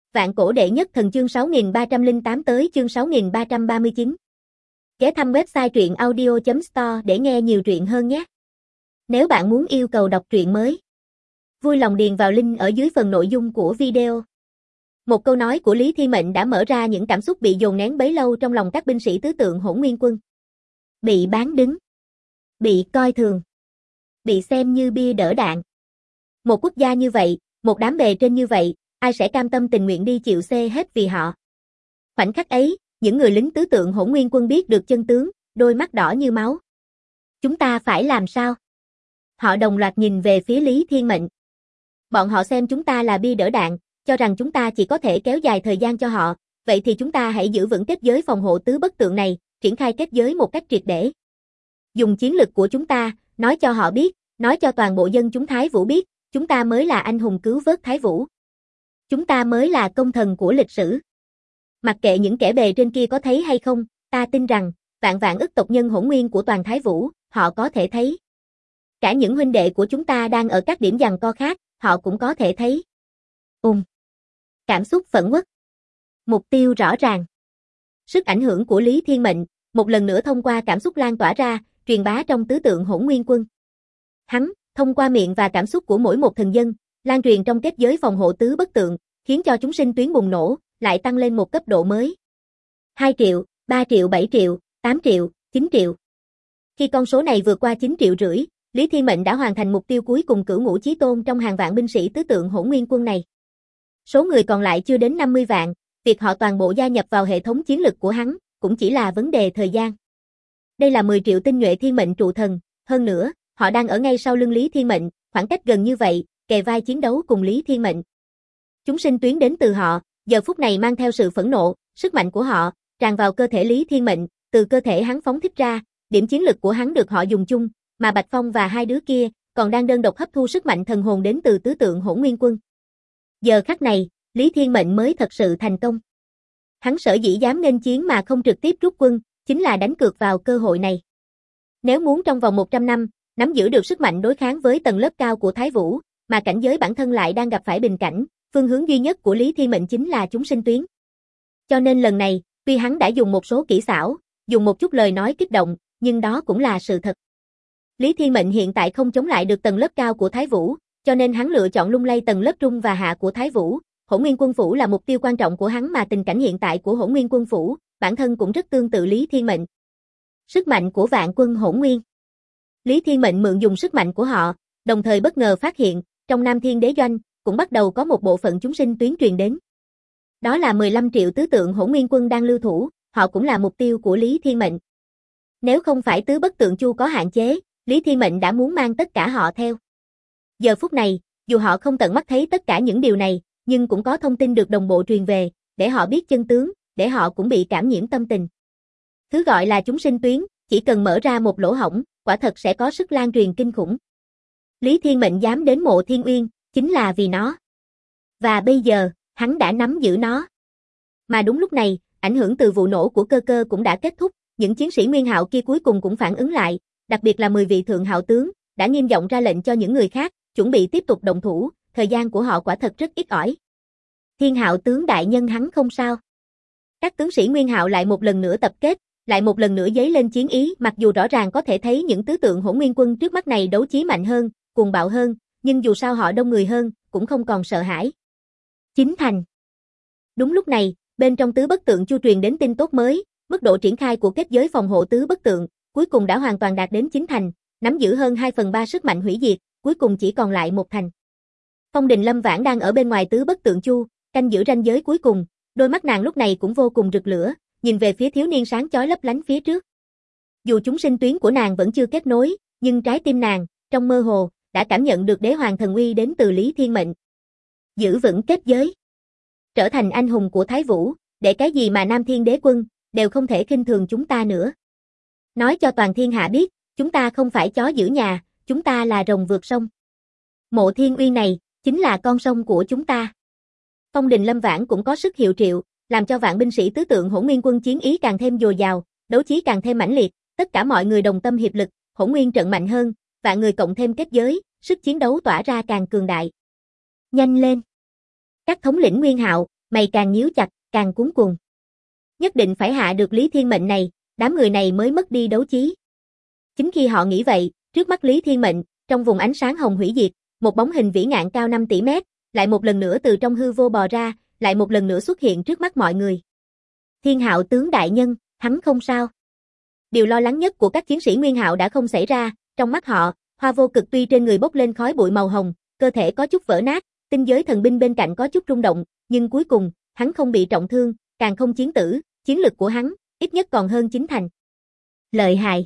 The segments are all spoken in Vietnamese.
Vạn cổ đệ nhất thần chương 6308 tới chương 6339. Ghé thăm website truyện audio.store để nghe nhiều truyện hơn nhé. Nếu bạn muốn yêu cầu đọc truyện mới, vui lòng điền vào link ở dưới phần nội dung của video. Một câu nói của Lý Thiên Mệnh đã mở ra những cảm xúc bị dồn nén bấy lâu trong lòng các binh sĩ tứ tượng Hỗn Nguyên Quân. Bị bán đứng, bị coi thường, bị xem như bia đỡ đạn. Một quốc gia như vậy, một đám bề trên như vậy, ai sẽ cam tâm tình nguyện đi chịu xê hết vì họ. Khoảnh khắc ấy, những người lính tứ tượng Hỗn Nguyên Quân biết được chân tướng, đôi mắt đỏ như máu. Chúng ta phải làm sao? Họ đồng loạt nhìn về phía Lý Thiên Mệnh. Bọn họ xem chúng ta là bia đỡ đạn, cho rằng chúng ta chỉ có thể kéo dài thời gian cho họ, vậy thì chúng ta hãy giữ vững kết giới phòng hộ tứ bất tượng này, triển khai kết giới một cách triệt để. Dùng chiến lực của chúng ta, nói cho họ biết, nói cho toàn bộ dân chúng Thái Vũ biết, chúng ta mới là anh hùng cứu vớt Thái Vũ. Chúng ta mới là công thần của lịch sử. Mặc kệ những kẻ bề trên kia có thấy hay không, ta tin rằng, vạn vạn ức tộc nhân hỗn nguyên của toàn Thái Vũ, họ có thể thấy. Cả những huynh đệ của chúng ta đang ở các điểm giằng co khác, họ cũng có thể thấy. Cảm xúc phẫn uất. Mục tiêu rõ ràng. Sức ảnh hưởng của Lý Thiên Mệnh, một lần nữa thông qua cảm xúc lan tỏa ra, truyền bá trong tứ tượng Hỗn Nguyên Quân. Hắn, thông qua miệng và cảm xúc của mỗi một thần dân, lan truyền trong kết giới phòng hộ tứ bất tượng, khiến cho chúng sinh tuyến bùng nổ, lại tăng lên một cấp độ mới. 2 triệu, 3 triệu, 7 triệu, 8 triệu, 9 triệu. Khi con số này vượt qua 9,5 triệu, Lý Thiên Mệnh đã hoàn thành mục tiêu cuối cùng cửu ngũ chí tôn trong hàng vạn binh sĩ tứ tượng Hỗn Nguyên Quân này. Số người còn lại chưa đến 50 vạn, việc họ toàn bộ gia nhập vào hệ thống chiến lực của hắn, cũng chỉ là vấn đề thời gian. Đây là 10 triệu tinh nhuệ thiên mệnh trụ thần, hơn nữa, họ đang ở ngay sau lưng Lý Thiên Mệnh, khoảng cách gần như vậy, kề vai chiến đấu cùng Lý Thiên Mệnh. Chúng sinh tuyến đến từ họ, giờ phút này mang theo sự phẫn nộ, sức mạnh của họ, tràn vào cơ thể Lý Thiên Mệnh, từ cơ thể hắn phóng thích ra, điểm chiến lực của hắn được họ dùng chung, mà Bạch Phong và hai đứa kia, còn đang đơn độc hấp thu sức mạnh thần hồn đến từ tứ tượng Hỗn Nguyên Quân. Giờ khắc này, Lý Thiên Mệnh mới thật sự thành công. Hắn sở dĩ dám nghênh chiến mà không trực tiếp rút quân, chính là đánh cược vào cơ hội này. Nếu muốn trong vòng 100 năm, nắm giữ được sức mạnh đối kháng với tầng lớp cao của Thái Vũ, mà cảnh giới bản thân lại đang gặp phải bình cảnh, phương hướng duy nhất của Lý Thiên Mệnh chính là chúng sinh tuyến. Cho nên lần này, tuy hắn đã dùng một số kỹ xảo, dùng một chút lời nói kích động, nhưng đó cũng là sự thật. Lý Thiên Mệnh hiện tại không chống lại được tầng lớp cao của Thái Vũ, cho nên hắn lựa chọn lung lay tầng lớp trung và hạ của Thái Vũ. Hỗn Nguyên Quân Phủ là mục tiêu quan trọng của hắn, mà tình cảnh hiện tại của Hỗn Nguyên Quân Phủ, bản thân cũng rất tương tự Lý Thiên Mệnh. Sức mạnh của vạn quân Hỗn Nguyên. Lý Thiên Mệnh mượn dùng sức mạnh của họ, đồng thời bất ngờ phát hiện, trong Nam Thiên Đế Doanh, cũng bắt đầu có một bộ phận chúng sinh tuyến truyền đến. Đó là 15 triệu tứ tượng Hỗn Nguyên Quân đang lưu thủ, họ cũng là mục tiêu của Lý Thiên Mệnh. Nếu không phải tứ bất tượng chu có hạn chế, Lý Thiên Mệnh đã muốn mang tất cả họ theo. Giờ phút này, dù họ không tận mắt thấy tất cả những điều này, nhưng cũng có thông tin được đồng bộ truyền về, để họ biết chân tướng, để họ cũng bị cảm nhiễm tâm tình. Thứ gọi là chúng sinh tuyến, chỉ cần mở ra một lỗ hổng, quả thật sẽ có sức lan truyền kinh khủng. Lý Thiên Mệnh dám đến Mộ Thiên Uyên, chính là vì nó. Và bây giờ, hắn đã nắm giữ nó. Mà đúng lúc này, ảnh hưởng từ vụ nổ của cơ cơ cũng đã kết thúc, những chiến sĩ Nguyên Hạo kia cuối cùng cũng phản ứng lại, đặc biệt là 10 vị thượng hạo tướng, đã nghiêm giọng ra lệnh cho những người khác, chuẩn bị tiếp tục động thủ, thời gian của họ quả thật rất ít ỏi. Thiên Hạo tướng đại nhân hắn không sao. Các tướng sĩ Nguyên Hạo lại một lần nữa tập kết, lại một lần nữa dấy lên chiến ý, mặc dù rõ ràng có thể thấy những tứ tượng Hỗn Nguyên Quân trước mắt này đấu trí mạnh hơn, cuồng bạo hơn, nhưng dù sao họ đông người hơn, cũng không còn sợ hãi. Chính thành. Đúng lúc này, bên trong tứ bất tượng chu truyền đến tin tốt mới, mức độ triển khai của kết giới phòng hộ tứ bất tượng, cuối cùng đã hoàn toàn đạt đến chính thành, nắm giữ hơn 2/3 sức mạnh hủy diệt, cuối cùng chỉ còn lại một thành. Phong Đình Lâm Vãn đang ở bên ngoài tứ bất tượng chu, canh giữ ranh giới cuối cùng, đôi mắt nàng lúc này cũng vô cùng rực lửa, nhìn về phía thiếu niên sáng chói lấp lánh phía trước. Dù chúng sinh tuyến của nàng vẫn chưa kết nối, nhưng trái tim nàng, trong mơ hồ, đã cảm nhận được đế hoàng thần uy đến từ Lý Thiên Mệnh. Giữ vững kết giới, trở thành anh hùng của Thái Vũ, để cái gì mà Nam Thiên Đế Quân, đều không thể khinh thường chúng ta nữa. Nói cho toàn thiên hạ biết, chúng ta không phải chó giữ nhà, chúng ta là rồng vượt sông. Mộ Thiên Uyên này, chính là con sông của chúng ta. Phong Đình Lâm Vãn cũng có sức hiệu triệu, làm cho vạn binh sĩ tứ tượng Hỗn Nguyên Quân chiến ý càng thêm dồi dào, đấu trí càng thêm mãnh liệt, tất cả mọi người đồng tâm hiệp lực, Hỗn Nguyên trận mạnh hơn, vạn người cộng thêm kết giới, sức chiến đấu tỏa ra càng cường đại. Nhanh lên! Các thống lĩnh Nguyên Hạo, Mày càng nhíu chặt, càng cuống cuồng. Nhất định phải hạ được Lý Thiên Mệnh này, đám người này mới mất đi đấu chí. Chính khi họ nghĩ vậy, trước mắt Lý Thiên Mệnh, trong vùng ánh sáng hồng hủy diệt, một bóng hình vĩ ngạn cao 5 tỷ mét, lại một lần nữa từ trong hư vô bò ra, lại một lần nữa xuất hiện trước mắt mọi người. Thiên Hạo tướng đại nhân, hắn không sao. Điều lo lắng nhất của các chiến sĩ Nguyên Hạo đã không xảy ra, trong mắt họ, Hoa Vô Cực tuy trên người bốc lên khói bụi màu hồng, cơ thể có chút vỡ nát, tinh giới thần binh bên cạnh có chút rung động, nhưng cuối cùng, hắn không bị trọng thương, càng không chiến tử, chiến lực của hắn, ít nhất còn hơn 9 thành. Lợi hại.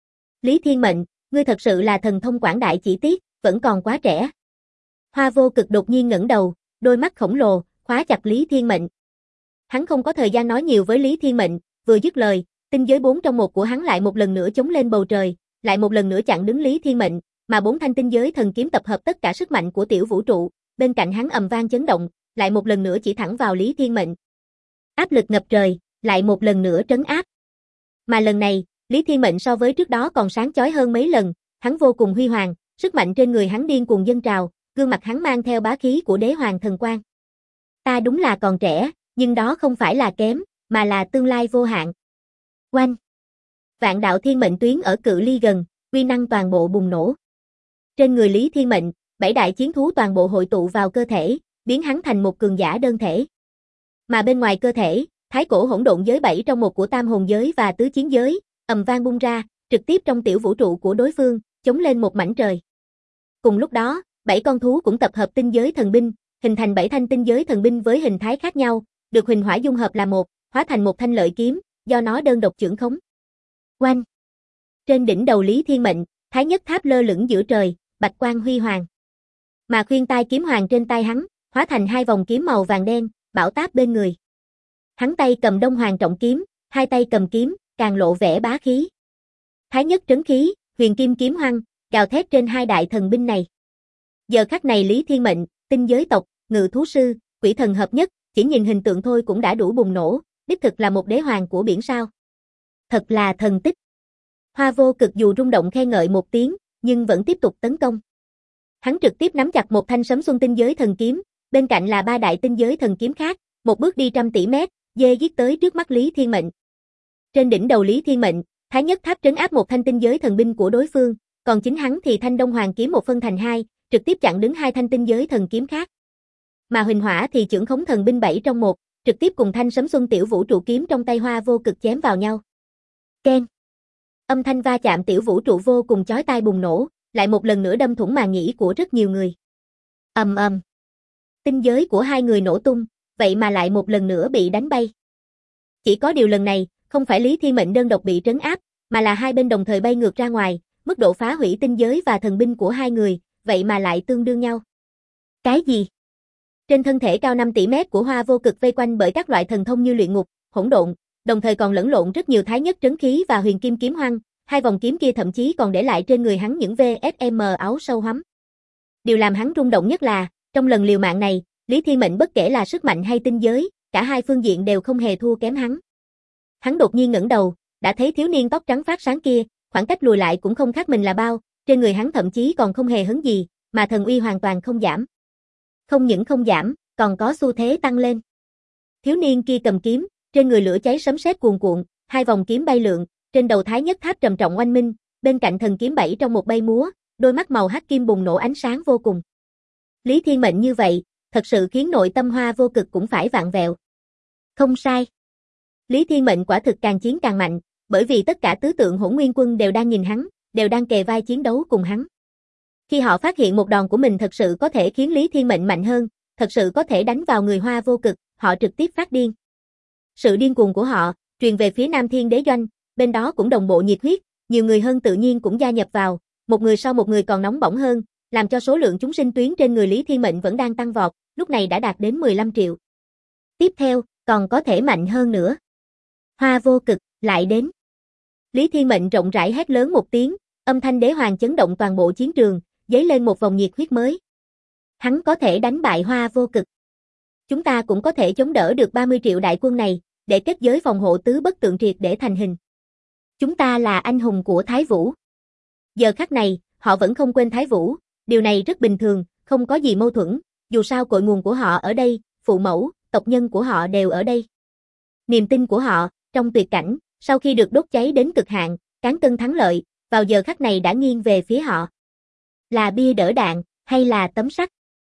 Lý Thiên Mệnh, ngươi thật sự là thần thông quảng đại, chỉ tiếc, vẫn còn quá trẻ. Hoa Vô Cực đột nhiên ngẩng đầu, đôi mắt khổng lồ, khóa chặt Lý Thiên Mệnh. Hắn không có thời gian nói nhiều với Lý Thiên Mệnh, vừa dứt lời, tinh giới 4 trong 1 của hắn lại một lần nữa chống lên bầu trời, lại một lần nữa chặn đứng Lý Thiên Mệnh, mà 4 thanh tinh giới thần kiếm tập hợp tất cả sức mạnh của tiểu vũ trụ, bên cạnh hắn ầm vang chấn động, lại một lần nữa chỉ thẳng vào Lý Thiên Mệnh. Áp lực ngập trời, lại một lần nữa trấn áp. Mà lần này, Lý Thiên Mệnh so với trước đó còn sáng chói hơn mấy lần, hắn vô cùng huy hoàng, sức mạnh trên người hắn điên cuồng dâng trào, gương mặt hắn mang theo bá khí của đế hoàng thần quang. Ta đúng là còn trẻ, nhưng đó không phải là kém, mà là tương lai vô hạn. Oanh! Vạn đạo thiên mệnh tuyến ở cự ly gần, uy năng toàn bộ bùng nổ. Trên người Lý Thiên Mệnh, 7 đại chiến thú toàn bộ hội tụ vào cơ thể, biến hắn thành một cường giả đơn thể. Mà bên ngoài cơ thể, thái cổ hỗn độn giới 7 trong 1 của tam hồn giới và tứ chiến giới, ầm vang bung ra, trực tiếp trong tiểu vũ trụ của đối phương, chống lên một mảnh trời. Cùng lúc đó, 7 con thú cũng tập hợp tinh giới thần binh, hình thành 7 thanh tinh giới thần binh với hình thái khác nhau, được huỳnh hỏa dung hợp là một, hóa thành một thanh lợi kiếm, do nó đơn độc chưởng khống. Oanh! Trên đỉnh đầu Lý Thiên Mệnh, Thái Nhất Tháp lơ lửng giữa trời, bạch quang huy hoàng. Mà khuyên tai kiếm hoàng trên tay hắn, hóa thành 2 vòng kiếm màu vàng đen, bảo táp bên người. Hắn tay cầm Đông Hoàng trọng kiếm, 2 tay cầm kiếm, càng lộ vẻ bá khí. Thái Nhất trấn khí, huyền kim kiếm hoăng, gào thét trên 2 đại thần binh này. Giờ khắc này Lý Thiên Mệnh, tinh giới tộc, ngự thú sư, quỷ thần hợp nhất, chỉ nhìn hình tượng thôi cũng đã đủ bùng nổ, đích thực là một đế hoàng của biển sao. Thật là thần tích. Hoa Vô Cực dù rung động khen ngợi một tiếng, nhưng vẫn tiếp tục tấn công. Hắn trực tiếp nắm chặt một thanh Sấm Xuân tinh giới thần kiếm, bên cạnh là 3 đại tinh giới thần kiếm khác, một bước đi trăm tỷ mét, dê giết tới trước mắt Lý Thiên Mệnh. Trên đỉnh đầu Lý Thiên Mệnh, Thái Nhất Tháp trấn áp một thanh tinh giới thần binh của đối phương, còn chính hắn thì thanh Đông Hoàng kiếm một phân thành 2, trực tiếp chặn đứng 2 thanh tinh giới thần kiếm khác. Mà Huỳnh Hỏa thì chưởng khống thần binh 7 trong 1, trực tiếp cùng thanh Sấm Xuân tiểu vũ trụ kiếm trong tay Hoa Vô Cực chém vào nhau. Keng! Âm thanh va chạm tiểu vũ trụ vô cùng chói tai bùng nổ, lại một lần nữa đâm thủng màng nhĩ của rất nhiều người. Ầm ầm. Tinh giới của 2 người nổ tung, vậy mà lại một lần nữa bị đánh bay. Chỉ có điều lần này, không phải Lý Thiên Mệnh đơn độc bị trấn áp, mà là hai bên đồng thời bay ngược ra ngoài, mức độ phá hủy tinh giới và thần binh của 2 người, vậy mà lại tương đương nhau. Cái gì? Trên thân thể cao 5 tỷ mét của Hoa Vô Cực vây quanh bởi các loại thần thông như luyện ngục, hỗn độn, đồng thời còn lẫn lộn rất nhiều thái nhất trấn khí và huyền kim kiếm hoăng, 2 vòng kiếm kia thậm chí còn để lại trên người hắn những VSM áo sâu hoắm. Điều làm hắn rung động nhất là, trong lần liều mạng này, Lý Thiên Mệnh bất kể là sức mạnh hay tinh giới, cả hai phương diện đều không hề thua kém hắn. Hắn đột nhiên ngẩng đầu, đã thấy thiếu niên tóc trắng phát sáng kia, khoảng cách lùi lại cũng không khác mình là bao, trên người hắn thậm chí còn không hề hấn gì, mà thần uy hoàn toàn không giảm. Không những không giảm, còn có xu thế tăng lên. Thiếu niên kia cầm kiếm, trên người lửa cháy sấm sét cuồn cuộn, 2 vòng kiếm bay lượn, trên đầu Thái Nhất Tháp trầm trọng oanh minh, bên cạnh thần kiếm 7 trong 1 bay múa, đôi mắt màu hắc kim bùng nổ ánh sáng vô cùng. Lý Thiên Mệnh như vậy, thật sự khiến nội tâm Hoa Vô Cực cũng phải vạn vẹo. Không sai. Lý Thiên Mệnh quả thực càng chiến càng mạnh, bởi vì tất cả tứ tượng Hỗn Nguyên quân đều đang nhìn hắn, đều đang kề vai chiến đấu cùng hắn. Khi họ phát hiện một đòn của mình thật sự có thể khiến Lý Thiên Mệnh mạnh hơn, thật sự có thể đánh vào người Hoa Vô Cực, họ trực tiếp phát điên. Sự điên cuồng của họ truyền về phía Nam Thiên Đế Doanh, bên đó cũng đồng bộ nhiệt huyết, nhiều người hơn tự nhiên cũng gia nhập vào, một người sau một người còn nóng bỏng hơn, làm cho số lượng chúng sinh tuyến trên người Lý Thiên Mệnh vẫn đang tăng vọt, lúc này đã đạt đến 15 triệu. Tiếp theo, còn có thể mạnh hơn nữa. Hoa Vô Cực, lại đến. Lý Thiên Mệnh rộng rãi hét lớn một tiếng, âm thanh đế hoàng chấn động toàn bộ chiến trường, dấy lên một vòng nhiệt huyết mới. Hắn có thể đánh bại Hoa Vô Cực. Chúng ta cũng có thể chống đỡ được 30 triệu đại quân này, để kết giới phòng hộ tứ bất tượng triệt để thành hình. Chúng ta là anh hùng của Thái Vũ. Giờ khắc này, họ vẫn không quên Thái Vũ, điều này rất bình thường, không có gì mâu thuẫn, dù sao cội nguồn của họ ở đây, phụ mẫu, tộc nhân của họ đều ở đây. Niềm tin của họ, trong tuyệt cảnh, sau khi được đốt cháy đến cực hạn, cán cân thắng lợi, vào giờ khắc này đã nghiêng về phía họ. Là bia đỡ đạn, hay là tấm sắt?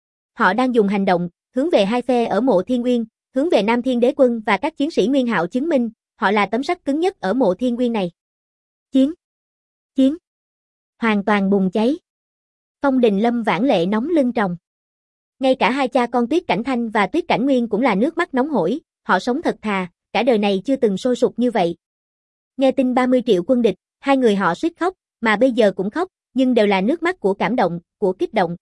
Họ đang dùng hành động, hướng về hai phe ở mộ Thiên Uyên, hướng về Nam Thiên Đế Quân và các chiến sĩ Nguyên Hạo chứng minh, họ là tấm sắt cứng nhất ở mộ Thiên Uyên này. Chiến! Chiến! Hoàn toàn bùng cháy. Phong Đình Lâm vãn lệ nóng lưng tròng. Ngay cả hai cha con Tuyết Cảnh Thanh và Tuyết Cảnh Nguyên cũng là nước mắt nóng hổi, họ sống thật thà, cả đời này chưa từng sôi sục như vậy. Nghe tin 30 triệu quân địch, hai người họ suýt khóc, mà bây giờ cũng khóc, nhưng đều là nước mắt của cảm động, của kích động.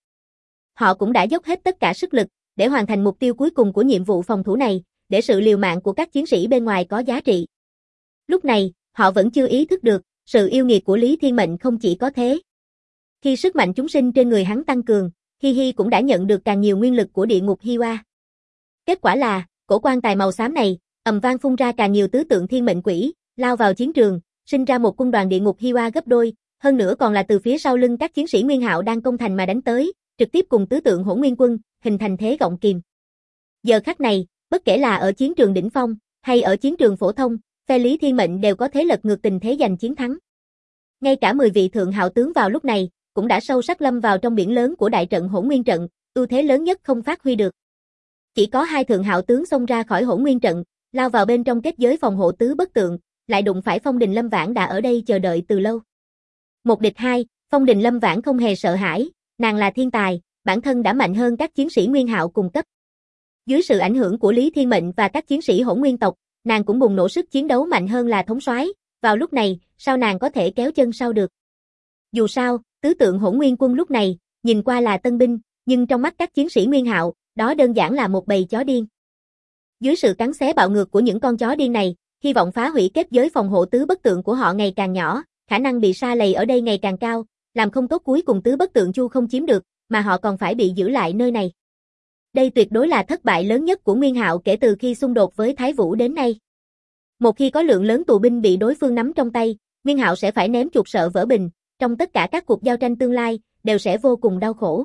Họ cũng đã dốc hết tất cả sức lực, để hoàn thành mục tiêu cuối cùng của nhiệm vụ phòng thủ này, để sự liều mạng của các chiến sĩ bên ngoài có giá trị. Lúc này, họ vẫn chưa ý thức được, sự yêu nghiệt của Lý Thiên Mệnh không chỉ có thế. Khi sức mạnh chúng sinh trên người hắn tăng cường, Hi Hi cũng đã nhận được càng nhiều nguyên lực của địa ngục Hi Oa. Kết quả là, cổ quan tài màu xám này, ầm vang phun ra càng nhiều tứ tượng thiên mệnh quỷ, lao vào chiến trường, sinh ra một quân đoàn địa ngục Hi Oa gấp đôi, hơn nữa còn là từ phía sau lưng các chiến sĩ Nguyên Hạo đang công thành mà đánh tới, trực tiếp cùng tứ tượng Hỗn Nguyên quân, hình thành thế gọng kìm. Giờ khắc này, bất kể là ở chiến trường đỉnh phong, hay ở chiến trường phổ thông, phe Lý Thiên Mệnh đều có thế lật ngược tình thế giành chiến thắng. Ngay cả 10 vị thượng hạo tướng vào lúc này, cũng đã sâu sắc lâm vào trong biển lớn của đại trận Hỗn Nguyên trận, ưu thế lớn nhất không phát huy được. Chỉ có hai thượng hạo tướng xông ra khỏi Hỗn Nguyên trận, lao vào bên trong kết giới phòng hộ tứ bất tượng, lại đụng phải Phong Đình Lâm Vãn đã ở đây chờ đợi từ lâu. Một địch hai, Phong Đình Lâm Vãn không hề sợ hãi, nàng là thiên tài, bản thân đã mạnh hơn các chiến sĩ Nguyên Hạo cùng cấp. Dưới sự ảnh hưởng của Lý Thiên Mệnh và các chiến sĩ Hỗn Nguyên tộc, nàng cũng bùng nổ sức chiến đấu mạnh hơn là thống soái, vào lúc này, sao nàng có thể kéo chân sau được. Dù sao, tứ tượng Hỗn Nguyên quân lúc này, nhìn qua là tân binh, nhưng trong mắt các chiến sĩ Nguyên Hạo, đó đơn giản là một bầy chó điên. Dưới sự cắn xé bạo ngược của những con chó điên này, hy vọng phá hủy kết giới phòng hộ tứ bất tượng của họ ngày càng nhỏ, khả năng bị sa lầy ở đây ngày càng cao, làm không tốt cuối cùng tứ bất tượng Chu không chiếm được, mà họ còn phải bị giữ lại nơi này. Đây tuyệt đối là thất bại lớn nhất của Nguyên Hạo kể từ khi xung đột với Thái Vũ đến nay. Một khi có lượng lớn tù binh bị đối phương nắm trong tay, Nguyên Hạo sẽ phải ném chuột sợ vỡ bình, trong tất cả các cuộc giao tranh tương lai, đều sẽ vô cùng đau khổ.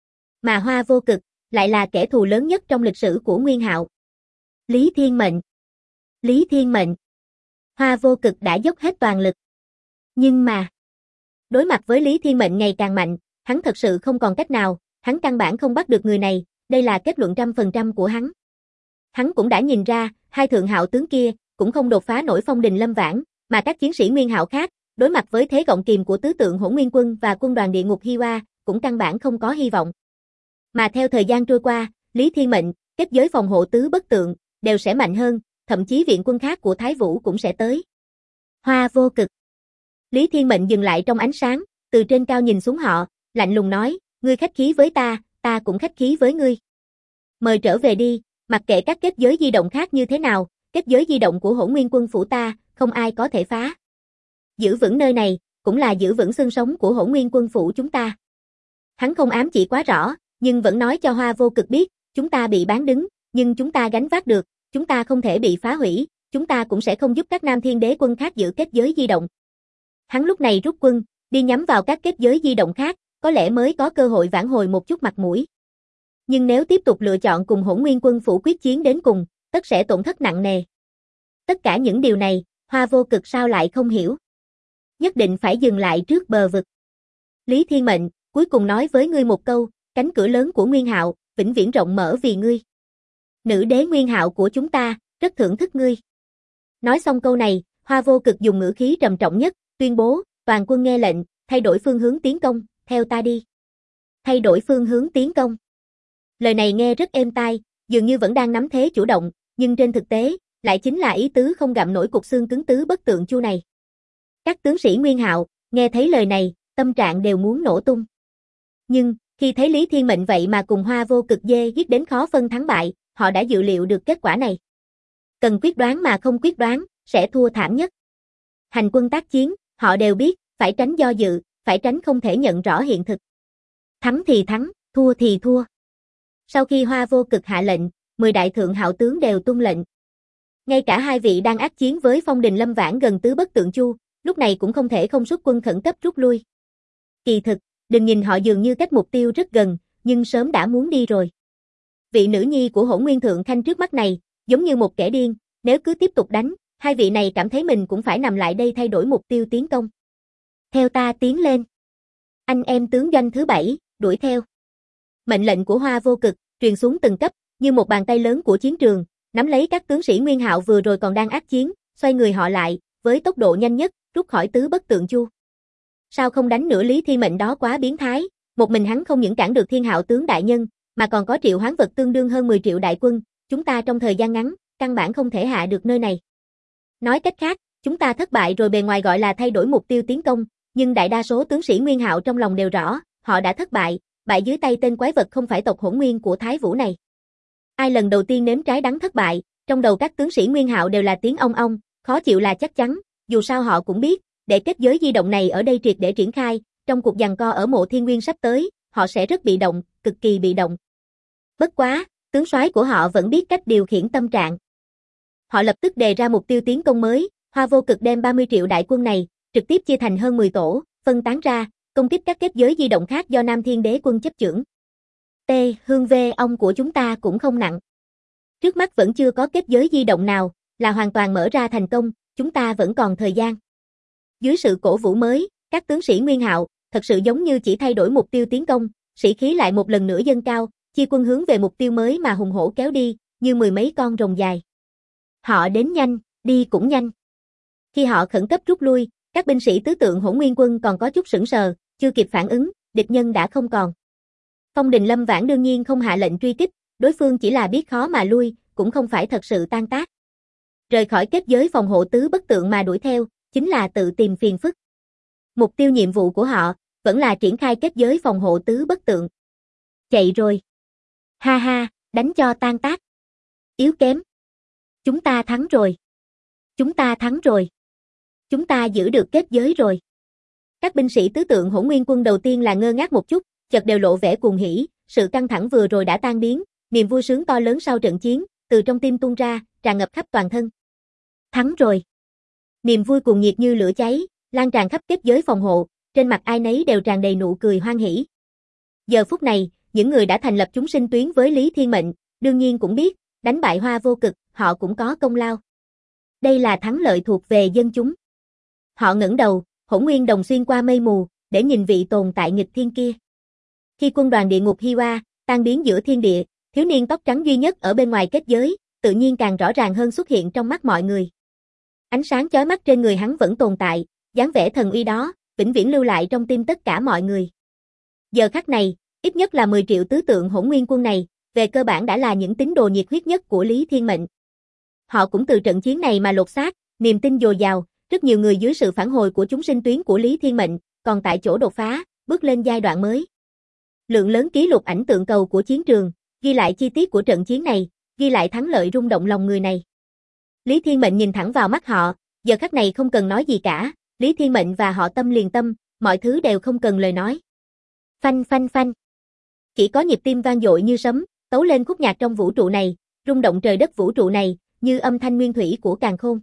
Mà Hoa Vô Cực, lại là kẻ thù lớn nhất trong lịch sử của Nguyên Hạo. Lý Thiên Mệnh. Lý Thiên Mệnh. Hoa Vô Cực đã dốc hết toàn lực. Nhưng mà, đối mặt với Lý Thiên Mệnh ngày càng mạnh, hắn thật sự không còn cách nào, hắn căn bản không bắt được người này, đây là kết luận 100% của hắn. Hắn cũng đã nhìn ra, hai thượng hạo tướng kia, cũng không đột phá nổi Phong Đình Lâm Vãn, mà các chiến sĩ Nguyên Hạo khác, đối mặt với thế gọng kìm của tứ tượng Hỗn Nguyên quân và quân đoàn địa ngục Hi Oa, cũng căn bản không có hy vọng. Mà theo thời gian trôi qua, Lý Thiên Mệnh, kết giới phòng hộ tứ bất tượng, đều sẽ mạnh hơn, thậm chí viện quân khác của Thái Vũ cũng sẽ tới. Hoa Vô Cực. Lý Thiên Mệnh dừng lại trong ánh sáng, từ trên cao nhìn xuống họ, lạnh lùng nói, ngươi khách khí với ta cũng khách khí với ngươi. Mời trở về đi, mặc kệ các kết giới di động khác như thế nào, kết giới di động của Hỗn Nguyên quân phủ ta, không ai có thể phá. Giữ vững nơi này, cũng là giữ vững xương sống của Hỗn Nguyên quân phủ chúng ta. Hắn không ám chỉ quá rõ, nhưng vẫn nói cho Hoa Vô Cực biết, chúng ta bị bán đứng, nhưng chúng ta gánh vác được, chúng ta không thể bị phá hủy, chúng ta cũng sẽ không giúp các Nam Thiên Đế quân khác giữ kết giới di động. Hắn lúc này rút quân, đi nhắm vào các kết giới di động khác, có lẽ mới có cơ hội vãn hồi một chút mặt mũi. Nhưng nếu tiếp tục lựa chọn cùng Hỗn Nguyên quân phủ quyết chiến đến cùng, tất sẽ tổn thất nặng nề. Tất cả những điều này, Hoa Vô Cực sao lại không hiểu. Nhất định phải dừng lại trước bờ vực. Lý Thiên Mệnh, cuối cùng nói với ngươi một câu, cánh cửa lớn của Nguyên Hạo, vĩnh viễn rộng mở vì ngươi. Nữ đế Nguyên Hạo của chúng ta, rất thưởng thức ngươi. Nói xong câu này, Hoa Vô Cực dùng ngữ khí trầm trọng nhất, tuyên bố, toàn quân nghe lệnh, thay đổi phương hướng tiến công, theo ta đi. Thay đổi phương hướng tiến công. Lời này nghe rất êm tai, dường như vẫn đang nắm thế chủ động, nhưng trên thực tế, lại chính là ý tứ không gặm nổi cục xương cứng tứ bất tượng Chu này. Các tướng sĩ Nguyên Hạo, nghe thấy lời này, tâm trạng đều muốn nổ tung. Nhưng, khi thấy Lý Thiên Mệnh vậy mà cùng Hoa Vô Cực dê giết đến khó phân thắng bại, họ đã dự liệu được kết quả này. Cần quyết đoán mà không quyết đoán, sẽ thua thảm nhất. Hành quân tác chiến, họ đều biết, phải tránh do dự, phải tránh không thể nhận rõ hiện thực. Thắng thì thắng, thua thì thua. Sau khi Hoa Vô Cực hạ lệnh, 10 đại thượng hạo tướng đều tuân lệnh. Ngay cả hai vị đang ác chiến với Phong Đình Lâm Vãn gần tứ bất tượng Chu, lúc này cũng không thể không xuất quân khẩn cấp rút lui. Kỳ thực, đừng nhìn họ dường như cách mục tiêu rất gần, nhưng sớm đã muốn đi rồi. Vị nữ nhi của Hỗn Nguyên Thượng Khanh trước mắt này, giống như một kẻ điên, nếu cứ tiếp tục đánh, hai vị này cảm thấy mình cũng phải nằm lại đây thay đổi mục tiêu tiến công. Theo ta tiến lên. Anh em tướng doanh thứ 7, đuổi theo. Mệnh lệnh của Hoa Vô Cực truyền xuống từng cấp, như một bàn tay lớn của chiến trường, nắm lấy các tướng sĩ Nguyên Hạo vừa rồi còn đang ác chiến, xoay người họ lại, với tốc độ nhanh nhất, rút khỏi Tứ Bất Tượng Chu. Sao không đánh nữa, Lý Thiên Mệnh đó quá biến thái, một mình hắn không những cản được Thiên Hạo tướng đại nhân, mà còn có triệu hoán vật tương đương hơn 10 triệu đại quân, chúng ta trong thời gian ngắn, căn bản không thể hạ được nơi này. Nói cách khác, chúng ta thất bại rồi, bề ngoài gọi là thay đổi mục tiêu tiến công, nhưng đại đa số tướng sĩ Nguyên Hạo trong lòng đều rõ, họ đã thất bại, bại dưới tay tên quái vật không phải tộc Hỗn Nguyên của Thái Vũ này. Ai lần đầu tiên nếm trái đắng thất bại, trong đầu các tướng sĩ Nguyên Hạo đều là tiếng ong ong, khó chịu là chắc chắn, dù sao họ cũng biết, để kết giới di động này ở đây triệt để triển khai, trong cuộc giằng co ở Mộ Thiên Nguyên sắp tới, họ sẽ rất bị động, cực kỳ bị động. Bất quá, tướng soái của họ vẫn biết cách điều khiển tâm trạng. Họ lập tức đề ra mục tiêu tiến công mới, Hoa Vô Cực đem 30 triệu đại quân này, trực tiếp chia thành hơn 10 tổ, phân tán ra, công kích các kết giới di động khác do Nam Thiên Đế quân chấp chưởng. Hương V ông của chúng ta cũng không nặng. Trước mắt vẫn chưa có kết giới di động nào, là hoàn toàn mở ra thành công, chúng ta vẫn còn thời gian. Dưới sự cổ vũ mới, các tướng sĩ Nguyên Hạo, thật sự giống như chỉ thay đổi mục tiêu tiến công, sĩ khí lại một lần nữa dâng cao, chia quân hướng về mục tiêu mới mà hùng hổ kéo đi, như mười mấy con rồng dài. Họ đến nhanh, đi cũng nhanh. Khi họ khẩn cấp rút lui, các binh sĩ tứ tượng Hỗn Nguyên quân còn có chút sững sờ, chưa kịp phản ứng, địch nhân đã không còn. Phong Đình Lâm Vãn đương nhiên không hạ lệnh truy kích, đối phương chỉ là biết khó mà lui, cũng không phải thật sự tan tác. Rời khỏi kết giới phòng hộ Tứ Bất Tượng mà đuổi theo, chính là tự tìm phiền phức. Mục tiêu nhiệm vụ của họ, vẫn là triển khai kết giới phòng hộ Tứ Bất Tượng. Chạy rồi. Ha ha, đánh cho tan tác. Yếu kém. Chúng ta thắng rồi. Chúng ta thắng rồi. Chúng ta giữ được kết giới rồi. Các binh sĩ tứ tượng Hỗn Nguyên quân đầu tiên là ngơ ngác một chút, chợt đều lộ vẻ cuồng hỉ, sự căng thẳng vừa rồi đã tan biến, niềm vui sướng to lớn sau trận chiến, từ trong tim tuôn ra, tràn ngập khắp toàn thân. Thắng rồi. Niềm vui cuồng nhiệt như lửa cháy, lan tràn khắp kết giới phòng hộ, trên mặt ai nấy đều tràn đầy nụ cười hoan hỉ. Giờ phút này, những người đã thành lập chúng sinh tuyến với Lý Thiên Mệnh, đương nhiên cũng biết, đánh bại Hoa Vô Cực, họ cũng có công lao. Đây là thắng lợi thuộc về dân chúng. Họ ngẩng đầu, Hỗn Nguyên đồng xuyên qua mây mù, để nhìn vị tồn tại nghịch thiên kia. Khi quân đoàn địa ngục Hiwa tan biến giữa thiên địa, thiếu niên tóc trắng duy nhất ở bên ngoài kết giới, tự nhiên càng rõ ràng hơn xuất hiện trong mắt mọi người. Ánh sáng chói mắt trên người hắn vẫn tồn tại, dáng vẻ thần uy đó, vĩnh viễn lưu lại trong tim tất cả mọi người. Giờ khắc này, ít nhất là 10 triệu tứ tượng Hỗn Nguyên quân này, về cơ bản đã là những tín đồ nhiệt huyết nhất của Lý Thiên Mệnh. Họ cũng từ trận chiến này mà lột xác, niềm tin dồi dào, rất nhiều người dưới sự phản hồi của chúng sinh tuyến của Lý Thiên Mệnh, còn tại chỗ đột phá, bước lên giai đoạn mới. Lượng lớn ký lục ảnh tượng cầu của chiến trường, ghi lại chi tiết của trận chiến này, ghi lại thắng lợi rung động lòng người này. Lý Thiên Mệnh nhìn thẳng vào mắt họ, giờ khắc này không cần nói gì cả, Lý Thiên Mệnh và họ tâm liền tâm, mọi thứ đều không cần lời nói. Phanh phanh phanh. Chỉ có nhịp tim vang dội như sấm, tấu lên khúc nhạc trong vũ trụ này, rung động trời đất vũ trụ này, như âm thanh nguyên thủy của càn khôn.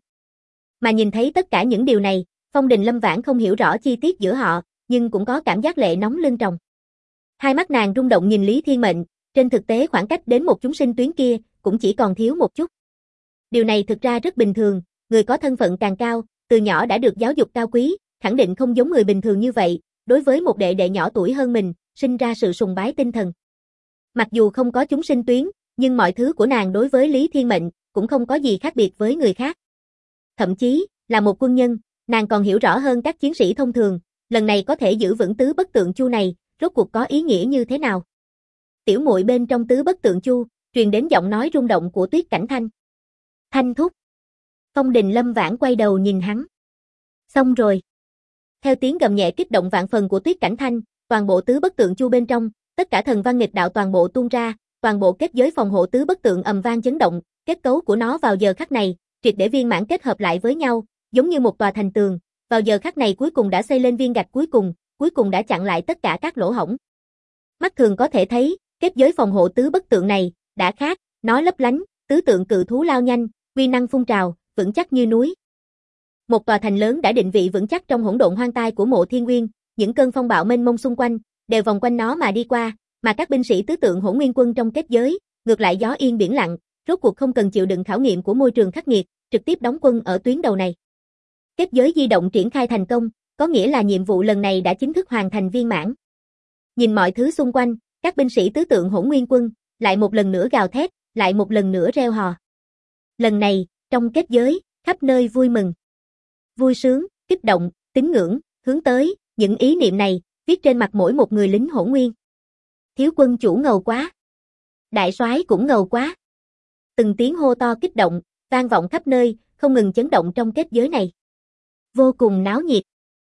Mà nhìn thấy tất cả những điều này, Phong Đình Lâm Vãn không hiểu rõ chi tiết giữa họ, nhưng cũng có cảm giác lệ nóng lưng tròng. Hai mắt nàng rung động nhìn Lý Thiên Mệnh, trên thực tế khoảng cách đến một chúng sinh tuyến kia, cũng chỉ còn thiếu một chút. Điều này thực ra rất bình thường, người có thân phận càng cao, từ nhỏ đã được giáo dục cao quý, khẳng định không giống người bình thường như vậy, đối với một đệ đệ nhỏ tuổi hơn mình, sinh ra sự sùng bái tinh thần. Mặc dù không có chúng sinh tuyến, nhưng mọi thứ của nàng đối với Lý Thiên Mệnh, cũng không có gì khác biệt với người khác. Thậm chí, là một quân nhân, nàng còn hiểu rõ hơn các chiến sĩ thông thường, lần này có thể giữ vững Tứ Bất Tượng Chu này, rốt cuộc có ý nghĩa như thế nào. Tiểu muội bên trong Tứ Bất Tượng Chu, truyền đến giọng nói rung động của Tuyết Cảnh Thanh. Thanh thúc. Phong Đình Lâm Vãn quay đầu nhìn hắn. Xong rồi. Theo tiếng gầm nhẹ kích động vạn phần của Tuyết Cảnh Thanh, toàn bộ Tứ Bất Tượng Chu bên trong, tất cả thần văn nghịch đạo toàn bộ tuôn ra, toàn bộ kết giới phòng hộ Tứ Bất Tượng ầm vang chấn động, kết cấu của nó vào giờ khắc này, triệt để viên mãn kết hợp lại với nhau, giống như một tòa thành tường, vào giờ khắc này cuối cùng đã xây lên viên gạch cuối cùng đã chặn lại tất cả các lỗ hổng. Mắt thường có thể thấy, kết giới phòng hộ Tứ Bất Tượng này đã khác, nó lấp lánh, tứ tượng cự thú lao nhanh, uy năng phun trào, vững chắc như núi. Một tòa thành lớn đã định vị vững chắc trong hỗn độn hoang tai của Mộ Thiên Nguyên, những cơn phong bạo mênh mông xung quanh đều vòng quanh nó mà đi qua, mà các binh sĩ tứ tượng Hỗn Nguyên quân trong kết giới, ngược lại gió yên biển lặng, rốt cuộc không cần chịu đựng khảo nghiệm của môi trường khắc nghiệt, trực tiếp đóng quân ở tuyến đầu này. Kết giới di động triển khai thành công, có nghĩa là nhiệm vụ lần này đã chính thức hoàn thành viên mãn. Nhìn mọi thứ xung quanh, các binh sĩ tứ tượng Hỗn Nguyên quân, lại một lần nữa gào thét, lại một lần nữa reo hò. Lần này, trong kết giới, khắp nơi vui mừng. Vui sướng, kích động, tín ngưỡng, hướng tới, những ý niệm này, viết trên mặt mỗi một người lính Hỗn Nguyên. Thiếu quân chủ ngầu quá. Đại soái cũng ngầu quá. Từng tiếng hô to kích động, vang vọng khắp nơi, không ngừng chấn động trong kết giới này. Vô cùng náo nhiệt.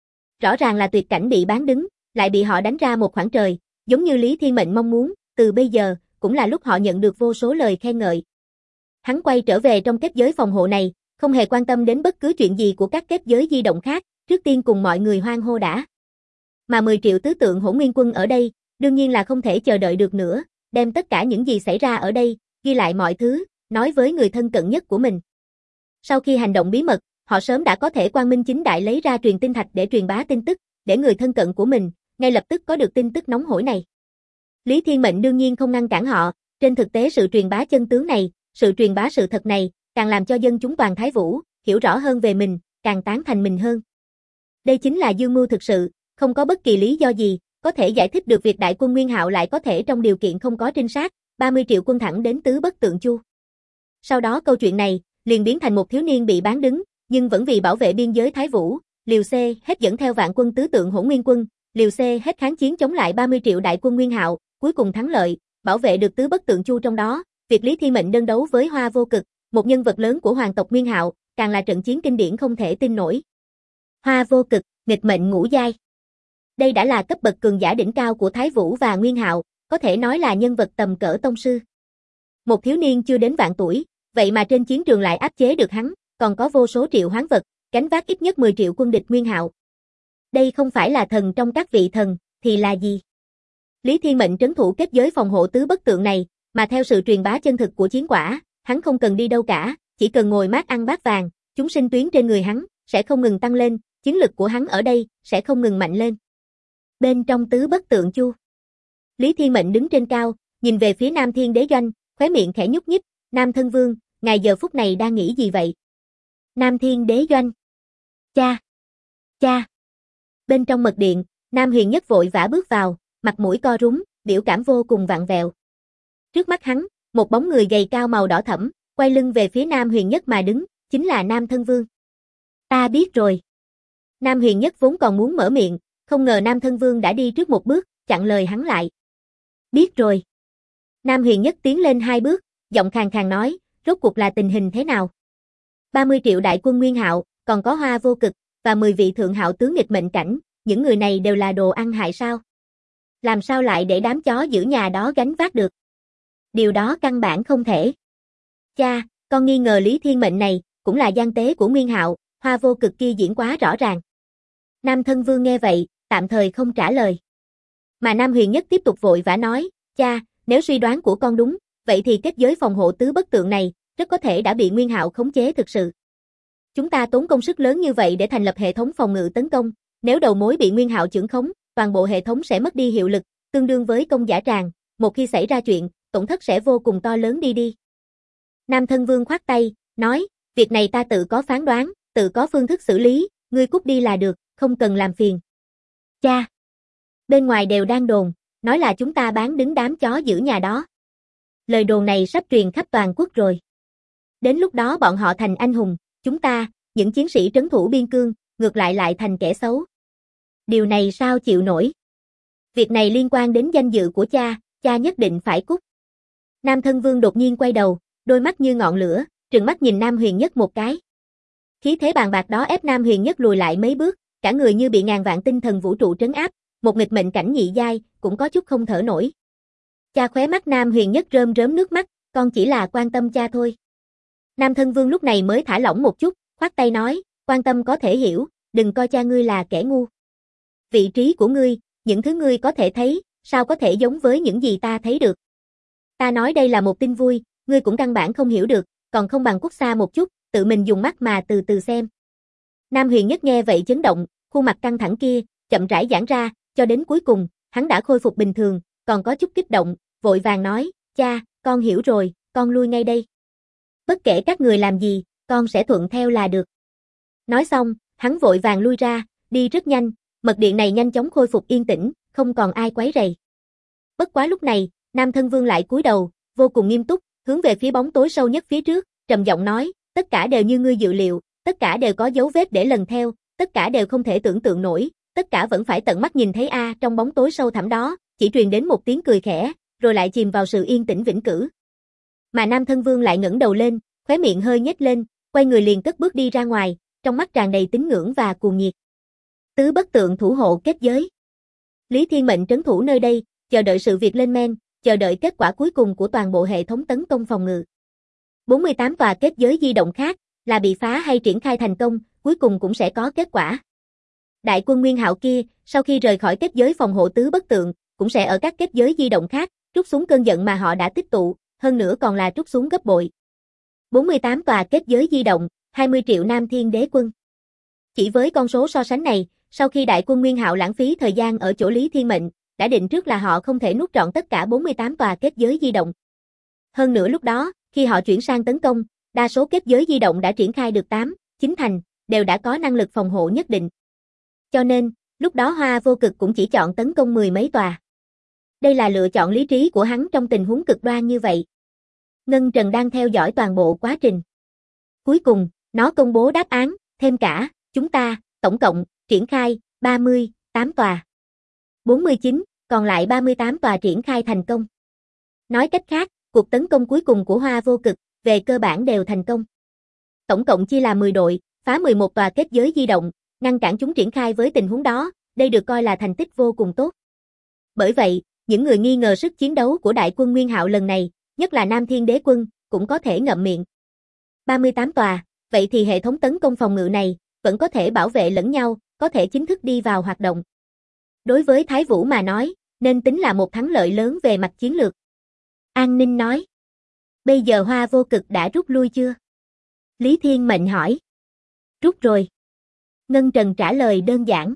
Rõ ràng là tuyệt cảnh bị bán đứng, lại bị họ đánh ra một khoảng trời, giống như Lý Thiên Mệnh mong muốn, từ bây giờ, cũng là lúc họ nhận được vô số lời khen ngợi. Hắn quay trở về trong kết giới phòng hộ này, không hề quan tâm đến bất cứ chuyện gì của các kết giới di động khác, trước tiên cùng mọi người hoan hô đã. Mà 10 triệu tứ tượng Hỗn Nguyên quân ở đây, đương nhiên là không thể chờ đợi được nữa, đem tất cả những gì xảy ra ở đây, ghi lại mọi thứ, nói với người thân cận nhất của mình. Sau khi hành động bí mật, họ sớm đã có thể quang minh chính đại lấy ra truyền tin thạch để truyền bá tin tức, để người thân cận của mình, ngay lập tức có được tin tức nóng hổi này. Lý Thiên Mệnh đương nhiên không ngăn cản họ, trên thực tế sự truyền bá chân tướng này, sự truyền bá sự thật này, càng làm cho dân chúng toàn Thái Vũ, hiểu rõ hơn về mình, càng tán thành mình hơn. Đây chính là dương mưu thực sự, không có bất kỳ lý do gì, có thể giải thích được việc đại quân Nguyên Hạo lại có thể trong điều kiện không có trinh sát, 30 triệu quân thẳng đến Tứ Bất Tượng Chu. Sau đó câu chuyện này, liền biến thành một thiếu niên bị bán đứng, nhưng vẫn vì bảo vệ biên giới Thái Vũ, liều xê hết dẫn theo vạn quân tứ tượng Hỗn Nguyên quân, liều xê hết kháng chiến chống lại 30 triệu đại quân Nguyên Hạo, cuối cùng thắng lợi, bảo vệ được Tứ Bất Tượng Chu trong đó, việc Lý Thiên Mệnh đơn đấu với Hoa Vô Cực, một nhân vật lớn của hoàng tộc Nguyên Hạo, càng là trận chiến kinh điển không thể tin nổi. Hoa Vô Cực, nghịch mệnh ngũ giai. Đây đã là cấp bậc cường giả đỉnh cao của Thái Vũ và Nguyên Hạo, có thể nói là nhân vật tầm cỡ tông sư. Một thiếu niên chưa đến vạn tuổi, vậy mà trên chiến trường lại áp chế được hắn, còn có vô số triệu hoán vật, gánh vác ít nhất 10 triệu quân địch Nguyên Hạo. Đây không phải là thần trong các vị thần, thì là gì? Lý Thiên Mệnh trấn thủ kết giới phòng hộ Tứ Bất Tượng này, mà theo sự truyền bá chân thực của chiến quả, hắn không cần đi đâu cả, chỉ cần ngồi mát ăn bát vàng, chúng sinh tuyến trên người hắn sẽ không ngừng tăng lên, chiến lực của hắn ở đây sẽ không ngừng mạnh lên. Bên trong Tứ Bất Tượng Chu, Lý Thiên Mệnh đứng trên cao, nhìn về phía Nam Thiên Đế Doanh, khóe miệng khẽ nhúc nhích, Nam Thân Vương, ngài giờ phút này đang nghĩ gì vậy? Nam Thiên Đế Doanh. Cha. Bên trong mật điện, Nam Huyền Nhất vội vã bước vào, mặt mũi co rúm, biểu cảm vô cùng vặn vẹo. Trước mắt hắn, một bóng người gầy cao màu đỏ thẫm, quay lưng về phía Nam Huyền Nhất mà đứng, chính là Nam Thân Vương. Ta biết rồi. Nam Huyền Nhất vốn còn muốn mở miệng, không ngờ Nam Thân Vương đã đi trước một bước, chặn lời hắn lại. Biết rồi. Nam Huyền Nhất tiến lên 2 bước, giọng khàn khàn nói, rốt cuộc là tình hình thế nào? 30 triệu đại quân Nguyên Hạo, còn có Hoa Vô Cực, và 10 vị thượng hạo tướng nghịch mệnh cảnh, những người này đều là đồ ăn hại sao? Làm sao lại để đám chó giữ nhà đó gánh vác được? Điều đó căn bản không thể. Cha, con nghi ngờ Lý Thiên Mệnh này, cũng là gian tế của Nguyên Hạo, Hoa Vô Cực kia diễn quá rõ ràng. Nam Thân Vương nghe vậy, tạm thời không trả lời. Mà Nam Huyền Nhất tiếp tục vội vã nói, cha, nếu suy đoán của con đúng, vậy thì kết giới phòng hộ Tứ Bất Tượng này, rất có thể đã bị Nguyên Hạo khống chế thực sự. Chúng ta tốn công sức lớn như vậy để thành lập hệ thống phòng ngự tấn công, nếu đầu mối bị Nguyên Hạo chưởng khống, toàn bộ hệ thống sẽ mất đi hiệu lực, tương đương với công giả tràng, một khi xảy ra chuyện, tổn thất sẽ vô cùng to lớn đi. Nam Thân Vương khoát tay, nói, việc này ta tự có phán đoán, tự có phương thức xử lý, ngươi cút đi là được, không cần làm phiền. Cha, bên ngoài đều đang đồn, nói là chúng ta bán đứng đám chó giữ nhà đó. Lời đồn này sắp truyền khắp toàn quốc rồi. Đến lúc đó bọn họ thành anh hùng, chúng ta, những chiến sĩ trấn thủ biên cương, ngược lại thành kẻ xấu. Điều này sao chịu nổi? Việc này liên quan đến danh dự của cha nhất định phải cút. Nam Thân Vương đột nhiên quay đầu, đôi mắt như ngọn lửa, trừng mắt nhìn Nam Huyền Nhất một cái. Khí thế bàn bạc đó ép Nam Huyền Nhất lùi lại mấy bước, cả người như bị ngàn vạn tinh thần vũ trụ trấn áp, một nghịch mệnh cảnh nhị giai, cũng có chút không thở nổi. Cha khóe mắt Nam Huyền Nhất rơm rớm nước mắt, con chỉ là quan tâm cha thôi. Nam Thân Vương lúc này mới thả lỏng một chút, khoát tay nói, quan tâm có thể hiểu, đừng coi cha ngươi là kẻ ngu. Vị trí của ngươi, những thứ ngươi có thể thấy, sao có thể giống với những gì ta thấy được. Ta nói đây là một tin vui, ngươi cũng căn bản không hiểu được, còn không bằng cút xa một chút, tự mình dùng mắt mà từ từ xem. Nam Huyền Nhất nghe vậy chấn động, khuôn mặt căng thẳng kia, chậm rãi giãn ra, cho đến cuối cùng, hắn đã khôi phục bình thường, còn có chút kích động, vội vàng nói, cha, con hiểu rồi, con lui ngay đây. Bất kể các người làm gì, con sẽ thuận theo là được. Nói xong, hắn vội vàng lui ra, đi rất nhanh, mật điện này nhanh chóng khôi phục yên tĩnh, không còn ai quấy rầy. Bất quá lúc này, Nam Thân Vương lại cúi đầu, vô cùng nghiêm túc, hướng về phía bóng tối sâu nhất phía trước, trầm giọng nói, tất cả đều như ngươi dự liệu, tất cả đều có dấu vết để lần theo, tất cả đều không thể tưởng tượng nổi, tất cả vẫn phải tận mắt nhìn thấy trong bóng tối sâu thẳm đó, chỉ truyền đến một tiếng cười khẽ, rồi lại chìm vào sự yên tĩnh vĩnh cửu. Mà Nam Thân Vương lại ngẩng đầu lên, khóe miệng hơi nhếch lên, quay người liền cất bước đi ra ngoài, trong mắt tràn đầy tín ngưỡng và cuồng nhiệt. Tứ bất tượng thủ hộ kết giới. Lý Thiên Mệnh trấn thủ nơi đây, chờ đợi sự việc lên men, chờ đợi kết quả cuối cùng của toàn bộ hệ thống tấn công phòng ngự. 48 tòa kết giới di động khác, là bị phá hay triển khai thành công, cuối cùng cũng sẽ có kết quả. Đại quân Nguyên Hạo kia, sau khi rời khỏi kết giới phòng hộ tứ bất tượng, cũng sẽ ở các kết giới di động khác, trút xuống cơn giận mà họ đã tích tụ, hơn nữa còn là trút xuống gấp bội. 48 tòa kết giới di động, 20 triệu Nam Thiên Đế quân. Chỉ với con số so sánh này, sau khi đại quân Nguyên Hạo lãng phí thời gian ở chỗ Lý Thiên Mệnh, đã định trước là họ không thể nuốt trọn tất cả 48 tòa kết giới di động. Hơn nữa lúc đó, khi họ chuyển sang tấn công, đa số kết giới di động đã triển khai được 8, 9 thành, đều đã có năng lực phòng hộ nhất định. Cho nên, lúc đó Hoa Vô Cực cũng chỉ chọn tấn công 10 mấy tòa. Đây là lựa chọn lý trí của hắn trong tình huống cực đoan như vậy. Ngân Trần đang theo dõi toàn bộ quá trình. Cuối cùng, nó công bố đáp án, thêm cả, chúng ta, tổng cộng, triển khai, 38 tòa. 49, còn lại 38 tòa triển khai thành công. Nói cách khác, cuộc tấn công cuối cùng của Hoa Vô Cực, về cơ bản đều thành công. Tổng cộng chia là 10 đội, phá 11 tòa kết giới di động, ngăn cản chúng triển khai với tình huống đó, đây được coi là thành tích vô cùng tốt. Bởi vậy, những người nghi ngờ sức chiến đấu của đại quân Nguyên Hạo lần này, nhất là Nam Thiên Đế quân, cũng có thể ngậm miệng. 38 tòa, vậy thì hệ thống tấn công phòng ngự này, vẫn có thể bảo vệ lẫn nhau, có thể chính thức đi vào hoạt động. Đối với Thái Vũ mà nói, nên tính là một thắng lợi lớn về mặt chiến lược. An Ninh nói. Bây giờ Hoa Vô Cực đã rút lui chưa? Lý Thiên Mệnh hỏi. Rút rồi. Ngân Trần trả lời đơn giản.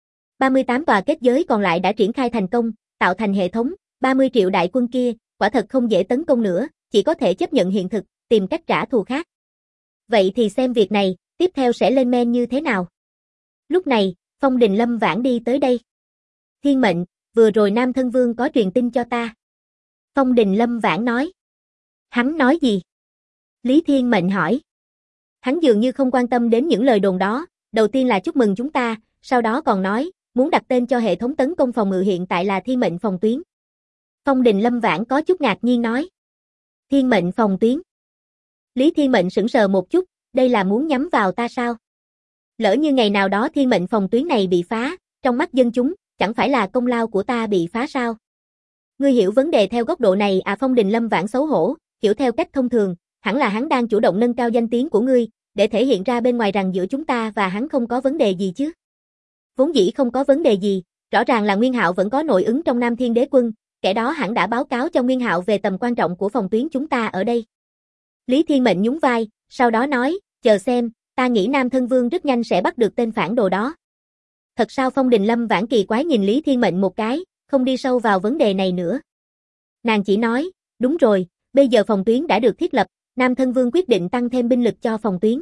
38 tòa kết giới còn lại đã triển khai thành công, tạo thành hệ thống, 30 triệu đại quân kia, quả thật không dễ tấn công nữa, chỉ có thể chấp nhận hiện thực, tìm cách trả thù khác. Vậy thì xem việc này, tiếp theo sẽ lên men như thế nào? Lúc này, Phong Đình Lâm Vãn đi tới đây. Thiên Mệnh, vừa rồi Nam Thân Vương có truyền tin cho ta. Phong Đình Lâm Vãn nói. Hắn nói gì? Lý Thiên Mệnh hỏi. Hắn dường như không quan tâm đến những lời đồn đó, đầu tiên là chúc mừng chúng ta, sau đó còn nói, muốn đặt tên cho hệ thống tấn công phòng ngự hiện tại là Thiên Mệnh phòng tuyến. Phong Đình Lâm Vãn có chút ngạc nhiên nói. Thiên Mệnh phòng tuyến. Lý Thiên Mệnh sững sờ một chút, đây là muốn nhắm vào ta sao? Lỡ như ngày nào đó Thiên Mệnh phòng tuyến này bị phá, trong mắt dân chúng, chẳng phải là công lao của ta bị phá sao? Ngươi hiểu vấn đề theo góc độ này à? Phong Đình Lâm Vãn xấu hổ, hiểu theo cách thông thường, hẳn là hắn đang chủ động nâng cao danh tiếng của ngươi, để thể hiện ra bên ngoài rằng giữa chúng ta và hắn không có vấn đề gì chứ. Vốn dĩ không có vấn đề gì, rõ ràng là Nguyên Hạo vẫn có nội ứng trong Nam Thiên Đế quân, kẻ đó hẳn đã báo cáo cho Nguyên Hạo về tầm quan trọng của phòng tuyến chúng ta ở đây. Lý Thiên Mệnh nhún vai, sau đó nói, chờ xem, ta nghĩ Nam Thân Vương rất nhanh sẽ bắt được tên phản đồ đó. Thật sao? Phong Đình Lâm Vãn kỳ quái nhìn Lý Thiên Mệnh một cái, không đi sâu vào vấn đề này nữa. Nàng chỉ nói, đúng rồi, bây giờ phòng tuyến đã được thiết lập, Nam Thân Vương quyết định tăng thêm binh lực cho phòng tuyến.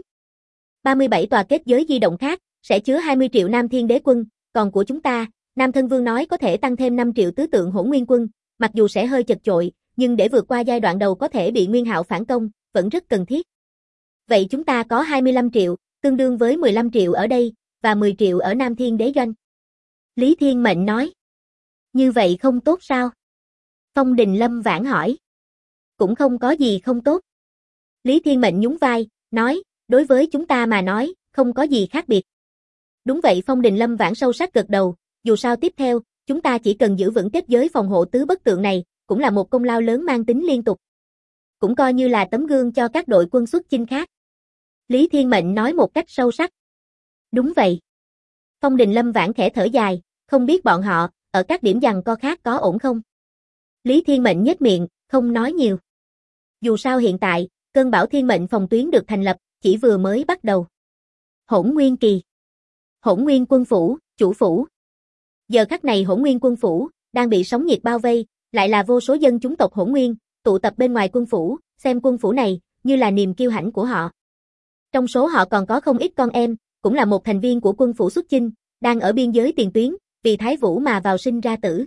37 tòa kết giới di động khác, sẽ chứa 20 triệu Nam Thiên Đế quân, còn của chúng ta, Nam Thân Vương nói có thể tăng thêm 5 triệu tứ tượng Hỗn Nguyên quân, mặc dù sẽ hơi chật chội, nhưng để vượt qua giai đoạn đầu có thể bị Nguyên Hạo phản công, vẫn rất cần thiết. Vậy chúng ta có 25 triệu, tương đương với 15 triệu ở đây, và 10 triệu ở Nam Thiên Đế doanh. Lý Thiên Mệnh nói. Như vậy không tốt sao? Phong Đình Lâm Vãn hỏi. Cũng không có gì không tốt. Lý Thiên Mệnh nhún vai, nói, đối với chúng ta mà nói, không có gì khác biệt. Đúng vậy. Phong Đình Lâm Vãn sâu sắc gật đầu, dù sao tiếp theo, chúng ta chỉ cần giữ vững kết giới phòng hộ tứ bất tượng này, cũng là một công lao lớn mang tính liên tục. Cũng coi như là tấm gương cho các đội quân xuất chinh khác. Lý Thiên Mệnh nói một cách sâu sắc. Đúng vậy. Phong Đình Lâm Vãn khẽ thở dài, không biết bọn họ, ở các điểm giằng co khác có ổn không? Lý Thiên Mệnh nhếch miệng, không nói nhiều. Dù sao hiện tại, cơn bão Thiên Mệnh phòng tuyến được thành lập, chỉ vừa mới bắt đầu. Hỗn Nguyên kỳ. Hỗn Nguyên quân phủ, chủ phủ. Giờ khắc này Hỗn Nguyên quân phủ, đang bị sóng nhiệt bao vây, lại là vô số dân chúng tộc Hỗn Nguyên, tụ tập bên ngoài quân phủ, xem quân phủ này như là niềm kiêu hãnh của họ. Trong số họ còn có không ít con em, cũng là một thành viên của quân phủ xuất chinh, đang ở biên giới tiền tuyến, vì Thái Vũ mà vào sinh ra tử.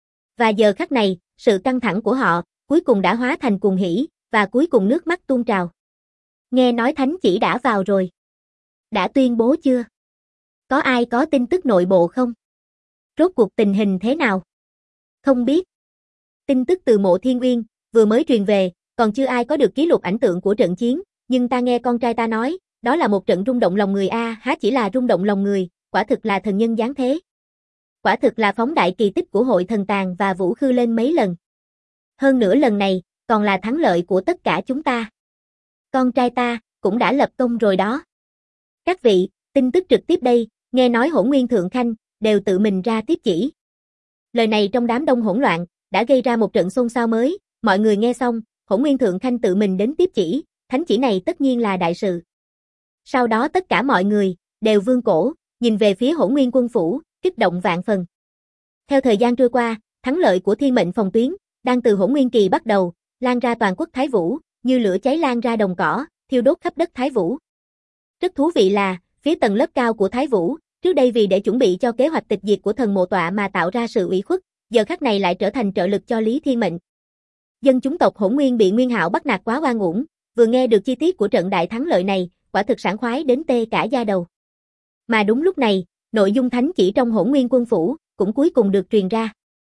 Và giờ khắc này, sự căng thẳng của họ, cuối cùng đã hóa thành cuồng hỉ, và cuối cùng nước mắt tuôn trào. Nghe nói thánh chỉ đã vào rồi. Đã tuyên bố chưa? Có ai có tin tức nội bộ không? Rốt cuộc tình hình thế nào? Không biết. Tin tức từ Mộ Thiên Uyên, vừa mới truyền về, còn chưa ai có được ký lục ảnh tượng của trận chiến, nhưng ta nghe con trai ta nói, đó là một trận rung động lòng người há chỉ là rung động lòng người, quả thực là thần nhân giáng thế. Quả thực là phóng đại kỳ tích của hội thần tàng và vũ khư lên mấy lần. Hơn nữa lần này, còn là thắng lợi của tất cả chúng ta. Con trai ta, cũng đã lập công rồi đó. Các vị, tin tức trực tiếp đây, nghe nói Hỗn Nguyên Thượng Khanh, đều tự mình ra tiếp chỉ. Lời này trong đám đông hỗn loạn, đã gây ra một trận xôn xao mới, mọi người nghe xong, Hỗn Nguyên Thượng Khanh tự mình đến tiếp chỉ, thánh chỉ này tất nhiên là đại sự. Sau đó tất cả mọi người, đều vươn cổ, nhìn về phía Hỗn Nguyên quân phủ, kích động vạn phần. Theo thời gian trôi qua, thắng lợi của Thiên Mệnh phòng tuyến, đang từ Hỗn Nguyên kỳ bắt đầu, lan ra toàn quốc Thái Vũ, như lửa cháy lan ra đồng cỏ, thiêu đốt khắp đất Thái Vũ. Rất thú vị là, phía tầng lớp cao của Thái Vũ, trước đây vì để chuẩn bị cho kế hoạch tịch diệt của thần Mộ Tọa mà tạo ra sự ủy khuất, giờ khắc này lại trở thành trợ lực cho Lý Thiên Mệnh. Dân chúng tộc Hỗn Nguyên bị Nguyên Hạo bắt nạt quá oan uổng, vừa nghe được chi tiết của trận đại thắng lợi này, quả thực sảng khoái đến tê cả da đầu. Mà đúng lúc này, nội dung thánh chỉ trong Hỗn Nguyên quân phủ cũng cuối cùng được truyền ra.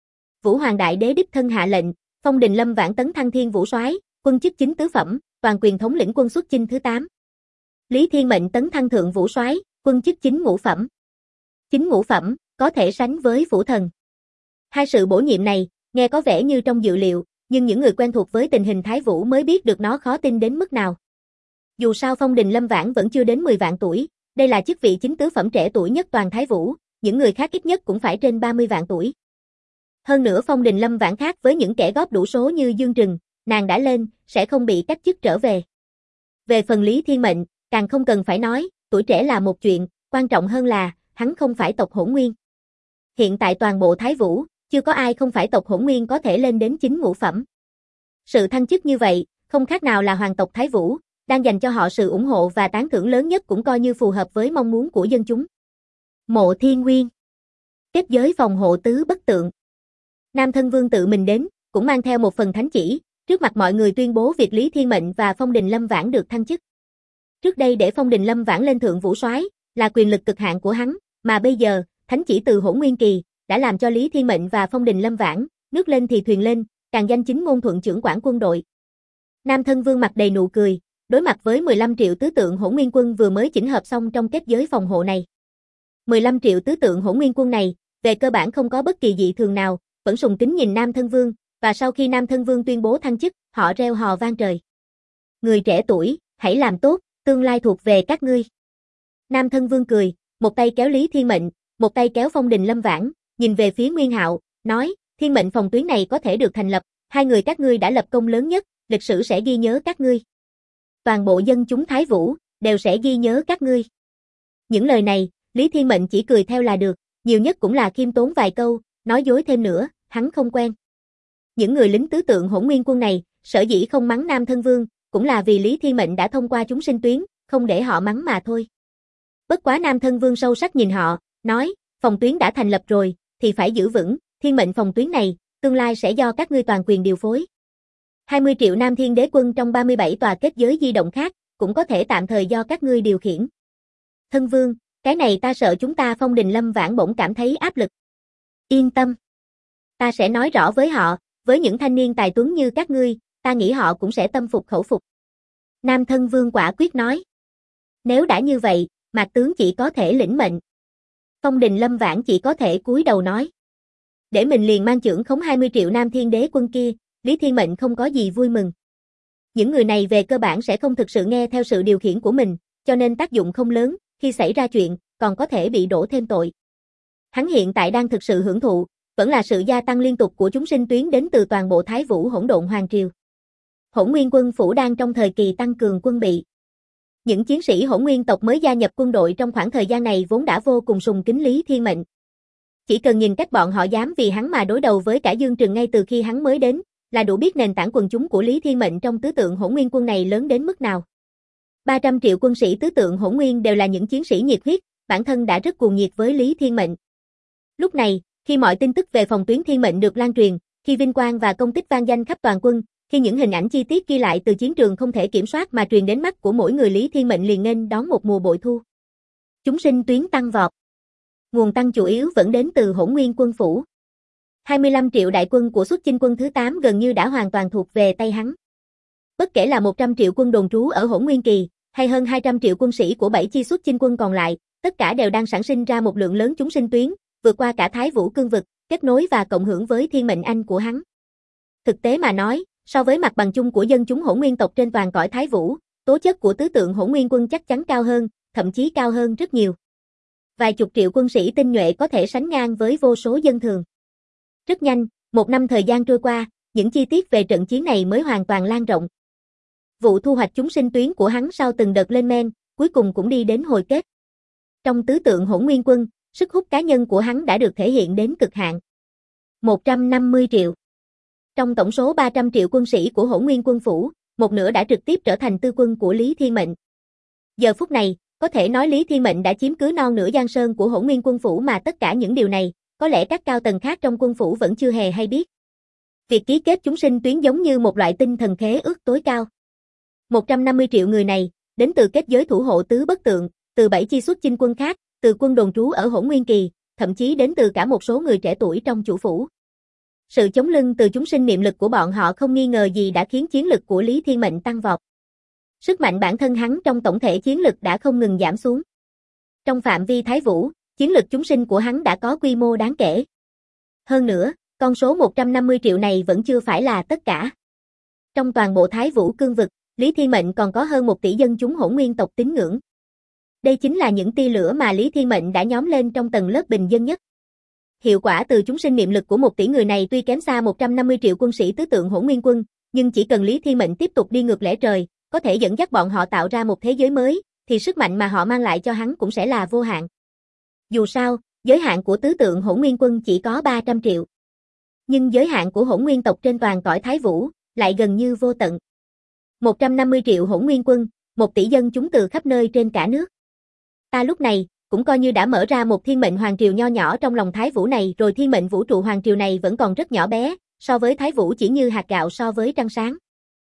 Vũ Hoàng Đại Đế đích thân hạ lệnh, phong Đình Lâm Vãn tấn thăng Thiên Vũ Soái, quân chức chính tứ phẩm, toàn quyền thống lĩnh quân xuất chinh thứ 8. Lý Thiên Mệnh tấn thăng Thượng Vũ Soái, quân chức chính ngũ phẩm. Chính ngũ phẩm, có thể sánh với Vũ Thần. Hai sự bổ nhiệm này, nghe có vẻ như trong dự liệu, nhưng những người quen thuộc với tình hình Thái Vũ mới biết được nó khó tin đến mức nào. Dù sao phong Đình Lâm Vãn vẫn chưa đến 10 vạn tuổi, đây là chức vị chính tứ phẩm trẻ tuổi nhất toàn Thái Vũ, những người khác ít nhất cũng phải trên 30 vạn tuổi. Hơn nữa phong Đình Lâm Vãn khác với những kẻ góp đủ số như Dương Trừng, nàng đã lên, sẽ không bị cách chức trở về. Về phần Lý Thiên Mệnh, càng không cần phải nói, tuổi trẻ là một chuyện, quan trọng hơn là, hắn không phải tộc Hỗn Nguyên. Hiện tại toàn bộ Thái Vũ, chưa có ai không phải tộc Hỗn Nguyên có thể lên đến chính ngũ phẩm. Sự thăng chức như vậy, không khác nào là hoàng tộc Thái Vũ, đang dành cho họ sự ủng hộ và tán thưởng lớn nhất cũng coi như phù hợp với mong muốn của dân chúng. Mộ Thiên Nguyên. Kết giới phòng hộ tứ bất tượng. Nam Thân Vương tự mình đến, cũng mang theo một phần thánh chỉ, trước mặt mọi người tuyên bố việc Lý Thiên Mệnh và phong Đình Lâm Vãn được thăng chức. Trước đây để phong Đình Lâm Vãn lên Thượng Vũ Soái là quyền lực cực hạn của hắn, mà bây giờ, thánh chỉ từ Hỗn Nguyên kỳ đã làm cho Lý Thiên Mệnh và phong Đình Lâm Vãn, nước lên thì thuyền lên, càng danh chính ngôn thuận trưởng quản quân đội. Nam Thân Vương mặt đầy nụ cười, đối mặt với 15 triệu tứ tượng Hỗn Nguyên quân vừa mới chỉnh hợp xong trong kết giới phòng hộ này. 15 triệu tứ tượng Hỗn Nguyên quân này, về cơ bản không có bất kỳ dị thường nào, vẫn sùng kính nhìn Nam Thân Vương, và sau khi Nam Thân Vương tuyên bố thăng chức, họ reo hò vang trời. Người trẻ tuổi, hãy làm tốt, tương lai thuộc về các ngươi. Nam Thân Vương cười, một tay kéo Lý Thiên Mệnh, một tay kéo phong Đình Lâm Vãn, nhìn về phía Nguyên Hạo, nói, Thiên Mệnh phòng tuyến này có thể được thành lập, hai người các ngươi đã lập công lớn nhất, lịch sử sẽ ghi nhớ các ngươi. Toàn bộ dân chúng Thái Vũ, đều sẽ ghi nhớ các ngươi. Những lời này, Lý Thiên Mệnh chỉ cười theo là được, nhiều nhất cũng là khiêm tốn vài câu, nói dối thêm nữa, hắn không quen. Những người lính tứ tượng Hỗn Nguyên quân này, sở dĩ không mắng Nam Thân Vương, cũng là vì Lý Thiên Mệnh đã thông qua chúng sinh tuyến, không để họ mắng mà thôi. Bất quá Nam Thân Vương sâu sắc nhìn họ, nói, phòng tuyến đã thành lập rồi, thì phải giữ vững, Thiên Mệnh phòng tuyến này, tương lai sẽ do các ngươi toàn quyền điều phối. 20 triệu Nam Thiên Đế quân trong 37 tòa kết giới di động khác, cũng có thể tạm thời do các ngươi điều khiển. Thân Vương, cái này ta sợ chúng ta phong Đình Lâm Vãn bỗng cảm thấy áp lực. Yên tâm. Ta sẽ nói rõ với họ, với những thanh niên tài tuấn như các ngươi, ta nghĩ họ cũng sẽ tâm phục khẩu phục. Nam Thân Vương quả quyết nói. Nếu đã như vậy, Mạc tướng chỉ có thể lĩnh mệnh. Phong Đình Lâm Vãn chỉ có thể cúi đầu nói. Để mình liền mang chưởng khống 20 triệu Nam Thiên Đế quân kia, Lý Thiên Mệnh không có gì vui mừng. Những người này về cơ bản sẽ không thực sự nghe theo sự điều khiển của mình, cho nên tác dụng không lớn, khi xảy ra chuyện, còn có thể bị đổ thêm tội. Hắn hiện tại đang thực sự hưởng thụ, vẫn là sự gia tăng liên tục của chúng sinh tuyến đến từ toàn bộ Thái Vũ hỗn độn hoàng triều. Hỗn Nguyên quân phủ đang trong thời kỳ tăng cường quân bị. Những chiến sĩ Hỗn Nguyên tộc mới gia nhập quân đội trong khoảng thời gian này vốn đã vô cùng sùng kính Lý Thiên Mệnh. Chỉ cần nhìn cách bọn họ dám vì hắn mà đối đầu với cả Dương Trừng ngay từ khi hắn mới đến, là đủ biết nền tảng quần chúng của Lý Thiên Mệnh trong tứ tượng hỗn nguyên quân này lớn đến mức nào. 300 triệu quân sĩ tứ tượng hỗn nguyên đều là những chiến sĩ nhiệt huyết, bản thân đã rất cuồng nhiệt với Lý Thiên Mệnh. Lúc này, khi mọi tin tức về phòng tuyến Thiên Mệnh được lan truyền, khi vinh quang và công tích vang danh khắp toàn quân, khi những hình ảnh chi tiết ghi lại từ chiến trường không thể kiểm soát mà truyền đến mắt của mỗi người, Lý Thiên Mệnh liền nên đón một mùa bội thu. Chúng sinh tuyến tăng vọt. Nguồn tăng chủ yếu vẫn đến từ Hỗn Nguyên quân phủ. 25 triệu đại quân của Xuất Chinh quân thứ 8 gần như đã hoàn toàn thuộc về tay hắn. Bất kể là 100 triệu quân đồn trú ở Hỗn Nguyên Kỳ, hay hơn 200 triệu quân sĩ của 7 chi Xuất Chinh quân còn lại, tất cả đều đang sản sinh ra một lượng lớn chúng sinh tuyến, vượt qua cả Thái Vũ cương vực, kết nối và cộng hưởng với Thiên Mệnh Anh của hắn. Thực tế mà nói, so với mặt bằng chung của dân chúng Hỗn Nguyên tộc trên toàn cõi Thái Vũ, tố chất của tứ tượng Hỗn Nguyên quân chắc chắn cao hơn, thậm chí cao hơn rất nhiều. Vài chục triệu quân sĩ tinh nhuệ có thể sánh ngang với vô số dân thường. Rất nhanh, một năm thời gian trôi qua, những chi tiết về trận chiến này mới hoàn toàn lan rộng. Vụ thu hoạch chúng sinh tuyến của hắn sau từng đợt lên men, cuối cùng cũng đi đến hồi kết. Trong tứ tượng Hỗn Nguyên quân, sức hút cá nhân của hắn đã được thể hiện đến cực hạn. 150 triệu. Trong tổng số 300 triệu quân sĩ của Hỗn Nguyên quân phủ, một nửa đã trực tiếp trở thành tư quân của Lý Thiên Mệnh. Giờ phút này, có thể nói Lý Thiên Mệnh đã chiếm cứ non nửa giang sơn của Hỗn Nguyên quân phủ, mà tất cả những điều này, có lẽ các cao tầng khác trong quân phủ vẫn chưa hề hay biết. Việc ký kết chúng sinh tuyến giống như một loại tinh thần khế ước tối cao. 150 triệu người này, đến từ kết giới thủ hộ tứ bất tượng, từ 7 chi Xuất Chinh quân khác, từ quân đồn trú ở Hỗn Nguyên Kỳ, thậm chí đến từ cả một số người trẻ tuổi trong chủ phủ. Sự chống lưng từ chúng sinh niệm lực của bọn họ không nghi ngờ gì đã khiến chiến lực của Lý Thiên Mệnh tăng vọt. Sức mạnh bản thân hắn trong tổng thể chiến lực đã không ngừng giảm xuống. Trong phạm vi Thái Vũ, chiến lực chúng sinh của hắn đã có quy mô đáng kể. Hơn nữa, con số 150 triệu này vẫn chưa phải là tất cả. Trong toàn bộ Thái Vũ cương vực, Lý Thiên Mệnh còn có hơn 1 tỷ dân chúng Hỗn Nguyên tộc tín ngưỡng. Đây chính là những tia lửa mà Lý Thiên Mệnh đã nhóm lên trong tầng lớp bình dân nhất. Hiệu quả từ chúng sinh niệm lực của 1 tỷ người này tuy kém xa 150 triệu quân sĩ tứ tượng Hỗn Nguyên quân, nhưng chỉ cần Lý Thiên Mệnh tiếp tục đi ngược lẽ trời, có thể dẫn dắt bọn họ tạo ra một thế giới mới, thì sức mạnh mà họ mang lại cho hắn cũng sẽ là vô hạn. Dù sao, giới hạn của tứ tượng Hỗn Nguyên quân chỉ có 300 triệu. Nhưng giới hạn của Hỗn Nguyên tộc trên toàn cõi Thái Vũ lại gần như vô tận. 150 triệu Hỗn Nguyên quân, 1 tỷ dân chúng từ khắp nơi trên cả nước. Ta lúc này cũng coi như đã mở ra một thiên mệnh hoàng triều nho nhỏ trong lòng Thái Vũ này, rồi thiên mệnh vũ trụ hoàng triều này vẫn còn rất nhỏ bé, so với Thái Vũ chỉ như hạt gạo so với trăng sáng.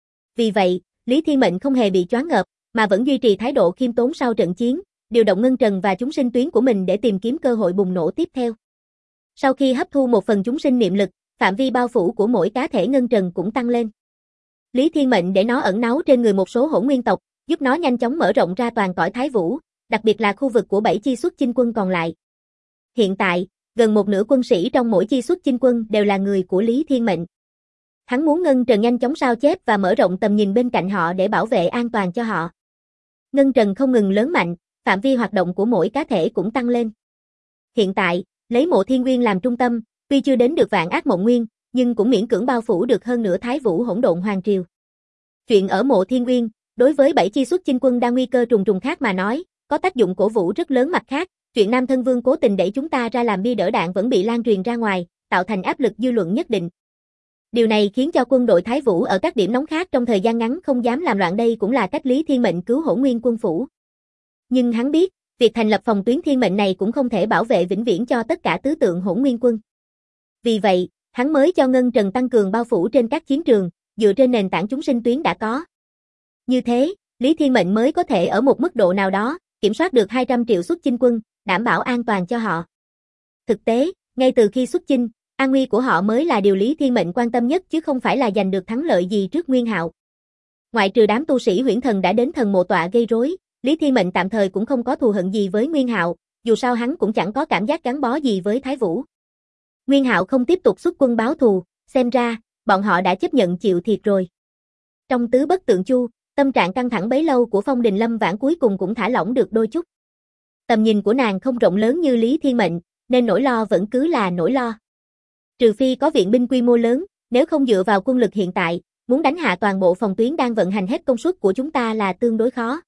Vì vậy, Lý Thiên Mệnh không hề bị choáng ngợp, mà vẫn duy trì thái độ khiêm tốn sau trận chiến, điều động ngân trần và chúng sinh tuyến của mình để tìm kiếm cơ hội bùng nổ tiếp theo. Sau khi hấp thu một phần chúng sinh niệm lực, phạm vi bao phủ của mỗi cá thể ngân trần cũng tăng lên. Lý Thiên Mệnh để nó ẩn náu trên người một số Hỗn Nguyên tộc, giúp nó nhanh chóng mở rộng ra toàn cõi Thái Vũ, đặc biệt là khu vực của 7 chi Xuất Chinh quân còn lại. Hiện tại, gần một nửa quân sĩ trong mỗi chi Xuất Chinh quân đều là người của Lý Thiên Mệnh. Hắn muốn ngân trần nhanh chóng sao chép và mở rộng tầm nhìn bên cạnh họ để bảo vệ an toàn cho họ. Ngân trần không ngừng lớn mạnh, phạm vi hoạt động của mỗi cá thể cũng tăng lên. Hiện tại, lấy Mộ Thiên Nguyên làm trung tâm, tuy chưa đến được Vạn Ác Mộng Nguyên, nhưng cũng miễn cưỡng bao phủ được hơn nửa Thái Vũ hỗn độn hoàng triều. Chuyện ở Mộ Thiên Nguyên, đối với 7 chi Xuất Chinh quân đang nguy cơ trùng trùng khác mà nói, có tác dụng cổ vũ rất lớn. Mặt khác, chuyện Nam Thân Vương cố tình đẩy chúng ta ra làm bia đỡ đạn vẫn bị lan truyền ra ngoài, tạo thành áp lực dư luận nhất định. Điều này khiến cho quân đội Thái Vũ ở các điểm nóng khác trong thời gian ngắn không dám làm loạn, đây cũng là cách Lý Thiên Mệnh cứu Hỗn Nguyên quân phủ. Nhưng hắn biết, việc thành lập phòng tuyến thiên mệnh này cũng không thể bảo vệ vĩnh viễn cho tất cả tứ tượng Hỗn Nguyên quân. Vì vậy, hắn mới cho ngân trần tăng cường bao phủ trên các chiến trường, dựa trên nền tảng chúng sinh tuyến đã có. Như thế, Lý Thiên Mệnh mới có thể ở một mức độ nào đó, kiểm soát được 200 triệu xuất chinh quân, đảm bảo an toàn cho họ. Thực tế, ngay từ khi xuất chinh, an nguy của họ mới là điều Lý Thiên Mệnh quan tâm nhất chứ không phải là giành được thắng lợi gì trước Nguyên Hạo. Ngoại trừ đám tu sĩ Huyễn Thần đã đến thần mộ tọa gây rối, Lý Thiên Mệnh tạm thời cũng không có thù hận gì với Nguyên Hạo, dù sao hắn cũng chẳng có cảm giác gắn bó gì với Thái Vũ. Nguyên Hạo không tiếp tục xuất quân báo thù, xem ra, bọn họ đã chấp nhận chịu thiệt rồi. Trong tứ bất tượng chu, tâm trạng căng thẳng bấy lâu của Phong Đình Lâm Vãn cuối cùng cũng thả lỏng được đôi chút. Tầm nhìn của nàng không rộng lớn như Lý Thiên Mệnh, nên nỗi lo vẫn cứ là nỗi lo. Trừ phi có viện binh quy mô lớn, nếu không dựa vào quân lực hiện tại, muốn đánh hạ toàn bộ phòng tuyến đang vận hành hết công suất của chúng ta là tương đối khó.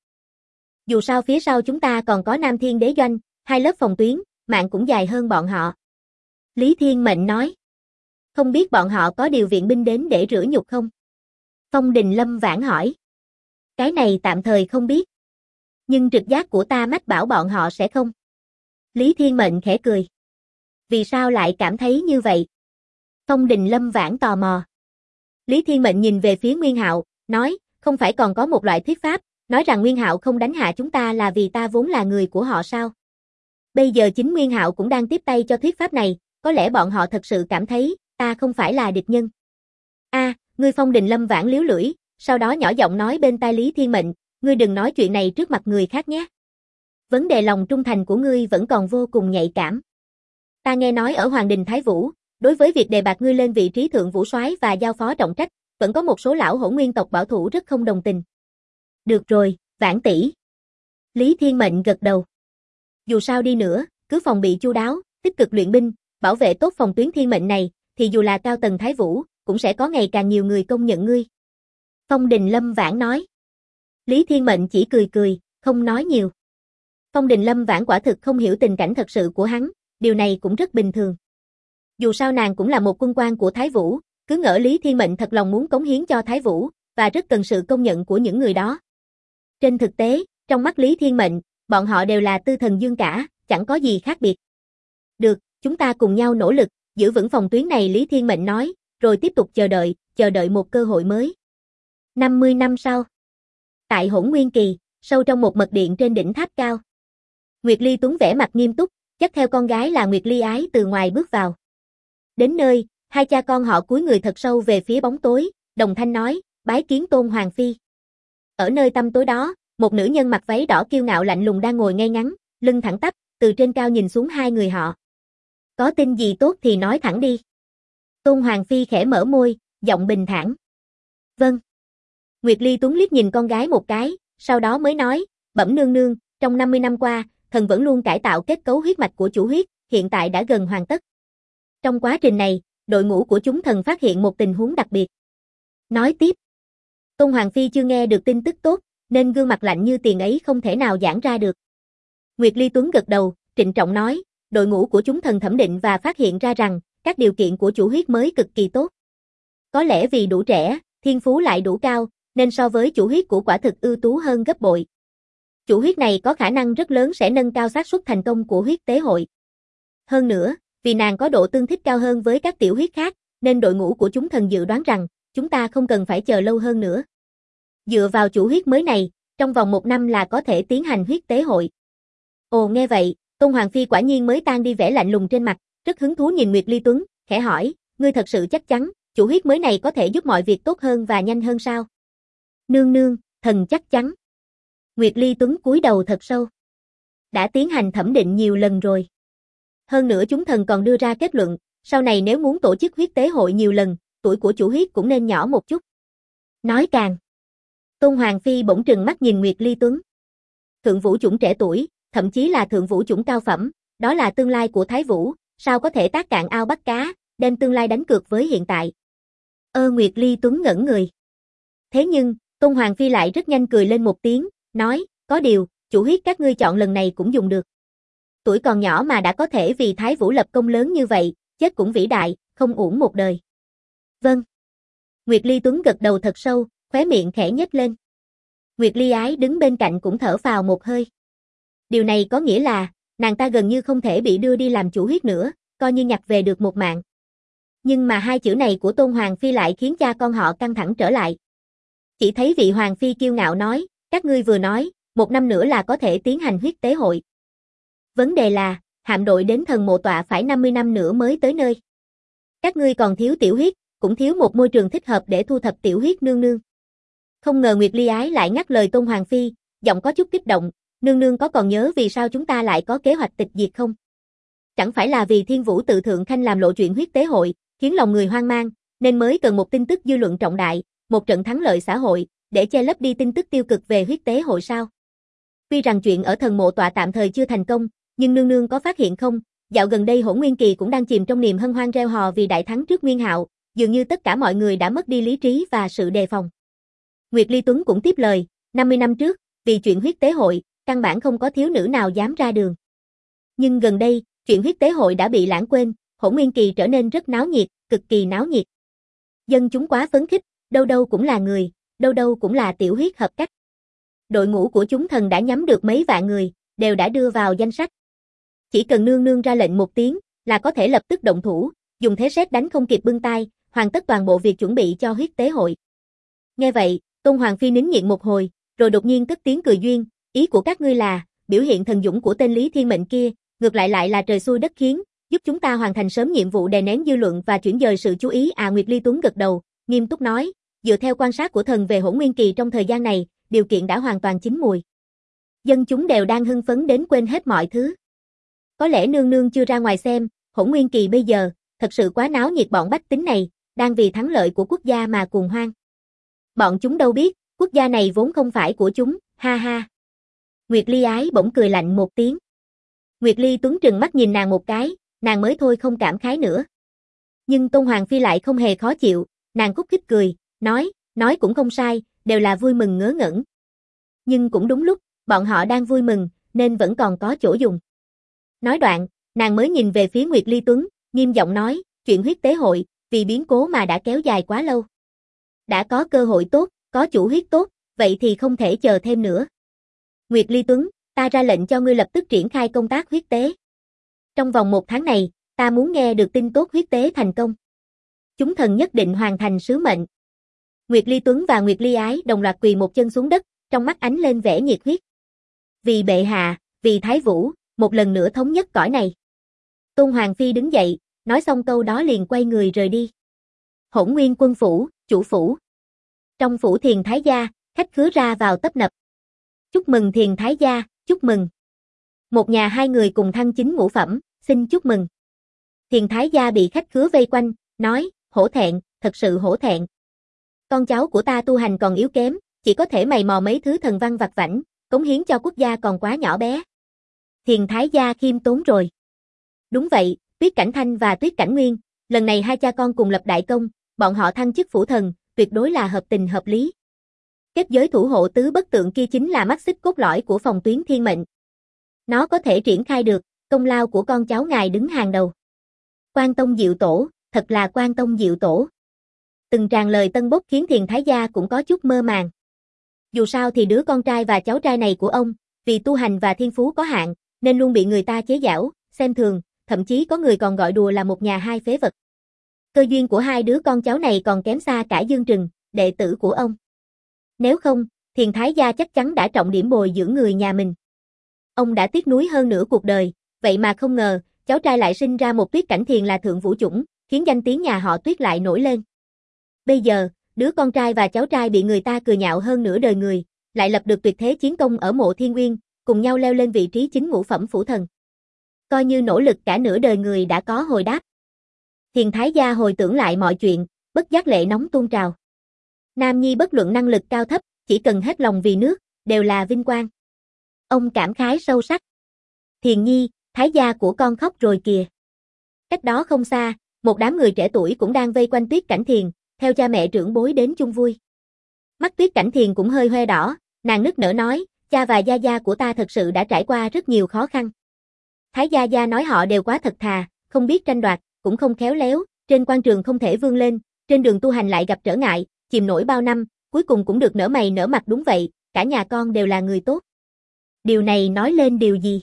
Dù sao phía sau chúng ta còn có Nam Thiên Đế Doanh, 2 lớp phòng tuyến, mạng cũng dài hơn bọn họ. Lý Thiên Mệnh nói. Không biết bọn họ có điều viện binh đến để rửa nhục không? Phong Đình Lâm Vãn hỏi. Cái này tạm thời không biết. Nhưng trực giác của ta mách bảo bọn họ sẽ không. Lý Thiên Mệnh khẽ cười. Vì sao lại cảm thấy như vậy? Phong Đình Lâm Vãn tò mò. Lý Thiên Mệnh nhìn về phía Nguyên Hạo, nói, không phải còn có một loại thuyết pháp, nói rằng Nguyên Hạo không đánh hạ chúng ta là vì ta vốn là người của họ sao? Bây giờ chính Nguyên Hạo cũng đang tiếp tay cho thuyết pháp này, có lẽ bọn họ thật sự cảm thấy, ta không phải là địch nhân. Ngươi Phong Đình Lâm Vãn liếu lưỡi, sau đó nhỏ giọng nói bên tai Lý Thiên Mệnh, ngươi đừng nói chuyện này trước mặt người khác nhé. Vấn đề lòng trung thành của ngươi vẫn còn vô cùng nhạy cảm. Ta nghe nói ở Hoàng Đình Thái Vũ, đối với việc đề bạt ngươi lên vị trí thượng vũ soái và giao phó trọng trách, vẫn có một số lão hổ nguyên tộc bảo thủ rất không đồng tình. Được rồi, Vãn tỷ. Lý Thiên Mệnh gật đầu. Dù sao đi nữa, cứ phòng bị chu đáo, tích cực luyện binh, bảo vệ tốt phòng tuyến thiên mệnh này, thì dù là cao tầng Thái Vũ, cũng sẽ có ngày càng nhiều người công nhận ngươi. Phong Đình Lâm Vãn nói. Lý Thiên Mệnh chỉ cười cười, không nói nhiều. Phong Đình Lâm Vãn quả thực không hiểu tình cảnh thật sự của hắn, điều này cũng rất bình thường. Dù sao nàng cũng là một quân quan của Thái Vũ, cứ ngỡ Lý Thiên Mệnh thật lòng muốn cống hiến cho Thái Vũ, và rất cần sự công nhận của những người đó. Trên thực tế, trong mắt Lý Thiên Mệnh, bọn họ đều là tư thần dương cả, chẳng có gì khác biệt. Được, chúng ta cùng nhau nỗ lực, giữ vững phòng tuyến này Lý Thiên Mệnh nói, rồi tiếp tục chờ đợi một cơ hội mới. 50 năm sau. Tại Hỗn Nguyên Kỳ, sâu trong một mật điện trên đỉnh tháp cao. Nguyệt Ly Tuấn vẻ mặt nghiêm túc, dắt theo con gái là Nguyệt Ly Ái từ ngoài bước vào. Đến nơi, hai cha con họ cúi người thật sâu về phía bóng tối, đồng thanh nói, bái kiến Tôn Hoàng Phi. Ở nơi tăm tối đó, một nữ nhân mặc váy đỏ kiêu ngạo lạnh lùng đang ngồi ngay ngắn, lưng thẳng tắp, từ trên cao nhìn xuống hai người họ. Có tin gì tốt thì nói thẳng đi. Tôn Hoàng Phi khẽ mở môi, giọng bình thản. Vâng. Nguyệt Ly Tuấn liếc nhìn con gái một cái, sau đó mới nói, bẩm nương nương, trong 50 năm qua, thần vẫn luôn cải tạo kết cấu huyết mạch của chủ huyết, hiện tại đã gần hoàn tất. Trong quá trình này, đội ngũ của chúng thần phát hiện một tình huống đặc biệt. Nói tiếp. Tôn Hoàng Phi chưa nghe được tin tức tốt, nên gương mặt lạnh như tiền ấy không thể nào giãn ra được. Nguyệt Ly Tuấn gật đầu, trịnh trọng nói, đội ngũ của chúng thần thẩm định và phát hiện ra rằng, các điều kiện của chủ huyết mới cực kỳ tốt. Có lẽ vì đủ trẻ, thiên phú lại đủ cao, nên so với chủ huyết của quả thực ưu tú hơn gấp bội. Chủ huyết này có khả năng rất lớn sẽ nâng cao xác suất thành công của huyết tế hội. Hơn nữa, vì nàng có độ tương thích cao hơn với các tiểu huyết khác, nên đội ngũ của chúng thần dự đoán rằng, chúng ta không cần phải chờ lâu hơn nữa. Dựa vào chủ huyết mới này, trong vòng 1 năm là có thể tiến hành huyết tế hội. Ồ nghe vậy, Tôn Hoàng Phi quả nhiên mới tan đi vẻ lạnh lùng trên mặt, rất hứng thú nhìn Nguyệt Ly Tuấn, khẽ hỏi, ngươi thật sự chắc chắn, chủ huyết mới này có thể giúp mọi việc tốt hơn và nhanh hơn sao? Nương nương, thần chắc chắn. Nguyệt Ly Tuấn cúi đầu thật sâu. Đã tiến hành thẩm định nhiều lần rồi. Hơn nữa chúng thần còn đưa ra kết luận, sau này nếu muốn tổ chức huyết tế hội nhiều lần, tuổi của chủ huyết cũng nên nhỏ một chút. Nói càng. Tôn Hoàng Phi bỗng trừng mắt nhìn Nguyệt Ly Tuấn. Thượng vũ chủng trẻ tuổi, thậm chí là thượng vũ chủng cao phẩm, đó là tương lai của Thái Vũ, sao có thể tác cạn ao bắt cá, đem tương lai đánh cược với hiện tại. Nguyệt Ly Tuấn ngẩn người. Thế nhưng, Tôn Hoàng Phi lại rất nhanh cười lên một tiếng, nói, có điều, chủ huyết các ngươi chọn lần này cũng dùng được. Tuổi còn nhỏ mà đã có thể vì Thái Vũ lập công lớn như vậy, chết cũng vĩ đại, không uổng một đời. Vâng. Nguyệt Ly Tuấn gật đầu thật sâu, khóe miệng khẽ nhếch lên. Nguyệt Ly Ái đứng bên cạnh cũng thở phào một hơi. Điều này có nghĩa là, nàng ta gần như không thể bị đưa đi làm chủ huyết nữa, coi như nhặt về được một mạng. Nhưng mà hai chữ này của Tôn Hoàng Phi lại khiến cha con họ căng thẳng trở lại. Chỉ thấy vị Hoàng Phi kiêu ngạo nói, các ngươi vừa nói, 1 năm nữa là có thể tiến hành huyết tế hội. Vấn đề là, hạm đội đến thần mộ tọa phải 50 năm nữa mới tới nơi. Các ngươi còn thiếu tiểu huyết, cũng thiếu một môi trường thích hợp để thu thập tiểu huyết nương nương. Không ngờ Nguyệt Ly Ái lại ngắt lời Tôn Hoàng Phi, giọng có chút kích động, nương nương có còn nhớ vì sao chúng ta lại có kế hoạch tịch diệt không? Chẳng phải là vì Thiên Vũ tự thượng khanh làm lộ chuyện huyết tế hội, khiến lòng người hoang mang, nên mới cần một tin tức dư luận trọng đại, một trận thắng lợi xã hội, để che lấp đi tin tức tiêu cực về huyết tế hội sao? Tuy rằng chuyện ở thần mộ tọa tạm thời chưa thành công, nhưng nương nương có phát hiện không, dạo gần đây Hỗn Nguyên Kỳ cũng đang chìm trong niềm hân hoan reo hò vì đại thắng trước Nguyên Hạo, dường như tất cả mọi người đã mất đi lý trí và sự đề phòng. Nguyệt Ly Tuấn cũng tiếp lời, 50 năm trước, vì chuyện huyết tế hội, căn bản không có thiếu nữ nào dám ra đường. Nhưng gần đây, chuyện huyết tế hội đã bị lãng quên, Hỗn Nguyên Kỳ trở nên rất náo nhiệt, cực kỳ náo nhiệt. Dân chúng quá phấn khích, đâu đâu cũng là người, đâu đâu cũng là tiểu huyết hợp cách. Đội ngũ của chúng thần đã nhắm được mấy vạn người, đều đã đưa vào danh sách. Chỉ cần nương nương ra lệnh một tiếng, là có thể lập tức động thủ, dùng thế sét đánh không kịp bưng tay, hoàn tất toàn bộ việc chuẩn bị cho huyết tế hội. Nghe vậy, Tôn Hoàng Phi nín nhịn một hồi, rồi đột nhiên cất tiếng cười duyên, ý của các ngươi là, biểu hiện thần dũng của tên Lý Thiên Mệnh kia, ngược lại là trời xui đất khiến, giúp chúng ta hoàn thành sớm nhiệm vụ đè nén dư luận và chuyển dời sự chú ý. Nguyệt Ly Tuấn gật đầu, nghiêm túc nói, dựa theo quan sát của thần về Hỗn Nguyên Kỳ trong thời gian này, điều kiện đã hoàn toàn chín mùi. Dân chúng đều đang hưng phấn đến quên hết mọi thứ. Có lẽ nương nương chưa ra ngoài xem, Hỗn Nguyên Kỳ bây giờ, thật sự quá náo nhiệt, bọn bách tính này, đang vì thắng lợi của quốc gia mà cuồng hoan. Bọn chúng đâu biết, quốc gia này vốn không phải của chúng, ha ha. Nguyệt Ly Ái bỗng cười lạnh một tiếng. Nguyệt Ly Tuấn trừng mắt nhìn nàng một cái, nàng mới thôi không cảm khái nữa. Nhưng Tôn Hoàng Phi lại không hề khó chịu, nàng khúc khích cười, nói cũng không sai, đều là vui mừng ngớ ngẩn. Nhưng cũng đúng lúc, bọn họ đang vui mừng, nên vẫn còn có chỗ dùng. Nói đoạn, nàng mới nhìn về phía Nguyệt Ly Tuấn, nghiêm giọng nói, chuyện huyết tế hội, vì biến cố mà đã kéo dài quá lâu. Đã có cơ hội tốt, có chủ huyết tốt, vậy thì không thể chờ thêm nữa. Nguyệt Ly Tuấn, ta ra lệnh cho ngươi lập tức triển khai công tác huyết tế. Trong vòng 1 tháng này, ta muốn nghe được tin tốt huyết tế thành công. Chúng thần nhất định hoàn thành sứ mệnh. Nguyệt Ly Tuấn và Nguyệt Ly Ái đồng loạt quỳ một chân xuống đất, trong mắt ánh lên vẻ nhiệt huyết. Vì bệ hạ, vì Thái Vũ, một lần nữa thống nhất cõi này. Tôn Hoàng Phi đứng dậy, nói xong câu đó liền quay người rời đi. Hỗn Nguyên quân phủ, chủ phủ. Trong phủ Thiền Thái gia, khách khứa ra vào tấp nập. Chúc mừng Thiền Thái gia, chúc mừng. Một nhà hai người cùng thăng chính ngũ phẩm, xin chúc mừng. Thiền Thái gia bị khách khứa vây quanh, nói, hổ thẹn, thật sự hổ thẹn. Con cháu của ta tu hành còn yếu kém, chỉ có thể mày mò mấy thứ thần văn vặt vãnh, cống hiến cho quốc gia còn quá nhỏ bé. Thiền Thái gia khiêm tốn rồi. Đúng vậy, Tuyết Cảnh Thanh và Tuyết Cảnh Nguyên, lần này hai cha con cùng lập đại công, bọn họ thăng chức phủ thần, tuyệt đối là hợp tình hợp lý. Kết giới thủ hộ tứ bất tượng kia chính là mắt xích cốt lõi của phòng tuyến thiên mệnh. Nó có thể triển khai được, công lao của con cháu ngài đứng hàng đầu. Quan Tông Diệu Tổ, thật là Quan Tông Diệu Tổ. Từng tràng lời tân bốc khiến Thiền Thái gia cũng có chút mơ màng. Dù sao thì đứa con trai và cháu trai này của ông, vì tu hành và thiên phú có hạn, nên luôn bị người ta chế giễu, xem thường, thậm chí có người còn gọi đùa là một nhà hai phế vật. Cơ duyên của hai đứa con cháu này còn kém xa cả Dương Trừng, đệ tử của ông. Nếu không, Thiền Thái gia chắc chắn đã trọng điểm bồi dưỡng người nhà mình. Ông đã tiếc nuối hơn nửa cuộc đời, vậy mà không ngờ, cháu trai lại sinh ra một Tuyết Cảnh Thiền là thượng vũ chủng, khiến danh tiếng nhà họ Tuyết lại nổi lên. Bây giờ, đứa con trai và cháu trai bị người ta cười nhạo hơn nửa đời người, lại lập được tuyệt thế chiến công ở Mộ Thiên Uyên, cùng nhau leo lên vị trí chính ngũ phẩm phủ thần. Coi như nỗ lực cả nửa đời người đã có hồi đáp. Thiền Thái gia hồi tưởng lại mọi chuyện, bất giác lệ nóng tuôn trào. Nam nhi bất luận năng lực cao thấp, chỉ cần hết lòng vì nước, đều là vinh quang. Ông cảm khái sâu sắc. Thiền nhi, Thái gia của con khóc rồi kìa. Cách đó không xa, một đám người trẻ tuổi cũng đang vây quanh Tuyết Cảnh Thiền, theo cha mẹ trưởng bối đến chung vui. Mắt Tuyết Cảnh Thiền cũng hơi hoe đỏ, nàng nức nở nói, cha và gia gia của ta thật sự đã trải qua rất nhiều khó khăn. Thái gia gia nói họ đều quá thật thà, không biết tranh đoạt, cũng không khéo léo, trên quan trường không thể vươn lên, trên đường tu hành lại gặp trở ngại, chìm nổi bao năm, cuối cùng cũng được nở mày nở mặt. Đúng vậy, cả nhà con đều là người tốt. Điều này nói lên điều gì?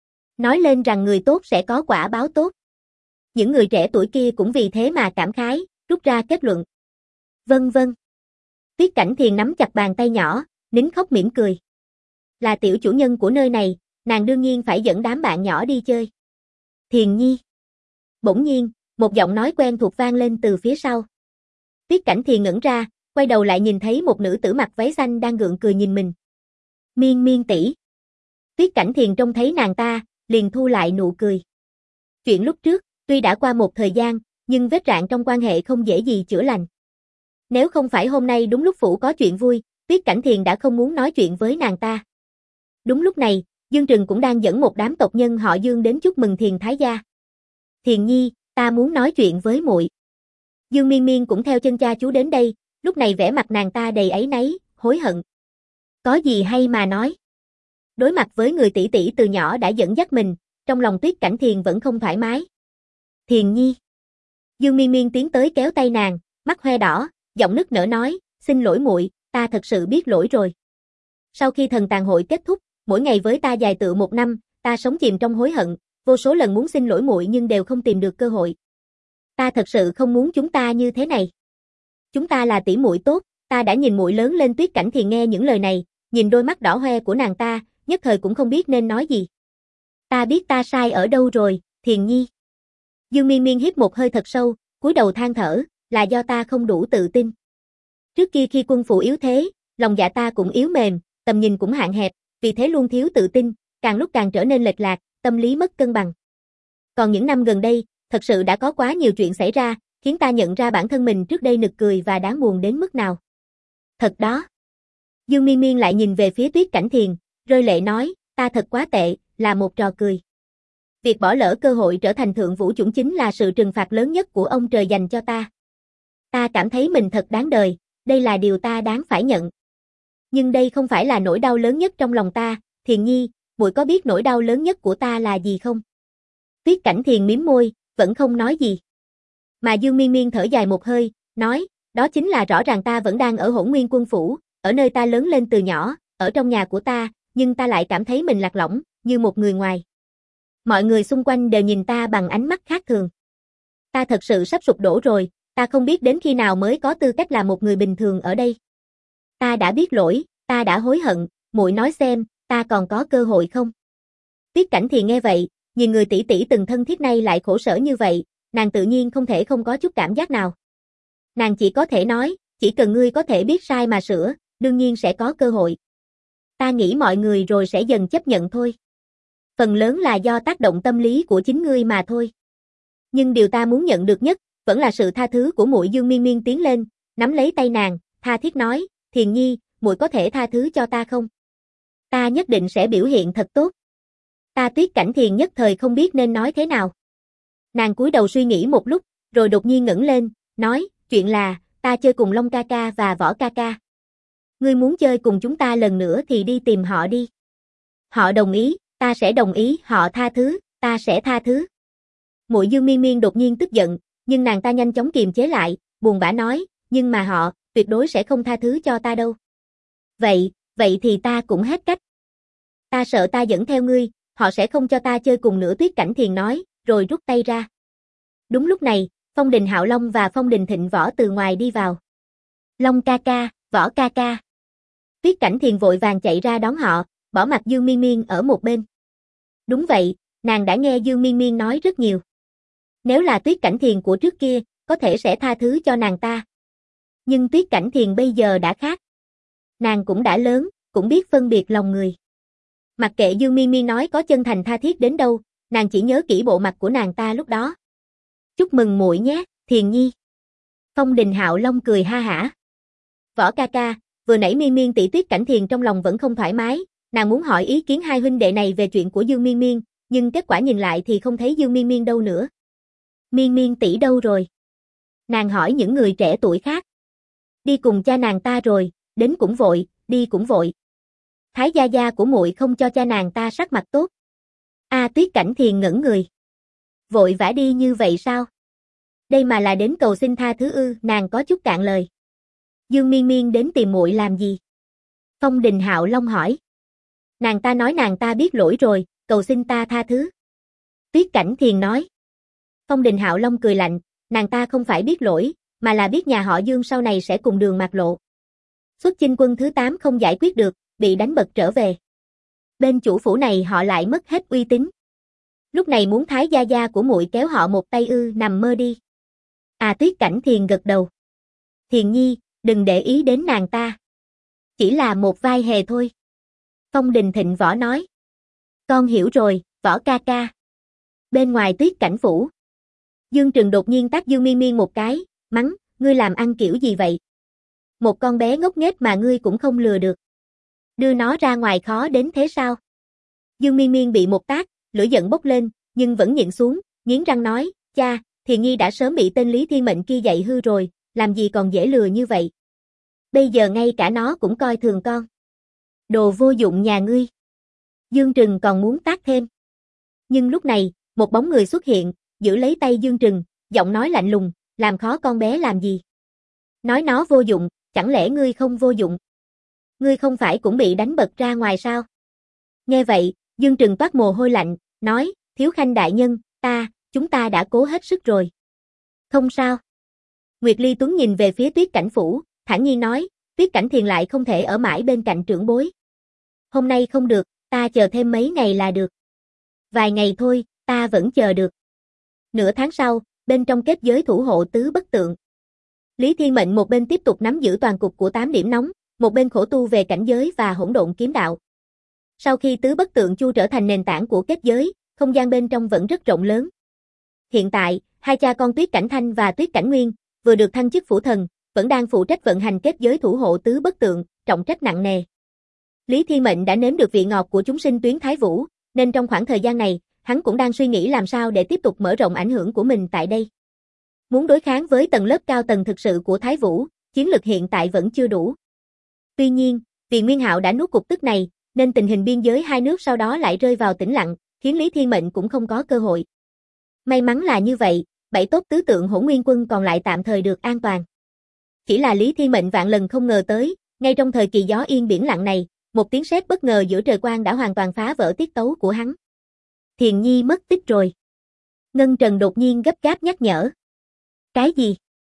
Nói lên rằng người tốt sẽ có quả báo tốt. Những người trẻ tuổi kia cũng vì thế mà cảm khái, rút ra kết luận. Vâng vâng. Tuyết Cảnh Thiền nắm chặt bàn tay nhỏ, nín khóc mỉm cười. Là tiểu chủ nhân của nơi này, nàng đương nhiên phải dẫn đám bạn nhỏ đi chơi. Thiền nhi. Bỗng nhiên, một giọng nói quen thuộc vang lên từ phía sau. Tuyết Cảnh Thiền ngẩng ra, quay đầu lại nhìn thấy một nữ tử mặc váy xanh đang gượng cười nhìn mình. Miên Miên tỷ. Tuyết Cảnh Thiền trông thấy nàng ta, liền thu lại nụ cười. Chuyện lúc trước, tuy đã qua một thời gian, nhưng vết rạn trong quan hệ không dễ gì chữa lành. Nếu không phải hôm nay đúng lúc phủ có chuyện vui, Tuyết Cảnh Thiền đã không muốn nói chuyện với nàng ta. Đúng lúc này, Dương Trừng cũng đang dẫn một đám tộc nhân họ Dương đến chúc mừng Thiền Thái gia. Thiền nhi, ta muốn nói chuyện với muội. Dương Miên Miên cũng theo chân cha chú đến đây, lúc này vẻ mặt nàng ta đầy áy náy, hối hận. Có gì hay mà nói. Đối mặt với người tỷ tỷ từ nhỏ đã dẫn dắt mình, trong lòng Tuyết Cảnh Thiền vẫn không thoải mái. Thiền nhi. Dương Miên Miên tiến tới kéo tay nàng, mắt hoe đỏ, giọng nức nở nói, xin lỗi muội, ta thật sự biết lỗi rồi. Sau khi thần tàn hội kết thúc, mỗi ngày với ta dài tựa 1 năm, ta sống chìm trong hối hận, vô số lần muốn xin lỗi muội nhưng đều không tìm được cơ hội. Ta thật sự không muốn chúng ta như thế này. Chúng ta là tỷ muội tốt, ta đã nhìn muội lớn lên. Tuyết Cảnh Thiền nghe những lời này, nhìn đôi mắt đỏ hoe của nàng ta, nhất thời cũng không biết nên nói gì. Ta biết ta sai ở đâu rồi, Thiền Nhi. Dương Miên Miên hít một hơi thật sâu, cúi đầu than thở, là do ta không đủ tự tin. Trước kia khi quân phụ yếu thế, lòng dạ ta cũng yếu mềm, tầm nhìn cũng hạn hẹp, vì thế luôn thiếu tự tin, càng lúc càng trở nên lệch lạc, tâm lý mất cân bằng. Còn những năm gần đây, thật sự đã có quá nhiều chuyện xảy ra, khiến ta nhận ra bản thân mình trước đây nực cười và đáng buồn đến mức nào. Thật đó. Dương Miên Miên lại nhìn về phía Tuyết Cảnh Thiền, rơi lệ nói, ta thật quá tệ, là một trò cười. Việc bỏ lỡ cơ hội trở thành thượng vũ chủng chính là sự trừng phạt lớn nhất của ông trời dành cho ta. Ta cảm thấy mình thật đáng đời, đây là điều ta đáng phải nhận. Nhưng đây không phải là nỗi đau lớn nhất trong lòng ta, Thiền Nhi, muội có biết nỗi đau lớn nhất của ta là gì không? Tuyết Cảnh Thiền mím môi, vẫn không nói gì. Mà Dương Miên Miên thở dài một hơi, nói, đó chính là rõ ràng ta vẫn đang ở Hỗn Nguyên Quân Phủ, ở nơi ta lớn lên từ nhỏ, ở trong nhà của ta, nhưng ta lại cảm thấy mình lạc lõng, như một người ngoài. Mọi người xung quanh đều nhìn ta bằng ánh mắt khác thường. Ta thật sự sắp sụp đổ rồi, ta không biết đến khi nào mới có tư cách là một người bình thường ở đây. Ta đã biết lỗi, ta đã hối hận, muội nói xem, ta còn có cơ hội không? Tuyết Cảnh thì nghe vậy, nhìn người tỷ tỷ từng thân thiết này lại khổ sở như vậy, nàng tự nhiên không thể không có chút cảm giác nào. Nàng chỉ có thể nói, chỉ cần ngươi có thể biết sai mà sửa, đương nhiên sẽ có cơ hội. Ta nghĩ mọi người rồi sẽ dần chấp nhận thôi. Phần lớn là do tác động tâm lý của chính ngươi mà thôi. Nhưng điều ta muốn nhận được nhất, vẫn là sự tha thứ của muội. Dương Miên Miên tiến lên, nắm lấy tay nàng, tha thiết nói, Thiền Nhi, muội có thể tha thứ cho ta không? Ta nhất định sẽ biểu hiện thật tốt. Ta Tuyết Cảnh Thiền nhất thời không biết nên nói thế nào. Nàng cúi đầu suy nghĩ một lúc, rồi đột nhiên ngẩng lên, nói, chuyện là, ta chơi cùng Long ca ca và Võ ca ca. Ngươi muốn chơi cùng chúng ta lần nữa thì đi tìm họ đi. Họ đồng ý, ta sẽ đồng ý, họ tha thứ, ta sẽ tha thứ. Muội Dương Miên Miên đột nhiên tức giận, nhưng nàng ta nhanh chóng kiềm chế lại, buồn bã nói, nhưng mà họ, tuyệt đối sẽ không tha thứ cho ta đâu. Vậy thì ta cũng hết cách. Ta sợ ta dẫn theo ngươi, họ sẽ không cho ta chơi cùng nữa, Tuyết Cảnh Thiền nói, rồi rút tay ra. Đúng lúc này, Phong Đình Hạo Long và Phong Đình Thịnh Võ từ ngoài đi vào. Long ca ca, Võ ca ca. Tuyết Cảnh Thiền vội vàng chạy ra đón họ, bỏ mặc Dương Miên Miên ở một bên. Đúng vậy, nàng đã nghe Dương Miên Miên nói rất nhiều. Nếu là Tuyết Cảnh Thiền của trước kia, có thể sẽ tha thứ cho nàng ta. Nhưng Tuyết Cảnh Thiền bây giờ đã khác. Nàng cũng đã lớn, cũng biết phân biệt lòng người. Mặc kệ Dương Miên Miên nói có chân thành tha thiết đến đâu, nàng chỉ nhớ kỹ bộ mặt của nàng ta lúc đó. Chúc mừng muội nhé, Thiền Nhi. Phong Đình Hạo Long cười ha hả. Võ ca ca, vừa nãy Miên Miên tỷ, Tuyết Cảnh Thiền trong lòng vẫn không thoải mái, nàng muốn hỏi ý kiến hai huynh đệ này về chuyện của Dương Miên Miên, nhưng kết quả nhìn lại thì không thấy Dương Miên Miên đâu nữa. Miên Miên tỷ đâu rồi? Nàng hỏi những người trẻ tuổi khác. Đi cùng cha nàng ta rồi, đến cũng vội, đi cũng vội. Thái gia gia của muội không cho cha nàng ta sắc mặt tốt. Tuyết Cảnh Thiền ngẩn người. Vội vã đi như vậy sao? Đây mà là đến cầu xin tha thứ ư? Nàng có chút cạn lời. Dương Miên Miên đến tìm muội làm gì? Phong Đình Hạo Long hỏi. Nàng ta nói nàng ta biết lỗi rồi, cầu xin ta tha thứ. Tuyết Cảnh Thiền nói. Phong Đình Hạo Long cười lạnh, nàng ta không phải biết lỗi, mà là biết nhà họ Dương sau này sẽ cùng đường mạt lộ. Xuất chinh quân thứ 8 không giải quyết được, bị đánh bật trở về. Bên chủ phủ này họ lại mất hết uy tín. Lúc này muốn Thái gia gia của muội kéo họ một tay ư? Nằm mơ đi. Tuyết Cảnh Thiền gật đầu. Thiền Nhi, đừng để ý đến nàng ta. Chỉ là một vai hề thôi. Phong Đình Thịnh Võ nói. Con hiểu rồi, Võ ca ca. Bên ngoài Tuyết Cảnh phủ, Dương Trừng đột nhiên tát Dương Miên Miên một cái, mắng, ngươi làm ăn kiểu gì vậy? Một con bé ngốc nghếch mà ngươi cũng không lừa được. Đưa nó ra ngoài khó đến thế sao? Dương Miên Miên bị một tát, lửa giận bốc lên, nhưng vẫn nhịn xuống, nghiến răng nói, cha, Thiền Nhi đã sớm bị tên Lý Thiên Mệnh kia dạy hư rồi, làm gì còn dễ lừa như vậy? Bây giờ ngay cả nó cũng coi thường con. Đồ vô dụng nhà ngươi. Dương Trừng còn muốn tát thêm. Nhưng lúc này, một bóng người xuất hiện, giữ lấy tay Dương Trừng, giọng nói lạnh lùng, làm khó con bé làm gì? Nói nó vô dụng, chẳng lẽ ngươi không vô dụng? Ngươi không phải cũng bị đánh bật ra ngoài sao? Nghe vậy, Dương Trừng toát mồ hôi lạnh, nói, Thiếu Khanh đại nhân, chúng ta đã cố hết sức rồi. Không sao. Nguyệt Ly Tuấn nhìn về phía Tuyết Cảnh Phủ, thản nhiên nói, Tuyết Cảnh Thiền lại không thể ở mãi bên cạnh trưởng bối. Hôm nay không được, ta chờ thêm mấy ngày là được. Vài ngày thôi, ta vẫn chờ được. Nửa tháng sau, bên trong kết giới thủ hộ tứ bất tượng. Lý Thiên Mệnh một bên tiếp tục nắm giữ toàn cục của 8 điểm nóng, một bên khổ tu về cảnh giới và hỗn độn kiếm đạo. Sau khi tứ bất tượng chu trở thành nền tảng của kết giới, không gian bên trong vẫn rất rộng lớn. Hiện tại, hai cha con Tuyết Cảnh Thanh và Tuyết Cảnh Nguyên vừa được thăng chức phủ thần, vẫn đang phụ trách vận hành kết giới thủ hộ tứ bất tượng, trọng trách nặng nề. Lý Thiên Mệnh đã nếm được vị ngọt của chúng sinh tuyến Thái Vũ, nên trong khoảng thời gian này, hắn cũng đang suy nghĩ làm sao để tiếp tục mở rộng ảnh hưởng của mình tại đây. Muốn đối kháng với tầng lớp cao tầng thực sự của Thái Vũ, chiến lực hiện tại vẫn chưa đủ. Tuy nhiên, vì Nguyên Hạo đã nuốt cục tức này, nên tình hình biên giới hai nước sau đó lại rơi vào tĩnh lặng, khiến Lý Thiên Mệnh cũng không có cơ hội. May mắn là như vậy, 7 tốt tứ tượng Hỗn Nguyên quân còn lại tạm thời được an toàn. Chỉ là Lý Thiên Mệnh vạn lần không ngờ tới, ngay trong thời kỳ gió yên biển lặng này, một tiếng sét bất ngờ giữa trời quang đã hoàn toàn phá vỡ tiết tấu của hắn. Thiền Nhi mất tích rồi. Ngân Trần đột nhiên gấp gáp nhắc nhở. Cái gì?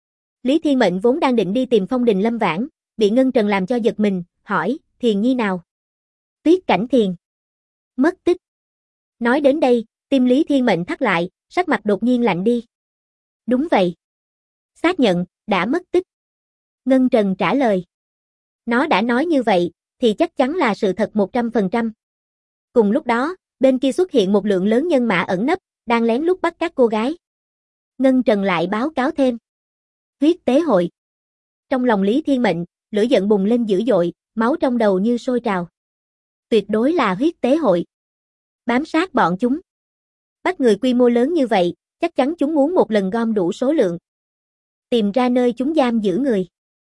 Lý Thiên Mệnh vốn đang định đi tìm Phong Đình Lâm Vãn, bị Ngân Trần làm cho giật mình, hỏi, Thiền Nhi nào? Tuyết Cảnh Thiền. Mất tích. Nói đến đây, tim Lý Thiên Mệnh thắt lại, sắc mặt đột nhiên lạnh đi. Đúng vậy. Xác nhận, đã mất tích. Ngân Trần trả lời. Nó đã nói như vậy, thì chắc chắn là sự thật 100%. Cùng lúc đó, bên kia xuất hiện một lượng lớn nhân mã ẩn nấp, đang lén lút bắt các cô gái. Ngân Trần lại báo cáo thêm. Huyết tế hội. Trong lòng Lý Thiên Mệnh, lửa giận bùng lên dữ dội, máu trong đầu như sôi trào. Tuyệt đối là huyết tế hội. Bám sát bọn chúng. Bắt người quy mô lớn như vậy, chắc chắn chúng muốn một lần gom đủ số lượng. Tìm ra nơi chúng giam giữ người.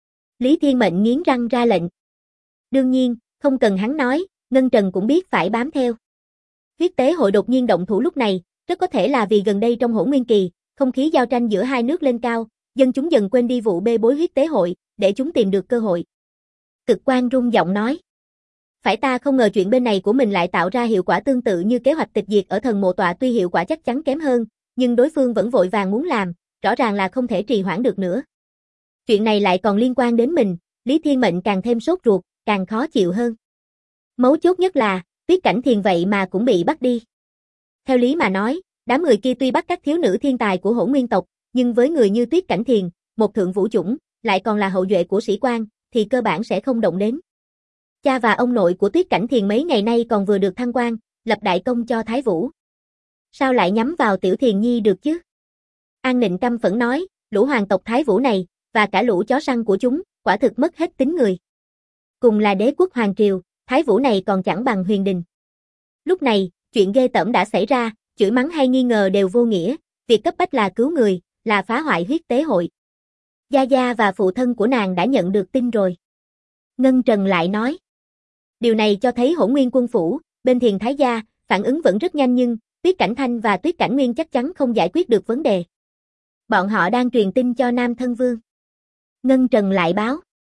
Lý Thiên Mệnh nghiến răng ra lệnh. Đương nhiên, không cần hắn nói, Ngân Trần cũng biết phải bám theo. Huyết tế hội đột nhiên động thủ lúc này, rất có thể là vì gần đây trong Hỗn Nguyên kỳ, không khí giao tranh giữa hai nước lên cao, dân chúng dần quên đi vụ bê bối huyết tế hội, để chúng tìm được cơ hội. Cực Quan rung giọng nói. Phải ta không ngờ chuyện bên này của mình lại tạo ra hiệu quả tương tự như kế hoạch tịch diệt ở thần mộ tọa, tuy hiệu quả chắc chắn kém hơn, nhưng đối phương vẫn vội vàng muốn làm, rõ ràng là không thể trì hoãn được nữa. Chuyện này lại còn liên quan đến mình, Lý Thiên Mệnh càng thêm sốt ruột, càng khó chịu hơn. Mấu chốt nhất là, Tuyết Cảnh Thiền vậy mà cũng bị bắt đi. Theo lý mà nói, đám người kia tuy bắt các thiếu nữ thiên tài của Hỗn Nguyên tộc, nhưng với người như Tuyết Cảnh Thiền, một thượng vũ chủng, lại còn là hậu duệ của sĩ quan, thì cơ bản sẽ không động đến. Cha và ông nội của Tuyết Cảnh Thiền mấy ngày nay còn vừa được thăng quan, lập đại công cho Thái Vũ. Sao lại nhắm vào Tiểu Thiền Nhi được chứ? An Nịnh căm phẫn nói, lũ hoàng tộc Thái Vũ này, và cả lũ chó săn của chúng, quả thực mất hết tính người. Cùng là đế quốc hoàng triều, Thái Vũ này còn chẳng bằng Huyền Đình. Lúc này, chuyện ghê tởm đã xảy ra, chửi mắng hay nghi ngờ đều vô nghĩa, việc cấp bách là cứu người, là phá hoại huyết tế hội. Gia Gia và phụ thân của nàng đã nhận được tin rồi. Ngân Trần lại nói. Điều này cho thấy Hỗn Nguyên quân phủ, bên Thiền Thái gia, phản ứng vẫn rất nhanh, nhưng Tuyết Cảnh Thanh và Tuyết Cảnh Nguyên chắc chắn không giải quyết được vấn đề. Bọn họ đang truyền tin cho Nam Thân Vương. Ngân Trần lại báo.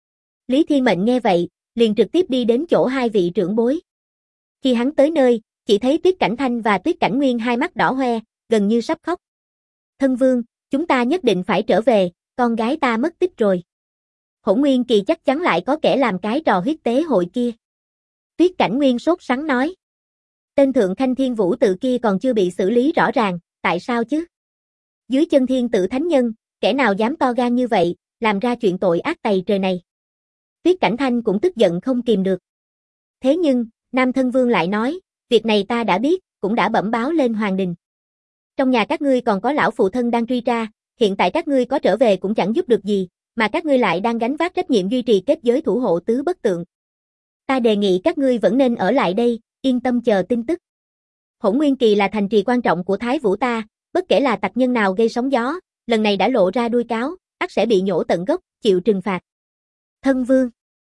Lý Thiên Mệnh nghe vậy, liền trực tiếp đi đến chỗ hai vị trưởng bối. Khi hắn tới nơi, chỉ thấy Tuyết Cảnh Thanh và Tuyết Cảnh Nguyên hai mắt đỏ hoe, gần như sắp khóc. Thân Vương, chúng ta nhất định phải trở về, con gái ta mất tích rồi. Hỗn Nguyên kỳ chắc chắn lại có kẻ làm cái trò huyết tế hội kia. Tuyết Cảnh Nguyên sốt sắng nói. Tên Thượng Khanh Thiên Vũ tự kia còn chưa bị xử lý rõ ràng, tại sao chứ? Dưới chân thiên tử thánh nhân, kẻ nào dám to gan như vậy, làm ra chuyện tội ác tày trời này? Tuyết Cảnh Thanh cũng tức giận không kìm được. Thế nhưng, Nam Thân Vương lại nói, việc này ta đã biết, cũng đã bẩm báo lên Hoàng Đình. Trong nhà các ngươi còn có lão phụ thân đang truy tra, hiện tại các ngươi có trở về cũng chẳng giúp được gì, mà các ngươi lại đang gánh vác trách nhiệm duy trì kết giới thủ hộ tứ bất tượng. Ta đề nghị các ngươi vẫn nên ở lại đây, yên tâm chờ tin tức. Hỗn Nguyên kỳ là thành trì quan trọng của Thái Vũ ta, bất kể là tặc nhân nào gây sóng gió, lần này đã lộ ra đuôi cáo, ắt sẽ bị nhổ tận gốc, chịu trừng phạt. Thân Vương.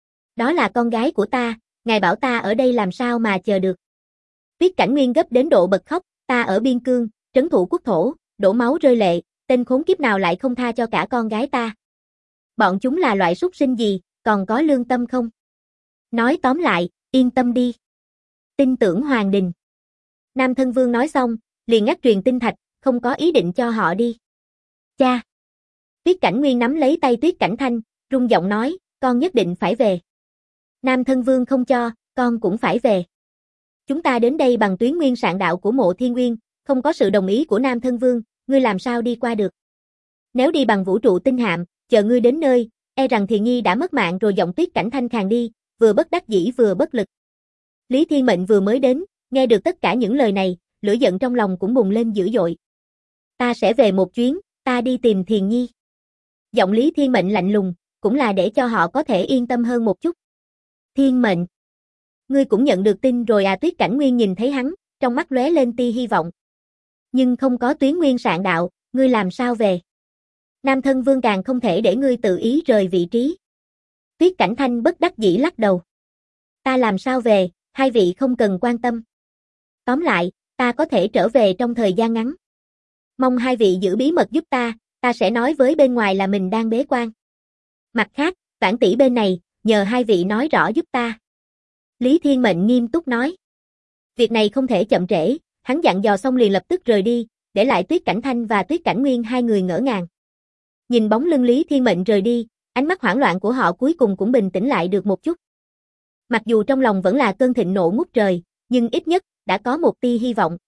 Đó là con gái của ta, ngài bảo ta ở đây làm sao mà chờ được. Tuyết Cảnh Nguyên gấp đến độ bật khóc, ta ở biên cương, trấn thủ quốc thổ, đổ máu rơi lệ, tên khốn kiếp nào lại không tha cho cả con gái ta? Bọn chúng là loại súc sinh gì, còn có lương tâm không? Nói tóm lại, yên tâm đi. Tin tưởng Hoàng Đình. Nam Thân Vương nói xong, liền ngắt truyền tinh thạch, không có ý định cho họ đi. Cha! Tuyết Cảnh Nguyên nắm lấy tay Tuyết Cảnh Thanh, rung giọng nói, con nhất định phải về. Nam Thân Vương không cho, con cũng phải về. Chúng ta đến đây bằng tuyến nguyên sạn đạo của Mộ Thiên Nguyên, không có sự đồng ý của Nam Thân Vương, ngươi làm sao đi qua được? Nếu đi bằng vũ trụ tinh hạm, chờ ngươi đến nơi, e rằng Thiền Nhi đã mất mạng rồi. Giọng Tuyết Cảnh Thanh khàn đi, vừa bất đắc dĩ vừa bất lực. Lý Thiên Mệnh vừa mới đến, nghe được tất cả những lời này, lửa giận trong lòng cũng bùng lên dữ dội. Ta sẽ về một chuyến, ta đi tìm Thiền Nhi. Giọng Lý Thiên Mệnh lạnh lùng, cũng là để cho họ có thể yên tâm hơn một chút. Thiên Mệnh, ngươi cũng nhận được tin rồi à? Tuyết Cảnh Nguyên nhìn thấy hắn, trong mắt lóe lên tia hy vọng. Nhưng không có tuyến nguyên sạn đạo, ngươi làm sao về? Nam Thân Vương càng không thể để ngươi tự ý rời vị trí. Tuyết Cảnh Thanh bất đắc dĩ lắc đầu. Ta làm sao về, hai vị không cần quan tâm. Tóm lại, ta có thể trở về trong thời gian ngắn. Mong hai vị giữ bí mật giúp ta sẽ nói với bên ngoài là mình đang bế quan. Mặt khác, Vãn tỷ bên này, nhờ hai vị nói rõ giúp ta. Lý Thiên Mệnh nghiêm túc nói. Việc này không thể chậm trễ, hắn dặn dò xong liền lập tức rời đi, để lại Tuyết Cảnh Thanh và Tuyết Cảnh Nguyên hai người ngỡ ngàng. Nhìn bóng lưng Lý Thiên Mệnh rời đi, ánh mắt hoảng loạn của họ cuối cùng cũng bình tĩnh lại được một chút. Mặc dù trong lòng vẫn là cơn thịnh nộ ngút trời, nhưng ít nhất đã có một tia hy vọng.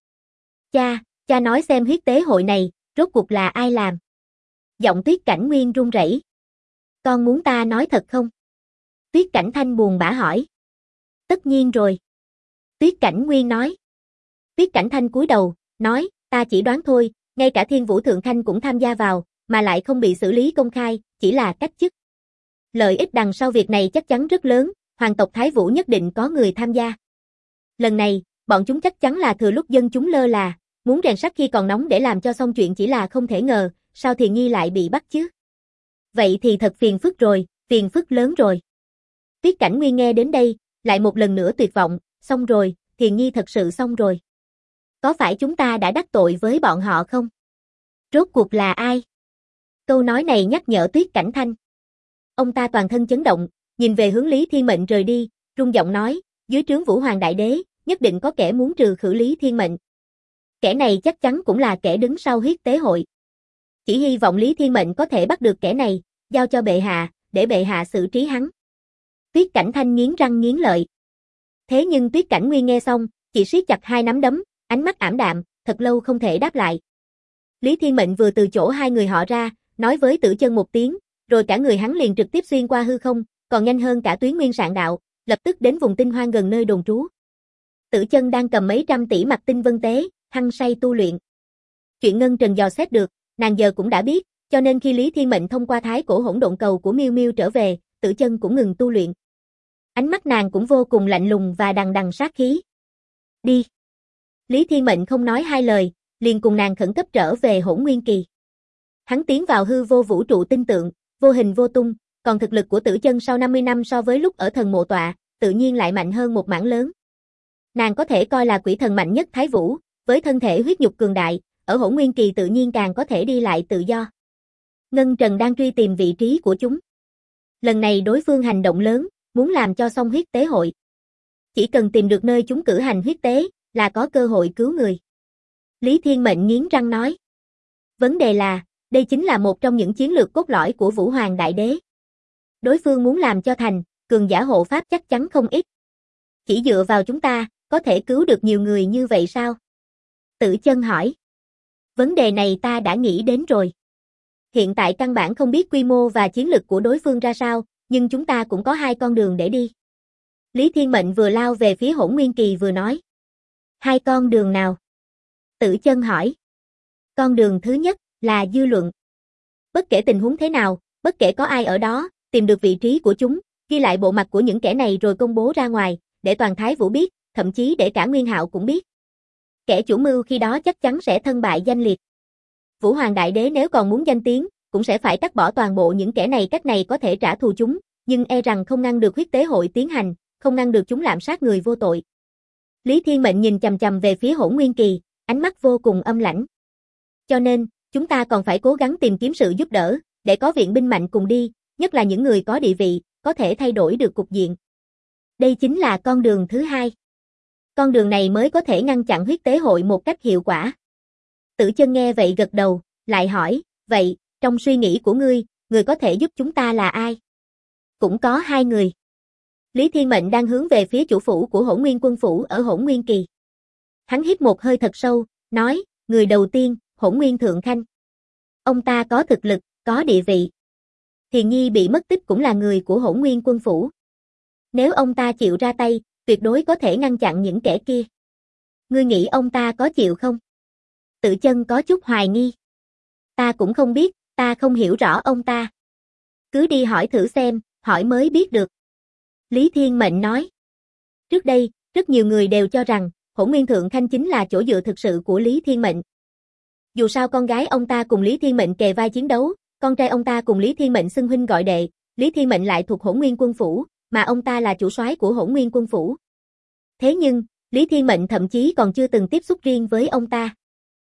Cha nói xem huyết tế hội này, rốt cuộc là ai làm? Giọng Tuyết Cảnh Nguyên run rẩy. Con muốn ta nói thật không? Tuyết Cảnh Thanh buồn bã hỏi. Tất nhiên rồi. Tuyết Cảnh Nguyên nói. Tuyết Cảnh Thanh cúi đầu, nói, ta chỉ đoán thôi, ngay cả Thiên Vũ Thượng Khanh cũng tham gia vào, mà lại không bị xử lý công khai, chỉ là cách chức. Lợi ích đằng sau việc này chắc chắn rất lớn, hoàng tộc Thái Vũ nhất định có người tham gia. Lần này, bọn chúng chắc chắn là thừa lúc dân chúng lơ là, muốn rèn sắt khi còn nóng để làm cho xong chuyện, chỉ là không thể ngờ, sao Thiền Nhi lại bị bắt chứ? Vậy thì thật phiền phức rồi, phiền phức lớn rồi. Tuyết Cảnh Nguyên nghe đến đây, lại một lần nữa tuyệt vọng, xong rồi, Thiền Nhi thật sự xong rồi. Có phải chúng ta đã đắc tội với bọn họ không? Rốt cuộc là ai? Câu nói này nhắc nhở Tuyết Cảnh Thanh. Ông ta toàn thân chấn động, nhìn về hướng Lý Thiên Mệnh rời đi, rung giọng nói, dưới trướng Vũ Hoàng Đại Đế, nhất định có kẻ muốn trừ khử Lý Thiên Mệnh. Kẻ này chắc chắn cũng là kẻ đứng sau huyết tế hội. Chỉ hy vọng Lý Thiên Mệnh có thể bắt được kẻ này, giao cho bệ hạ, để bệ hạ xử trí hắn. Tuyết Cảnh Thanh nghiến răng nghiến lợi. Thế nhưng Tuyết Cảnh Nguyên nghe xong, chỉ siết chặt hai nắm đấm, ánh mắt ảm đạm, thật lâu không thể đáp lại. Lý Thiên Mệnh vừa từ chỗ hai người họ ra, nói với Tử Chân một tiếng, rồi cả người hắn liền trực tiếp xuyên qua hư không, còn nhanh hơn cả tuyến nguyên sạn đạo, lập tức đến vùng tinh hoang gần nơi đồn trú. Tử Chân đang cầm mấy trăm tỷ mặt tinh vân tế, hăng say tu luyện. Chuyện Ngân Trần dò xét được, nàng giờ cũng đã biết, cho nên khi Lý Thiên Mệnh thông qua thái cổ hỗn độn cầu của Miêu Miêu trở về, Tử Chân cũng ngừng tu luyện. Ánh mắt nàng cũng vô cùng lạnh lùng và đằng đằng sát khí. Đi. Lý Thiên Mệnh không nói hai lời, liền cùng nàng khẩn cấp trở về Hỗn Nguyên Kỳ. Hắn tiến vào hư vô vũ trụ tinh tượng, vô hình vô tung, còn thực lực của Tử Chân sau 50 năm so với lúc ở thần mộ tọa, tự nhiên lại mạnh hơn một mảng lớn. Nàng có thể coi là quỷ thần mạnh nhất Thái Vũ, với thân thể huyết nhục cường đại, ở Hỗn Nguyên Kỳ tự nhiên càng có thể đi lại tự do. Ngân Trần đang truy tìm vị trí của chúng. Lần này đối phương hành động lớn, muốn làm cho xong huyết tế hội. Chỉ cần tìm được nơi chúng cử hành huyết tế, là có cơ hội cứu người. Lý Thiên Mệnh nghiến răng nói. Vấn đề là, đây chính là một trong những chiến lược cốt lõi của Vũ Hoàng Đại Đế. Đối phương muốn làm cho thành, cường giả hộ pháp chắc chắn không ít. Chỉ dựa vào chúng ta, có thể cứu được nhiều người như vậy sao? Tử Chân hỏi. Vấn đề này ta đã nghĩ đến rồi. Hiện tại căn bản không biết quy mô và chiến lực của đối phương ra sao, nhưng chúng ta cũng có hai con đường để đi. Lý Thiên Mệnh vừa lao về phía Hỗn Nguyên Kỳ vừa nói. Hai con đường nào? Tử Chân hỏi. Con đường thứ nhất là dư luận. Bất kể tình huống thế nào, bất kể có ai ở đó, tìm được vị trí của chúng, ghi lại bộ mặt của những kẻ này rồi công bố ra ngoài, để toàn Thái Vũ biết, thậm chí để cả Nguyên Hạo cũng biết. Kẻ chủ mưu khi đó chắc chắn sẽ thân bại danh liệt. Vũ Hoàng Đại Đế nếu còn muốn danh tiếng, cũng sẽ phải cắt bỏ toàn bộ những kẻ này. Cách này có thể trả thù chúng, nhưng e rằng không ngăn được huyết tế hội tiến hành, không ngăn được chúng lạm sát người vô tội. Lý Thiên Mệnh nhìn chằm chằm về phía Hỗn Nguyên Kỳ, ánh mắt vô cùng âm lãnh. Cho nên, Chúng ta còn phải cố gắng tìm kiếm sự giúp đỡ, để có viện binh mạnh cùng đi, nhất là những người có địa vị, có thể thay đổi được cục diện. Đây chính là con đường thứ hai. Con đường này mới có thể ngăn chặn huyết tế hội một cách hiệu quả. Tử Chân nghe vậy gật đầu, lại hỏi, vậy, trong suy nghĩ của ngươi, người có thể giúp chúng ta là ai? Cũng có hai người. Lý Thiên Mệnh đang hướng về phía chủ phủ của Hỗn Nguyên Quân phủ ở Hỗn Nguyên Kỳ. Hắn hít một hơi thật sâu, nói, người đầu tiên, Hỗn Nguyên Thượng Khanh. Ông ta có thực lực, có địa vị. Thiền Nhi bị mất tích cũng là người của Hỗn Nguyên Quân phủ. Nếu ông ta chịu ra tay, tuyệt đối có thể ngăn chặn những kẻ kia. Ngươi nghĩ ông ta có chịu không? Tử Chân có chút hoài nghi. Ta cũng không biết, ta không hiểu rõ ông ta. Cứ đi hỏi thử xem, hỏi mới biết được. Lý Thiên Mệnh nói. Trước đây, rất nhiều người đều cho rằng, Hỗn Nguyên Thượng Khanh chính là chỗ dựa thực sự của Lý Thiên Mệnh. Dù sao con gái ông ta cùng Lý Thiên Mệnh kề vai chiến đấu, con trai ông ta cùng Lý Thiên Mệnh xưng huynh gọi đệ, Lý Thiên Mệnh lại thuộc Hỗn Nguyên Quân phủ, mà ông ta là chủ soái của Hỗn Nguyên Quân phủ. Thế nhưng, Lý Thiên Mệnh thậm chí còn chưa từng tiếp xúc riêng với ông ta.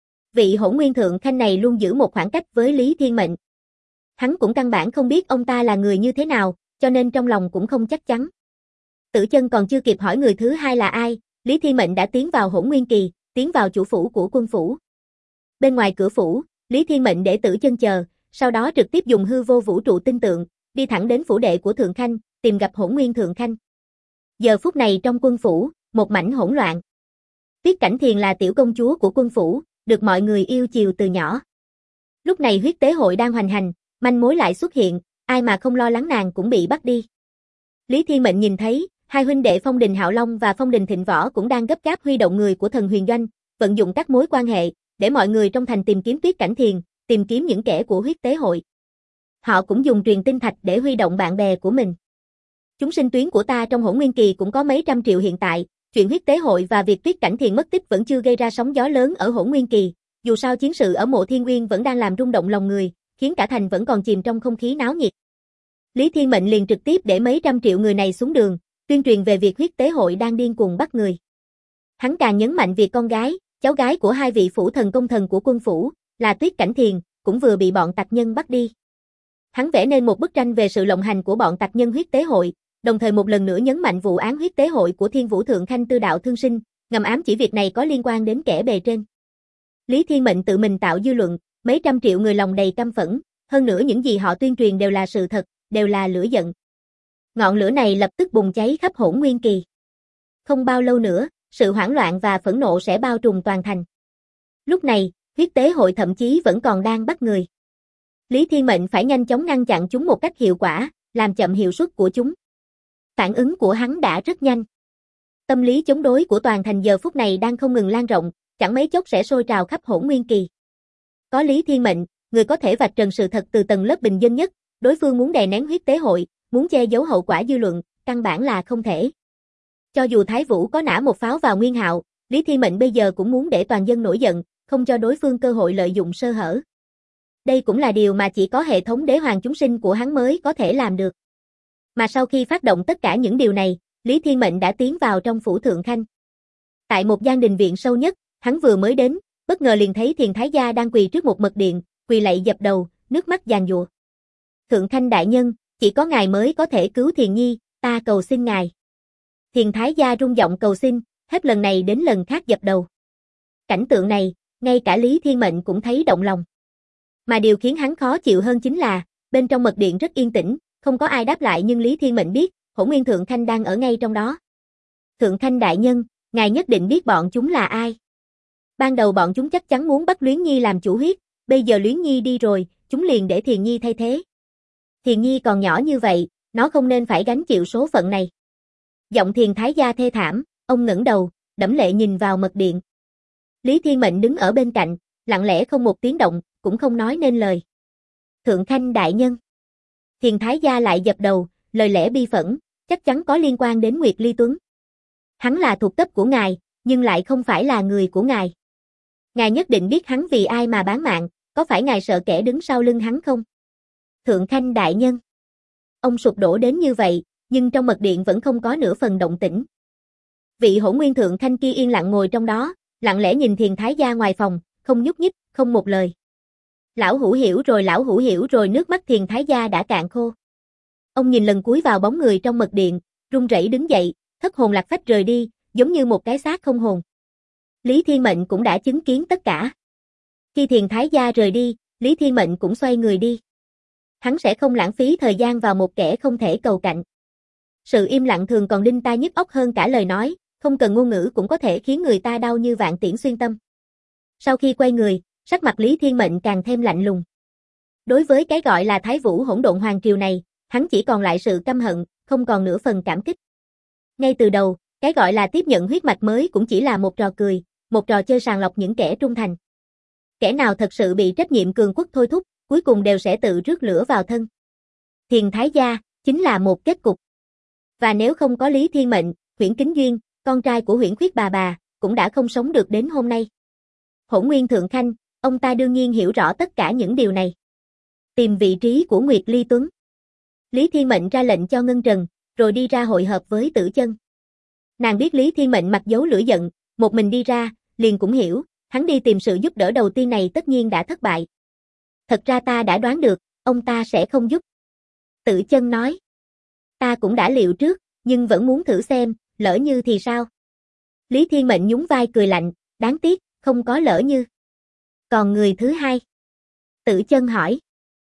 Vị Hỗn Nguyên Thượng Khanh này luôn giữ một khoảng cách với Lý Thiên Mệnh. Hắn cũng căn bản không biết ông ta là người như thế nào, cho nên trong lòng cũng không chắc chắn. Tử Chân còn chưa kịp hỏi người thứ hai là ai, Lý Thiên Mệnh đã tiến vào Hỗn Nguyên Kỳ, tiến vào chủ phủ của quân phủ. Bên ngoài cửa phủ, Lý Thiên Mệnh để Tử Chân chờ, sau đó trực tiếp dùng hư vô vũ trụ tinh tượng, đi thẳng đến phủ đệ của Thượng Khanh, tìm gặp Hỗn Nguyên Thượng Khanh. Giờ phút này trong quân phủ, một mảnh hỗn loạn. Tuyết Cảnh Thiền là tiểu công chúa của quân phủ, được mọi người yêu chiều từ nhỏ. Lúc này huyết tế hội đang hoành hành, manh mối lại xuất hiện, ai mà không lo lắng nàng cũng bị bắt đi. Lý Thiên Mệnh nhìn thấy, hai huynh đệ Phong Đình Hạo Long và Phong Đình Thịnh Võ cũng đang gấp gáp huy động người của Thần Huyền Doanh, vận dụng các mối quan hệ, để mọi người trong thành tìm kiếm Tuyết Cảnh Thiền, tìm kiếm những kẻ của huyết tế hội. Họ cũng dùng truyền tinh thạch để huy động bạn bè của mình. Chúng sinh tuyến của ta trong Hỗn Nguyên Kỳ cũng có mấy trăm triệu hiện tại, chuyện huyết tế hội và việc Tuyết Cảnh Thiền mất tích vẫn chưa gây ra sóng gió lớn ở Hỗn Nguyên Kỳ, dù sao chiến sự ở Mộ Thiên Uyên vẫn đang làm rung động lòng người, khiến cả thành vẫn còn chìm trong không khí náo nhiệt. Lý Thiên Mệnh liền trực tiếp để mấy trăm triệu người này xuống đường, tuyên truyền về việc huyết tế hội đang điên cuồng bắt người. Hắn càng nhấn mạnh việc con gái, cháu gái của hai vị phủ thần công thần của quân phủ, là Tuyết Cảnh Thiền, cũng vừa bị bọn tặc nhân bắt đi. Hắn vẽ nên một bức tranh về sự lộng hành của bọn tặc nhân huyết tế hội, đồng thời một lần nữa nhấn mạnh vụ án huyết tế hội của Thiên Vũ Thượng Khanh Tư Đạo Thương Sinh, ngầm ám chỉ việc này có liên quan đến kẻ bề trên. Lý Thiên Mệnh tự mình tạo dư luận, mấy trăm triệu người lòng đầy căm phẫn, hơn nữa những gì họ tuyên truyền đều là sự thật, đều là lửa giận. Ngọn lửa này lập tức bùng cháy khắp Hỗn Nguyên Kỳ. Không bao lâu nữa, sự hoảng loạn và phẫn nộ sẽ bao trùm toàn thành. Lúc này, huyết tế hội thậm chí vẫn còn đang bắt người. Lý Thiên Mệnh phải nhanh chóng ngăn chặn chúng một cách hiệu quả, làm chậm hiệu suất của chúng. Phản ứng của hắn đã rất nhanh. Tâm lý chống đối của toàn thành giờ phút này đang không ngừng lan rộng, chẳng mấy chốc sẽ sôi trào khắp Hỗn Nguyên Kỳ. Có Lý Thiên Mệnh, người có thể vạch trần sự thật từ tầng lớp bình dân nhất, đối phương muốn đè nén huyết tế hội, muốn che giấu hậu quả dư luận, căn bản là không thể. Cho dù Thái Vũ có nã một pháo vào Nguyên Hạo, Lý Thiên Mệnh bây giờ cũng muốn để toàn dân nổi giận, không cho đối phương cơ hội lợi dụng sơ hở. Đây cũng là điều mà chỉ có hệ thống đế hoàng chúng sinh của hắn mới có thể làm được. Mà sau khi phát động tất cả những điều này, Lý Thiên Mệnh đã tiến vào trong phủ Thượng Khanh. Tại một gian đình viện sâu nhất, hắn vừa mới đến, bất ngờ liền thấy Thiền Thái Gia đang quỳ trước một mật điện, quỳ lạy dập đầu, nước mắt giàn giụa. Thượng Khanh đại nhân, chỉ có ngài mới có thể cứu Thiền Nhi, ta cầu xin ngài. Thiền Thái Gia rung giọng cầu xin, hết lần này đến lần khác dập đầu. Cảnh tượng này, ngay cả Lý Thiên Mệnh cũng thấy động lòng. Mà điều khiến hắn khó chịu hơn chính là, bên trong mật điện rất yên tĩnh, không có ai đáp lại nhưng Lý Thiên Mệnh biết, Hỗn Nguyên Thượng Khanh đang ở ngay trong đó. Thượng Khanh đại nhân, ngài nhất định biết bọn chúng là ai. Ban đầu bọn chúng chắc chắn muốn bắt Luyến Nhi làm chủ huyết, bây giờ Luyến Nhi đi rồi, chúng liền để Thiền Nhi thay thế. Thiền Nhi còn nhỏ như vậy, nó không nên phải gánh chịu số phận này. Giọng Thiền Thái Gia thê thảm, ông ngẩng đầu, đẫm lệ nhìn vào mật điện. Lý Thiên Mệnh đứng ở bên cạnh, lặng lẽ không một tiếng động, cũng không nói nên lời. Thượng Khanh đại nhân. Thiền Thái Gia lại dập đầu, lời lẽ bi phẫn, chắc chắn có liên quan đến Nguyệt Ly Tuấn. Hắn là thuộc cấp của ngài, nhưng lại không phải là người của ngài. Ngài nhất định biết hắn vì ai mà bán mạng, có phải ngài sợ kẻ đứng sau lưng hắn không? Thượng Khanh đại nhân. Ông sụp đổ đến như vậy, nhưng trong mật điện vẫn không có nửa phần động tĩnh. Vị Hỗn Nguyên Thượng Khanh kia yên lặng ngồi trong đó, lặng lẽ nhìn Thiền Thái Gia ngoài phòng, không nhúc nhích, không một lời. Lão hủ hiểu rồi nước mắt Thiền Thái Gia đã cạn khô. Ông nhìn lần cuối vào bóng người trong mật điện, run rẩy đứng dậy, thất hồn lạc phách rời đi, giống như một cái xác không hồn. Lý Thiên Mệnh cũng đã chứng kiến tất cả. Khi Thiền Thái Gia rời đi, Lý Thiên Mệnh cũng xoay người đi. Hắn sẽ không lãng phí thời gian vào một kẻ không thể cầu cạnh. Sự im lặng thường còn đinh tai nhức óc hơn cả lời nói, không cần ngôn ngữ cũng có thể khiến người ta đau như vạn tiễn xuyên tâm. Sau khi quay người, sắc mặt Lý Thiên Mệnh càng thêm lạnh lùng. Đối với cái gọi là Thái Vũ Hỗn Độn Hoàng Triều này, hắn chỉ còn lại sự căm hận, không còn nửa phần cảm kích. Ngay từ đầu, cái gọi là tiếp nhận huyết mạch mới cũng chỉ là một trò cười, một trò chơi sàng lọc những kẻ trung thành. Kẻ nào thật sự bị trách nhiệm cường quốc thôi thúc, cuối cùng đều sẽ tự rước lửa vào thân. Thiền Thái Gia chính là một kết cục. Và nếu không có Lý Thiên Mệnh, Huyễn Kính Duyên, con trai của Huyễn Khuyết bà, cũng đã không sống được đến hôm nay. Hỗn Nguyên Thượng Khanh, ông ta đương nhiên hiểu rõ tất cả những điều này. Tìm vị trí của Nguyệt Ly Tuấn. Lý Thiên Mệnh ra lệnh cho Ngân Trần, rồi đi ra hội hợp với Tử Chân. Nàng biết Lý Thiên Mệnh mặc dấu lửa giận, một mình đi ra, liền cũng hiểu, hắn đi tìm sự giúp đỡ đầu tiên này tất nhiên đã thất bại. Thật ra ta đã đoán được, ông ta sẽ không giúp. Tử Chân nói. Ta cũng đã liệu trước, nhưng vẫn muốn thử xem, lỡ như thì sao? Lý Thiên Mệnh nhún vai cười lạnh, đáng tiếc, không có lỡ như. Còn người thứ hai? Tử Chân hỏi.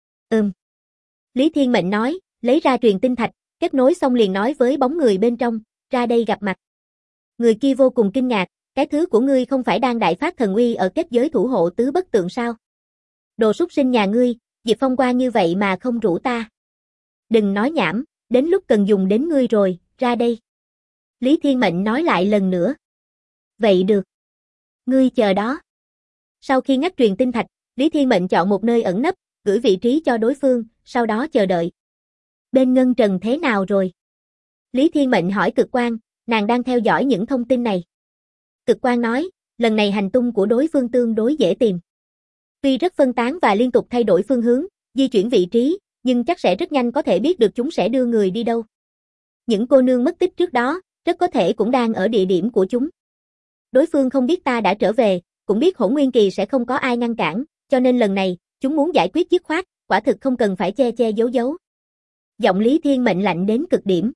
Lý Thiên Mệnh nói, lấy ra truyền tinh thạch, kết nối xong liền nói với bóng người bên trong, ra đây gặp mặt. Người kia vô cùng kinh ngạc, cái thứ của ngươi không phải đang đại phát thần uy ở kết giới thủ hộ tứ bất tượng sao? Đồ súc sinh nhà ngươi, Diệp Phong qua như vậy mà không rủ ta. Đừng nói nhảm, đến lúc cần dùng đến ngươi rồi, ra đây. Lý Thiên Mệnh nói lại lần nữa. Vậy được. Ngươi chờ đó. Sau khi ngắt truyền tinh thạch, Lý Thiên Mệnh chọn một nơi ẩn nấp, gửi vị trí cho đối phương, sau đó chờ đợi. Bên Ngân Trần thế nào rồi? Lý Thiên Mệnh hỏi Cực Quang, nàng đang theo dõi những thông tin này. Cực Quang nói, lần này hành tung của đối phương tương đối dễ tìm. Tuy rất phân tán và liên tục thay đổi phương hướng, di chuyển vị trí, nhưng chắc sẽ rất nhanh có thể biết được chúng sẽ đưa người đi đâu. Những cô nương mất tích trước đó, rất có thể cũng đang ở địa điểm của chúng. Đối phương không biết ta đã trở về, cũng biết Hỗn Nguyên Kỳ sẽ không có ai ngăn cản, cho nên lần này, chúng muốn giải quyết dứt khoát, quả thực không cần phải che che giấu giấu. Giọng Lý Thiên Mệnh lạnh đến cực điểm.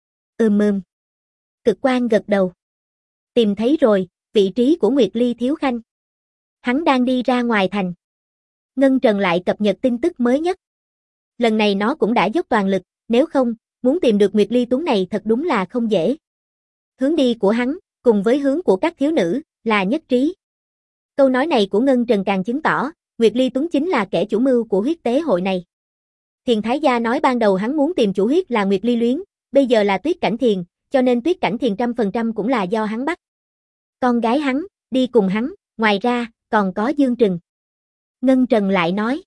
Cực Quang gật đầu. Tìm thấy rồi, vị trí của Nguyệt Ly Thiếu Khanh. Hắn đang đi ra ngoài thành. Ngân Trần lại cập nhật tin tức mới nhất. Lần này nó cũng đã dốc toàn lực, nếu không, muốn tìm được Nguyệt Ly Tuấn này thật đúng là không dễ. Hướng đi của hắn, cùng với hướng của các thiếu nữ, là nhất trí. Câu nói này của Ngân Trần càng chứng tỏ, Nguyệt Ly Tuấn chính là kẻ chủ mưu của huyết tế hội này. Thiền Thái Gia nói ban đầu hắn muốn tìm chủ huyết là Nguyệt Ly Luyến, bây giờ là Tuyết Cảnh Thiền, cho nên Tuyết Cảnh Thiền 100% cũng là do hắn bắt. Con gái hắn, đi cùng hắn, ngoài ra, còn có Dương Trừng. Ngân Trần lại nói.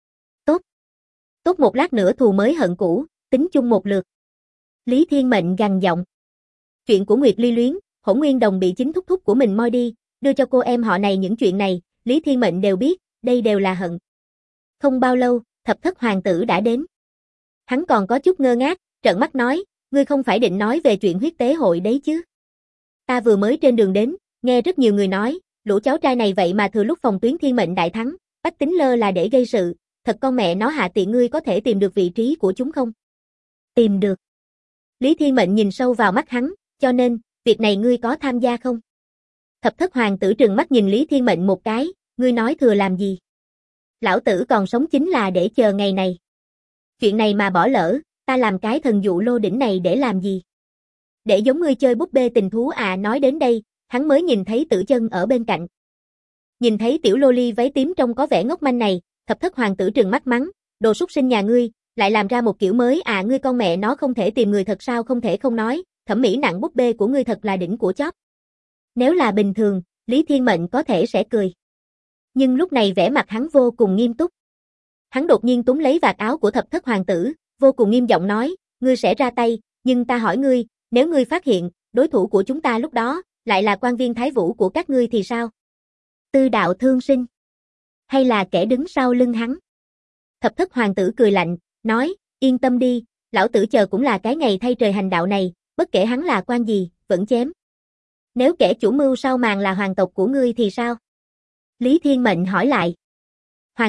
Tốt một lát nữa thù mới hận cũ, tính chung một lượt. Lý Thiên Mệnh gằn giọng. Chuyện của Nguyệt Ly Luyến, Hỗn Nguyên Đồng bị chính thúc thúc của mình moi đi, đưa cho cô em họ này những chuyện này, Lý Thiên Mệnh đều biết, đây đều là hận. Không bao lâu, thập thất hoàng tử đã đến. Hắn còn có chút ngơ ngác, trợn mắt nói, ngươi không phải định nói về chuyện huyết tế hội đấy chứ? Ta vừa mới trên đường đến, nghe rất nhiều người nói, lũ cháu trai này vậy mà thừa lúc phòng tuyến Thiên Mệnh đại thắng, bách tính lơ là để gây sự, thật con mẹ nó hạ tiện, ngươi có thể tìm được vị trí của chúng không? Tìm được. Lý Thiên Mệnh nhìn sâu vào mắt hắn, cho nên, việc này ngươi có tham gia không? Thập thất hoàng tử trừng mắt nhìn Lý Thiên Mệnh một cái, ngươi nói thừa làm gì? Lão tử còn sống chính là để chờ ngày này. Chuyện này mà bỏ lỡ, ta làm cái thần dụ lô đỉnh này để làm gì? Để giống ngươi chơi búp bê tình thú à? Nói đến đây, hắn mới nhìn thấy Tử Chân ở bên cạnh. Nhìn thấy tiểu lô ly váy tím trông có vẻ ngốc manh này, thập thất hoàng tử trừng mắt mắng, đồ súc sinh nhà ngươi, lại làm ra một kiểu mới à? Ngươi con mẹ nó không thể tìm người thật sao? Không thể không nói, thẩm mỹ nặng búp bê của ngươi thật là đỉnh của chóp. Nếu là bình thường, Lý Thiên Mệnh có thể sẽ cười. Nhưng lúc này vẻ mặt hắn vô cùng nghiêm túc. Hắn đột nhiên túm lấy vạt áo của thập thất hoàng tử, vô cùng nghiêm giọng nói, ngươi sẽ ra tay, nhưng ta hỏi ngươi, nếu ngươi phát hiện, đối thủ của chúng ta lúc đó, lại là quan viên thái vũ của các ngươi thì sao? Tư Đạo Thương Sinh? Hay là kẻ đứng sau lưng hắn? Thập thất hoàng tử cười lạnh, nói, yên tâm đi, lão tử chờ cũng là cái ngày thay trời hành đạo này, bất kể hắn là quan gì, vẫn chém. Nếu kẻ chủ mưu sau màn là hoàng tộc của ngươi thì sao? Lý Thiên Mệnh hỏi lại. Hoàng tộc,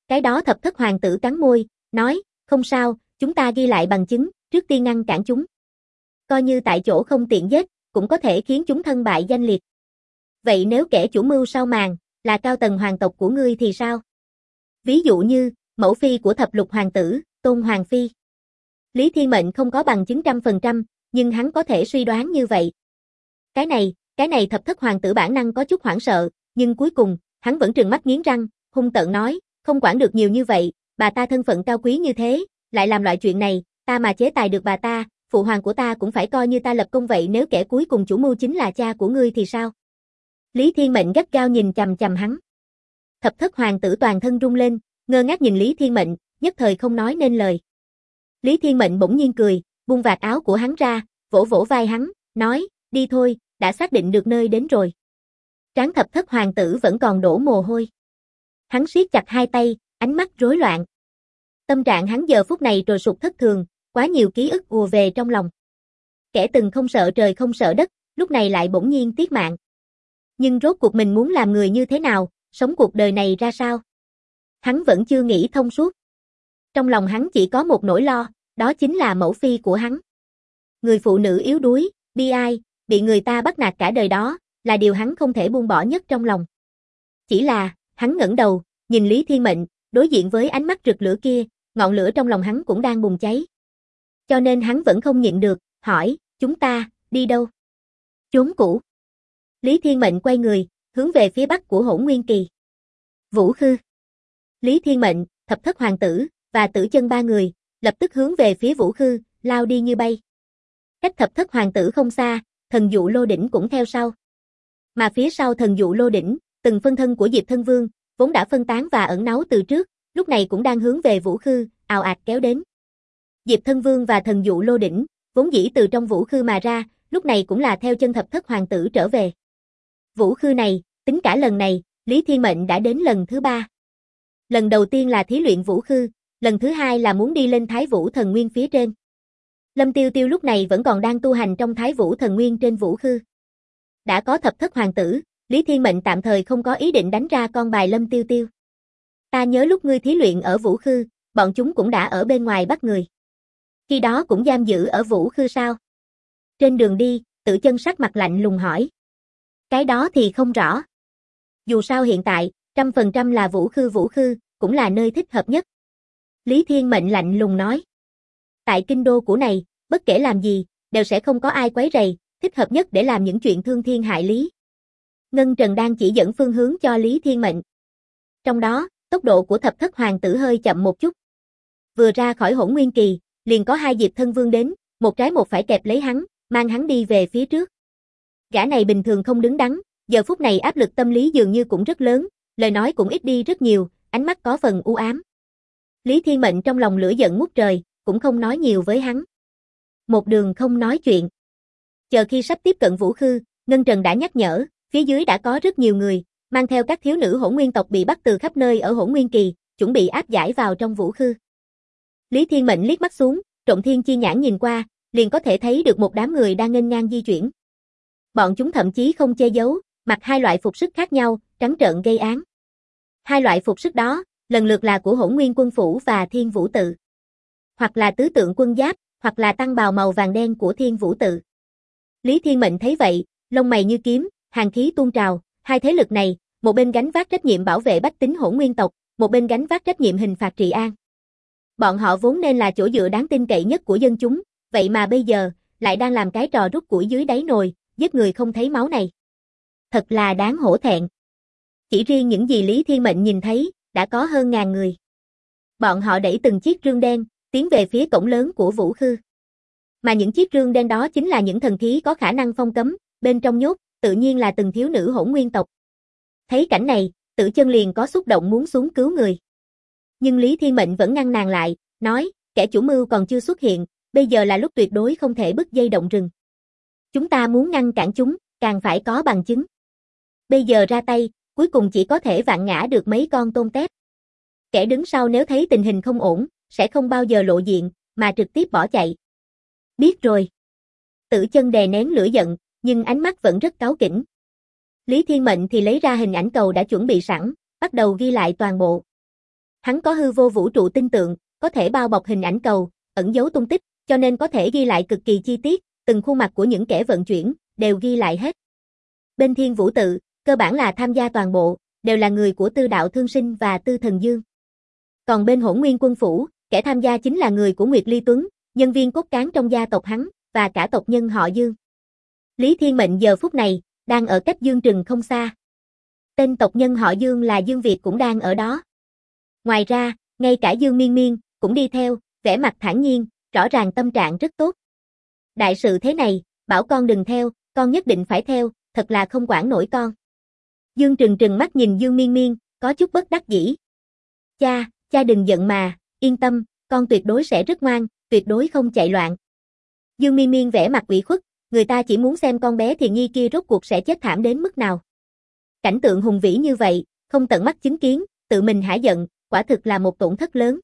Cái đó Thập Thất Hoàng tử cắn môi, nói, không sao, chúng ta ghi lại bằng chứng, trước tiên ngăn cản chúng. Coi như tại chỗ không tiện giết, cũng có thể khiến chúng thân bại danh liệt. Vậy nếu kẻ chủ mưu sau màn, là cao tầng hoàng tộc của ngươi thì sao? Ví dụ như, mẫu phi của thập lục hoàng tử, Tôn Hoàng Phi. Lý Thiên Mệnh không có bằng chứng 100%, nhưng hắn có thể suy đoán như vậy. Cái này Thập Thất Hoàng tử bản năng có chút hoảng sợ, nhưng cuối cùng, hắn vẫn trừng mắt nghiến răng, hung tợn nói, không quản được nhiều như vậy, bà ta thân phận cao quý như thế, lại làm loại chuyện này, ta mà chế tài được bà ta, phụ hoàng của ta cũng phải coi như ta lập công vậy, nếu kẻ cuối cùng chủ mưu chính là cha của ngươi thì sao? Lý Thiên Mệnh gắt gao nhìn chằm chằm hắn. Thập Thất Hoàng tử toàn thân rung lên, ngơ ngác nhìn Lý Thiên Mệnh, nhất thời không nói nên lời. Lý Thiên Mệnh bỗng nhiên cười, buông vạt áo của hắn ra, vỗ vỗ vai hắn, nói, đi thôi, đã xác định được nơi đến rồi. Trán Thập Thất Hoàng tử vẫn còn đổ mồ hôi. Hắn siết chặt hai tay, ánh mắt rối loạn. Tâm trạng hắn giờ phút này trồi sụt thất thường, quá nhiều ký ức ùa về trong lòng. Kẻ từng không sợ trời không sợ đất, lúc này lại bỗng nhiên tiếc mạng. Nhưng rốt cuộc mình muốn làm người như thế nào, sống cuộc đời này ra sao? Hắn vẫn chưa nghĩ thông suốt. Trong lòng hắn chỉ có một nỗi lo, đó chính là mẫu phi của hắn. Người phụ nữ yếu đuối, bi ai, bị người ta bắt nạt cả đời đó, là điều hắn không thể buông bỏ nhất trong lòng. Chỉ là, hắn ngẩng đầu, nhìn Lý Thiên Mệnh, đối diện với ánh mắt rực lửa kia, ngọn lửa trong lòng hắn cũng đang bùng cháy. Cho nên hắn vẫn không nhịn được, hỏi, chúng ta, đi đâu? Chốn cũ. Lý Thiên Mệnh quay người, hướng về phía bắc của Hỗn Nguyên Kỳ. Vũ Khư. Lý Thiên Mệnh, Thập Thất Hoàng tử, và Tử Chân ba người, lập tức hướng về phía Vũ Khư, lao đi như bay. Cách Thập Thất Hoàng tử không xa, Thần Dụ Lô Đỉnh cũng theo sau. Mà phía sau Thần Dụ Lô Đỉnh, từng phân thân của Diệp Thân Vương, vốn đã phân tán và ẩn náu từ trước, lúc này cũng đang hướng về Vũ Khư, ào ạt kéo đến. Diệp Thân Vương và Thần Dụ Lô Đỉnh, vốn dĩ từ trong Vũ Khư mà ra, lúc này cũng là theo chân Thập Thất Hoàng tử trở về. Vũ Khư này, tính cả lần này, Lý Thiên Mệnh đã đến lần thứ 3. Lần đầu tiên là thí luyện Vũ Khư, lần thứ 2 là muốn đi lên Thái Vũ Thần Nguyên phía trên. Lâm Tiêu Tiêu lúc này vẫn còn đang tu hành trong Thái Vũ Thần Nguyên trên Vũ Khư. Đã có Thập Thất Hoàng tử, Lý Thiên Mệnh tạm thời không có ý định đánh ra con bài Lâm Tiêu Tiêu. Ta nhớ lúc ngươi thí luyện ở Vũ Khư, bọn chúng cũng đã ở bên ngoài bắt người. Khi đó cũng giam giữ ở Vũ Khư sao? Trên đường đi, Tử Chân sắc mặt lạnh lùng hỏi. Cái đó thì không rõ. Dù sao hiện tại, 100% là Vũ Khư cũng là nơi thích hợp nhất. Lý Thiên Mệnh lạnh lùng nói. Tại kinh đô của này, bất kể làm gì, đều sẽ không có ai quấy rầy, thích hợp nhất để làm những chuyện thương thiên hại lý. Ngân Trần đang chỉ dẫn phương hướng cho Lý Thiên Mệnh. Trong đó, tốc độ của Thập Thất Hoàng tử hơi chậm một chút. Vừa ra khỏi Hỗn Nguyên Kỳ, liền có hai Diệp Thân Vương đến, một trái một phải kẹp lấy hắn, mang hắn đi về phía trước. Gã này bình thường không đứng đắn, giờ phút này áp lực tâm lý dường như cũng rất lớn, lời nói cũng ít đi rất nhiều, ánh mắt có phần u ám. Lý Thiên Mệnh trong lòng lửa giận ngút trời, cũng không nói nhiều với hắn. Một đường không nói chuyện. Chờ khi sắp tiếp cận Vũ Khư, Ngân Trần đã nhắc nhở, phía dưới đã có rất nhiều người, mang theo các thiếu nữ Hỗn Nguyên tộc bị bắt từ khắp nơi ở Hỗn Nguyên Kỳ, chuẩn bị áp giải vào trong Vũ Khư. Lý Thiên Mệnh liếc mắt xuống, Trộm Thiên Chi nhãn nhìn qua, liền có thể thấy được một đám người đang nghênh ngang di chuyển. Bọn chúng thậm chí không che giấu, mặc hai loại phục sức khác nhau, trắng trợn gây án. Hai loại phục sức đó, lần lượt là của Hỗn Nguyên Quân Phủ và Thiên Vũ Tự. Hoặc là tứ tượng quân giáp, hoặc là tăng bào màu vàng đen của Thiên Vũ Tự. Lý Thiên Mệnh thấy vậy, lông mày như kiếm, hàn khí tuôn trào, hai thế lực này, một bên gánh vác trách nhiệm bảo vệ bách tính Hỗn Nguyên tộc, một bên gánh vác trách nhiệm hình phạt trị an. Bọn họ vốn nên là chỗ dựa đáng tin cậy nhất của dân chúng, vậy mà bây giờ, lại đang làm cái trò rút củi dưới đáy nồi, giết người không thấy máu này. Thật là đáng hổ thẹn. Chỉ riêng những gì Lý Thiên Mệnh nhìn thấy, đã có hơn 1000 người. Bọn họ đẩy từng chiếc rương đen, tiến về phía cổng lớn của Vũ Khư. Mà những chiếc rương đen đó chính là những thần khí có khả năng phong cấm, bên trong nhốt, tự nhiên là từng thiếu nữ Hỗn Nguyên tộc. Thấy cảnh này, Tử Chân liền có xúc động muốn xuống cứu người. Nhưng Lý Thiên Mệnh vẫn ngăn nàng lại, nói, kẻ chủ mưu còn chưa xuất hiện, bây giờ là lúc tuyệt đối không thể bứt dây động rừng. Chúng ta muốn ngăn cản chúng, càng phải có bằng chứng. Bây giờ ra tay, cuối cùng chỉ có thể vạn ngã được mấy con tôm tép. Kẻ đứng sau nếu thấy tình hình không ổn, sẽ không bao giờ lộ diện, mà trực tiếp bỏ chạy. Biết rồi. Tử Chân đè nén lửa giận, nhưng ánh mắt vẫn rất cáu kỉnh. Lý Thiên Mệnh thì lấy ra hình ảnh cầu đã chuẩn bị sẵn, bắt đầu ghi lại toàn bộ. Hắn có hư vô vũ trụ tinh tượng, có thể bao bọc hình ảnh cầu, ẩn giấu tung tích, cho nên có thể ghi lại cực kỳ chi tiết, từng khuôn mặt của những kẻ vận chuyển, đều ghi lại hết. Bên Thiên Vũ Tự, cơ bản là tham gia toàn bộ, đều là người của Tư Đạo Thương Sinh và Tư Thần Dương. Còn bên Hỗn Nguyên Quân Phủ, kẻ tham gia chính là người của Nguyệt Ly Tuấn, nhân viên cốt cán trong gia tộc hắn, và cả tộc nhân họ Dương. Lý Thiên Mệnh giờ phút này, đang ở cách Dương Trừng không xa. Tên tộc nhân họ Dương là Dương Việt cũng đang ở đó. Ngoài ra, ngay cả Dương Miên Miên, cũng đi theo, vẻ mặt thản nhiên, rõ ràng tâm trạng rất tốt. Đại sự thế này, bảo con đừng theo, con nhất định phải theo, thật là không quản nổi con. Dương Trừng trừng mắt nhìn Dương Miên Miên, có chút bất đắc dĩ. Cha đừng giận mà, yên tâm, con tuyệt đối sẽ rất ngoan, tuyệt đối không chạy loạn. Dương Miên Miên vẻ mặt ủy khuất, người ta chỉ muốn xem con bé Thiền Nhi kia rốt cuộc sẽ chết thảm đến mức nào. Cảnh tượng hùng vĩ như vậy, không tận mắt chứng kiến, tự mình hả giận, quả thực là một tổn thất lớn.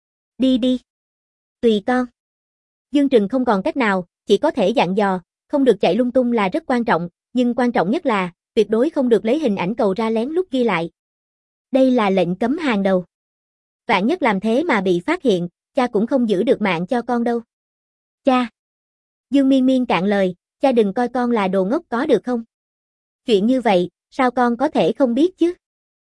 Đi. Tùy con. Dương Trừng không còn cách nào, chỉ có thể dặn dò, không được chạy lung tung là rất quan trọng, nhưng quan trọng nhất là, tuyệt đối không được lấy hình ảnh cầu ra lén lút ghi lại. Đây là lệnh cấm hàng đầu. Vạn nhất làm thế mà bị phát hiện, cha cũng không giữ được mạng cho con đâu. Cha. Dương Miên Miên cạn lời, cha đừng coi con là đồ ngốc có được không? Chuyện như vậy, sao con có thể không biết chứ?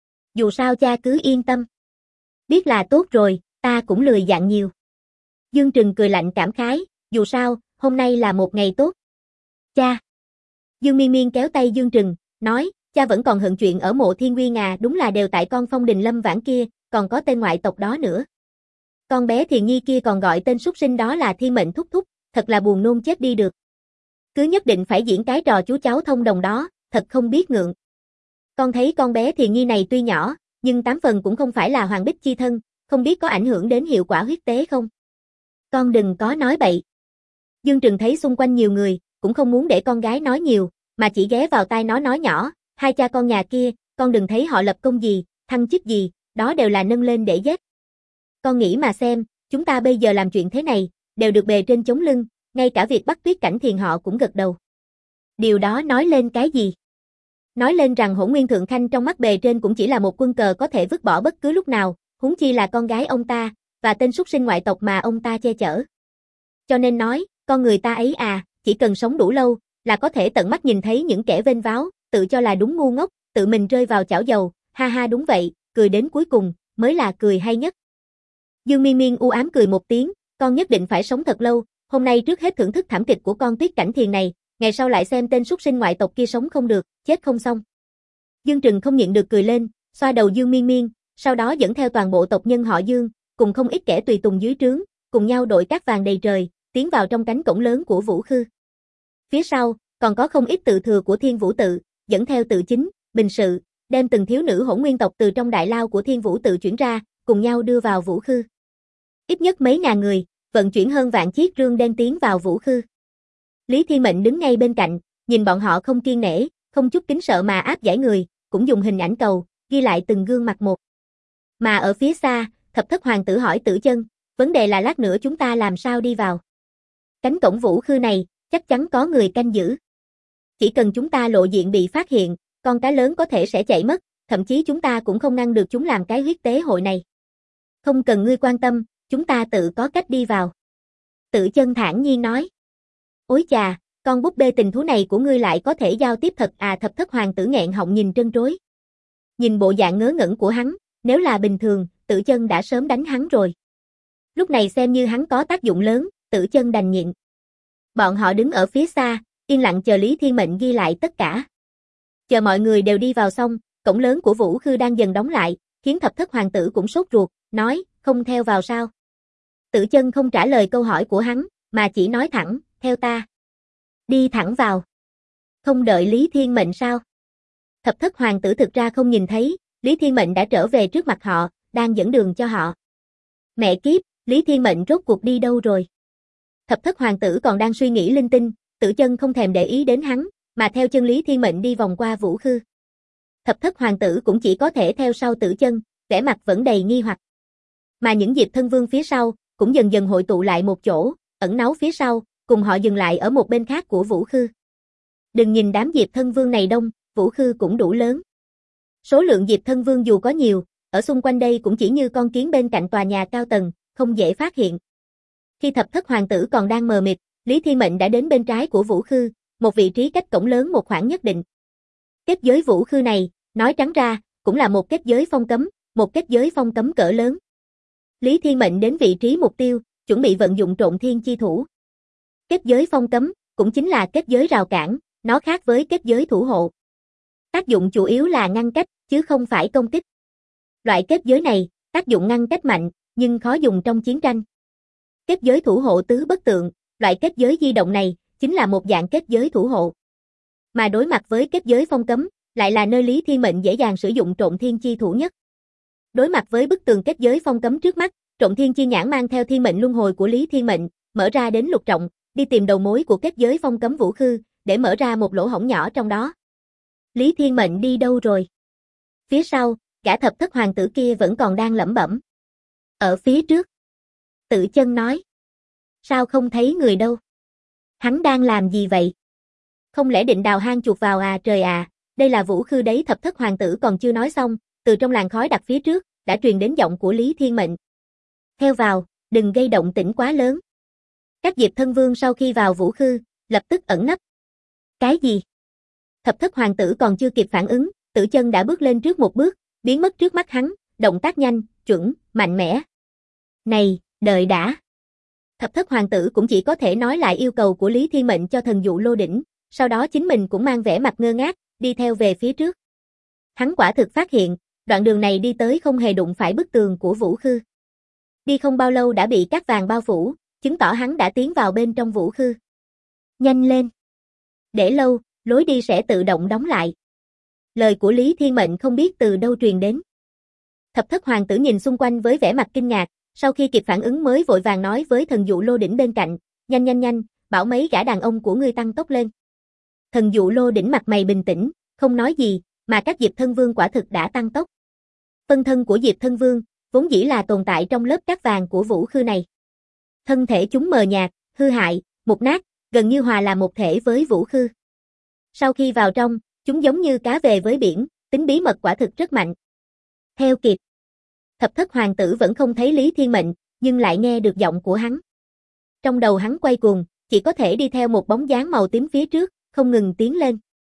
Dù sao cha cứ yên tâm. Biết là tốt rồi, ta cũng lười dặn nhiều. Dương Trừng cười lạnh cảm khái, dù sao, hôm nay là một ngày tốt. Cha. Dương Miên Miên kéo tay Dương Trừng, nói, cha vẫn còn hận chuyện ở Mộ Thiên Nguyên à, đúng là đều tại con Phong Đình Lâm Vãn kia, còn có tên ngoại tộc đó nữa. Con bé Thiền Nhi kia còn gọi tên súc sinh đó là Thiên Mệnh Thúc Thúc, thật là buồn nôn chết đi được. Cứ nhất định phải diễn cái trò chú cháu thông đồng đó, thật không biết ngượng. Con thấy con bé Thiền Nhi này tuy nhỏ, nhưng 8 phần cũng không phải là hoàng bích chi thân, không biết có ảnh hưởng đến hiệu quả huyết tế không? Con đừng có nói bậy. Dương Trừng thấy xung quanh nhiều người, cũng không muốn để con gái nói nhiều, mà chỉ ghé vào tai nó nói nhỏ, hai cha con nhà kia, con đừng thấy họ lập công gì, thăng chức gì, đó đều là nâng lên để giết. Con nghĩ mà xem, chúng ta bây giờ làm chuyện thế này, đều được bề trên chống lưng, ngay cả việc bắt Tuyết Cảnh Thiền họ cũng gật đầu. Điều đó nói lên cái gì? Nói lên rằng Hỗn Nguyên Thượng Khanh trong mắt bề trên cũng chỉ là một quân cờ có thể vứt bỏ bất cứ lúc nào, huống chi là con gái ông ta, và tên súc sinh ngoại tộc mà ông ta che chở. Cho nên nói, con người ta ấy à, chỉ cần sống đủ lâu, là có thể tận mắt nhìn thấy những kẻ vênh váo, tự cho là đúng ngu ngốc, tự mình rơi vào chảo dầu, ha ha đúng vậy, cười đến cuối cùng, mới là cười hay nhất. Dương Miên Miên u ám cười một tiếng, con nhất định phải sống thật lâu, hôm nay trước hết thưởng thức thảm kịch của con Tuyết Cảnh Thiền này, ngày sau lại xem tên súc sinh ngoại tộc kia sống không được, chết không xong. Dương Trừng không nhịn được cười lên, xoa đầu Dương Miên Miên, sau đó dẫn theo toàn bộ tộc nhân họ Dương, cùng không ít kẻ tùy tùng dưới trướng, cùng nhau đội cát vàng đầy trời, tiến vào trong cánh cổng lớn của Vũ Khư. Phía sau, còn có không ít tự thừa của Thiên Vũ Tự, dẫn theo tự chính, bình sự, đem từng thiếu nữ hỗn nguyên tộc từ trong đại lao của Thiên Vũ Tự chuyển ra, cùng nhau đưa vào Vũ Khư. Ít nhất mấy ngàn người, vận chuyển hơn vạn chiếc rương đen tiến vào Vũ Khư. Lý Thiên Mệnh đứng ngay bên cạnh, nhìn bọn họ không kiêng nể, không chút kính sợ mà áp giải người, cũng dùng hình ảnh cầu, ghi lại từng gương mặt một. Mà ở phía xa, Thập Thất Hoàng tử hỏi Tử Chân, vấn đề là lát nữa chúng ta làm sao đi vào? Cánh cổng Vũ Khư này, chắc chắn có người canh giữ. Chỉ cần chúng ta lộ diện bị phát hiện, con cá lớn có thể sẽ chạy mất, thậm chí chúng ta cũng không ngăn được chúng làm cái huyết tế hội này. Không cần ngươi quan tâm, chúng ta tự có cách đi vào. Tử Chân thản nhiên nói. Ôi chà, con búp bê tình thú này của ngươi lại có thể giao tiếp thật à? Thập Thất Hoàng tử nghẹn họng nhìn trân trối. Nhìn bộ dạng ngớ ngẩn của hắn, nếu là bình thường, Tử Chân đã sớm đánh hắn rồi. Lúc này xem như hắn có tác dụng lớn, Tử Chân đành nhịn. Bọn họ đứng ở phía xa, yên lặng chờ Lý Thiên Mệnh ghi lại tất cả. Chờ mọi người đều đi vào xong, cổng lớn của Vũ Khư đang dần đóng lại, khiến Thập Thất Hoàng tử cũng sốt ruột, nói, không theo vào sao? Tử Chân không trả lời câu hỏi của hắn, mà chỉ nói thẳng, theo ta. Đi thẳng vào. Không đợi Lý Thiên Mệnh sao? Thập Thất Hoàng tử thực ra không nhìn thấy, Lý Thiên Mệnh đã trở về trước mặt họ, đang dẫn đường cho họ. Mẹ kiếp, Lý Thiên Mệnh rốt cuộc đi đâu rồi? Thập Thất Hoàng tử còn đang suy nghĩ linh tinh, Tử Chân không thèm để ý đến hắn, mà theo chân Lý Thiên Mệnh đi vòng qua Vũ Khư. Thập Thất Hoàng tử cũng chỉ có thể theo sau Tử Chân, vẻ mặt vẫn đầy nghi hoặc. Mà những Diệp Thân Vương phía sau, cũng dần dần hội tụ lại một chỗ, ẩn náu phía sau, cùng họ dừng lại ở một bên khác của Vũ Khư. Đừng nhìn đám Diệp Thân Vương này đông, Vũ Khư cũng đủ lớn. Số lượng Diệp Thân Vương dù có nhiều, ở xung quanh đây cũng chỉ như con kiến bên cạnh tòa nhà cao tầng, không dễ phát hiện. Khi thập thất hoàng tử còn đang mờ mịt, Lý Thiên Mệnh đã đến bên trái của Vũ Khư, một vị trí cách cổng lớn một khoảng nhất định. Kết giới Vũ Khư này, nói trắng ra, cũng là một kết giới phong cấm, một kết giới phong cấm cỡ lớn. Lý Thiên Mệnh đến vị trí mục tiêu, chuẩn bị vận dụng Trộn Thiên chi thủ. Kết giới phong cấm, cũng chính là kết giới rào cản, nó khác với kết giới thủ hộ. Tác dụng chủ yếu là ngăn cách, chứ không phải công kích. Loại kết giới này, tác dụng ngăn cách mạnh, nhưng khó dùng trong chiến tranh. Kết giới thủ hộ tứ bất tượng, loại kết giới di động này, chính là một dạng kết giới thủ hộ. Mà đối mặt với kết giới phong cấm, lại là nơi Lý Thiên Mệnh dễ dàng sử dụng Trộn Thiên chi thủ nhất. Đối mặt với bức tường kết giới phong cấm trước mắt, Trộn Thiên chi nhãn mang theo thiên mệnh luân hồi của Lý Thiên Mệnh, mở ra đến lục trọng, đi tìm đầu mối của kết giới phong cấm Vũ Khư, để mở ra một lỗ hổng nhỏ trong đó. Lý Thiên Mệnh đi đâu rồi? Phía sau, gã thập thất hoàng tử kia vẫn còn đang lẩm bẩm. Ở phía trước. Tự Chân nói. Sao không thấy người đâu? Hắn đang làm gì vậy? Không lẽ định đào hang chuột vào à trời à, đây là Vũ Khư đấy. Thập thất hoàng tử còn chưa nói xong, từ trong làn khói đặc phía trước, đã truyền đến giọng của Lý Thiên Mệnh. Theo vào, đừng gây động tĩnh quá lớn. Các Diệp Thân Vương sau khi vào Vũ Khư, lập tức ẩn nấp. Cái gì? Thập thất hoàng tử còn chưa kịp phản ứng, Tử Chân đã bước lên trước một bước, biến mất trước mắt hắn, động tác nhanh, chuẩn, mạnh mẽ. Này, đợi đã. Thập thất hoàng tử cũng chỉ có thể nói lại yêu cầu của Lý Thiên Mệnh cho thần dụ lô đỉnh, sau đó chính mình cũng mang vẻ mặt ngơ ngác, đi theo về phía trước. Hắn quả thực phát hiện, đoạn đường này đi tới không hề đụng phải bức tường của Vũ Khư. Đi không bao lâu đã bị cát vàng bao phủ, chứng tỏ hắn đã tiến vào bên trong Vũ Khư. Nhanh lên. Để lâu, lối đi sẽ tự động đóng lại. Lời của Lý Thiên Mệnh không biết từ đâu truyền đến. Thập thất hoàng tử nhìn xung quanh với vẻ mặt kinh ngạc, sau khi kịp phản ứng mới vội vàng nói với thần dụ lô đỉnh bên cạnh, nhanh nhanh nhanh, bảo mấy gã đàn ông của ngươi tăng tốc lên. Thần dụ lô đỉnh mặt mày bình tĩnh, không nói gì, mà các Diệp Thân Vương quả thực đã tăng tốc. Phân thân của Diệp Thân Vương, vốn dĩ là tồn tại trong lớp cát vàng của Vũ Khư này. Thân thể chúng mờ nhạt, hư hại, mục nát, gần như hòa làm một thể với Vũ Khư. Sau khi vào trong, chúng giống như cá về với biển, tính bí mật quả thực rất mạnh. Theo kịp. Thập thất hoàng tử vẫn không thấy Lý Thiên Mệnh, nhưng lại nghe được giọng của hắn. Trong đầu hắn quay cuồng, chỉ có thể đi theo một bóng dáng màu tím phía trước, không ngừng tiến lên.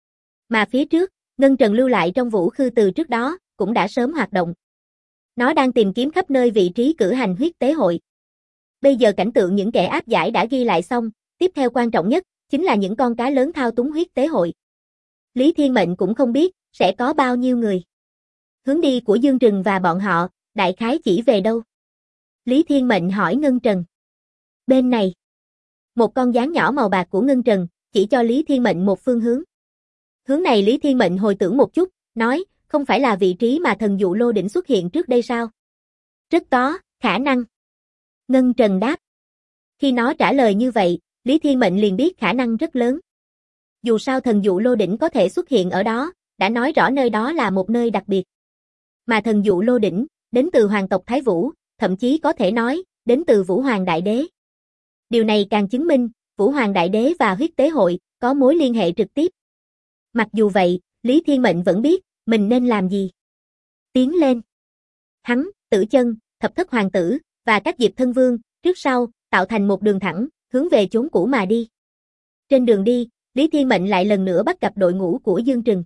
Mà phía trước, ngân trần lưu lại trong Vũ Khư từ trước đó, cũng đã sớm hoạt động. Nó đang tìm kiếm khắp nơi vị trí cử hành huyết tế hội. Bây giờ cảnh tượng những kẻ áp giải đã ghi lại xong, tiếp theo quan trọng nhất, chính là những con cá lớn thao túng huyết tế hội. Lý Thiên Mệnh cũng không biết, sẽ có bao nhiêu người. Hướng đi của Dương Trừng và bọn họ, đại khái chỉ về đâu? Lý Thiên Mệnh hỏi Ngân Trần. Bên này. Một con gián nhỏ màu bạc của Ngân Trần, chỉ cho Lý Thiên Mệnh một phương hướng. Hướng này Lý Thiên Mệnh hồi tưởng một chút, nói, không phải là vị trí mà thần dụ lô đỉnh xuất hiện trước đây sao? Rất có, khả năng. Ngân Trần đáp. Khi nó trả lời như vậy, Lý Thiên Mệnh liền biết khả năng rất lớn. Dù sao thần dụ lô đỉnh có thể xuất hiện ở đó, đã nói rõ nơi đó là một nơi đặc biệt. Mà thần dụ lô đỉnh, đến từ hoàng tộc Thái Vũ, thậm chí có thể nói, đến từ Vũ Hoàng Đại Đế. Điều này càng chứng minh, Vũ Hoàng Đại Đế và huyết tế hội, có mối liên hệ trực tiếp. Mặc dù vậy, Lý Thiên Mệnh vẫn biết, mình nên làm gì. Tiến lên. Hắn, Tử Chân, thập thất hoàng tử, và các Diệp Thân Vương, trước sau, tạo thành một đường thẳng, hướng về chốn cũ mà đi. Trên đường đi, Lý Thiên Mệnh lại lần nữa bắt gặp đội ngũ của Dương Trừng.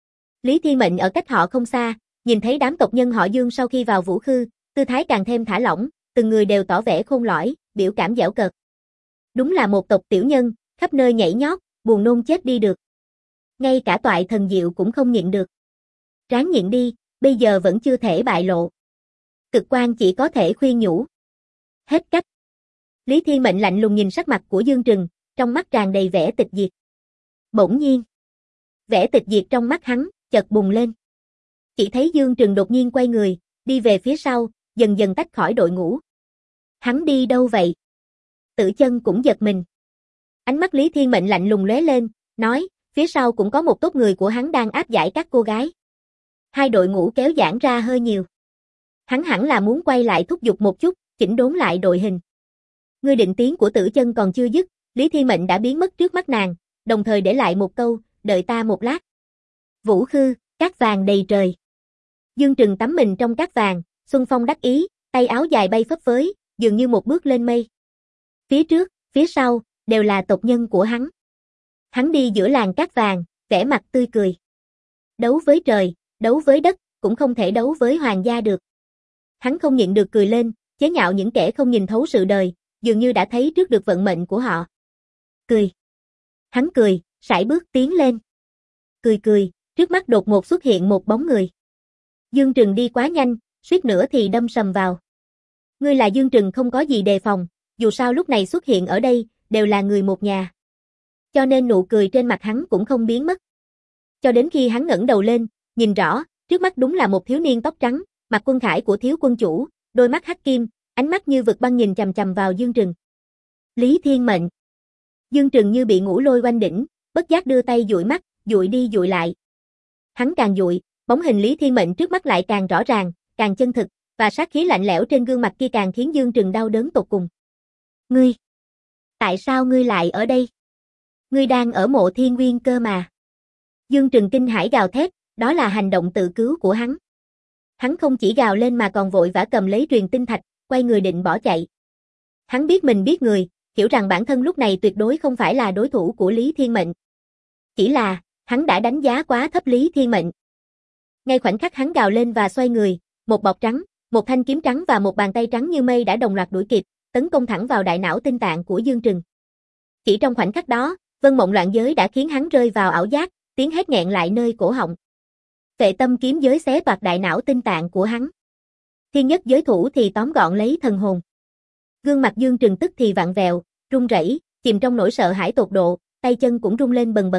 Lý Thiên Mệnh ở cách họ không xa, nhìn thấy đám tộc nhân họ Dương sau khi vào Vũ Khư, tư thái càng thêm thả lỏng, từng người đều tỏ vẻ khôn lõi, biểu cảm giễu cợt. Đúng là một tộc tiểu nhân, khắp nơi nhảy nhót, buồn nôn chết đi được. Ngay cả toại thần diệu cũng không nhịn được. Ráng nhịn đi, bây giờ vẫn chưa thể bại lộ. Cực Quan chỉ có thể khuyên nhủ. Hết cách. Lý Thiên Mệnh lạnh lùng nhìn sắc mặt của Dương Trừng, trong mắt tràn đầy vẻ tịch diệt. Bỗng nhiên, vẻ tịch diệt trong mắt hắn chợt bùng lên. Chỉ thấy Dương Trừng đột nhiên quay người, đi về phía sau, dần dần tách khỏi đội ngũ. Hắn đi đâu vậy? Tử Chân cũng giật mình. Ánh mắt Lý Thiên Mệnh lạnh lùng lóe lên, nói, phía sau cũng có một tốt người của hắn đang áp giải các cô gái. Hai đội ngũ kéo giãn ra hơi nhiều. Hắn hẳn là muốn quay lại thúc giục một chút, chỉnh đốn lại đội hình. Ngươi định tiến của Tử Chân còn chưa dứt, Lý Thiên Mệnh đã biến mất trước mắt nàng, đồng thời để lại một câu, đợi ta một lát. Vũ Khư, cát vàng đầy trời. Dương Trừng tắm mình trong cát vàng, xuân phong đắc ý, tay áo dài bay phấp phới, dường như một bước lên mây. Phía trước, phía sau, đều là tộc nhân của hắn. Hắn đi giữa làng cát vàng, vẻ mặt tươi cười. Đấu với trời, đấu với đất, cũng không thể đấu với hoàng gia được. Hắn không nhịn được cười lên, chế nhạo những kẻ không nhìn thấu sự đời, dường như đã thấy trước được vận mệnh của họ. Cười. Hắn cười, sải bước tiến lên. Cười, trước mắt đột ngột xuất hiện một bóng người. Dương Trừng đi quá nhanh, suýt nữa thì đâm sầm vào. Ngươi là Dương Trừng không có gì đề phòng, dù sao lúc này xuất hiện ở đây, đều là người một nhà. Cho nên nụ cười trên mặt hắn cũng không biến mất. Cho đến khi hắn ngẩng đầu lên, nhìn rõ, trước mắt đúng là một thiếu niên tóc trắng, mặc quân khải của thiếu quân chủ, đôi mắt hắc kim, ánh mắt như vực băng nhìn chằm chằm vào Dương Trừng. Lý Thiên Mệnh. Dương Trừng như bị ngũ lôi oanh đỉnh, bất giác đưa tay dụi mắt, dụi đi dụi lại. Hắn càng dụi, bóng hình Lý Thiên Mệnh trước mắt lại càng rõ ràng, càng chân thực, và sát khí lạnh lẽo trên gương mặt kia càng khiến Dương Trừng đau đớn tột cùng. Ngươi! Tại sao ngươi lại ở đây? Ngươi đang ở mộ thiên nguyên cơ mà. Dương Trừng kinh hãi gào thét, đó là hành động tự cứu của hắn. Hắn không chỉ gào lên mà còn vội vã cầm lấy truyền tinh thạch, quay người định bỏ chạy. Hắn biết mình biết người, hiểu rằng bản thân lúc này tuyệt đối không phải là đối thủ của Lý Thiên Mệnh. Chỉ là, hắn đã đánh giá quá thấp Lý Thiên Mệnh. Ngay khoảnh khắc hắn gào lên và xoay người, một bọc trắng, một thanh kiếm trắng và một bàn tay trắng như mây đã đồng loạt đuổi kịp, tấn công thẳng vào đại não tinh tạng của Dương Trừng. Chỉ trong khoảnh khắc đó, vân mộng loạn giới đã khiến hắn rơi vào ảo giác, tiếng hét nghẹn lại nơi cổ họng. Phệ tâm kiếm giới xé toạc đại não tinh tạng của hắn. Thiên nhất giới thủ thì tóm gọn lấy thần hồn. Gương mặt Dương Trừng tức thì vặn vẹo, run rẩy, chìm trong nỗi sợ hãi tột độ, tay chân cũng run lên bần bật.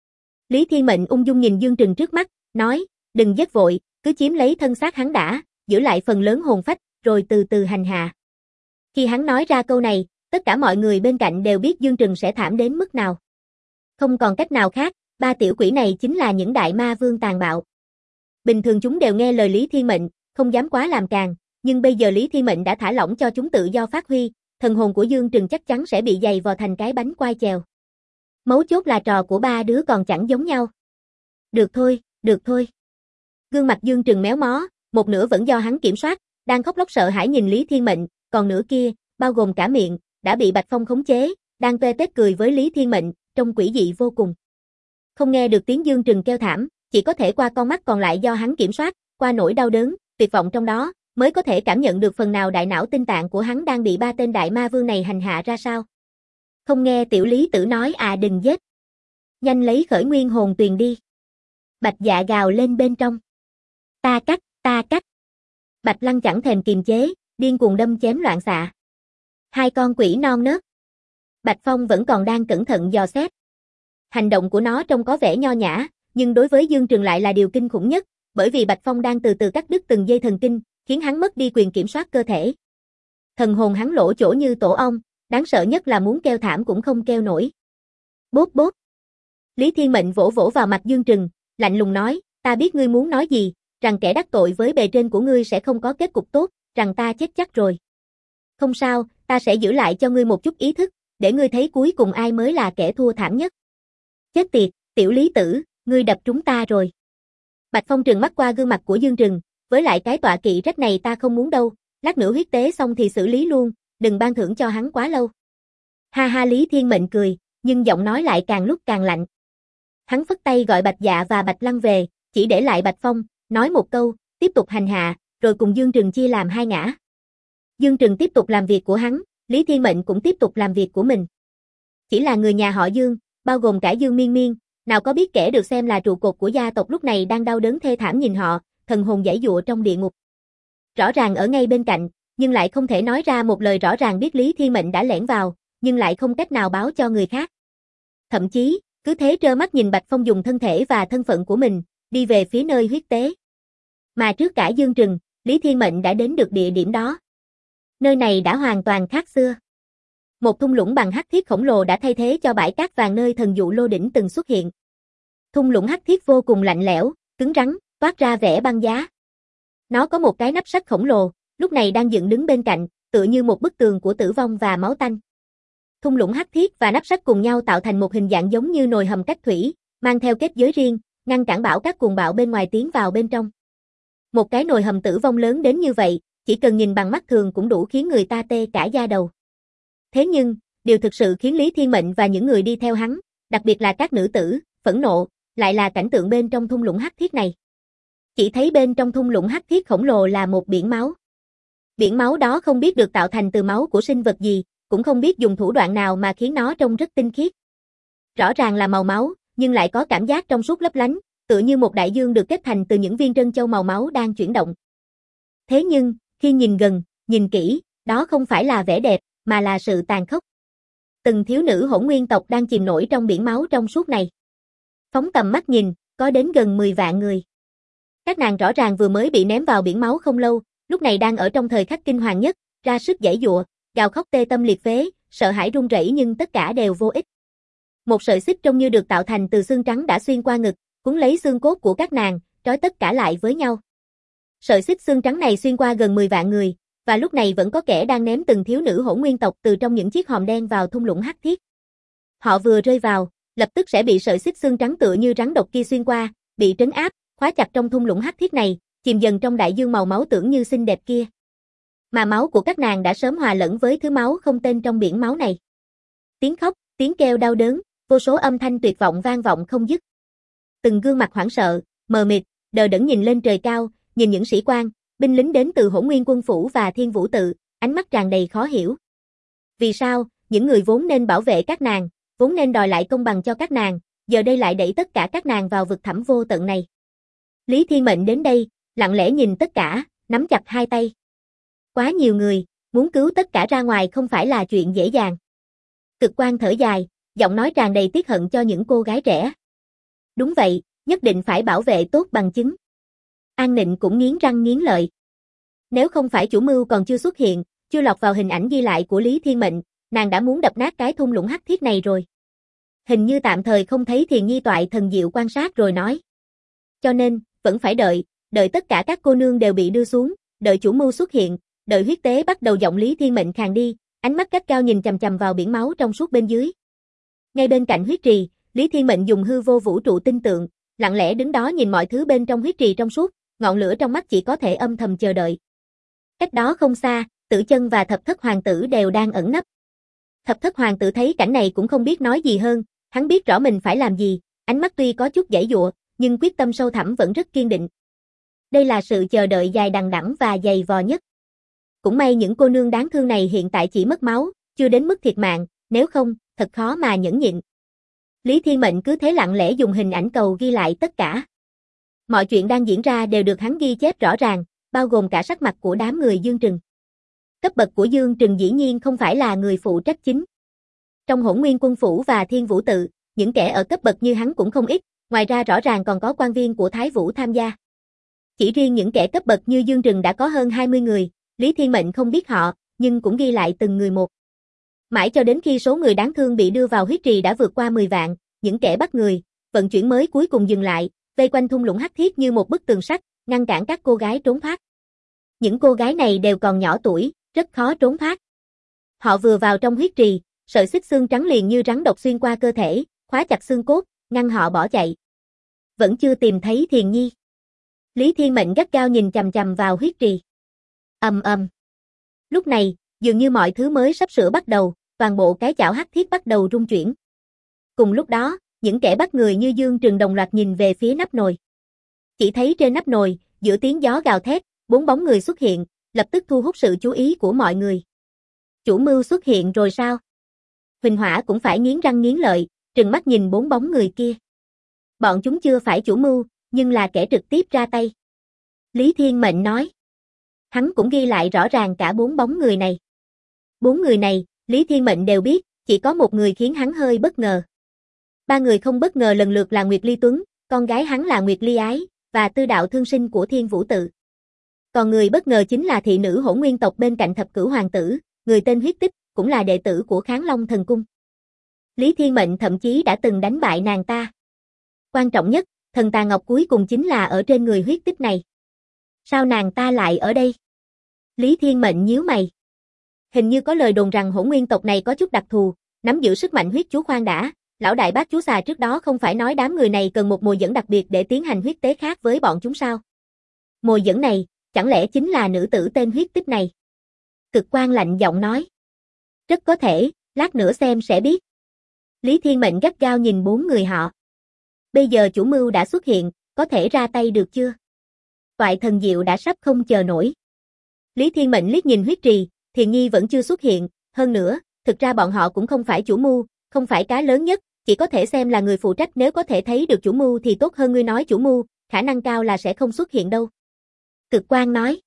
Lý Thiên Mệnh ung dung nhìn Dương Trừng trước mắt, nói, đừng giết vội, cứ chiếm lấy thân xác hắn đã, giữ lại phần lớn hồn phách, rồi từ từ hành hạ. Khi hắn nói ra câu này, tất cả mọi người bên cạnh đều biết Dương Trừng sẽ thảm đến mức nào. Không còn cách nào khác, ba tiểu quỷ này chính là những đại ma vương tàn bạo. Bình thường chúng đều nghe lời Lý Thiên Mệnh, không dám quá làm càn, nhưng bây giờ Lý Thiên Mệnh đã thả lỏng cho chúng tự do phát huy, thần hồn của Dương Trừng chắc chắn sẽ bị dày vò thành cái bánh quai chèo. Mấu chốt là trò của ba đứa còn chẳng giống nhau. Được thôi, được thôi. Gương mặt Dương Trừng méo mó, một nửa vẫn do hắn kiểm soát, đang khóc lóc sợ hãi nhìn Lý Thiên Mệnh, còn nửa kia, bao gồm cả miệng, đã bị Bạch Phong khống chế, đang toe toét cười với Lý Thiên Mệnh, trông quỷ dị vô cùng. Không nghe được tiếng Dương Trừng kêu thảm, chỉ có thể qua con mắt còn lại do hắn kiểm soát, qua nỗi đau đớn, tuyệt vọng trong đó, mới có thể cảm nhận được phần nào đại não tinh tạng của hắn đang bị ba tên đại ma vương này hành hạ ra sao. Không nghe tiểu Lý Tử nói à đừng giết. Nhanh lấy khởi nguyên hồn tuyền đi. Bạch Dạ gào lên bên trong. Ta cắt, ta cắt. Bạch Lăng chẳng thèm kiềm chế, điên cuồng đâm chém loạn xạ. Hai con quỷ non nớt. Bạch Phong vẫn còn đang cẩn thận dò xét. Hành động của nó trông có vẻ nho nhã, nhưng đối với Dương Trừng lại là điều kinh khủng nhất, bởi vì Bạch Phong đang từ từ cắt đứt từng dây thần kinh, khiến hắn mất đi quyền kiểm soát cơ thể. Thần hồn hắn lỗ chỗ như tổ ong, đáng sợ nhất là muốn kêu thảm cũng không kêu nổi. Bốp bốp. Lý Thiên Mệnh vỗ vỗ vào mặt Dương Trừng, lạnh lùng nói, ta biết ngươi muốn nói gì, rằng kẻ đắc tội với bề trên của ngươi sẽ không có kết cục tốt, rằng ta chết chắc rồi. Không sao, ta sẽ giữ lại cho ngươi một chút ý thức, để ngươi thấy cuối cùng ai mới là kẻ thua thảm nhất. Chết tiệt, tiểu Lý Tử, ngươi đập trúng ta rồi. Bạch Phong trừng mắt qua gương mặt của Dương Trừng, với lại cái tọa kỵ rách này ta không muốn đâu, lát nữa huyết tế xong thì xử lý luôn, đừng ban thưởng cho hắn quá lâu. Ha ha Lý Thiên Mệnh cười, nhưng giọng nói lại càng lúc càng lạnh. Hắn phất tay gọi Bạch Dạ và Bạch Lăng về, chỉ để lại Bạch Phong, nói một câu, tiếp tục hành hạ, rồi cùng Dương Trừng chia làm hai ngã. Dương Trừng tiếp tục làm việc của hắn, Lý Thiên Mệnh cũng tiếp tục làm việc của mình. Chỉ là người nhà họ Dương, bao gồm cả Dương Miên Miên, nào có biết kẻ được xem là trụ cột của gia tộc lúc này đang đau đớn thê thảm nhìn họ, thần hồn giãy giụa trong địa ngục. Rõ ràng ở ngay bên cạnh, nhưng lại không thể nói ra một lời rõ ràng biết Lý Thiên Mệnh đã lẻn vào, nhưng lại không cách nào báo cho người khác. Thậm chí, cứ thế trơ mắt nhìn Bạch Phong dùng thân thể và thân phận của mình, đi về phía nơi huyết tế. Mà trước cả Dương Trừng, Lý Thiên Mệnh đã đến được địa điểm đó. Nơi này đã hoàn toàn khác xưa. Một thung lũng bằng hắc thiết khổng lồ đã thay thế cho bãi cát vàng nơi thần dụ lô đỉnh từng xuất hiện. Thung lũng hắc thiết vô cùng lạnh lẽo, cứng rắn, toát ra vẻ băng giá. Nó có một cái nắp sắt khổng lồ, lúc này đang dựng đứng bên cạnh, tựa như một bức tường của tử vong và máu tanh. Thung lũng hắc thiết và nắp sắt cùng nhau tạo thành một hình dạng giống như nồi hầm cách thủy, mang theo kết giới riêng, ngăn cản bão cát cuồng bạo bên ngoài tiến vào bên trong. Một cái nồi hầm tử vong lớn đến như vậy, chỉ cần nhìn bằng mắt thường cũng đủ khiến người ta tê cả da đầu. Thế nhưng, điều thực sự khiến Lý Thiên Mệnh và những người đi theo hắn, đặc biệt là các nữ tử, phẫn nộ, lại là cảnh tượng bên trong thung lũng hắc thiết này. Chỉ thấy bên trong thung lũng hắc thiết khổng lồ là một biển máu. Biển máu đó không biết được tạo thành từ máu của sinh vật gì, cũng không biết dùng thủ đoạn nào mà khiến nó trông rất tinh khiết. Rõ ràng là màu máu, nhưng lại có cảm giác trong suốt lấp lánh, tựa như một đại dương được kết thành từ những viên trân châu màu máu đang chuyển động. Thế nhưng, khi nhìn gần, nhìn kỹ, đó không phải là vẻ đẹp, mà là sự tàn khốc. Từng thiếu nữ hỗn nguyên tộc đang chìm nổi trong biển máu trong suốt này. Phóng tầm mắt nhìn, có đến gần 10 vạn người. Các nàng rõ ràng vừa mới bị ném vào biển máu không lâu, lúc này đang ở trong thời khắc kinh hoàng nhất, ra sức giãy giụa, gào khóc tê tâm liệt phế, sợ hãi run rẩy nhưng tất cả đều vô ích. Một sợi xích trông như được tạo thành từ xương trắng đã xuyên qua ngực, cuốn lấy xương cốt của các nàng, trói tất cả lại với nhau. Sợi xích xương trắng này xuyên qua gần 10 vạn người, và lúc này vẫn có kẻ đang ném từng thiếu nữ hỗn nguyên tộc từ trong những chiếc hòm đen vào thung lũng hắc thiết. Họ vừa rơi vào, lập tức sẽ bị sợi xích xương trắng tựa như rắn độc kia xuyên qua, bị trấn áp, khóa chặt trong thung lũng hắc thiết này, chìm dần trong đại dương màu máu tưởng như xinh đẹp kia. Mà máu của các nàng đã sớm hòa lẫn với thứ máu không tên trong biển máu này. Tiếng khóc, tiếng kêu đau đớn, vô số âm thanh tuyệt vọng vang vọng không dứt. Từng gương mặt hoảng sợ, mờ mịt, đờ đẫn nhìn lên trời cao, nhìn những sĩ quan, binh lính đến từ Hỗn Nguyên Quân phủ và Thiên Vũ tự, ánh mắt tràn đầy khó hiểu. Vì sao, những người vốn nên bảo vệ các nàng, vốn nên đòi lại công bằng cho các nàng, giờ đây lại đẩy tất cả các nàng vào vực thẳm vô tận này. Lý Thiên Mệnh đến đây, lặng lẽ nhìn tất cả, nắm chặt hai tay. Quá nhiều người, muốn cứu tất cả ra ngoài không phải là chuyện dễ dàng. Cực Quan thở dài, giọng nói tràn đầy tiếc hận cho những cô gái trẻ. Đúng vậy, nhất định phải bảo vệ tốt bằng chứng. An Nịnh cũng nghiến răng nghiến lợi. Nếu không phải chủ mưu còn chưa xuất hiện, chưa lọt vào hình ảnh ghi lại của Lý Thiên Mệnh, nàng đã muốn đập nát cái thung lũng hắc thiết này rồi. Hình như tạm thời không thấy Thiền Nhi toại thần diệu quan sát rồi nói. Cho nên, vẫn phải đợi tất cả các cô nương đều bị đưa xuống, đợi chủ mưu xuất hiện, đợi huyết tế bắt đầu. Giọng Lý Thiên Mệnh khàn đi, ánh mắt gắt cao nhìn chằm chằm vào biển máu trong suốt bên dưới. Ngay bên cạnh huyết trì, Lý Thiên Mệnh dùng hư vô vũ trụ tinh tượng, lặng lẽ đứng đó nhìn mọi thứ bên trong huyết trì trong suốt, ngọn lửa trong mắt chỉ có thể âm thầm chờ đợi. Cách đó không xa, Tử Chân và Thập Thất hoàng tử đều đang ẩn nấp. Thập Thất hoàng tử thấy cảnh này cũng không biết nói gì hơn, hắn biết rõ mình phải làm gì, ánh mắt tuy có chút giãy giụa, nhưng quyết tâm sâu thẳm vẫn rất kiên định. Đây là sự chờ đợi dài đằng đẵng và dày vò nhất. Cũng may những cô nương đáng thương này hiện tại chỉ mất máu, chưa đến mức thiệt mạng, nếu không, thật khó mà nhẫn nhịn. Lý Thiên Mệnh cứ thế lặng lẽ dùng hình ảnh cầu ghi lại tất cả. Mọi chuyện đang diễn ra đều được hắn ghi chép rõ ràng, bao gồm cả sắc mặt của đám người Dương Trừng. Cấp bậc của Dương Trừng dĩ nhiên không phải là người phụ trách chính. Trong Hỗn Nguyên Quân phủ và Thiên Vũ tự, những kẻ ở cấp bậc như hắn cũng không ít, ngoài ra rõ ràng còn có quan viên của Thái Vũ tham gia. Chỉ riêng những kẻ cấp bậc như Dương Trừng đã có hơn 20 người, Lý Thiên Mệnh không biết họ, nhưng cũng ghi lại từng người một. Mãi cho đến khi số người đáng thương bị đưa vào huyết trì đã vượt qua 10 vạn, những kẻ bắt người, vận chuyển mới cuối cùng dừng lại, vây quanh thung lũng hắc thiết như một bức tường sắt, ngăn cản các cô gái trốn thoát. Những cô gái này đều còn nhỏ tuổi, rất khó trốn thoát. Họ vừa vào trong huyết trì, sợi xích xương trắng liền như rắn độc xuyên qua cơ thể, khóa chặt xương cốt, ngăn họ bỏ chạy. Vẫn chưa tìm thấy Thiền Nhi. Lý Thiên Mệnh gắt gao nhìn chằm chằm vào huyết trì. Ầm ầm. Lúc này, dường như mọi thứ mới sắp sửa bắt đầu, toàn bộ cái chảo hắc thiết bắt đầu rung chuyển. Cùng lúc đó, những kẻ bắt người như Dương Trừng đồng loạt nhìn về phía nắp nồi. Chỉ thấy trên nắp nồi, giữa tiếng gió gào thét, 4 bóng người xuất hiện, lập tức thu hút sự chú ý của mọi người. Chủ mưu xuất hiện rồi sao? Huỳnh Hỏa cũng phải nghiến răng nghiến lợi, trừng mắt nhìn 4 bóng người kia. Bọn chúng chưa phải chủ mưu, nhưng là kẻ trực tiếp ra tay. Lý Thiên Mệnh nói. Hắn cũng ghi lại rõ ràng cả 4 bóng người này. 4 người này, Lý Thiên Mệnh đều biết, chỉ có một người khiến hắn hơi bất ngờ. 3 người không bất ngờ lần lượt là Nguyệt Ly Tuấn, con gái hắn là Nguyệt Ly Ái, và Tư Đạo Thương Sinh của Thiên Vũ tự. Còn người bất ngờ chính là thị nữ Hỗn Nguyên tộc bên cạnh Thập Cửu hoàng tử, người tên Huyết Tích, cũng là đệ tử của Kháng Long thần cung. Lý Thiên Mệnh thậm chí đã từng đánh bại nàng ta. Quan trọng nhất, thần tà ngọc cuối cùng chính là ở trên người Huyết Tích này. Sao nàng ta lại ở đây? Lý Thiên Mệnh nhíu mày. Hình như có lời đồn rằng Hỗn Nguyên tộc này có chút đặc thù, nắm giữ sức mạnh huyết chú. Khoan đã, lão đại bác chú xà trước đó không phải nói đám người này cần một mồi dẫn đặc biệt để tiến hành huyết tế khác với bọn chúng sao? Mồi dẫn này, chẳng lẽ chính là nữ tử tên Huyết Tích này? Cực Quang lạnh giọng nói. Rất có thể, lát nữa xem sẽ biết. Lý Thiên Mệnh gắt gao nhìn bốn người họ. Bây giờ chủ mưu đã xuất hiện, có thể ra tay được chưa? Toại thần diệu đã sắp không chờ nổi. Lý Thiên Mệnh liếc nhìn Huyết Trì, Thiền Nhi vẫn chưa xuất hiện, hơn nữa, thực ra bọn họ cũng không phải chủ mưu, không phải cá lớn nhất, chỉ có thể xem là người phụ trách, nếu có thể thấy được chủ mưu thì tốt hơn ngươi nói chủ mưu, khả năng cao là sẽ không xuất hiện đâu. Cực Quang nói.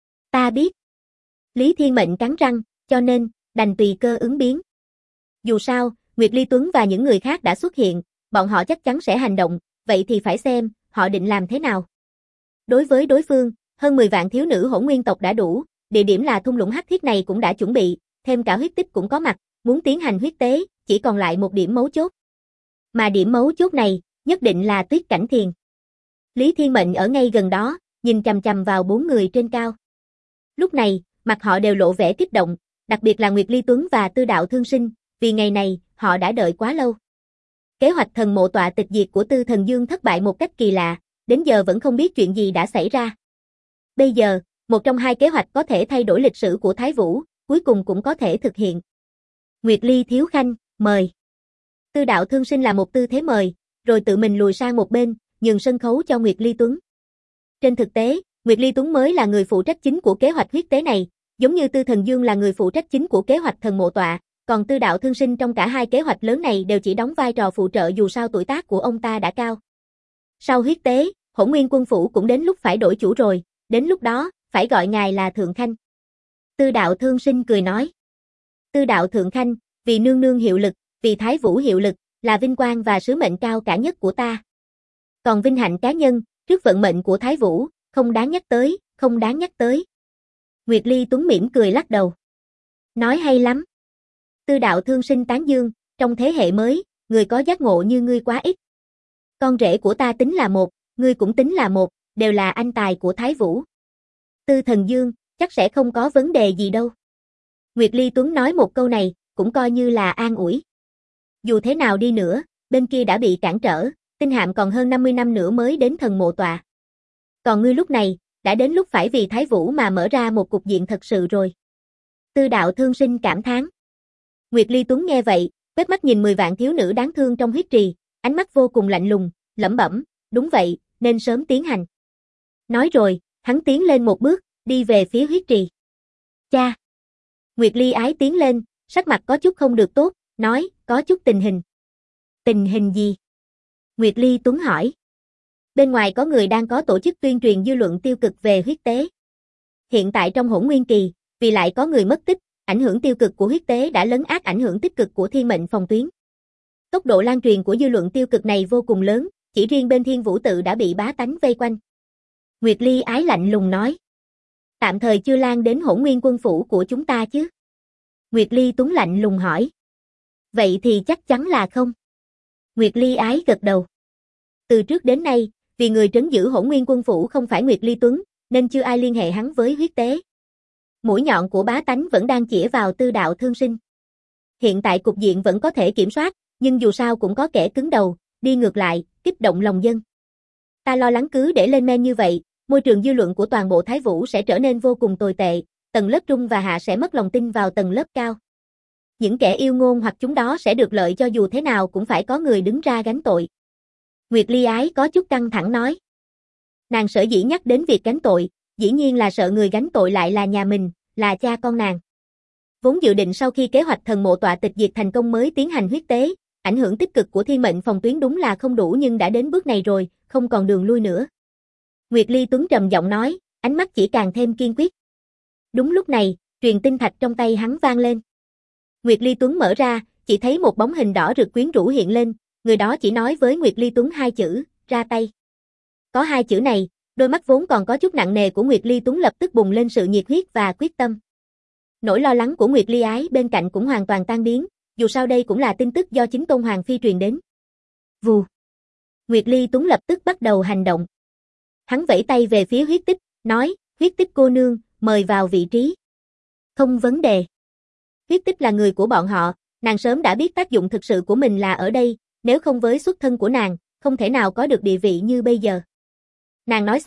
Ta biết. Lý Thiên Mệnh cắn răng, cho nên, đành tùy cơ ứng biến. Dù sao, Nguyệt Ly Tuấn và những người khác đã xuất hiện, bọn họ chắc chắn sẽ hành động, vậy thì phải xem, họ định làm thế nào. Đối với đối phương, hơn 10 vạn thiếu nữ hỗn nguyên tộc đã đủ, địa điểm là thung lũng hắc thiết này cũng đã chuẩn bị, thêm cả Huyết Tích cũng có mặt, muốn tiến hành huyết tế, chỉ còn lại một điểm mấu chốt. Mà điểm mấu chốt này, nhất định là Tuyết Cảnh Thiền. Lý Thiên Mệnh ở ngay gần đó, nhìn chằm chằm vào bốn người trên cao. Lúc này, mặt họ đều lộ vẻ kích động, đặc biệt là Nguyệt Ly Tuấn và Tư Đạo Thương Sinh, vì ngày này, họ đã đợi quá lâu. Kế hoạch thần mộ tọa tịch diệt của Tư Thần Dương thất bại một cách kỳ lạ, đến giờ vẫn không biết chuyện gì đã xảy ra. Bây giờ, một trong hai kế hoạch có thể thay đổi lịch sử của Thái Vũ, cuối cùng cũng có thể thực hiện. Nguyệt Ly Thiếu Khanh, mời. Tư Đạo Thương Sinh là một tư thế mời, rồi tự mình lùi sang một bên, nhường sân khấu cho Nguyệt Ly Tuấn. Trên thực tế, Nguyệt Ly Tuấn mới là người phụ trách chính của kế hoạch huyết tế này, giống như Tư Thần Dương là người phụ trách chính của kế hoạch thần mộ tọa, còn Tư Đạo Thương Sinh trong cả hai kế hoạch lớn này đều chỉ đóng vai trò phụ trợ, dù sao tuổi tác của ông ta đã cao. Sau huyết tế, Hỗn Nguyên Quân phủ cũng đến lúc phải đổi chủ rồi, đến lúc đó, phải gọi ngài là Thượng Khanh. Tư Đạo Thương Sinh cười nói. Tư Đạo Thượng Khanh, vì nương nương hiệu lực, vì Thái Vũ hiệu lực, là vinh quang và sứ mệnh cao cả nhất của ta. Còn vinh hạnh cá nhân, trước vận mệnh của Thái Vũ, không đáng nhắc tới, không đáng nhắc tới. Nguyệt Ly Tuấn mỉm cười lắc đầu. Nói hay lắm. Tư Đạo Thương Sinh tán dương, trong thế hệ mới, người có giác ngộ như ngươi quá ít. Con rể của ta tính là một, ngươi cũng tính là một, đều là anh tài của Thái Vũ. Tư Thần Dương, chắc sẽ không có vấn đề gì đâu. Nguyệt Ly Tuấn nói một câu này, cũng coi như là an ủi. Dù thế nào đi nữa, bên kia đã bị cản trở, Tinh Hạm còn hơn 50 năm nữa mới đến thần mộ tọa. Còn ngươi lúc này, đã đến lúc phải vì Thái Vũ mà mở ra một cục diện thật sự rồi. Tư Đạo Thương Sinh cảm thán. Nguyệt Ly Tuấn nghe vậy, quét mắt nhìn 10 vạn thiếu nữ đáng thương trong huyết trì, ánh mắt vô cùng lạnh lùng, lẩm bẩm, đúng vậy, nên sớm tiến hành. Nói rồi, hắn tiến lên một bước, đi về phía huyết trì. Cha! Nguyệt Ly Ái tiến lên, sắc mặt có chút không được tốt, nói, có chút tình hình. Tình hình gì? Nguyệt Ly Tuấn hỏi. Bên ngoài có người đang có tổ chức tuyên truyền dư luận tiêu cực về huyết tế. Hiện tại trong Hỗn Nguyên Kỳ, vì lại có người mất tích, ảnh hưởng tiêu cực của huyết tế đã lấn át ảnh hưởng tích cực của thiên mệnh phòng tuyến. Tốc độ lan truyền của dư luận tiêu cực này vô cùng lớn, chỉ riêng bên Thiên Vũ Tự đã bị bá tánh vây quanh. Nguyệt Ly Ái lạnh lùng nói. Tạm thời chưa lan đến Hỗn Nguyên Quân phủ của chúng ta chứ? Nguyệt Ly Tuấn lạnh lùng hỏi. Vậy thì chắc chắn là không. Nguyệt Ly Ái gật đầu. Từ trước đến nay, vì người trấn giữ Hỗn Nguyên Quân phủ không phải Nguyệt Ly Tuấn, nên chưa ai liên hệ hắn với huyết tế. Mũi nhọn của bá tánh vẫn đang chĩa vào Tư Đạo Thương Sinh. Hiện tại cục diện vẫn có thể kiểm soát, nhưng dù sao cũng có kẻ cứng đầu, đi ngược lại, kích động lòng dân. Ta lo lắng cứ để lên men như vậy, môi trường dư luận của toàn bộ Thái Vũ sẽ trở nên vô cùng tồi tệ, tầng lớp trung và hạ sẽ mất lòng tin vào tầng lớp cao. Những kẻ yêu ngôn hoặc chúng đó sẽ được lợi, cho dù thế nào cũng phải có người đứng ra gánh tội. Nguyệt Ly Ái có chút căng thẳng nói. Nàng sở dĩ nhắc đến việc gánh tội, dĩ nhiên là sợ người gánh tội lại là nhà mình, là cha con nàng. Vốn dự định sau khi kế hoạch thần mộ tọa tịch diệt thành công mới tiến hành huyết tế, ảnh hưởng tích cực của thiên mệnh phòng tuyến đúng là không đủ, nhưng đã đến bước này rồi, không còn đường lui nữa. Nguyệt Ly Tuấn trầm giọng nói, ánh mắt chỉ càng thêm kiên quyết. Đúng lúc này, truyền tinh thạch trong tay hắn vang lên. Nguyệt Ly Tuấn mở ra, chỉ thấy một bóng hình đỏ rực quyến rũ hiện lên, người đó chỉ nói với Nguyệt Ly Tuấn hai chữ, ra tay. Có hai chữ này, đôi mắt vốn còn có chút nặng nề của Nguyệt Ly Tuấn lập tức bùng lên sự nhiệt huyết và quyết tâm. Nỗi lo lắng của Nguyệt Ly Ái bên cạnh cũng hoàn toàn tan biến, dù sao đây cũng là tin tức do chính Tôn Hoàng Phi truyền đến. Vù. Nguyệt Ly Tuấn lập tức bắt đầu hành động. Hắn vẫy tay về phía huyết tích, nói, huyết tích cô nương, mời vào vị trí. Không vấn đề. Huyết tích là người của bọn họ, nàng sớm đã biết tác dụng thực sự của mình là ở đây, nếu không với xuất thân của nàng, không thể nào có được địa vị như bây giờ. Nàng nói xong,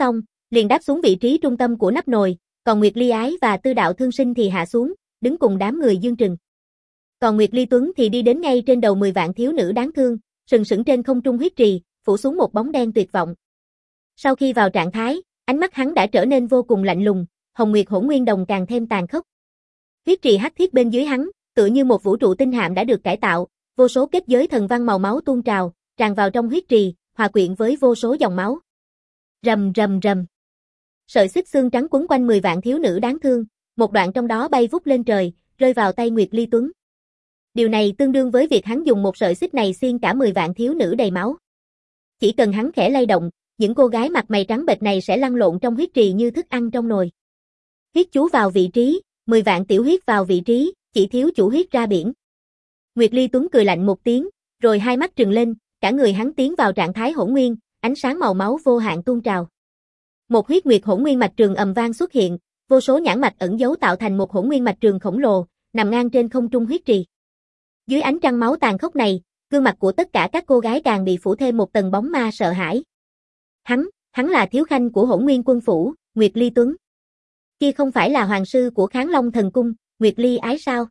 liền đáp xuống vị trí trung tâm của nắp nồi, còn Nguyệt Ly Ái và Tư Đạo Thương Sinh thì hạ xuống, đứng cùng đám người Dương Trừng. Còn Nguyệt Ly Tuấn thì đi đến ngay trên đầu 10 vạn thiếu nữ đáng thương, sừng sững trên không trung huyết trì, phủ xuống một bóng đen tuyệt vọng. Sau khi vào trạng thái, ánh mắt hắn đã trở nên vô cùng lạnh lùng, Hồng Nguyệt Hỗn Nguyên Đồng càng thêm tàn khốc. Huyết trì hắc thiết bên dưới hắn, tựa như một vũ trụ tinh hạm đã được cải tạo, vô số kết giới thần văn màu máu tuôn trào, tràn vào trong huyết trì, hòa quyện với vô số dòng máu. Rầm rầm rầm. Sợi xích xương trắng quấn quanh 10 vạn thiếu nữ đáng thương, một đoạn trong đó bay vút lên trời, rơi vào tay Nguyệt Ly Tuấn. Điều này tương đương với việc hắn dùng một sợi xích này xiên cả 10 vạn thiếu nữ đầy máu. Chỉ cần hắn khẽ lay động, những cô gái mặt mày trắng bệch này sẽ lăn lộn trong huyết trì như thức ăn trong nồi. Huyết chú vào vị trí, 10 vạn tiểu huyết vào vị trí, chỉ thiếu chủ huyết ra biển. Nguyệt Ly Tuấn cười lạnh một tiếng, rồi hai mắt trừng lên, cả người hắn tiến vào trạng thái hỗn nguyên, ánh sáng màu máu vô hạn tuôn trào. Một huyết nguyệt hỗn nguyên mạch trường ầm vang xuất hiện, vô số nhãn mạch ẩn giấu tạo thành một hỗn nguyên mạch trường khổng lồ, nằm ngang trên không trung huyết trì. Dưới ánh trăng máu tàn khốc này, gương mặt của tất cả các cô gái càng bị phủ thêm một tầng bóng ma sợ hãi. Hắn là thiếu khanh của Hỗn Nguyên Quân phủ, Nguyệt Ly Tuấn. Kia không phải là hoàng sư của Kháng Long Thần Cung, Nguyệt Ly Ái sao?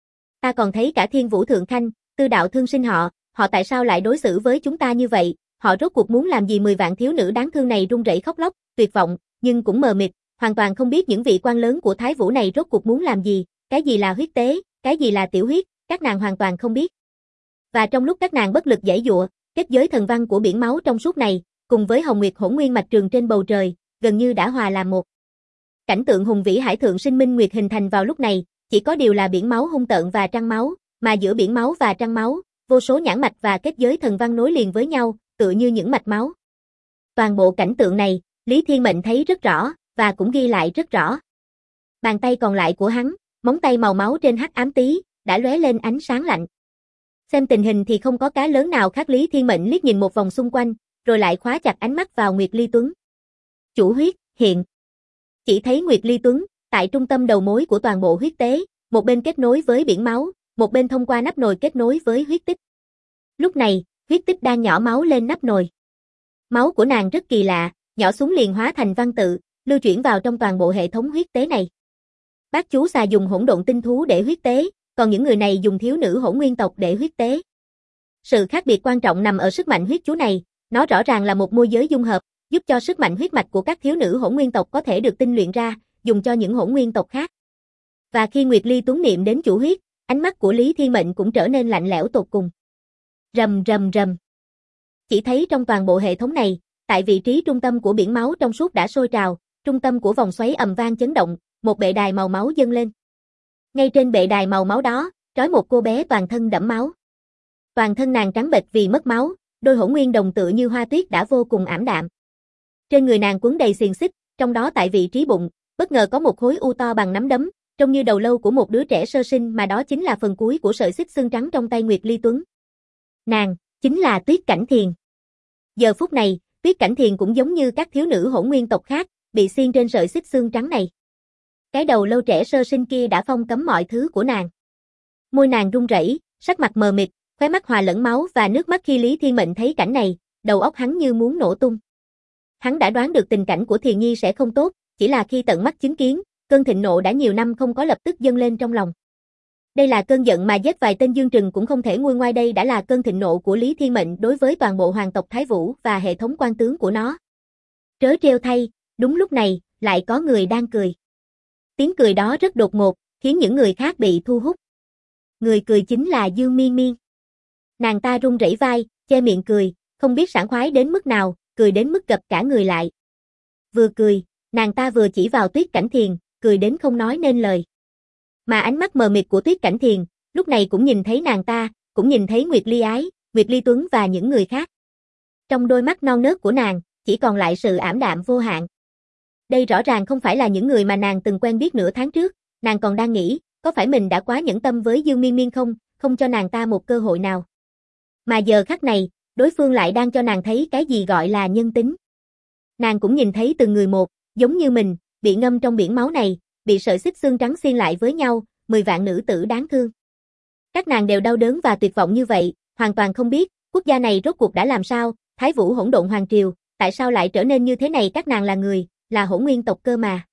Ta còn thấy cả Thiên Vũ Thượng Khanh, Tư Đạo Thương Sinh họ tại sao lại đối xử với chúng ta như vậy? Họ rốt cuộc muốn làm gì? 10 vạn thiếu nữ đáng thương này run rẩy khóc lóc, tuyệt vọng, nhưng cũng mờ mịt, hoàn toàn không biết những vị quan lớn của Thái Vũ này rốt cuộc muốn làm gì, cái gì là huyết tế, cái gì là tiểu huyết, các nàng hoàn toàn không biết. Và trong lúc các nàng bất lực giãy giụa, kết giới thần văn của biển máu trong suốt này, cùng với Hồng Nguyệt Hỗn Nguyên mạch trường trên bầu trời, gần như đã hòa làm một. Cảnh tượng hùng vĩ hải thượng sinh minh nguyệt hình thành vào lúc này, chỉ có điều là biển máu hung tợn và trăng máu, mà giữa biển máu và trăng máu, vô số nhãn mạch và kết giới thần văn nối liền với nhau, tựa như những mạch máu. Toàn bộ cảnh tượng này, Lý Thiên Mệnh thấy rất rõ, và cũng ghi lại rất rõ. Bàn tay còn lại của hắn, móng tay màu máu trên hắc ám tí, đã lóe lên ánh sáng lạnh. Xem tình hình thì không có cá lớn nào khác. Lý Thiên Mệnh liếc nhìn một vòng xung quanh, rồi lại khóa chặt ánh mắt vào Nguyệt Ly Tuấn. Chủ huyết, hiện. Chỉ thấy Nguyệt Ly Tuấn, tại trung tâm đầu mối của toàn bộ huyết tế, một bên kết nối với biển máu, một bên thông qua nắp nồi kết nối với huyết tích. Lúc này, huyết tích đang nhỏ máu lên nắp nồi. Máu của nàng rất kỳ lạ, nhỏ xuống liền hóa thành văn tự, lưu chuyển vào trong toàn bộ hệ thống huyết tế này. Bác chú xà dùng hỗn độn tinh thú để huyết tế, còn những người này dùng thiếu nữ hỗn nguyên tộc để huyết tế. Sự khác biệt quan trọng nằm ở sức mạnh huyết chú này, nó rõ ràng là một môi giới dung hợp, giúp cho sức mạnh huyết mạch của các thiếu nữ hỗn nguyên tộc có thể được tinh luyện ra, dùng cho những hỗn nguyên tộc khác. Và khi Nguyệt Ly Tuấn niệm đến chủ huyết, ánh mắt của Lý Thiên Mệnh cũng trở nên lạnh lẽo tột cùng. Rầm rầm rầm. Chỉ thấy trong toàn bộ hệ thống này, tại vị trí trung tâm của biển máu trong suốt đã sôi trào, trung tâm của vòng xoáy ầm vang chấn động, một bệ đài màu máu dâng lên. Ngay trên bệ đài màu máu đó, trói một cô bé toàn thân đẫm máu. Toàn thân nàng trắng bệch vì mất máu, đôi hỗn nguyên đồng tựa như hoa tuyết đã vô cùng ảm đạm. Trên người nàng quấn đầy xiềng xích, trong đó tại vị trí bụng, bất ngờ có một khối u to bằng nắm đấm, trông như đầu lâu của một đứa trẻ sơ sinh, mà đó chính là phần cuối của sợi xích xương trắng trong tay Nguyệt Ly Tuấn. Nàng chính là Tuyết Cảnh Thiền. Giờ phút này, Tuyết Cảnh Thiền cũng giống như các thiếu nữ hỗn nguyên tộc khác, bị xiên trên sợi xích xương trắng này. Cái đầu lâu trẻ sơ sinh kia đã phong cấm mọi thứ của nàng. Môi nàng run rẩy, sắc mặt mờ mịt, khóe mắt hòa lẫn máu và nước mắt. Khi Lý Thiên Mệnh thấy cảnh này, đầu óc hắn như muốn nổ tung. Hắn đã đoán được tình cảnh của Thiền Nhi sẽ không tốt, chỉ là khi tận mắt chứng kiến, cơn thịnh nộ đã nhiều năm không có lập tức dâng lên trong lòng. Đây là cơn giận mà giết vài tên Dương Trừng cũng không thể nguôi ngoai. Đây đã là cơn thịnh nộ của Lý Thiên Mệnh đối với toàn bộ hoàng tộc Thái Vũ và hệ thống quan tướng của nó. Trớ trêu thay, đúng lúc này, lại có người đang cười. Tiếng cười đó rất đột ngột, khiến những người khác bị thu hút. Người cười chính là Dương Miên Miên. Nàng ta run rẩy vai, che miệng cười, không biết sảng khoái đến mức nào, cười đến mức gập cả người lại. Vừa cười, nàng ta vừa chỉ vào Tuyết Cảnh Thiền, cười đến không nói nên lời. Mà ánh mắt mờ mịt của Tuyết Cảnh Thiền, lúc này cũng nhìn thấy nàng ta, cũng nhìn thấy Nguyệt Ly Ái, Nguyệt Ly Tuấn và những người khác. Trong đôi mắt non nớt của nàng, chỉ còn lại sự ảm đạm vô hạn. Đây rõ ràng không phải là những người mà nàng từng quen biết nửa tháng trước, nàng còn đang nghĩ, có phải mình đã quá nhẫn tâm với Dương Miên Miên không cho nàng ta một cơ hội nào. Mà giờ khắc này, đối phương lại đang cho nàng thấy cái gì gọi là nhân tính. Nàng cũng nhìn thấy từng người một, giống như mình, bị ngâm trong biển máu này, bị sợi xích xương trắng xiên lại với nhau, 10 vạn nữ tử đáng thương. Các nàng đều đau đớn và tuyệt vọng như vậy, hoàn toàn không biết, quốc gia này rốt cuộc đã làm sao, Thái Vũ hỗn độn hoàng triều, tại sao lại trở nên như thế này. Các nàng là người, là hỗn nguyên tộc cơ mà.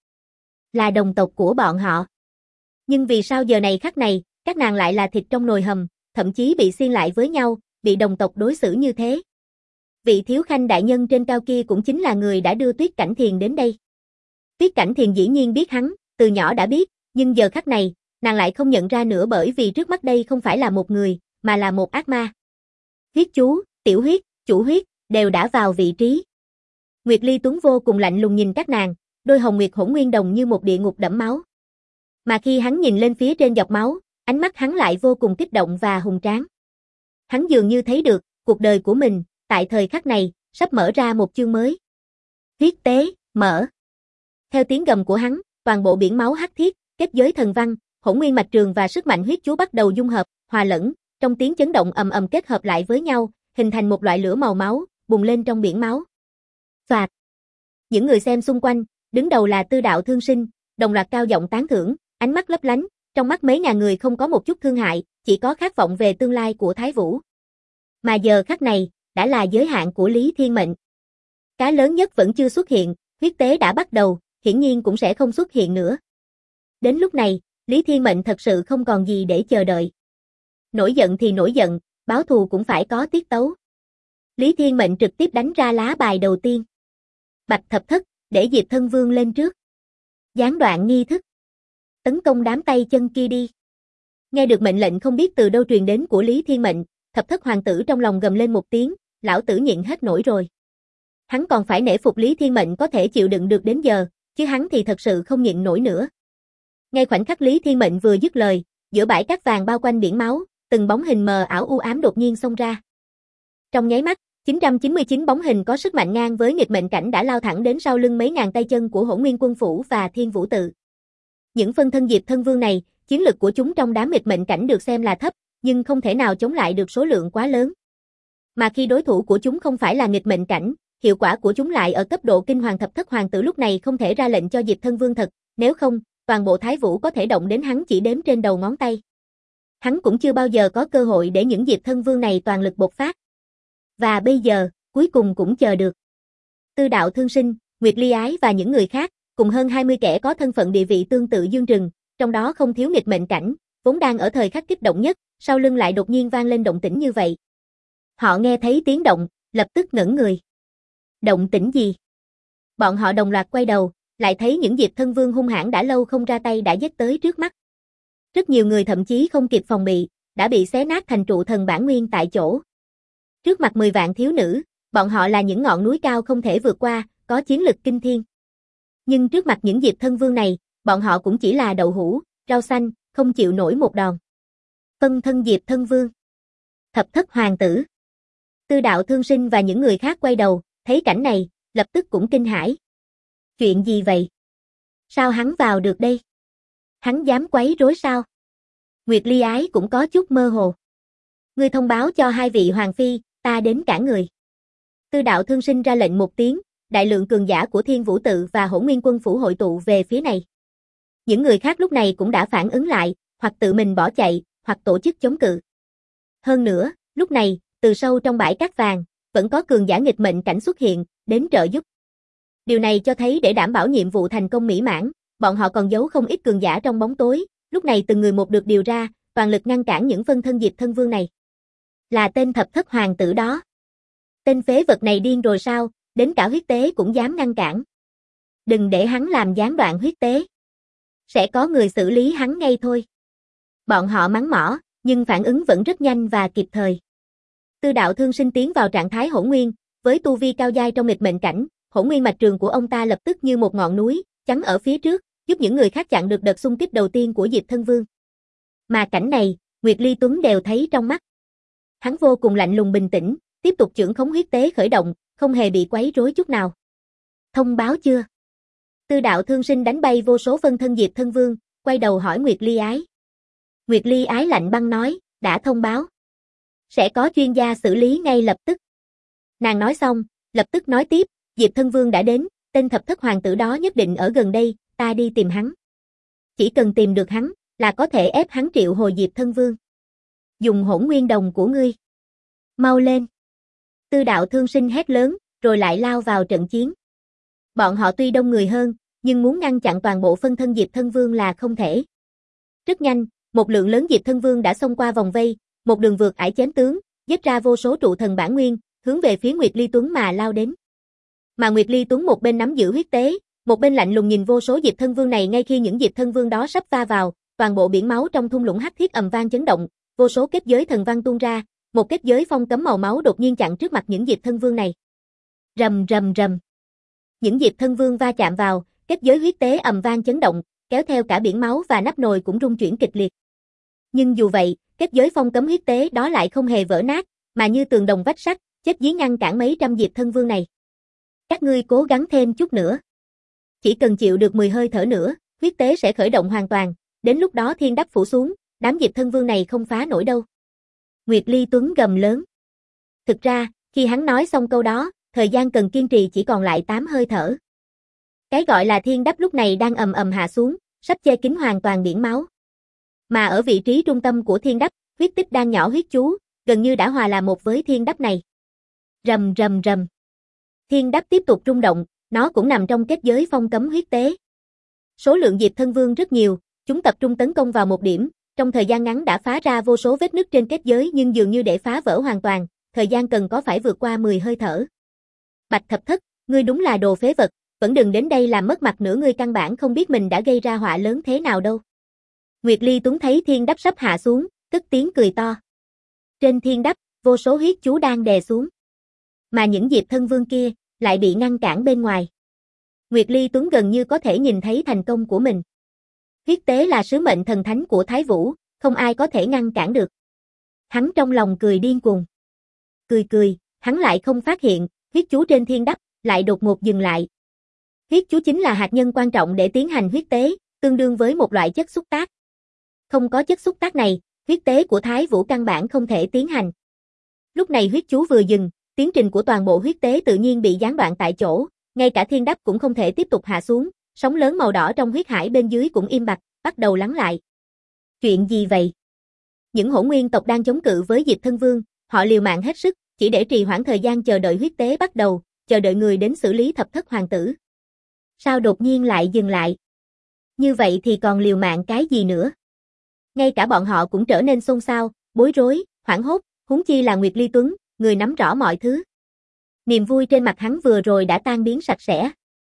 Là đồng tộc của bọn họ. Nhưng vì sao giờ này khắc này, các nàng lại là thịt trong nồi hầm, thậm chí bị xiên lại với nhau, bị đồng tộc đối xử như thế? Vị thiếu khanh đại nhân trên cao kia cũng chính là người đã đưa Tuyết Cảnh Thiền đến đây. Tuyết Cảnh Thiền dĩ nhiên biết hắn, từ nhỏ đã biết, nhưng giờ khắc này, nàng lại không nhận ra nữa bởi vì trước mắt đây không phải là một người, mà là một ác ma. Huyết chú, tiểu huyết, chủ huyết, đều đã vào vị trí. Nguyệt Ly Tuấn vô cùng lạnh lùng nhìn các nàng, đôi hồng nguyệt hỗn nguyên đồng như một địa ngục đẫm máu. Mà khi hắn nhìn lên phía trên giọt máu, ánh mắt hắn lại vô cùng kích động và hùng tráng. Hắn dường như thấy được, cuộc đời của mình, tại thời khắc này, sắp mở ra một chương mới. Huyết tế, mở. Theo tiếng gầm của hắn, toàn bộ biển máu hắc thiết, kết giới thần văn, hỗn nguyên mạch trường và sức mạnh huyết chú bắt đầu dung hợp, hòa lẫn, trong tiếng chấn động ầm ầm kết hợp lại với nhau, hình thành một loại lửa màu máu, bùng lên trong biển máu. Phạt. Những người xem xung quanh, đứng đầu là Tư Đạo Thương Sinh, đồng loạt cao giọng tán thưởng, ánh mắt lấp lánh, trong mắt mấy ngàn người không có một chút thương hại, chỉ có khát vọng về tương lai của Thái Vũ. Mà giờ khắc này, đã là giới hạn của Lý Thiên Mệnh. Cá lớn nhất vẫn chưa xuất hiện, huyết tế đã bắt đầu, hiển nhiên cũng sẽ không xuất hiện nữa. Đến lúc này, Lý Thiên Mệnh thật sự không còn gì để chờ đợi. Nổi giận thì nổi giận, báo thù cũng phải có tiết tấu. Lý Thiên Mệnh trực tiếp đánh ra lá bài đầu tiên. Bạch Thập Thất, để Diệp Thân Vương lên trước. Gián đoạn nghi thức. Tấn công đám tay chân kia đi. Nghe được mệnh lệnh không biết từ đâu truyền đến của Lý Thiên Mệnh, Thập Thất hoàng tử trong lòng gầm lên một tiếng, lão tử nhịn hết nổi rồi. Hắn còn phải nể phục Lý Thiên Mệnh có thể chịu đựng được đến giờ, chứ hắn thì thật sự không nhịn nổi nữa. Ngay khoảnh khắc Lý Thiên Mệnh vừa dứt lời, giữa bãi cát vàng bao quanh biển máu, từng bóng hình mờ ảo u ám đột nhiên xông ra. Trong nháy mắt, 999 bóng hình có sức mạnh ngang với nghịch mệnh cảnh đã lao thẳng đến sau lưng mấy ngàn tay chân của Hỗn Nguyên Quân Phủ và Thiên Vũ Tự. Những phân thân Diệp Thân Vương này, chiến lực của chúng trong đám nghịch mệnh cảnh được xem là thấp, nhưng không thể nào chống lại được số lượng quá lớn. Mà khi đối thủ của chúng không phải là nghịch mệnh cảnh, hiệu quả của chúng lại ở cấp độ kinh hoàng. Thập Thất hoàng tử lúc này không thể ra lệnh cho Diệp Thân Vương thật, nếu không, toàn bộ Thái Vũ có thể động đến hắn chỉ đếm trên đầu ngón tay. Hắn cũng chưa bao giờ có cơ hội để những Diệp Thân Vương này toàn lực bộc phát. Và bây giờ, cuối cùng cũng chờ được. Tư Đạo Thương Sinh, Nguyệt Ly Ái và những người khác, cùng hơn 20 kẻ có thân phận địa vị tương tự Dương Trừng, trong đó không thiếu nghịch mệnh cảnh, vốn đang ở thời khắc kích động nhất, sau lưng lại đột nhiên vang lên động tĩnh như vậy. Họ nghe thấy tiếng động, lập tức ngẩn người. Động tĩnh gì? Bọn họ đồng loạt quay đầu, lại thấy những Diệp Thân Vương hung hãn đã lâu không ra tay đã giết tới trước mắt. Rất nhiều người thậm chí không kịp phòng bị, đã bị xé nát thành trụ thần bản nguyên tại chỗ. Trước mặt 10 vạn thiếu nữ, bọn họ là những ngọn núi cao không thể vượt qua, có chiến lực kinh thiên. Nhưng trước mặt những Diệp Thân Vương này, bọn họ cũng chỉ là đậu hũ, rau xanh, không chịu nổi một đòn. Phân thân Diệp Thân Vương. Thập Thất hoàng tử. Tư Đạo Thương Sinh và những người khác quay đầu, thấy cảnh này, lập tức cũng kinh hãi. Chuyện gì vậy? Sao hắn vào được đây? Hắn dám quấy rối sao? Nguyệt Ly Ái cũng có chút mơ hồ. Ngươi thông báo cho hai vị hoàng phi, ta đến cả người. Tư Đạo Thương Sinh ra lệnh một tiếng, đại lượng cường giả của Thiên Vũ Tự và Hỗn Nguyên Quân Phủ hội tụ về phía này. Những người khác lúc này cũng đã phản ứng lại, hoặc tự mình bỏ chạy, hoặc tổ chức chống cự. Hơn nữa, lúc này, từ sâu trong bãi cát vàng, vẫn có cường giả nghịch mệnh cảnh xuất hiện, đến trợ giúp. Điều này cho thấy để đảm bảo nhiệm vụ thành công mỹ mãn, bọn họ còn giấu không ít cường giả trong bóng tối, lúc này từng người một được điều ra, toàn lực ngăn cản những phân thân Diệp Thân Vương này. Là tên Thập Thất hoàng tử đó. Tên phế vật này điên rồi sao, đến cả huyết tế cũng dám ngăn cản. Đừng để hắn làm gián đoạn huyết tế. Sẽ có người xử lý hắn ngay thôi. Bọn họ mắng mỏ, nhưng phản ứng vẫn rất nhanh và kịp thời. Tư Đạo Thương Sinh tiến vào trạng thái hỗn nguyên, với tu vi cao giai trong nghịch mệnh cảnh, hỗn nguyên mạch trường của ông ta lập tức như một ngọn núi, chắn ở phía trước, giúp những người khác chặn được đợt xung kích đầu tiên của Diệp Thân Vương. Mà cảnh này, Nguyệt Ly Tuấn đều thấy trong mắt. Hắn vô cùng lạnh lùng bình tĩnh, tiếp tục chưởng khống huyết tế khởi động, không hề bị quấy rối chút nào. Thông báo chưa? Tư Đạo Thương Sinh đánh bay vô số phân thân Diệp Thân Vương, quay đầu hỏi Nguyệt Ly Ái. Nguyệt Ly Ái lạnh băng nói, đã thông báo. Sẽ có chuyên gia xử lý ngay lập tức. Nàng nói xong, lập tức nói tiếp, Diệp Thân Vương đã đến, tên Thập Thất hoàng tử đó nhất định ở gần đây, ta đi tìm hắn. Chỉ cần tìm được hắn, là có thể ép hắn triệu hồi Diệp Thân Vương. Dùng hỗn nguyên đồng của ngươi. Mau lên. Tư Đạo Thương Sinh hét lớn, rồi lại lao vào trận chiến. Bọn họ tuy đông người hơn, nhưng muốn ngăn chặn toàn bộ phân thân Diệp Thân Vương là không thể. Rất nhanh, một lượng lớn Diệp Thân Vương đã xông qua vòng vây, một đường vượt ải chém tướng, giết ra vô số trụ thần bản nguyên, hướng về phía Nguyệt Ly Tuấn mà lao đến. Mà Nguyệt Ly Tuấn một bên nắm giữ huyết tế, một bên lạnh lùng nhìn vô số Diệp Thân Vương này. Ngay khi những Diệp Thân Vương đó sắp va vào, toàn bộ biển máu trong thung lũng hắc thiết ầm vang chấn động, vô số kết giới thần văn tuôn ra, một kết giới phong cấm màu máu đột nhiên chặn trước mặt những Diệp Thân Vương này. Rầm rầm rầm. Những Diệp Thân Vương va chạm vào, kết giới huyết tế ầm vang chấn động, kéo theo cả biển máu và nắp nồi cũng rung chuyển kịch liệt. Nhưng dù vậy, kết giới phong cấm huyết tế đó lại không hề vỡ nát, mà như tường đồng vách sắt, chết dí ngăn cản mấy trăm Diệp Thân Vương này. Các ngươi cố gắng thêm chút nữa. Chỉ cần chịu được 10 hơi thở nữa, huyết tế sẽ khởi động hoàn toàn, đến lúc đó thiên đắp phủ xuống, đám Diệp Thân Vương này không phá nổi đâu. Nguyệt Ly Tuấn gầm lớn. Thực ra, khi hắn nói xong câu đó, thời gian cần kiên trì chỉ còn lại 8 hơi thở. Cái gọi là thiên đắp lúc này đang ầm ầm hạ xuống, sắp che kín hoàn toàn biển máu. Mà ở vị trí trung tâm của thiên đắp, huyết tích đang nhỏ huyết chú, gần như đã hòa là một với thiên đắp này. Rầm rầm rầm. Thiên đắp tiếp tục rung động, nó cũng nằm trong kết giới phong cấm huyết tế. Số lượng Diệp Thân Vương rất nhiều, chúng tập trung tấn công vào một điểm, trong thời gian ngắn đã phá ra vô số vết nứt trên kết giới, nhưng dường như để phá vỡ hoàn toàn, thời gian cần có phải vượt qua 10 hơi thở. Bạch Thập Thất, ngươi đúng là đồ phế vật, vẫn đừng đến đây làm mất mặt nữa, ngươi căn bản không biết mình đã gây ra họa lớn thế nào đâu. Nguyệt Ly Tuấn thấy thiên đắp sắp hạ xuống, cất tiếng cười to. Trên thiên đắp, vô số huyết chú đang đè xuống. Mà những Diệp Thân Vương kia, lại bị ngăn cản bên ngoài. Nguyệt Ly Tuấn gần như có thể nhìn thấy thành công của mình. Huyết tế là sứ mệnh thần thánh của Thái Vũ, không ai có thể ngăn cản được. Hắn trong lòng cười điên cuồng. Cười, hắn lại không phát hiện, huyết chú trên thiên đắp, lại đột ngột dừng lại. Huyết chú chính là hạt nhân quan trọng để tiến hành huyết tế, tương đương với một loại chất xúc tác. Không có chất xúc tác này, huyết tế của Thái Vũ căn bản không thể tiến hành. Lúc này huyết chú vừa dừng, tiến trình của toàn bộ huyết tế tự nhiên bị gián đoạn tại chỗ, ngay cả thiên đắp cũng không thể tiếp tục hạ xuống, sóng lớn màu đỏ trong huyết hải bên dưới cũng im bặt, bắt đầu lắng lại. Chuyện gì vậy? Những hỗn nguyên tộc đang chống cự với Diệp Thân Vương, họ liều mạng hết sức, chỉ để trì hoãn thời gian chờ đợi huyết tế bắt đầu, chờ đợi người đến xử lý thập thất hoàng tử. Sao đột nhiên lại dừng lại? Như vậy thì còn liều mạng cái gì nữa? Ngay cả bọn họ cũng trở nên xôn xao, bối rối, hoảng hốt, huống chi là Nguyệt Ly Tuấn, người nắm rõ mọi thứ. Niềm vui trên mặt hắn vừa rồi đã tan biến sạch sẽ.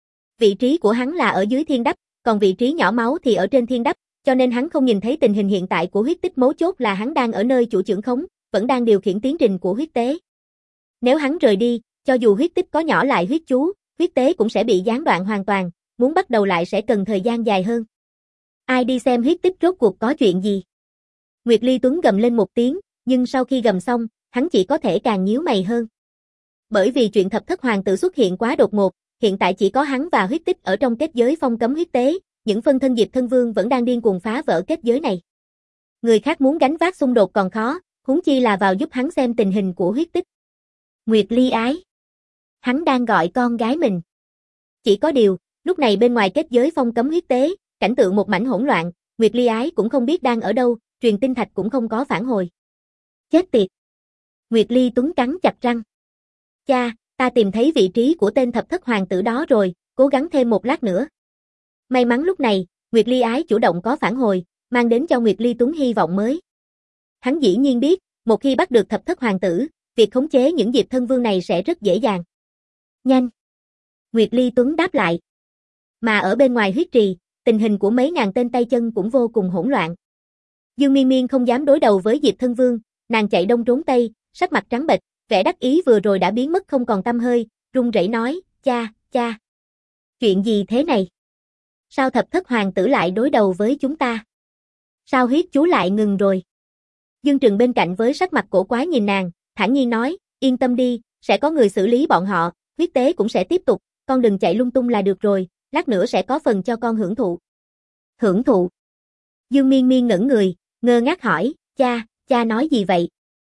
Vị trí của hắn là ở dưới thiên đắp, còn vị trí nhỏ máu thì ở trên thiên đắp, cho nên hắn không nhìn thấy tình hình hiện tại của huyết tích, mấu chốt là hắn đang ở nơi chủ trưởng khống, vẫn đang điều khiển tiến trình của huyết tế. Nếu hắn rời đi, cho dù huyết tích có nhỏ lại huyết chú, huyết tế cũng sẽ bị gián đoạn hoàn toàn, muốn bắt đầu lại sẽ cần thời gian dài hơn. Ai đi xem huyết tích rốt cuộc có chuyện gì? Nguyệt Ly Tuấn gầm lên một tiếng, nhưng sau khi gầm xong, hắn chỉ có thể càng nhíu mày hơn. Bởi vì chuyện thập thất hoàng tử xuất hiện quá đột ngột, hiện tại chỉ có hắn và huyết tích ở trong kết giới phong cấm huyết tế, những phân thân Diệp Thân Vương vẫn đang điên cuồng phá vỡ kết giới này. Người khác muốn gánh vác xung đột còn khó, huống chi là vào giúp hắn xem tình hình của huyết tích. Nguyệt Ly Ái. Hắn đang gọi con gái mình. Chỉ có điều, lúc này bên ngoài kết giới phong cấm huyết tế, cảnh tượng một mảnh hỗn loạn, Nguyệt Ly Ái cũng không biết đang ở đâu, truyền tinh thạch cũng không có phản hồi. Chết tiệt. Nguyệt Ly Tuấn cắn chặt răng. Cha, ta tìm thấy vị trí của tên thập thất hoàng tử đó rồi, cố gắng thêm một lát nữa. May mắn lúc này, Nguyệt Ly Ái chủ động có phản hồi, mang đến cho Nguyệt Ly Tuấn hy vọng mới. Hắn dĩ nhiên biết, một khi bắt được thập thất hoàng tử, việc khống chế những Diệp Thân Vương này sẽ rất dễ dàng. Nhanh. Nguyệt Ly Tuấn đáp lại. Mà ở bên ngoài huyết trì, tình hình của mấy ngàn tên tay chân cũng vô cùng hỗn loạn. Dương Miên Miên không dám đối đầu với Diệp Thân Vương, nàng chạy đông trốn tây, sắc mặt trắng bệch, vẻ đắc ý vừa rồi đã biến mất không còn tăm hơi, run rẩy nói, cha. Chuyện gì thế này? Sao thập thất hoàng tử lại đối đầu với chúng ta? Sao huyết chú lại ngừng rồi? Dương Trừng bên cạnh với sắc mặt cổ quái nhìn nàng, thản nhiên nói, yên tâm đi, sẽ có người xử lý bọn họ, huyết tế cũng sẽ tiếp tục, con đừng chạy lung tung là được rồi, lát nữa sẽ có phần cho con hưởng thụ. Hưởng thụ? Dương Miên Miên ngẩn người, ngơ ngác hỏi, cha nói gì vậy?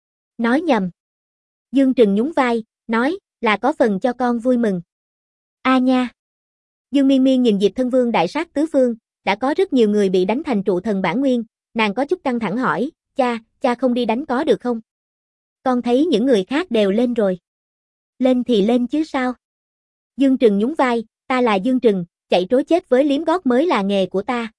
Nói nhầm. Dương Trừng nhún vai, nói, là có phần cho con vui mừng. A nha. Dương Miên Miên nhìn Diệp Thân Vương đại sát tứ phương, đã có rất nhiều người bị đánh thành trụ thần bản nguyên, nàng có chút căng thẳng hỏi, cha không đi đánh có được không? Con thấy những người khác đều lên rồi. Lên thì lên chứ sao? Dương Trừng nhún vai, Ta là Dương Trừng, chạy trối chết với liếm gót mới là nghề của ta.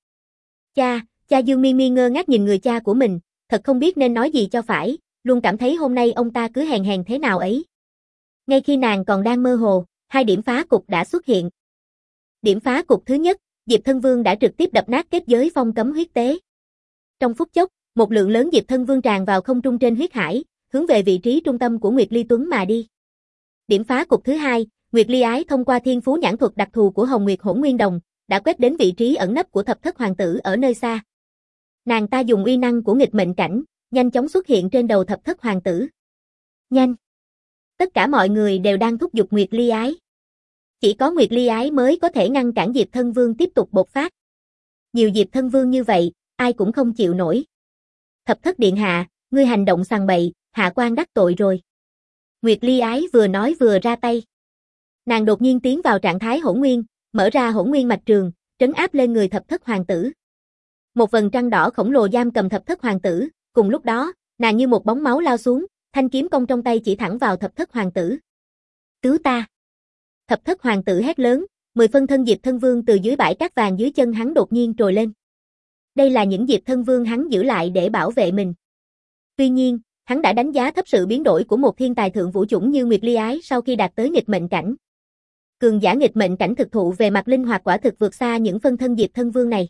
Cha Dương Mi Mi ngơ ngác nhìn người cha của mình, thật không biết nên nói gì cho phải, luôn cảm thấy hôm nay ông ta cứ hèn hèn thế nào ấy. Ngay khi nàng còn đang mơ hồ, 2 điểm phá cục đã xuất hiện. Điểm phá cục thứ nhất, Diệp Thân Vương đã trực tiếp đập nát kết giới phong cấm huyết tế. Trong phút chốc, một lượng lớn Diệp Thân Vương tràn vào không trung trên huyết hải, hướng về vị trí trung tâm của Nguyệt Ly Tuấn mà đi. Điểm phá cục thứ hai, Nguyệt Ly Ái thông qua thiên phú nhãn thuật đặc thù của Hồng Nguyệt Hỗn Nguyên Đồng, đã quét đến vị trí ẩn nấp của thập thất hoàng tử ở nơi xa. Nàng ta dùng uy năng của nghịch mệnh cảnh, nhanh chóng xuất hiện trên đầu thập thất hoàng tử. Nhanh! Tất cả mọi người đều đang thúc giục Nguyệt Ly Ái. Chỉ có Nguyệt Ly Ái mới có thể ngăn cản Diệp Thân Vương tiếp tục bộc phát. Nhiều Diệp Thân Vương như vậy, ai cũng không chịu nổi. Thập thất điện hạ, ngươi hành động sằng bậy, hạ quan đắc tội rồi. Nguyệt Ly Ái vừa nói vừa ra tay. Nàng đột nhiên tiến vào trạng thái hỗn nguyên, mở ra hỗn nguyên mạch trường, trấn áp lên người thập thất hoàng tử. Một vầng trăng đỏ khổng lồ giam cầm thập thất hoàng tử, cùng lúc đó, nàng như một bóng máu lao xuống, thanh kiếm cong trong tay chỉ thẳng vào thập thất hoàng tử. Cứu ta! Thập thất hoàng tử hét lớn, 10 phân thân Diệp Thân Vương từ dưới bãi cát vàng dưới chân hắn đột nhiên trồi lên. Đây là những Diệp Thân Vương hắn giữ lại để bảo vệ mình. Tuy nhiên, hắn đã đánh giá thấp sự biến đổi của một thiên tài thượng vũ chủng như Nguyệt Ly Ái sau khi đạt tới nghịch mệnh cảnh. Cường giả nghịch mệnh cảnh thực thụ về mặt linh hoạt quả thực vượt xa những phân thân Diệp Thân Vương này.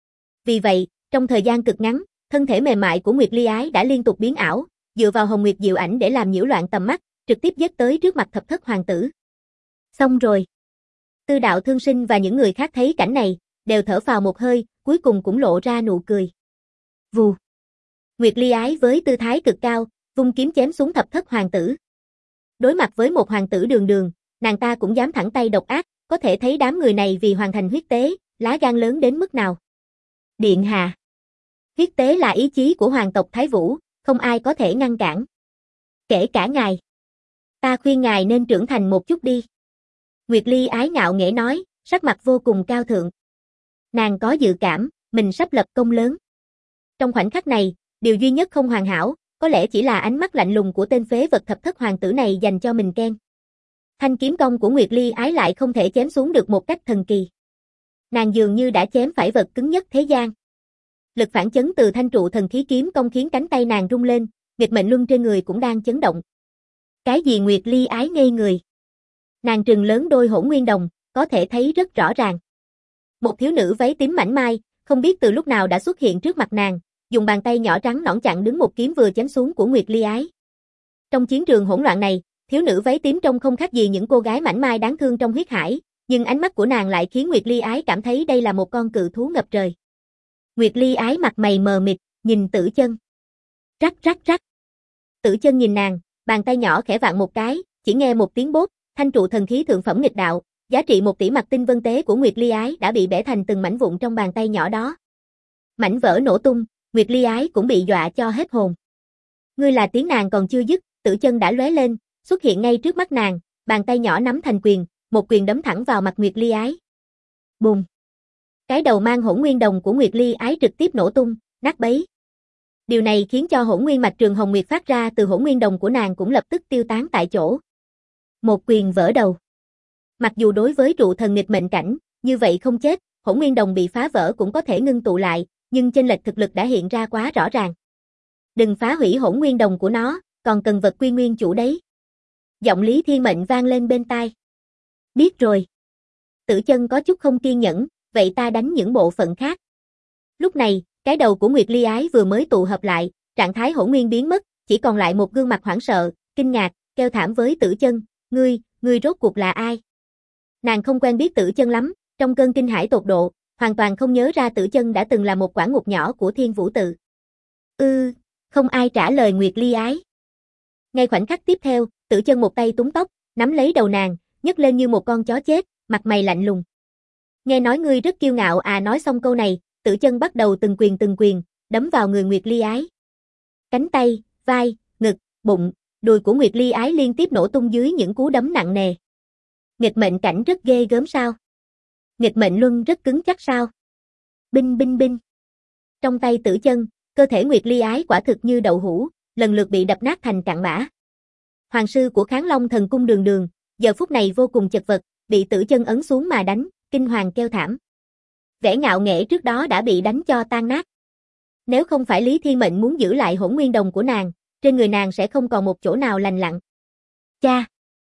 Vì vậy, trong thời gian cực ngắn, thân thể mềm mại của Nguyệt Ly Ái đã liên tục biến ảo, dựa vào Hồng Nguyệt Diệu Ảnh để làm nhiễu loạn tầm mắt, trực tiếp giết tới trước mặt thập thất hoàng tử. Xong rồi. Tư Đạo Thương Sinh và những người khác thấy cảnh này, đều thở phào một hơi, cuối cùng cũng lộ ra nụ cười. Vù. Nguyệt Ly Ái với tư thái cực cao, vung kiếm chém xuống thập thất hoàng tử. Đối mặt với một hoàng tử đường đường, nàng ta cũng dám thẳng tay độc ác, có thể thấy đám người này vì hoàn thành huyết tế, lá gan lớn đến mức nào. Điện hạ. Huyết tế là ý chí của hoàng tộc Thái Vũ, không ai có thể ngăn cản. Kể cả ngài. Ta khuyên ngài nên trưởng thành một chút đi. Nguyệt Ly Ái ngạo nghễ nói, sắc mặt vô cùng cao thượng. Nàng có dự cảm, mình sắp lập công lớn. Trong khoảnh khắc này, điều duy nhất không hoàn hảo, có lẽ chỉ là ánh mắt lạnh lùng của tên phế vật thập thất hoàng tử này dành cho mình Ken. Thanh kiếm cong của Nguyệt Ly Ái lại không thể chém xuống được một cách thần kỳ. Nàng dường như đã chém phải vật cứng nhất thế gian. Lực phản chấn từ thanh trụ thần khí kiếm cong khiến cánh tay nàng rung lên, nghịch mệnh luân trên người cũng đang chấn động. Cái gì? Nguyệt Ly Ái ngây người. Nàng trừng lớn đôi hỗn nguyên đồng, có thể thấy rất rõ ràng. Một thiếu nữ váy tím mảnh mai, không biết từ lúc nào đã xuất hiện trước mặt nàng, dùng bàn tay nhỏ trắng nõn chặn đứng một kiếm vừa chém xuống của Nguyệt Ly Ái. Trong chiến trường hỗn loạn này, thiếu nữ váy tím trông không khác gì những cô gái mảnh mai đáng thương trong huyết hải, nhưng ánh mắt của nàng lại khiến Nguyệt Ly Ái cảm thấy đây là một con cự thú ngập trời. Nguyệt Ly Ái mặt mày mờ mịt, nhìn Tử Chân. Rắc rắc rắc. Tử Chân nhìn nàng, bàn tay nhỏ khẽ vặn một cái, chỉ nghe một tiếng bốp, thanh trụ thần khí thượng phẩm nghịch đạo, giá trị 1 tỷ mặt tinh vân tế của Nguyệt Ly Ái đã bị bẻ thành từng mảnh vụn trong bàn tay nhỏ đó. Mảnh vỡ nổ tung, Nguyệt Ly Ái cũng bị dọa cho hết hồn. Ngươi là tiếng nàng còn chưa dứt, Tử Chân đã lóe lên, xuất hiện ngay trước mắt nàng, bàn tay nhỏ nắm thành quyền, một quyền đấm thẳng vào mặt Nguyệt Ly Ái. Bùm! Cái đầu mang hỗn nguyên đồng của Nguyệt Ly Ái trực tiếp nổ tung, nát bấy. Điều này khiến cho hỗn nguyên mạch trường hồng nguyệt phát ra từ hỗn nguyên đồng của nàng cũng lập tức tiêu tán tại chỗ. Một quyền vỡ đầu. Mặc dù đối với trụ thần nghịch mệnh cảnh, như vậy không chết, hỗn nguyên đồng bị phá vỡ cũng có thể ngưng tụ lại, nhưng chênh lệch thực lực đã hiện ra quá rõ ràng. Đừng phá hủy hỗn nguyên đồng của nó, còn cần vật quy nguyên chủ đấy. Giọng Lý Thiên Mệnh vang lên bên tai. Biết rồi. Tử Chân có chút không kiên nhẫn, vậy ta đánh những bộ phận khác. Lúc này, cái đầu của Nguyệt Ly Ái vừa mới tụ hợp lại, trạng thái hỗn nguyên biến mất, chỉ còn lại một gương mặt hoảng sợ, kinh ngạc, kêu thảm với Tử Chân, ngươi rốt cuộc là ai? Nàng không quen biết Tử Chân lắm, trong cơn kinh hãi tột độ, hoàn toàn không nhớ ra Tử Chân đã từng là một quản ngục nhỏ của Thiên Vũ Tự. Không ai trả lời Nguyệt Ly Ái. Ngay khoảnh khắc tiếp theo, Tử Chân một tay túm tóc, nắm lấy đầu nàng, nhấc lên như một con chó chết, mặt mày lạnh lùng. Nghe nói ngươi rất kiêu ngạo à? Nói xong câu này, Tử Chân bắt đầu từng quyền, đấm vào người Nguyệt Ly Ái. Cánh tay, vai, ngực, bụng, đùi của Nguyệt Ly Ái liên tiếp nổ tung dưới những cú đấm nặng nề. Nghịch mệnh cảnh rất ghê gớm sao? Nghịch mệnh luân rất cứng chắc sao? Binh binh binh. Trong tay Tử Chân, cơ thể Nguyệt Ly Ái quả thực như đậu hũ, lần lượt bị đập nát thành cặn bã. Hoàng sư của Kháng Long Thần Cung Đường Đường, giờ phút này vô cùng chật vật, bị Tử Chân ấn xuống mà đánh, kinh hoàng kêu thảm. Vẻ ngạo nghễ trước đó đã bị đánh cho tan nát. Nếu không phải Lý Thiên Mệnh muốn giữ lại hỗn nguyên đồng của nàng, trên người nàng sẽ không còn một chỗ nào lành lặn. Cha!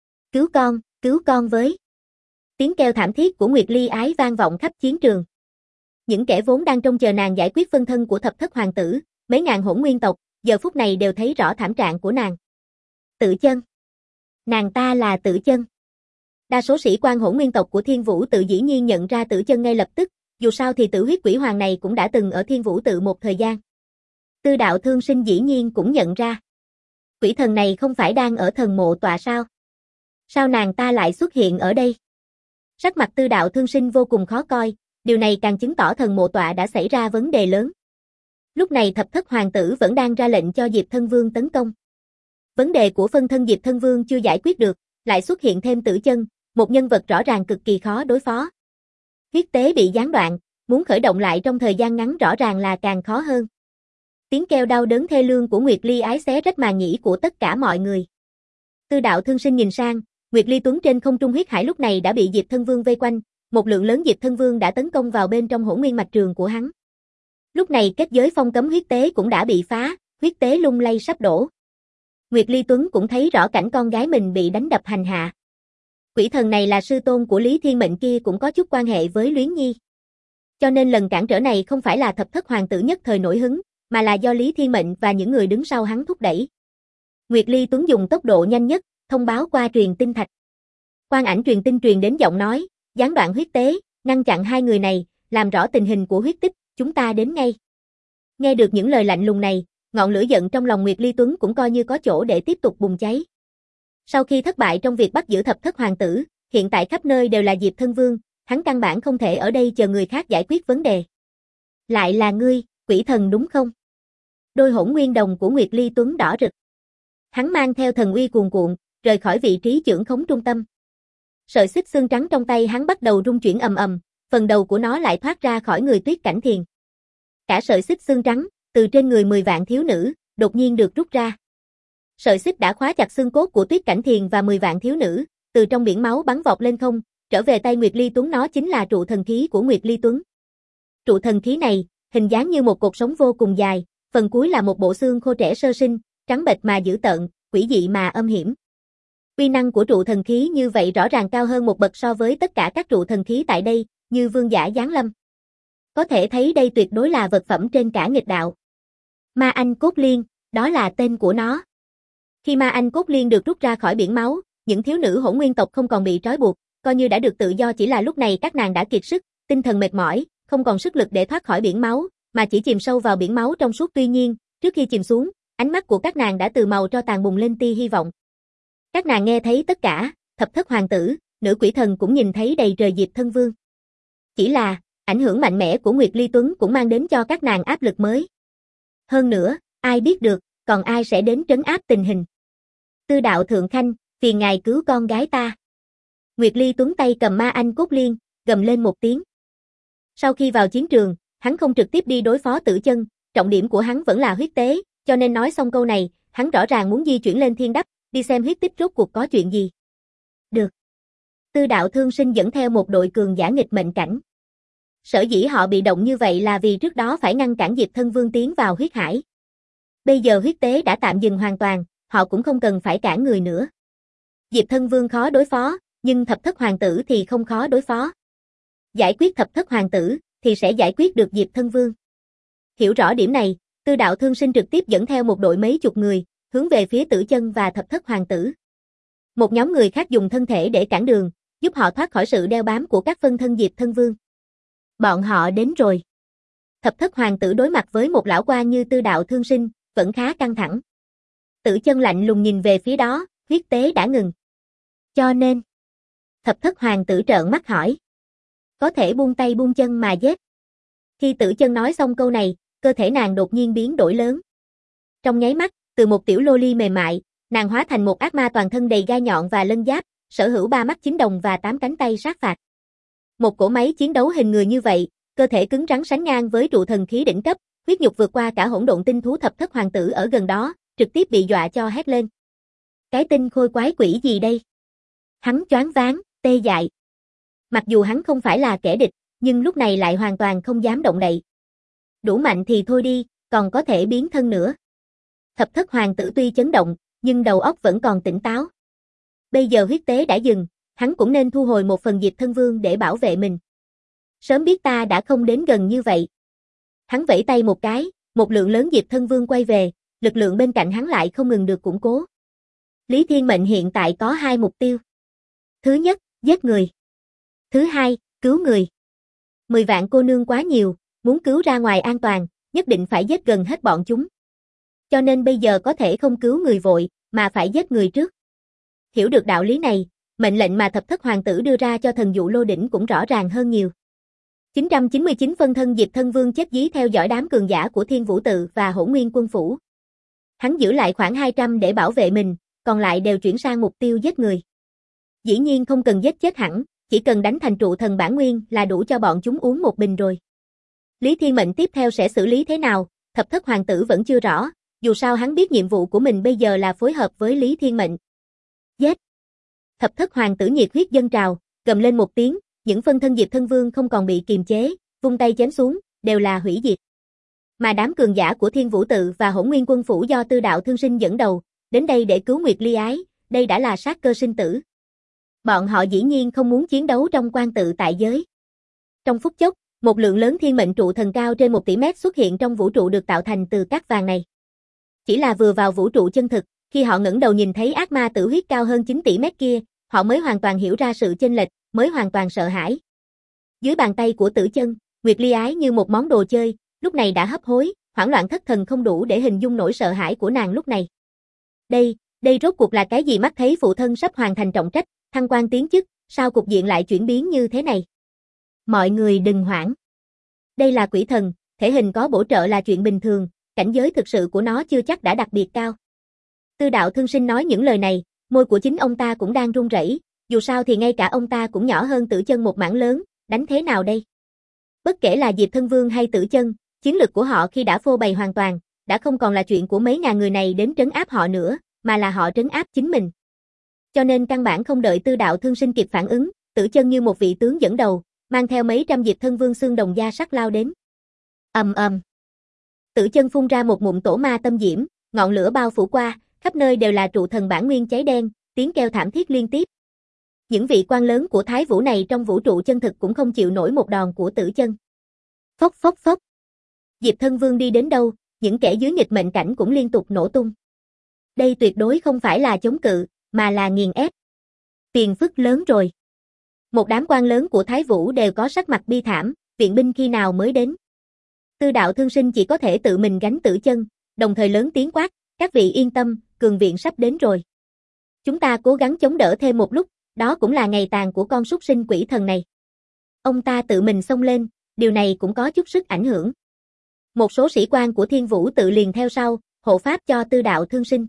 Cứu con với! Tiếng kêu thảm thiết của Nguyệt Ly Ái vang vọng khắp chiến trường. Những kẻ vốn đang trông chờ nàng giải quyết phân thân của thập thất hoàng tử, mấy ngàn hỗn nguyên tộc, giờ phút này đều thấy rõ thảm trạng của nàng. Tử Chân! Nàng ta là Tử Chân! Đa số sĩ quan hỗn nguyên tộc của Thiên Vũ Tự dĩ nhiên nhận ra Tử Chân ngay lập tức, dù sao thì Tử Huyết Quỷ Hoàng này cũng đã từng ở Thiên Vũ Tự một thời gian. Tư Đạo Thương Sinh dĩ nhiên cũng nhận ra. Quỷ thần này không phải đang ở thần mộ tọa sao? Sao nàng ta lại xuất hiện ở đây? Sắc mặt Tư Đạo Thương Sinh vô cùng khó coi, điều này càng chứng tỏ thần mộ tọa đã xảy ra vấn đề lớn. Lúc này thập thất hoàng tử vẫn đang ra lệnh cho Diệp Thân Vương tấn công. Vấn đề của phân thân Diệp Thân Vương chưa giải quyết được, lại xuất hiện thêm Tử Chân, một nhân vật rõ ràng cực kỳ khó đối phó. Huyết tế bị gián đoạn, muốn khởi động lại trong thời gian ngắn rõ ràng là càng khó hơn. Tiếng kêu đau đớn thê lương của Nguyệt Ly Ái xé rách màng nhĩ của tất cả mọi người. Tư Đạo Thương Sinh nhìn sang, Nguyệt Ly Tuấn trên không trung huyết hải lúc này đã bị Diệp Thân Vương vây quanh, một lượng lớn Diệp Thân Vương đã tấn công vào bên trong hỗn nguyên mạch trường của hắn. Lúc này kết giới phong cấm huyết tế cũng đã bị phá, huyết tế lung lay sắp đổ. Nguyệt Ly Tuấn cũng thấy rõ cảnh con gái mình bị đánh đập hành hạ. Quỷ thần này là sư tôn của Lý Thiên Mệnh kia cũng có chút quan hệ với Luyến Nhi. Cho nên lần cản trở này không phải là thập thất hoàng tử nhất thời nổi hứng, mà là do Lý Thiên Mệnh và những người đứng sau hắn thúc đẩy. Nguyệt Ly Tuấn dùng tốc độ nhanh nhất, thông báo qua truyền tinh thạch. Quang ảnh truyền tinh truyền đến giọng nói, gián đoạn huyết tế, ngăn chặn hai người này, làm rõ tình hình của huyết tích, chúng ta đến ngay. Nghe được những lời lạnh lùng này, ngọn lửa giận trong lòng Nguyệt Ly Tuấn cũng coi như có chỗ để tiếp tục bùng cháy. Sau khi thất bại trong việc bắt giữ thập thất hoàng tử, hiện tại khắp nơi đều là Diệp Thân Vương, hắn căn bản không thể ở đây chờ người khác giải quyết vấn đề. Lại là ngươi, quỷ thần đúng không? Đôi hỗn nguyên đồng của Nguyệt Ly Tuấn đỏ rực. Hắn mang theo thần uy cuồn cuộn, rời khỏi vị trí chưởng khống trung tâm. Sợi xích xương trắng trong tay hắn bắt đầu rung chuyển ầm ầm, phần đầu của nó lại thoát ra khỏi người Tuyết Cảnh Thiền. Cả sợi xích xương trắng, từ trên người 10 vạn thiếu nữ, đột nhiên được rút ra. Sợi xích đã khóa chặt xương cốt của Tuyết Cảnh Thiền và 10 vạn thiếu nữ, từ trong biển máu bắn vọt lên không, trở về tay Nguyệt Ly Tuấn, nó chính là trụ thần khí của Nguyệt Ly Tuấn. Trụ thần khí này, hình dáng như một cột sống vô cùng dài, phần cuối là một bộ xương khô trẻ sơ sinh, trắng bệch mà dữ tợn, quỷ dị mà âm hiểm. Uy năng của trụ thần khí như vậy rõ ràng cao hơn một bậc so với tất cả các trụ thần khí tại đây, như vương giả giáng lâm. Có thể thấy đây tuyệt đối là vật phẩm trên cả nghịch đạo. Ma Anh Cốt Liên, đó là tên của nó. Khi Ma Anh Cốt Liên được rút ra khỏi biển máu, những thiếu nữ hỗn nguyên tộc không còn bị trói buộc, coi như đã được tự do, chỉ là lúc này các nàng đã kiệt sức, tinh thần mệt mỏi, không còn sức lực để thoát khỏi biển máu, mà chỉ chìm sâu vào biển máu trong suốt. Tuy nhiên, trước khi chìm xuống, ánh mắt của các nàng đã từ màu tro tàn bùng lên tia hy vọng. Các nàng nghe thấy tất cả, thập thất hoàng tử, nữ quỷ thần cũng nhìn thấy đầy trời Diệp Thân Vương. Chỉ là, ảnh hưởng mạnh mẽ của Nguyệt Ly Tuấn cũng mang đến cho các nàng áp lực mới. Hơn nữa, ai biết được, còn ai sẽ đến trấn áp tình hình. Tư Đạo Thượng Khanh, phiền ngài cứu con gái ta. Nguyệt Ly Tuấn tay cầm Ma Anh Cốt Liên, gầm lên một tiếng. Sau khi vào chiến trường, hắn không trực tiếp đi đối phó Tử Chân, trọng điểm của hắn vẫn là huyết tế, cho nên nói xong câu này, hắn rõ ràng muốn di chuyển lên Thiên Đắp, đi xem huyết tích rốt cuộc có chuyện gì. Được. Tư Đạo Thương Sinh dẫn theo một đội cường giả nghịch mệnh cảnh. Sở dĩ họ bị động như vậy là vì trước đó phải ngăn cản Diệp Thân Vương tiến vào huyết hải. Bây giờ huyết tế đã tạm dừng hoàn toàn, họ cũng không cần phải cản người nữa. Diệp Thân Vương khó đối phó, nhưng thập thất hoàng tử thì không khó đối phó. Giải quyết thập thất hoàng tử, thì sẽ giải quyết được Diệp Thân Vương. Hiểu rõ điểm này, Tư Đạo Thương Sinh trực tiếp dẫn theo một đội mấy chục người, hướng về phía Tử Chân và thập thất hoàng tử. Một nhóm người khác dùng thân thể để cản đường, giúp họ thoát khỏi sự đeo bám của các phân thân Diệp Thân Vương. Bọn họ đến rồi. Thập thất hoàng tử đối mặt với một lão quan như Tư Đạo Thương Sinh, vẫn khá căng thẳng. Tử Chân lạnh lùng nhìn về phía đó, huyết tế đã ngừng. Cho nên, thập thất hoàng tử trợn mắt hỏi. Có thể buông tay buông chân mà giết. Khi Tử Chân nói xong câu này, cơ thể nàng đột nhiên biến đổi lớn. Trong nháy mắt, từ một tiểu lô ly mềm mại, nàng hóa thành một ác ma toàn thân đầy gai nhọn và lân giáp, sở hữu 3 mắt 9 đồng và 8 cánh tay sát phạt. Một cỗ máy chiến đấu hình người như vậy, cơ thể cứng rắn sánh ngang với trụ thần khí đỉnh cấp, huyết nhục vượt qua cả hỗn độn tinh thú thập thất hoàng tử ở gần đó, trực tiếp bị dọa cho hét lên. Cái tinh khôi quái quỷ gì đây? Hắn choáng váng, tê dại. Mặc dù hắn không phải là kẻ địch, nhưng lúc này lại hoàn toàn không dám động đậy. Đủ mạnh thì thôi đi, còn có thể biến thân nữa. Thập thất hoàng tử tuy chấn động, nhưng đầu óc vẫn còn tỉnh táo. Bây giờ huyết tế đã dừng, hắn cũng nên thu hồi một phần Diệp Thân Vương để bảo vệ mình. Sớm biết ta đã không đến gần như vậy. Hắn vẫy tay một cái, một lượng lớn Diệp Thân Vương quay về, lực lượng bên cạnh hắn lại không ngừng được củng cố. Lý Thiên Mệnh hiện tại có 2 mục tiêu. Thứ nhất, giết người. Thứ hai, cứu người. 10 vạn cô nương quá nhiều, muốn cứu ra ngoài an toàn, nhất định phải giết gần hết bọn chúng. Cho nên bây giờ có thể không cứu người vội, mà phải giết người trước. Hiểu được đạo lý này, mệnh lệnh mà thập thất hoàng tử đưa ra cho thần dụ lô đỉnh cũng rõ ràng hơn nhiều. 999 phân thân Diệp Thân Vương chết dí theo dõi đám cường giả của Thiên Vũ Tự và Hỗn Nguyên Quân Phủ. Hắn giữ lại khoảng 200 để bảo vệ mình, còn lại đều chuyển sang mục tiêu giết người. Dĩ nhiên không cần giết chết hẳn, chỉ cần đánh thành trụ thần bản nguyên là đủ cho bọn chúng uống một bình rồi. Lý Thiên Mệnh tiếp theo sẽ xử lý thế nào, thập thất hoàng tử vẫn chưa rõ, dù sao hắn biết nhiệm vụ của mình bây giờ là phối hợp với Lý Thiên Mệnh. Giết! Thập thất hoàng tử nhiệt huyết dâng trào, gầm lên một tiếng, những phân thân Diệp Thân Vương không còn bị kiềm chế, vung tay chém xuống, đều là hủy diệt. Mà đám cường giả của Thiên Vũ Tự và Hỗn Nguyên Quân Phủ do Tư Đạo Thương Sinh dẫn đầu, đến đây để cứu Nguyệt Ly Ái, đây đã là sát cơ sinh tử. Bọn họ dĩ nhiên không muốn chiến đấu trong quan tự tại giới. Trong phút chốc, một lượng lớn thiên mệnh trụ thần cao trên 1 tỷ mét xuất hiện trong vũ trụ được tạo thành từ cát vàng này. Chỉ là vừa vào vũ trụ chân thực, khi họ ngẩng đầu nhìn thấy ác ma tử huyết cao hơn 9 tỷ mét kia, họ mới hoàn toàn hiểu ra sự chênh lệch, mới hoàn toàn sợ hãi. Dưới bàn tay của Tử Chân, Nguyệt Ly Ái như một món đồ chơi, lúc này đã hấp hối, hoảng loạn thất thần không đủ để hình dung nỗi sợ hãi của nàng lúc này. Đây rốt cuộc là cái gì? Mắt thấy phụ thân sắp hoàn thành trọng trách, thăng quan tiến chức, sao cục diện lại chuyển biến như thế này? Mọi người đừng hoảng. Đây là quỷ thần, thể hình có bổ trợ là chuyện bình thường, cảnh giới thực sự của nó chưa chắc đã đặc biệt cao. Tư Đạo Thương Sinh nói những lời này, môi của chính ông ta cũng đang run rẩy, dù sao thì ngay cả ông ta cũng nhỏ hơn Tử Chân một mảng lớn, đánh thế nào đây? Bất kể là Diệp Thân Vương hay Tử Chân, chiến lực của họ khi đã phô bày hoàn toàn, đã không còn là chuyện của mấy ngàn người này đến trấn áp họ nữa, mà là họ trấn áp chính mình. Cho nên căn bản không đợi Tư Đạo Thương Sinh kịp phản ứng, Tử Chân như một vị tướng dẫn đầu, mang theo mấy trăm Diệp Thân Vương xương đồng da sắt lao đến. Ầm ầm. Tử Chân phun ra một ngụm tổ ma tâm diễm, ngọn lửa bao phủ qua, khắp nơi đều là trụ thần bản nguyên cháy đen, tiếng kêu thảm thiết liên tiếp. Những vị quan lớn của Thái Vũ này trong vũ trụ chân thực cũng không chịu nổi một đòn của Tử Chân. Phốc phốc phốc. Diệp Thân Vương đi đến đâu, những kẻ dưới nghịch mệnh cảnh cũng liên tục nổ tung. Đây tuyệt đối không phải là chống cự, mà là nghiền ép. Phiền phức lớn rồi. Một đám quan lớn của Thái Vũ đều có sắc mặt bi thảm, viện binh khi nào mới đến. Tư Đạo Thương Sinh chỉ có thể tự mình gánh Tử Chân, đồng thời lớn tiếng quát, các vị yên tâm, cường viện sắp đến rồi. Chúng ta cố gắng chống đỡ thêm một lúc, đó cũng là ngày tàn của con súc sinh quỷ thần này. Ông ta tự mình xông lên, điều này cũng có chút sức ảnh hưởng. Một số sĩ quan của Thiên Vũ Tự liền theo sau, hộ pháp cho Tư Đạo Thương Sinh.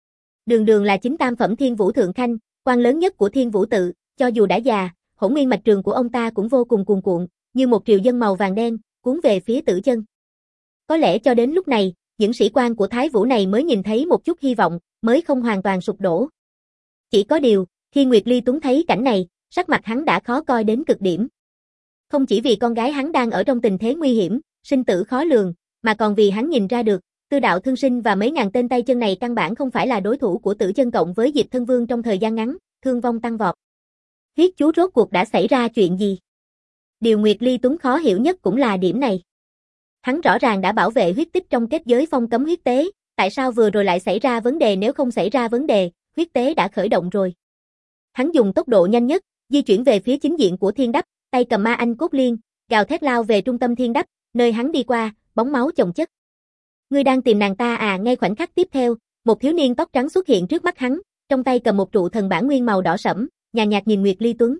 Đường là chính tam phẩm Thiên Vũ Thượng Khanh, quan lớn nhất của Thiên Vũ Tự, cho dù đã già, Hỗn Nguyên mạch trường của ông ta cũng vô cùng cuồn cuộn, như một triều dân màu vàng đen, cuốn về phía Tử Chân. Có lẽ cho đến lúc này, những sĩ quan của Thái Vũ này mới nhìn thấy một chút hy vọng, mới không hoàn toàn sụp đổ. Chỉ có điều, khi Nguyệt Ly Tuấn thấy cảnh này, sắc mặt hắn đã khó coi đến cực điểm. Không chỉ vì con gái hắn đang ở trong tình thế nguy hiểm, sinh tử khó lường, mà còn vì hắn nhìn ra được, Tư Đạo Thương Sinh và mấy ngàn tên tay chân này căn bản không phải là đối thủ của Tử Chân cộng với Diệp Thân Vương trong thời gian ngắn, thương vong tăng vọt. Huyết chú rốt cuộc đã xảy ra chuyện gì? Điều Nguyệt Ly Tuấn khó hiểu nhất cũng là điểm này. Hắn rõ ràng đã bảo vệ huyết tích trong kết giới phong cấm huyết tế, tại sao vừa rồi lại xảy ra vấn đề? Nếu không xảy ra vấn đề, huyết tế đã khởi động rồi. Hắn dùng tốc độ nhanh nhất, di chuyển về phía chính diện của Thiên Đắp, tay cầm ma anh cốt liên, gào thét lao về trung tâm Thiên Đắp, nơi hắn đi qua, bóng máu chồng chất. Ngươi đang tìm nàng ta à? Ngay khoảnh khắc tiếp theo, một thiếu niên tóc trắng xuất hiện trước mắt hắn, trong tay cầm một trụ thần bản nguyên màu đỏ sẫm, nhàn nhạt nhìn Nguyệt Ly Tuấn.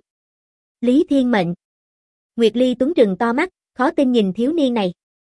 Lý Thiên Mệnh. Nguyệt Ly Tuấn trừng to mắt, khó tin nhìn thiếu niên này.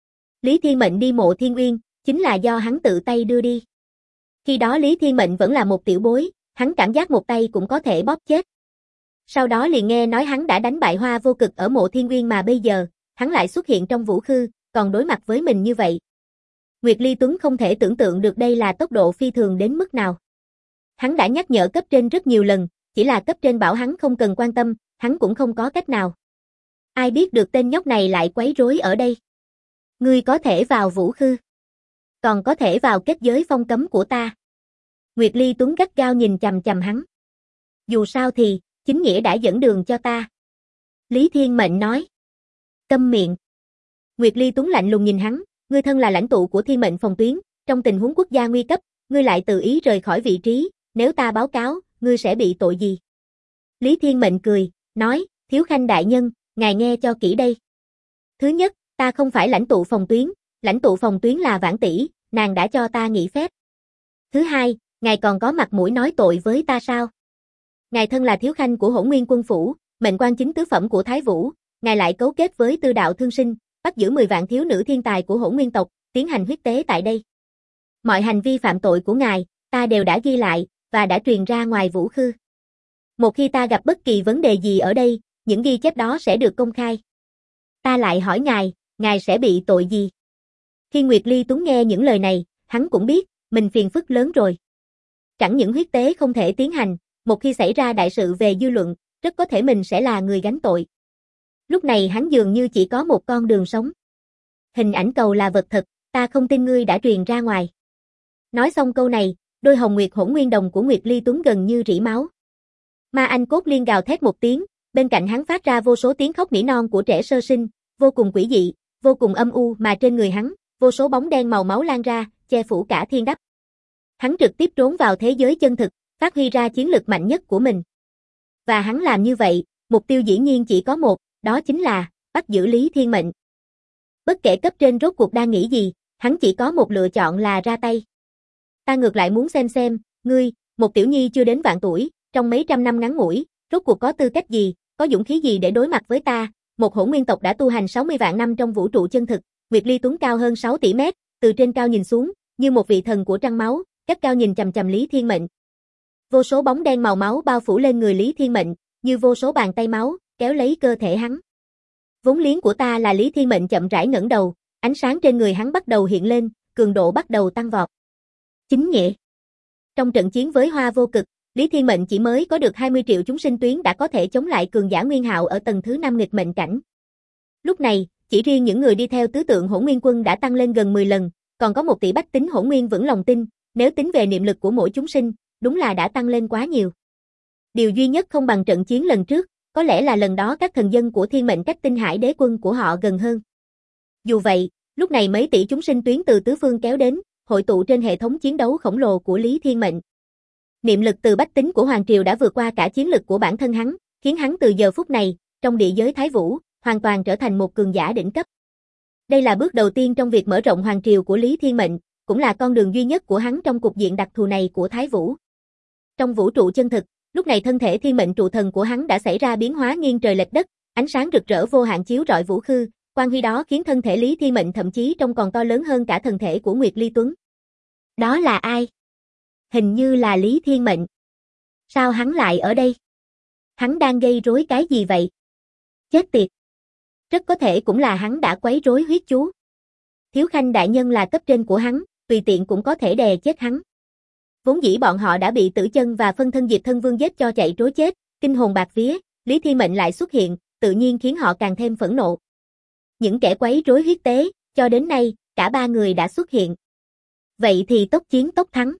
Lý Thiên Mệnh đi Mộ Thiên Uyên, chính là do hắn tự tay đưa đi. Khi đó Lý Thiên Mệnh vẫn là một tiểu bối, hắn cảm giác một tay cũng có thể bóp chết. Sau đó liền nghe nói hắn đã đánh bại Hoa Vô Cực ở Mộ Thiên Uyên mà bây giờ, hắn lại xuất hiện trong vũ khư, còn đối mặt với mình như vậy. Nguyệt Ly Tuấn không thể tưởng tượng được đây là tốc độ phi thường đến mức nào. Hắn đã nhắc nhở cấp trên rất nhiều lần, chỉ là cấp trên bảo hắn không cần quan tâm, hắn cũng không có cách nào. Ai biết được tên nhóc này lại quấy rối ở đây. Ngươi có thể vào Vũ Khư. Còn có thể vào kết giới phong cấm của ta. Nguyệt Ly Tuấn gắt gao nhìn chằm chằm hắn. Dù sao thì, chính nghĩa đã dẫn đường cho ta. Lý Thiên Mệnh nói. Câm miệng. Nguyệt Ly Tuấn lạnh lùng nhìn hắn, ngươi thân là lãnh tụ của Thiên Mệnh phòng tuyến, trong tình huống quốc gia nguy cấp, ngươi lại tự ý rời khỏi vị trí, nếu ta báo cáo, ngươi sẽ bị tội gì? Lý Thiên Mệnh cười, nói, Thiếu Khanh đại nhân, ngài nghe cho kỹ đây. Thứ nhất, ta không phải lãnh tụ phòng tuyến là Vãn Tỷ, nàng đã cho ta nghỉ phép. Thứ hai, ngài còn có mặt mũi nói tội với ta sao? Ngài thân là Thiếu Khanh của Hỗn Nguyên Quân Phủ, mệnh quan chính tứ phẩm của Thái Vũ, ngài lại cấu kết với Tư Đạo Thương Sinh, bắt giữ 10 vạn thiếu nữ thiên tài của Hỗn Nguyên tộc, tiến hành huyết tế tại đây. Mọi hành vi phạm tội của ngài, ta đều đã ghi lại, và đã truyền ra ngoài Vũ Khư. Một khi ta gặp bất kỳ vấn đề gì ở đây, những ghi chép đó sẽ được công khai. Ta lại hỏi ngài sẽ bị tội gì? Khi Nguyệt Ly Tuấn nghe những lời này, hắn cũng biết, mình phiền phức lớn rồi. Chẳng những huyết tế không thể tiến hành, một khi xảy ra đại sự về dư luận, rất có thể mình sẽ là người gánh tội. Lúc này hắn dường như chỉ có một con đường sống. Hình ảnh cầu là vật thật, ta không tin ngươi đã truyền ra ngoài. Nói xong câu này, đôi hồng nguyệt hỗn nguyên đồng của Nguyệt Ly Tuấn gần như rỉ máu. Ma Anh Cốt Liên gào thét một tiếng, bên cạnh hắn phát ra vô số tiếng khóc nỉ non của trẻ sơ sinh, vô cùng quỷ dị, vô cùng âm u mà trên người hắn, vô số bóng đen màu máu lan ra, che phủ cả thiên đắp. Hắn trực tiếp trốn vào thế giới chân thực, phát huy ra chiến lực mạnh nhất của mình. Và hắn làm như vậy, mục tiêu dĩ nhiên chỉ có một, đó chính là bắt giữ Lý Thiên Mệnh. Bất kể cấp trên rốt cuộc đang nghĩ gì, hắn chỉ có một lựa chọn là ra tay. Ta ngược lại muốn xem, ngươi, một tiểu nhi chưa đến vạn tuổi, trong mấy trăm năm ngắn ngủi, rốt cuộc có tư cách gì, có dũng khí gì để đối mặt với ta, một hỗn nguyên tộc đã tu hành 60 vạn năm trong vũ trụ chân thực, Nguyệt Ly Tuấn cao hơn 6 tỷ mét, từ trên cao nhìn xuống, như một vị thần của trăng máu, gắt cao nhìn chằm chằm Lý Thiên Mệnh. Vô số bóng đen màu máu bao phủ lên người Lý Thiên Mệnh, như vô số bàn tay máu, kéo lấy cơ thể hắn. Vốn liếng của ta là Lý Thiên Mệnh chậm rãi ngẩng đầu, ánh sáng trên người hắn bắt đầu hiện lên, cường độ bắt đầu tăng vọt. Chính nghĩa. Trong trận chiến với Hoa Vô Cực, Lý Thiên Mệnh chỉ mới có được 20 triệu chúng sinh tuyến đã có thể chống lại cường giả Nguyên Hạo ở tầng thứ 5 nghịch mệnh cảnh. Lúc này, chỉ riêng những người đi theo tứ tượng Hỗn Nguyên Quân đã tăng lên gần 10 lần, còn có 1 tỷ bách tính Hỗn Nguyên vững lòng tin, nếu tính về niệm lực của mỗi chúng sinh, đúng là đã tăng lên quá nhiều. Điều duy nhất không bằng trận chiến lần trước, có lẽ là lần đó các thần dân của Thiên Mệnh cách Tinh Hải Đế Quân của họ gần hơn. Dù vậy, lúc này mấy tỷ chúng sinh tuyến từ tứ phương kéo đến, hội tụ trên hệ thống chiến đấu khổng lồ của Lý Thiên Mệnh. Niệm lực từ bách tính của Hoàng Triều đã vượt qua cả chiến lực của bản thân hắn, khiến hắn từ giờ phút này, trong địa giới Thái Vũ, hoàn toàn trở thành một cường giả đỉnh cấp. Đây là bước đầu tiên trong việc mở rộng Hoàng Triều của Lý Thiên Mệnh, cũng là con đường duy nhất của hắn trong cục diện đặc thù này của Thái Vũ. Trong vũ trụ chân thực, lúc này thân thể Thiên Mệnh trụ thần của hắn đã xảy ra biến hóa nghiêng trời lệch đất, ánh sáng rực rỡ vô hạn chiếu rọi Vũ Khư, quang huy đó khiến thân thể Lý Thiên Mệnh thậm chí trông còn to lớn hơn cả thân thể của Nguyệt Ly Tuấn. Đó là ai? Hình như là Lý Thiên Mệnh. Sao hắn lại ở đây? Hắn đang gây rối cái gì vậy? Chết tiệt. Rất có thể cũng là hắn đã quấy rối huyết chú. Thiếu Khanh đại nhân là cấp trên của hắn, tùy tiện cũng có thể đè chết hắn. Vốn dĩ bọn họ đã bị Tử Chân và phân thân Diệp Thân Vương giết cho chạy trối chết, kinh hồn bạc vía, Lý Thiên Mệnh lại xuất hiện, tự nhiên khiến họ càng thêm phẫn nộ. Những kẻ quấy rối huyết tế, cho đến nay, cả 3 người đã xuất hiện. Vậy thì tốc chiến tốc thắng.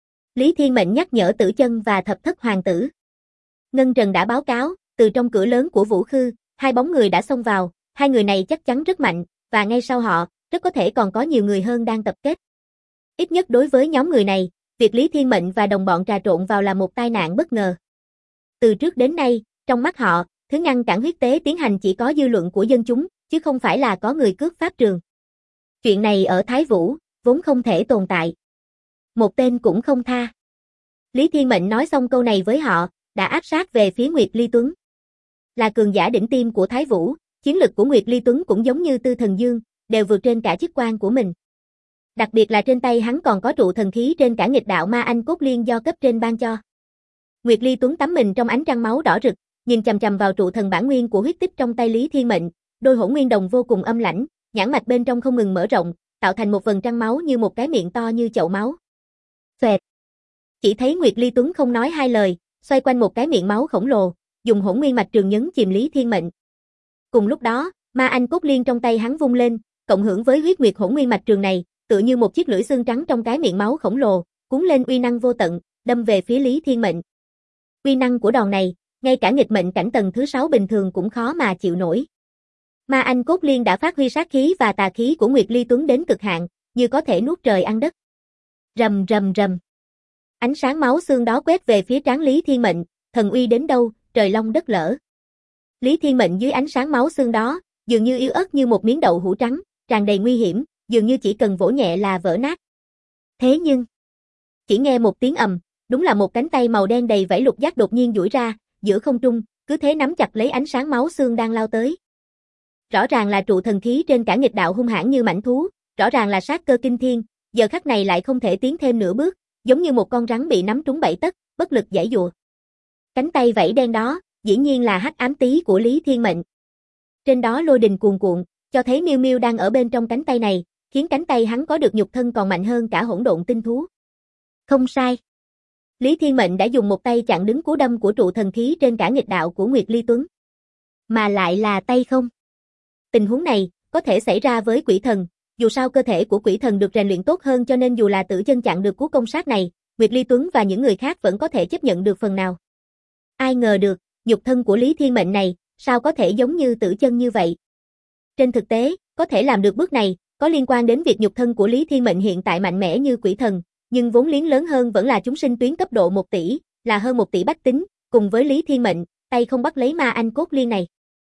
Lý Thiên Mệnh nhắc nhở Tử Chân và Thập Thất Hoàng tử. Ngân Trần đã báo cáo, từ trong cửa lớn của Vũ Khư, 2 bóng người đã xông vào, 2 người này chắc chắn rất mạnh, và ngay sau họ, rất có thể còn có nhiều người hơn đang tập kết. Ít nhất đối với nhóm người này, việc Lý Thiên Mệnh và đồng bọn trà trộn vào là một tai nạn bất ngờ. Từ trước đến nay, trong mắt họ, thứ ngăn cản huyết tế tiến hành chỉ có dư luận của dân chúng, chứ không phải là có người cướp pháp trường. Chuyện này ở Thái Vũ, vốn không thể tồn tại. Một tên cũng không tha. Lý Thiên Mệnh nói xong câu này với họ, đã áp sát về phía Nguyệt Ly Tuấn. Là cường giả đỉnh tiêm của Thái Vũ, chiến lực của Nguyệt Ly Tuấn cũng giống như Tư Thần Dương, đều vượt trên cả chức quan của mình. Đặc biệt là trên tay hắn còn có trụ thần khí trên cả nghịch đạo Ma Anh Cốt Liên do cấp trên ban cho. Nguyệt Ly Tuấn tắm mình trong ánh trăng máu đỏ rực, nhìn chằm chằm vào trụ thần bản nguyên của huyết tích trong tay Lý Thiên Mệnh, đôi hỗn nguyên đồng vô cùng âm lãnh, nhãn mạch bên trong không ngừng mở rộng, tạo thành một vầng trăng máu như một cái miệng to như chậu máu. Xoẹt. Chỉ thấy Nguyệt Ly Tuấn không nói hai lời, xoay quanh một cái miệng máu khổng lồ, dùng hỗn nguyên mạch trường nhấn chìm Lý Thiên Mệnh. Cùng lúc đó, ma anh cốt liên trong tay hắn vung lên, cộng hưởng với huyết nguyệt hỗn nguyên mạch trường này, tựa như một chiếc lưỡi xương trắng trong cái miệng máu khổng lồ, cuốn lên uy năng vô tận, đâm về phía Lý Thiên Mệnh. Uy năng của đòn này, ngay cả nghịch mệnh cảnh tầng thứ 6 bình thường cũng khó mà chịu nổi. Ma anh cốt liên đã phát huy sát khí và tà khí của Nguyệt Ly Tuấn đến cực hạn, như có thể nuốt trời ăn đất. Rầm rầm rầm. Ánh sáng máu xương đó quét về phía trán Lý Thiên Mệnh, thần uy đến đâu, trời long đất lở. Lý Thiên Mệnh dưới ánh sáng máu xương đó, dường như yếu ớt như một miếng đậu hũ trắng, tràn đầy nguy hiểm, dường như chỉ cần vỗ nhẹ là vỡ nát. Thế nhưng, chỉ nghe một tiếng ầm, đúng là một cánh tay màu đen đầy vảy lục giác đột nhiên duỗi ra, giữa không trung, cứ thế nắm chặt lấy ánh sáng máu xương đang lao tới. Rõ ràng là trụ thần khí trên cả nghịch đạo hung hãn như mãnh thú, rõ ràng là sát cơ kinh thiên, giờ khắc này lại không thể tiến thêm nửa bước, giống như một con rắn bị nắm trúng bẫy tấc, bất lực giãy giụa. Cánh tay vảy đen đó, dĩ nhiên là hắc ám tí của Lý Thiên Mệnh. Trên đó lôi đình cuồn cuộn, cho thấy Miêu Miêu đang ở bên trong cánh tay này, khiến cánh tay hắn có được nhục thân còn mạnh hơn cả hỗn độn tinh thú. Không sai. Lý Thiên Mệnh đã dùng một tay chặn đứng cú đâm của trụ thần khí trên cả nghịch đạo của Nguyệt Ly Tuấn. Mà lại là tay không. Tình huống này, có thể xảy ra với quỷ thần, dù sao cơ thể của quỷ thần được rèn luyện tốt hơn cho nên dù là tử chân chặn được cú công sát này, Nguyệt Ly Tuấn và những người khác vẫn có thể chấp nhận được phần nào. Ai ngờ được, nhục thân của Lý Thiên Mệnh này, sao có thể giống như tử chân như vậy? Trên thực tế, có thể làm được bước này, có liên quan đến việc nhục thân của Lý Thiên Mệnh hiện tại mạnh mẽ như quỷ thần, nhưng vốn liếng lớn hơn vẫn là chúng sinh tuyến cấp độ 1 tỷ, là hơn 1 tỷ bách tính, cùng với Lý Thiên Mệnh, tay không bắt lấy ma anh cốt liên này.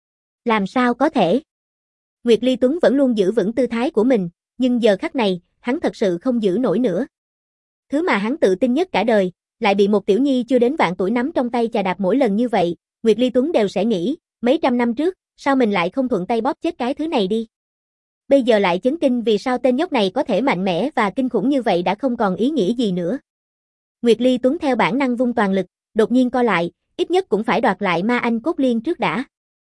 Làm sao có thể? Nguyệt Ly Tuấn vẫn luôn giữ vững tư thái của mình, nhưng giờ khắc này, hắn thật sự không giữ nổi nữa. Thứ mà hắn tự tin nhất cả đời, lại bị một tiểu nhi chưa đến vạn tuổi nắm trong tay chà đạp mỗi lần như vậy, Nguyệt Ly Tuấn đều sẽ nghĩ, mấy trăm năm trước, sao mình lại không thuận tay bóp chết cái thứ này đi. Bây giờ lại chấn kinh vì sao tên nhóc này có thể mạnh mẽ và kinh khủng như vậy đã không còn ý nghĩa gì nữa. Nguyệt Ly Tuấn theo bản năng vung toàn lực, đột nhiên co lại, ít nhất cũng phải đoạt lại ma anh cốt liên trước đã.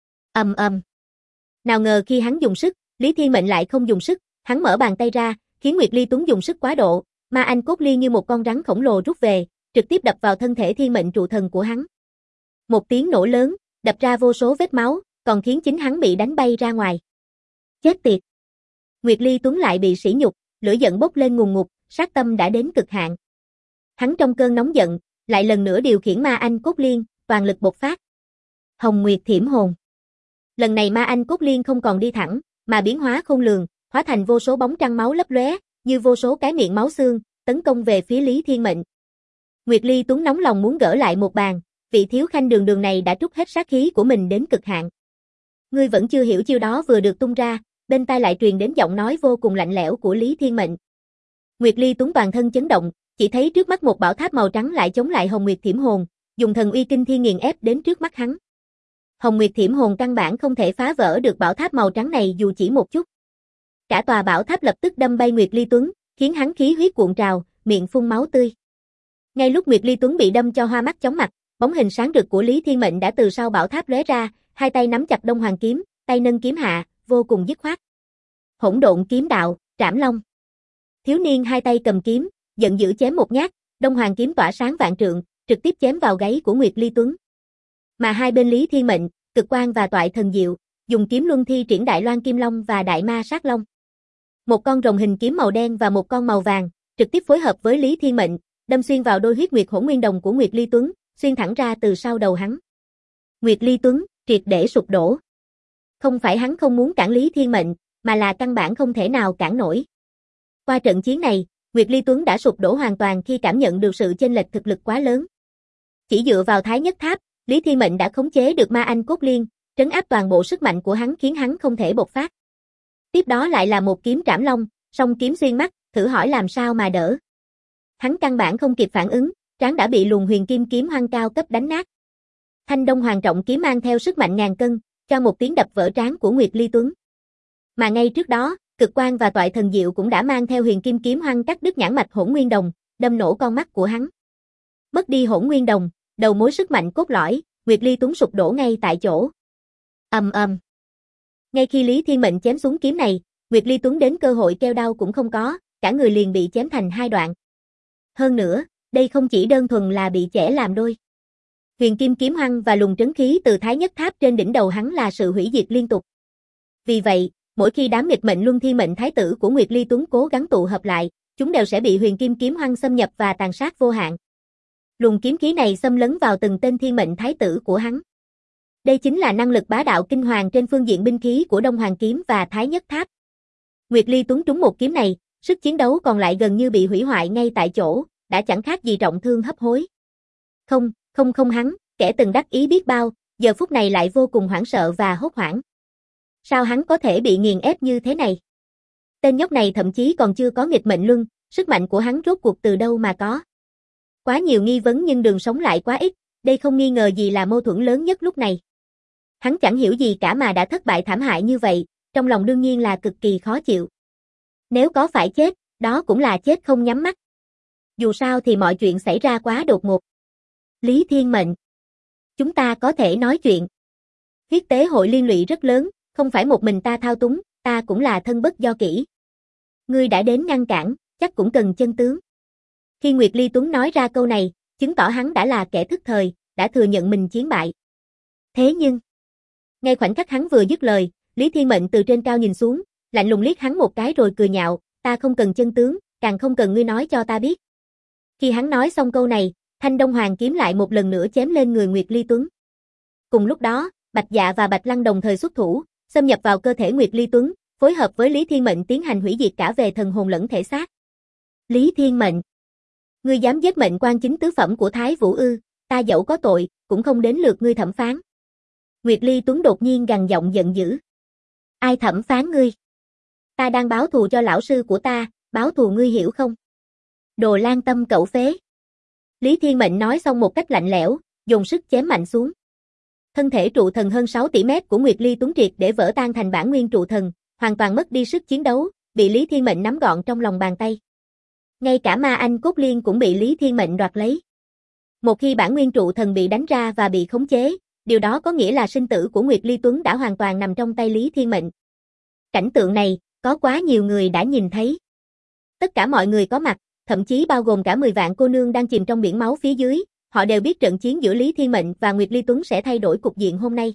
Ầm ầm. Nào ngờ khi hắn dùng sức, Lý Thiên Mệnh lại không dùng sức, hắn mở bàn tay ra, khiến Nguyệt Ly Tuấn dùng sức quá độ, ma anh cốt liên như một con rắn khổng lồ rút về, trực tiếp đập vào thân thể thiên mệnh trụ thần của hắn. Một tiếng nổ lớn, đập ra vô số vết máu, còn khiến chính hắn bị đánh bay ra ngoài. Chết tiệt. Nguyệt Ly Tuấn lại bị sỉ nhục, lửa giận bốc lên ngùn ngụt, sát tâm đã đến cực hạn. Hắn trong cơn nóng giận, lại lần nữa điều khiển ma anh cốt liên, toàn lực bộc phát. Hồng Nguyệt Thiểm Hồn. Lần này ma anh cốt liên không còn đi thẳng, mà biến hóa khôn lường, hóa thành vô số bóng trăng máu lấp lóe, như vô số cái miệng máu xương, tấn công về phía Lý Thiên Mệnh. Nguyệt Ly Tuấn nóng lòng muốn gỡ lại một bàn, vị thiếu khanh đường đường này đã trút hết sát khí của mình đến cực hạn. Ngươi vẫn chưa hiểu chiêu đó vừa được tung ra, bên tai lại truyền đến giọng nói vô cùng lạnh lẽo của Lý Thiên Mệnh. Nguyệt Ly Tuấn toàn thân chấn động, chỉ thấy trước mắt một bảo tháp màu trắng lại chống lại Hồng Nguyệt Thiểm Hồn, dùng thần uy kinh thiên nghiền ép đến trước mắt hắn. Hồng Nguyệt Thiểm Hồn căn bản không thể phá vỡ được bảo tháp màu trắng này dù chỉ một chút. Cả tòa bảo tháp lập tức đâm bay Nguyệt Ly Tuấn, khiến hắn khí huyết cuộn trào, miệng phun máu tươi. Ngay lúc Nguyệt Ly Tuấn bị đâm cho hoa mắt chóng mặt, bóng hình sáng rực của Lý Thiên Mệnh đã từ sau bảo tháp lóe ra, hai tay nắm chặt Đông Hoàng kiếm, tay nâng kiếm hạ, vô cùng dứt khoát. Hỗn độn kiếm đạo, Trảm Long. Thiếu niên hai tay cầm kiếm, giận dữ chém một nhát, Đông Hoàng kiếm tỏa sáng vạn trượng, trực tiếp chém vào gáy của Nguyệt Ly Tuấn. Mà hai bên Lý Thiên Mệnh, Cực Quang và Toại Thần Diệu, dùng kiếm luân thi triển Đại Loan Kim Long và Đại Ma Sát Long. Một con rồng hình kiếm màu đen và một con màu vàng, trực tiếp phối hợp với Lý Thiên Mệnh, đâm xuyên vào đôi huyết nguyệt hỗn nguyên đồng của Nguyệt Ly Tuấn, xuyên thẳng ra từ sau đầu hắn. Nguyệt Ly Tuấn triệt để sụp đổ. Không phải hắn không muốn cản Lý Thiên Mệnh, mà là căn bản không thể nào cản nổi. Qua trận chiến này, Nguyệt Ly Tuấn đã sụp đổ hoàn toàn khi cảm nhận được sự chênh lệch thực lực quá lớn. Chỉ dựa vào Thái Nhất Tháp, Lý Thiên Mệnh đã khống chế được ma anh cốt liên, trấn áp toàn bộ sức mạnh của hắn khiến hắn không thể bộc phát. Tiếp đó lại là một kiếm Trảm Long, song kiếm xuyên mắt, thử hỏi làm sao mà đỡ. Hắn căn bản không kịp phản ứng, trán đã bị luồng huyền kim kiếm hoang cao cấp đánh nát. Thanh Đông Hoàng trọng kiếm mang theo sức mạnh ngàn cân, cho một tiếng đập vỡ trán của Nguyệt Ly Tuấn. Mà ngay trước đó, Cực Quang và Toại Thần Diệu cũng đã mang theo huyền kim kiếm hoang cắt đứt nhãn mạch hỗn nguyên đồng, đâm nổ con mắt của hắn. Mất đi hỗn nguyên đồng, đầu mối sức mạnh cốt lõi, Nguyệt Ly Tuấn sụp đổ ngay tại chỗ. Ầm ầm. Ngay khi Lý Thiên Mệnh chém xuống kiếm này, Nguyệt Ly Tuấn đến cơ hội kêu đau cũng không có, cả người liền bị chém thành hai đoạn. Hơn nữa, đây không chỉ đơn thuần là bị chẻ làm đôi. Huyền kim kiếm hoăng và luồng trấn khí từ Thái Nhất Tháp trên đỉnh đầu hắn là sự hủy diệt liên tục. Vì vậy, mỗi khi đám nghịch mệnh luân thi mệnh thái tử của Nguyệt Ly Tuấn cố gắng tụ hợp lại, chúng đều sẽ bị huyền kim kiếm hoăng xâm nhập và tàn sát vô hạn. Luồng kiếm khí này xâm lấn vào từng tên thiên mệnh thái tử của hắn. Đây chính là năng lực bá đạo kinh hoàng trên phương diện binh khí của Đông Hoàng kiếm và Thái Nhất Tháp. Nguyệt Ly Tuấn trúng một kiếm này, sức chiến đấu còn lại gần như bị hủy hoại ngay tại chỗ, đã chẳng khác gì trọng thương hấp hối. Không hắn, kẻ từng đắc ý biết bao, giờ phút này lại vô cùng hoảng sợ và hốt hoảng. Sao hắn có thể bị nghiền ép như thế này? Tên nhóc này thậm chí còn chưa có nghịch mệnh luân, sức mạnh của hắn rốt cuộc từ đâu mà có? Quá nhiều nghi vấn nhưng đường sống lại quá ít, đây không nghi ngờ gì là mâu thuẫn lớn nhất lúc này. Hắn chẳng hiểu gì cả mà đã thất bại thảm hại như vậy, trong lòng đương nhiên là cực kỳ khó chịu. Nếu có phải chết, đó cũng là chết không nhắm mắt. Dù sao thì mọi chuyện xảy ra quá đột ngột. Lý Thiên Mệnh, chúng ta có thể nói chuyện. Huyết tế hội liên lụy rất lớn, không phải một mình ta thao túng, ta cũng là thân bất do kỷ. Ngươi đã đến ngăn cản, chắc cũng cần chân tướng. Khi Nguyệt Ly Tuấn nói ra câu này, chứng tỏ hắn đã là kẻ thức thời, đã thừa nhận mình chiến bại. Thế nhưng, ngay khoảnh khắc hắn vừa dứt lời, Lý Thiên Mệnh từ trên cao nhìn xuống, lạnh lùng liếc hắn một cái rồi cười nhạo, ta không cần chân tướng, càng không cần ngươi nói cho ta biết. Khi hắn nói xong câu này, thanh Đông Hoàng kiếm lại một lần nữa chém lên người Nguyệt Ly Tuấn. Cùng lúc đó, Bạch Dạ và Bạch Lăng đồng thời xuất thủ, xâm nhập vào cơ thể Nguyệt Ly Tuấn, phối hợp với Lý Thiên Mệnh tiến hành hủy diệt cả về thần hồn lẫn thể xác. Lý Thiên Mệnh, ngươi dám giết mệnh quan chính tứ phẩm của Thái Vũ ư? Ta dẫu có tội, cũng không đến lượt ngươi thẩm phán. Nguyệt Ly Tuấn đột nhiên gằn giọng giận dữ. Ai thẩm phán ngươi? Ta đang báo thù cho lão sư của ta, báo thù ngươi hiểu không? Đồ lan tâm cẩu phế. Lý Thiên Mệnh nói xong một cách lạnh lẽo, dùng sức chém mạnh xuống. Thân thể trụ thần hơn 6 tỷ mét của Nguyệt Ly Tuấn triệt để vỡ tan thành bản nguyên trụ thần, hoàn toàn mất đi sức chiến đấu, bị Lý Thiên Mệnh nắm gọn trong lòng bàn tay. Ngay cả ma anh cốt liên cũng bị Lý Thiên Mệnh đoạt lấy. Một khi bản nguyên trụ thần bị đánh ra và bị khống chế, điều đó có nghĩa là sinh tử của Nguyệt Ly Tuấn đã hoàn toàn nằm trong tay Lý Thiên Mệnh. Cảnh tượng này, có quá nhiều người đã nhìn thấy. Tất cả mọi người có mặt, thậm chí bao gồm cả 10 vạn cô nương đang chìm trong biển máu phía dưới, họ đều biết trận chiến giữa Lý Thiên Mệnh và Nguyệt Ly Tuấn sẽ thay đổi cục diện hôm nay.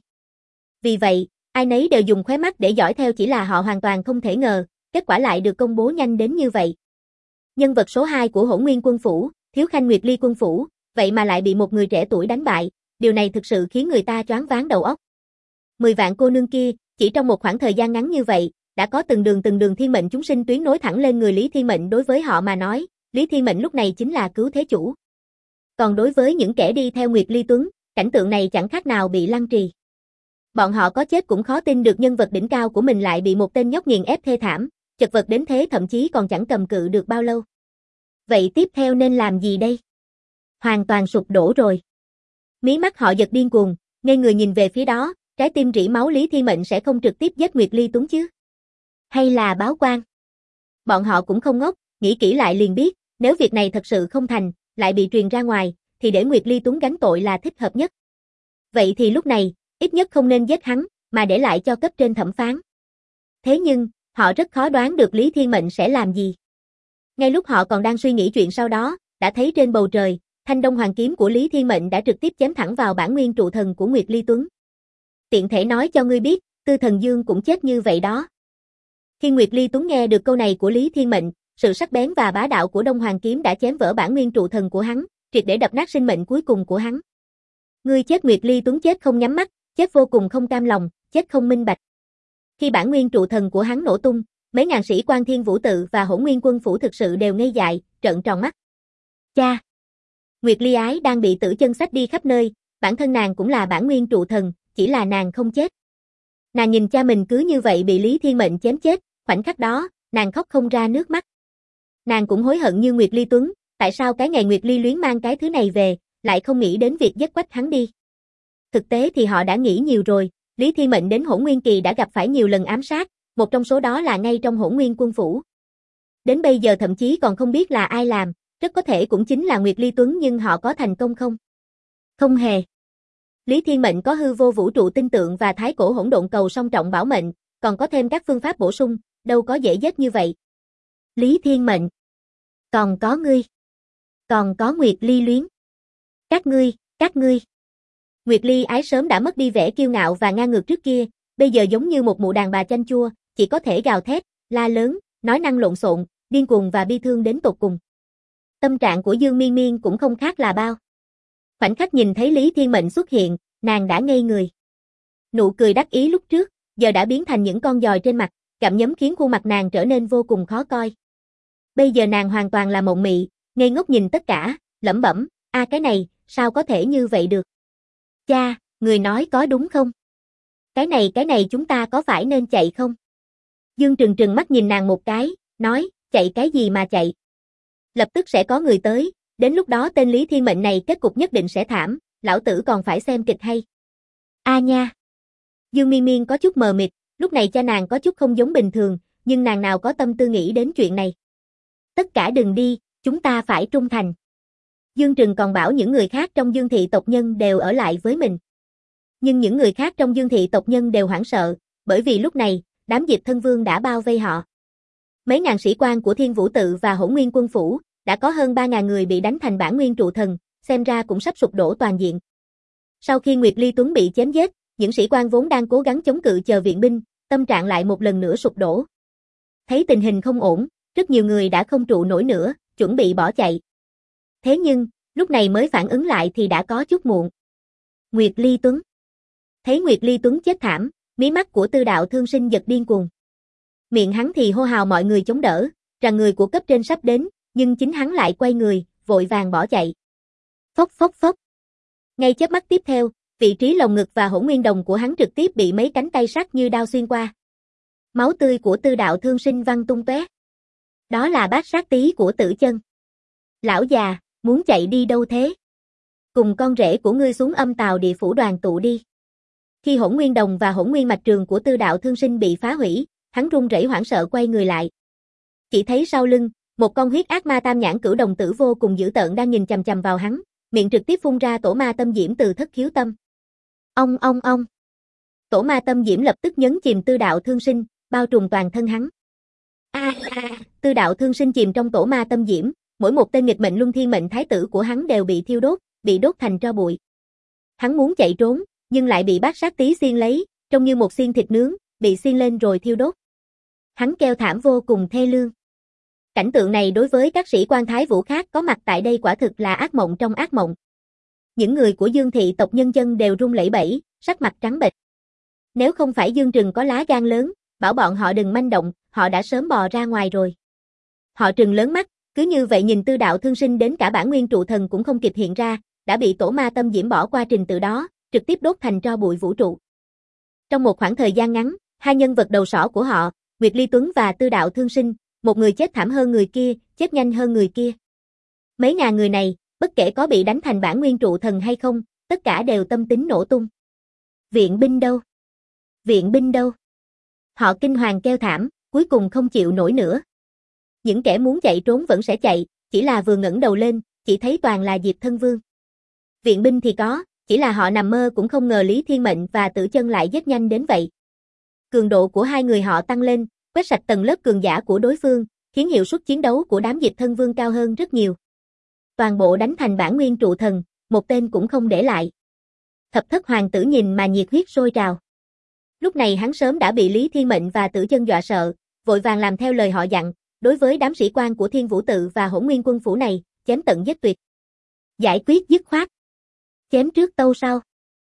Vì vậy, ai nấy đều dùng khóe mắt để dõi theo, chỉ là họ hoàn toàn không thể ngờ, kết quả lại được công bố nhanh đến như vậy. Nhân vật số 2 của Hỗn Nguyên Quân Phủ, Thiếu Khanh Nguyệt Ly Quân Phủ, vậy mà lại bị một người trẻ tuổi đánh bại, điều này thực sự khiến người ta choáng váng đầu óc. 10 vạn cô nương kia, chỉ trong một khoảng thời gian ngắn như vậy, đã có từng đường thiên mệnh chúng sinh tuyến nối thẳng lên người Lý Thiên Mệnh. Đối với họ mà nói, Lý Thiên Mệnh lúc này chính là cứu thế chủ. Còn đối với những kẻ đi theo Nguyệt Ly Tuấn, cảnh tượng này chẳng khác nào bị lăng trì. Bọn họ có chết cũng khó tin được nhân vật đỉnh cao của mình lại bị một tên nhóc nghiền ép thê thảm, chật vật đến thế, thậm chí còn chẳng cầm cự được bao lâu. Vậy tiếp theo nên làm gì đây? Hoàn toàn sụp đổ rồi. Mí mắt họ giật điên cuồng, ngây người nhìn về phía đó, trái tim rỉ máu. Lý Thiên Mệnh sẽ không trực tiếp giết Nguyệt Ly Tuấn chứ? Hay là báo quan? Bọn họ cũng không ngốc, nghĩ kỹ lại liền biết, nếu việc này thật sự không thành, lại bị truyền ra ngoài, thì để Nguyệt Ly Tuấn gánh tội là thích hợp nhất. Vậy thì lúc này, ít nhất không nên giết hắn, mà để lại cho cấp trên thẩm phán. Thế nhưng, họ rất khó đoán được Lý Thiên Mệnh sẽ làm gì. Ngay lúc họ còn đang suy nghĩ chuyện sau đó, đã thấy trên bầu trời, thanh Đông Hoàng kiếm của Lý Thiên Mệnh đã trực tiếp chém thẳng vào bản nguyên trụ thần của Nguyệt Ly Tuấn. Tiện thể nói cho ngươi biết, Tư Thần Dương cũng chết như vậy đó. Khi Nguyệt Ly Tuấn nghe được câu này của Lý Thiên Mệnh, sự sắc bén và bá đạo của Đông Hoàng kiếm đã chém vỡ bản nguyên trụ thần của hắn, triệt để đập nát sinh mệnh cuối cùng của hắn. Ngươi chết. Nguyệt Ly Tuấn chết không nhắm mắt, chết vô cùng không cam lòng, chết không minh bạch. Khi bản nguyên trụ thần của hắn nổ tung, mấy ngàn sĩ quan Thiên Vũ Tự và Hỗn Nguyên Quân Phủ thực sự đều ngây dại, trợn tròn mắt. Cha! Nguyệt Ly Ái đang bị tử chân xách đi khắp nơi, bản thân nàng cũng là bản nguyên trụ thần, chỉ là nàng không chết. Nàng nhìn cha mình cứ như vậy bị Lý Thiên Mệnh chém chết, khoảnh khắc đó, nàng khóc không ra nước mắt. Nàng cũng hối hận như Nguyệt Ly Tuấn, tại sao cái ngày Nguyệt Ly Luyến mang cái thứ này về, lại không nghĩ đến việc giết quách hắn đi. Thực tế thì họ đã nghĩ nhiều rồi, Lý Thiên Mệnh đến Hỗn Nguyên Kỳ đã gặp phải nhiều lần ám sát, một trong số đó là ngay trong Hỗn Nguyên Quân Phủ. Đến bây giờ thậm chí còn không biết là ai làm, rất có thể cũng chính là Nguyệt Ly Tuấn, nhưng họ có thành công không? Không hề. Lý Thiên Mệnh có hư vô vũ trụ tinh tượng và thái cổ hỗn độn cầu song trọng bảo mệnh, còn có thêm các phương pháp bổ sung, đâu có dễ giết như vậy. Lý Thiên Mệnh. Còn có ngươi. Còn có Nguyệt Ly Luyến. Các ngươi. Nguyệt Ly Ái sớm đã mất đi vẻ kiêu ngạo và ngang ngược trước kia, bây giờ giống như một mụ đàn bà chanh chua, chỉ có thể gào thét, la lớn, nói năng lộn xộn, điên cuồng và bi thương đến tột cùng. Tâm trạng của Dương Miên Miên cũng không khác là bao. Khoảnh khắc nhìn thấy Lý Thiên Mệnh xuất hiện, nàng đã ngây người. Nụ cười đắc ý lúc trước, giờ đã biến thành những con giòi trên mặt, gặm nhấm khiến khuôn mặt nàng trở nên vô cùng khó coi. Bây giờ nàng hoàn toàn là mộng mị, ngây ngốc nhìn tất cả, lẩm bẩm, cái này, sao có thể như vậy được? Cha, người nói có đúng không? Cái này chúng ta có phải nên chạy không? Dương Trừng trừng mắt nhìn nàng một cái, nói, chạy cái gì mà chạy? Lập tức sẽ có người tới, đến lúc đó tên Lý Thiên Mệnh này kết cục nhất định sẽ thảm, lão tử còn phải xem kịch hay. Nha. Dương Miên Miên có chút mờ mịt, lúc này cha nàng có chút không giống bình thường, nhưng nàng nào có tâm tư nghĩ đến chuyện này. Tất cả đừng đi, chúng ta phải trung thành. Dương Trừng còn bảo những người khác trong Dương thị tộc nhân đều ở lại với mình. Nhưng những người khác trong Dương thị tộc nhân đều hoảng sợ, bởi vì lúc này, đám Diệp Thân Vương đã bao vây họ. Mấy ngàn sĩ quan của Thiên Vũ Tự và Hỗn Nguyên Quân Phủ, đã có hơn 3.000 người bị đánh thành bản nguyên trụ thần, xem ra cũng sắp sụp đổ toàn diện. Sau khi Nguyệt Ly Tuấn bị chém giết, những sĩ quan vốn đang cố gắng chống cự chờ viện binh, tâm trạng lại một lần nữa sụp đổ. Thấy tình hình không ổn, rất nhiều người đã không trụ nổi nữa, chuẩn bị bỏ chạy. Thế nhưng, lúc này mới phản ứng lại thì đã có chút muộn. Nguyệt Ly Tuấn. Thấy Nguyệt Ly Tuấn chết thảm, mí mắt của Tư Đạo Thương Sinh giật điên cuồng. Miệng hắn thì hô hào mọi người chống đỡ, rằng người của cấp trên sắp đến, nhưng chính hắn lại quay người, vội vàng bỏ chạy. Phốc phốc phốc. Ngay chớp mắt tiếp theo, vị trí lồng ngực và hỗn nguyên đồng của hắn trực tiếp bị mấy cánh tay sắc như đao xuyên qua. Máu tươi của Tư Đạo Thương Sinh văng tung tóe. Đó là bát sát tí của Tử Chân. Lão già, muốn chạy đi đâu thế? Cùng con rể của ngươi xuống Âm Tào Địa Phủ đoàn tụ đi. Khi hỗn nguyên đồng và hỗn nguyên mạch trường của Tư Đạo Thương Sinh bị phá hủy, hắn run rẩy hoảng sợ quay người lại. Chỉ thấy sau lưng, một con huyết ác ma tam nhãn cửu đồng tử vô cùng dữ tợn đang nhìn chằm chằm vào hắn, miệng trực tiếp phun ra tổ ma tâm diễm từ thất khiếu tâm. Ong. Tổ ma tâm diễm lập tức nhấn chìm Tư Đạo Thương Sinh, bao trùm toàn thân hắn. Tư Đạo Thương Sinh chìm trong tổ ma tâm diễm, mỗi một tên nghịch mệnh luân thiên mệnh thái tử của hắn đều bị thiêu đốt, bị đốt thành tro bụi. Hắn muốn chạy trốn, nhưng lại bị bát sát tí xiên lấy, trông như một xiên thịt nướng, bị xiên lên rồi thiêu đốt. Hắn kêu thảm vô cùng thê lương. Cảnh tượng này đối với các sĩ quan thái vũ khác có mặt tại đây quả thực là ác mộng trong ác mộng. Những người của Dương thị tộc nhân dân đều run lẩy bẩy, sắc mặt trắng bệch. Nếu không phải Dương Trừng có lá gan lớn, bảo bọn họ đừng manh động, họ đã sớm bò ra ngoài rồi. Họ trừng lớn mắt, cứ như vậy nhìn Tư Đạo Thương Sinh đến cả bản nguyên trụ thần cũng không kịp hiện ra, đã bị tổ ma tâm diễm bỏ qua trình tự đó, trực tiếp đốt thành tro bụi vũ trụ. Trong một khoảng thời gian ngắn, hai nhân vật đầu sỏ của họ, Nguyệt Ly Tuấn và Tư Đạo Thương Sinh, một người chết thảm hơn người kia, chết nhanh hơn người kia. Mấy ngàn người này, bất kể có bị đánh thành bản nguyên trụ thần hay không, tất cả đều tâm tính nổ tung. Viện binh đâu? Viện binh đâu? Họ kinh hoàng kêu thảm, cuối cùng không chịu nổi nữa. Những kẻ muốn chạy trốn vẫn sẽ chạy, chỉ là vừa ngẩng đầu lên, chỉ thấy toàn là Diệp Thân Vương. Viện binh thì có, chỉ là họ nằm mơ cũng không ngờ Lý Thiên Mệnh và Tử Chân lại giết nhanh đến vậy. Cường độ của hai người họ tăng lên, quét sạch tầng lớp cường giả của đối phương, khiến hiệu suất chiến đấu của đám Diệp Thân Vương cao hơn rất nhiều. Toàn bộ đánh thành bản nguyên trụ thần, một tên cũng không để lại. Thập thất hoàng tử nhìn mà nhiệt huyết sôi trào. Lúc này hắn sớm đã bị Lý Thiên Mệnh và Tử Chân dọa sợ, vội vàng làm theo lời họ dặn, đối với đám sĩ quan của Thiên Vũ Tự và Hỗn Nguyên Quân Phủ này, chém tận giết tuyệt. Giải quyết dứt khoát. Chém trước tâu sau.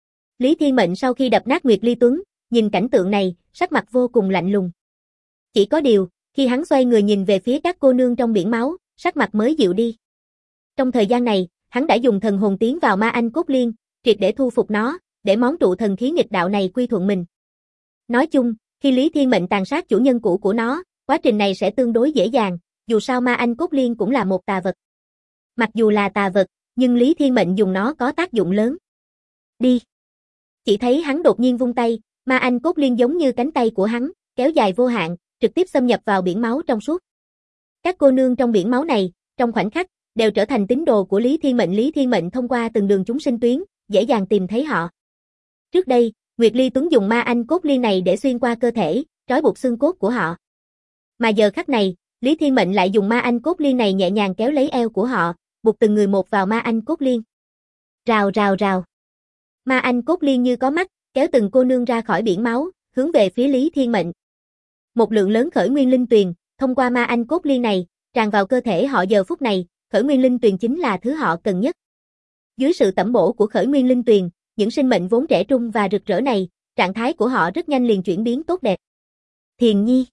Lý Thiên Mệnh sau khi đập nát Nguyệt Ly Tuấn, nhìn cảnh tượng này, sắc mặt vô cùng lạnh lùng. Chỉ có điều, khi hắn xoay người nhìn về phía các cô nương trong biển máu, sắc mặt mới dịu đi. Trong thời gian này, hắn đã dùng thần hồn tiến vào ma anh cốt liên, triệt để thu phục nó, để món trụ thần khí nghịch đạo này quy thuận mình. Nói chung, khi Lý Thiên Mệnh tàn sát chủ nhân cũ của nó, quá trình này sẽ tương đối dễ dàng, dù sao ma anh cốt liên cũng là một tà vật. Mặc dù là tà vật, nhưng Lý Thiên Mệnh dùng nó có tác dụng lớn. Đi. Chỉ thấy hắn đột nhiên vung tay, ma anh cốt liên giống như cánh tay của hắn, kéo dài vô hạn, trực tiếp xâm nhập vào biển máu trong suốt. Các cô nương trong biển máu này, trong khoảnh khắc, đều trở thành tín đồ của Lý Thiên Mệnh. Lý Thiên Mệnh thông qua từng đường chúng sinh tuyến, dễ dàng tìm thấy họ. Trước đây, Nguyệt Ly Tuấn dùng ma anh cốt liên này để xuyên qua cơ thể, trói buộc xương cốt của họ. Mà giờ khắc này, Lý Thiên Mệnh lại dùng ma anh cốt liên này nhẹ nhàng kéo lấy eo của họ, buộc từng người một vào ma anh cốt liên. Rào rào rào. Ma anh cốt liên như có mắt, kéo từng cô nương ra khỏi biển máu, hướng về phía Lý Thiên Mệnh. Một lượng lớn khởi nguyên linh tuyền, thông qua ma anh cốt liên này, tràn vào cơ thể họ giờ phút này, khởi nguyên linh tuyền chính là thứ họ cần nhất. Dưới sự tẩm bổ của khởi nguyên linh tuyền, những sinh mệnh vốn trẻ trung và rực rỡ này, trạng thái của họ rất nhanh liền chuyển biến tốt đẹp. Thiền Nhi.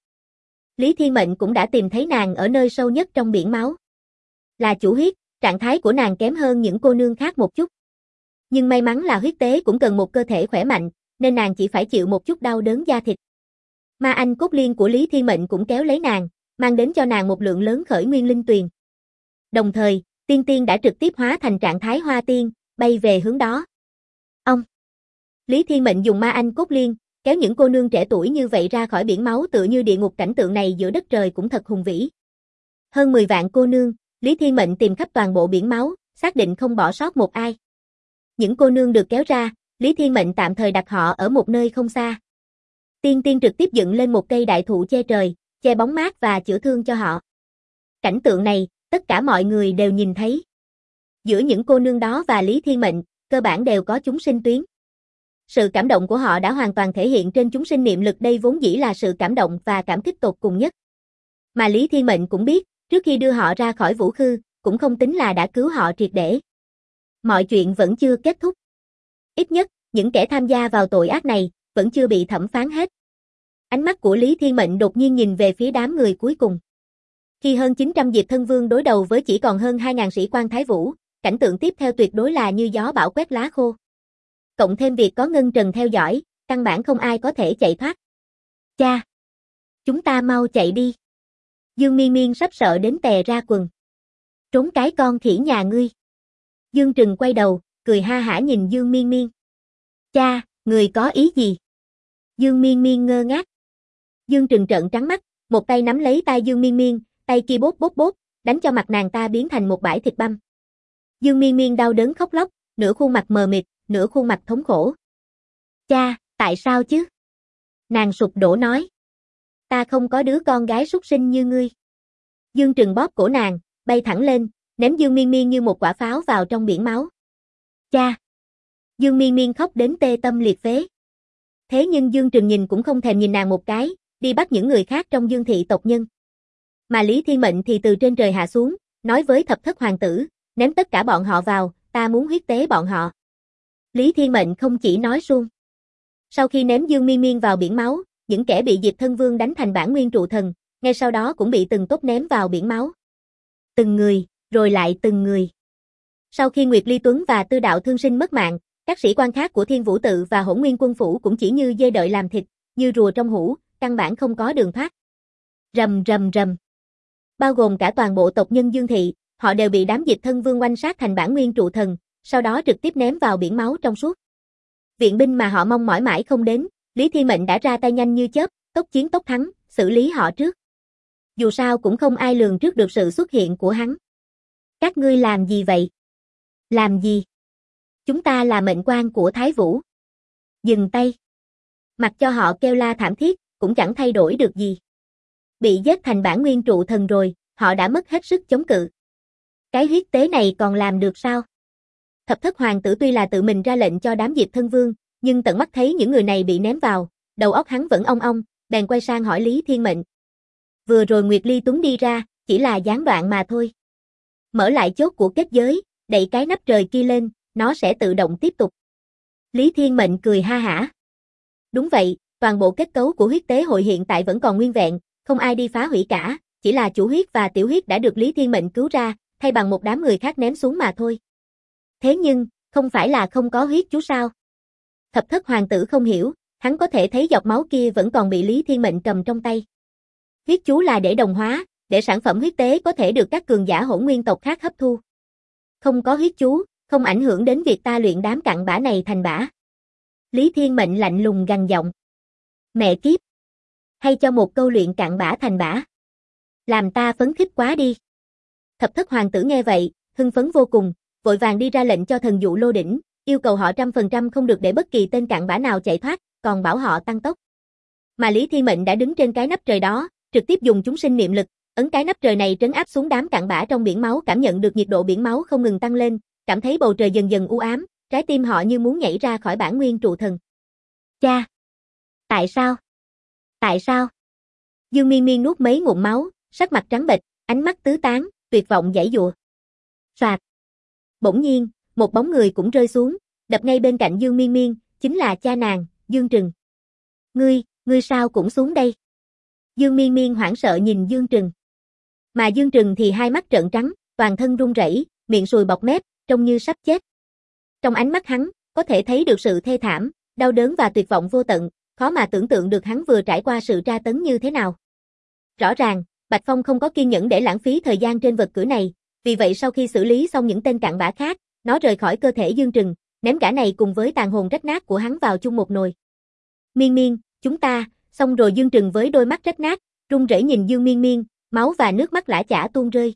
Lý Thiên Mệnh cũng đã tìm thấy nàng ở nơi sâu nhất trong biển máu. Là chủ huyết, trạng thái của nàng kém hơn những cô nương khác một chút. Nhưng may mắn là huyết tế cũng cần một cơ thể khỏe mạnh, nên nàng chỉ phải chịu một chút đau đớn da thịt. Ma anh cốt liên của Lý Thiên Mệnh cũng kéo lấy nàng, mang đến cho nàng một lượng lớn khởi nguyên linh tuyền. Đồng thời, tiên tiên đã trực tiếp hóa thành trạng thái hoa tiên, bay về hướng đó. Ông. Lý Thiên Mệnh dùng ma anh cốt liên, kéo những cô nương trẻ tuổi như vậy ra khỏi biển máu tựa như địa ngục, cảnh tượng này giữa đất trời cũng thật hùng vĩ. Hơn 10 vạn cô nương, Lý Thiên Mệnh tìm khắp toàn bộ biển máu, xác định không bỏ sót một ai. Những cô nương được kéo ra, Lý Thiên Mệnh tạm thời đặt họ ở một nơi không xa. Tiên tiên trực tiếp dựng lên một cây đại thụ che trời, che bóng mát và chữa thương cho họ. Cảnh tượng này, tất cả mọi người đều nhìn thấy. Giữa những cô nương đó và Lý Thiên Mệnh, cơ bản đều có chúng sinh tuyến. Sự cảm động của họ đã hoàn toàn thể hiện trên chúng sinh niệm lực, đây vốn dĩ là sự cảm động và cảm kích tột cùng nhất. Mà Lý Thiên Mệnh cũng biết, trước khi đưa họ ra khỏi vũ khư, cũng không tính là đã cứu họ triệt để. Mọi chuyện vẫn chưa kết thúc. Ít nhất, những kẻ tham gia vào tội ác này, vẫn chưa bị thẩm phán hết. Ánh mắt của Lý Thiên Mệnh đột nhiên nhìn về phía đám người cuối cùng. Khi hơn 900 Diệp Thân Vương đối đầu với chỉ còn hơn 2.000 sĩ quan Thái Vũ, cảnh tượng tiếp theo tuyệt đối là như gió bão quét lá khô. Cộng thêm việc có Ngân Trần theo dõi, căn bản không ai có thể chạy thoát. Cha! Chúng ta mau chạy đi. Dương Miên Miên sắp sợ đến tè ra quần. Trốn cái con khỉ nhà ngươi. Dương Trừng quay đầu, cười ha hả nhìn Dương Miên Miên. Cha, người có ý gì? Dương Miên Miên ngơ ngác. Dương Trừng trợn trắng mắt, một tay nắm lấy tay Dương Miên Miên, tay kia bốt bốt bốt, đánh cho mặt nàng ta biến thành một bãi thịt băm. Dương Miên Miên đau đớn khóc lóc, nửa khuôn mặt mờ mịt, nửa khuôn mặt thống khổ. Cha, tại sao chứ? Nàng sụp đổ nói. Ta không có đứa con gái súc sinh như ngươi. Dương Trừng bóp cổ nàng, bay thẳng lên, ném Dương Miên Miên như một quả pháo vào trong biển máu. Cha! Dương Miên Miên khóc đến tê tâm liệt phế. Thế nhưng Dương Trừng nhìn cũng không thèm nhìn nàng một cái, đi bắt những người khác trong Dương thị tộc nhân. Mà Lý Thiên Mệnh thì từ trên trời hạ xuống, nói với thập thất hoàng tử, ném tất cả bọn họ vào, ta muốn huyết tế bọn họ. Lý Thiên Mệnh không chỉ nói suông. Sau khi ném Dương Miên Miên vào biển máu, những kẻ bị Diệp Thân Vương đánh thành bản nguyên trụ thần, ngay sau đó cũng bị từng tốp ném vào biển máu. Từng người, rồi lại từng người. Sau khi Nguyệt Ly Tuấn và Tư Đạo Thương Sinh mất mạng, các sĩ quan khác của Thiên Vũ Tự và Hỗn Nguyên Quân Phủ cũng chỉ như dê đợi làm thịt, như rùa trong hũ, căn bản không có đường thoát. Rầm rầm rầm. Bao gồm cả toàn bộ tộc nhân Dương thị, họ đều bị đám Diệp Thân Vương oanh sát thành bản nguyên trụ thần, sau đó trực tiếp ném vào biển máu trong suốt. Viện binh mà họ mong mỏi mãi không đến, Lý Thiên Mệnh đã ra tay nhanh như chớp, tốc chiến tốc thắng, xử lý họ trước. Dù sao cũng không ai lường trước được sự xuất hiện của hắn. Các ngươi làm gì vậy? Làm gì? Chúng ta là mệnh quan của Thái Vũ. Dừng tay. Mặc cho họ kêu la thảm thiết, cũng chẳng thay đổi được gì. Bị giết thành bản nguyên trụ thần rồi, họ đã mất hết sức chống cự. Cái huyết tế này còn làm được sao? Thập thất hoàng tử tuy là tự mình ra lệnh cho đám Diệp Thân Vương, nhưng tận mắt thấy những người này bị ném vào, đầu óc hắn vẫn ong ong, bèn quay sang hỏi Lý Thiên Mệnh. Vừa rồi Nguyệt Ly Tuấn đi ra, chỉ là gián đoạn mà thôi. Mở lại chốt của kết giới, đẩy cái nắp trời kia lên, nó sẽ tự động tiếp tục. Lý Thiên Mệnh cười ha hả. Đúng vậy, toàn bộ kết cấu của huyết tế hội hiện tại vẫn còn nguyên vẹn, không ai đi phá hủy cả, chỉ là chủ huyết và tiểu huyết đã được Lý Thiên Mệnh cứu ra, thay bằng một đám người khác ném xuống mà thôi. Thế nhưng, không phải là không có huyết chú sao? Thập thất hoàng tử không hiểu, hắn có thể thấy giọt máu kia vẫn còn bị Lý Thiên Mệnh cầm trong tay. Huyết chú là để đồng hóa, để sản phẩm huyết tế có thể được các cường giả hỗn nguyên tộc khác hấp thu. Không có huyết chú, không ảnh hưởng đến việc ta luyện đám cặn bã này thành bã. Lý Thiên Mệnh lạnh lùng gằn giọng. Mẹ kiếp! Hay cho một câu luyện cặn bã thành bã. Làm ta phấn khích quá đi. Thập thất hoàng tử nghe vậy, hưng phấn vô cùng, vội vàng đi ra lệnh cho thần dụ Lô Đỉnh, yêu cầu họ 100% không được để bất kỳ tên cặn bã nào chạy thoát, còn bảo họ tăng tốc. Mà Lý Thiên Mệnh đã đứng trên cái nắp trời đó, trực tiếp dùng chúng sinh niệm lực, ấn cái nắp trời này trấn áp xuống đám cặn bã trong biển máu, cảm nhận được nhiệt độ biển máu không ngừng tăng lên, cảm thấy bầu trời dần dần u ám, trái tim họ như muốn nhảy ra khỏi bản nguyên trụ thần. Cha! Tại sao? Tại sao? Dương Miên Miên nuốt mấy ngụm máu, sắc mặt trắng bệch, ánh mắt tứ tán, tuyệt vọng giãy giụa. Soạt. Bỗng nhiên, một bóng người cũng rơi xuống, đập ngay bên cạnh Dương Miên Miên, chính là cha nàng, Dương Trừng. Ngươi sao cũng xuống đây? Dương Miên Miên hoảng sợ nhìn Dương Trừng. Mà Dương Trừng thì hai mắt trợn trắng, toàn thân run rẩy, miệng sùi bọt mép, trông như sắp chết. Trong ánh mắt hắn, có thể thấy được sự thê thảm, đau đớn và tuyệt vọng vô tận, khó mà tưởng tượng được hắn vừa trải qua sự tra tấn như thế nào. Rõ ràng, Bạch Phong không có kiên nhẫn để lãng phí thời gian trên vật cưỡi này, vì vậy sau khi xử lý xong những tên cặn bã khác, nó rời khỏi cơ thể Dương Trừng, ném cả này cùng với tàn hồn rách nát của hắn vào chung một nồi. Miên Miên, chúng ta, xong rồi. Dương Trừng với đôi mắt rách nát, run rẩy nhìn Dương Miên Miên, máu và nước mắt lã chã tuôn rơi.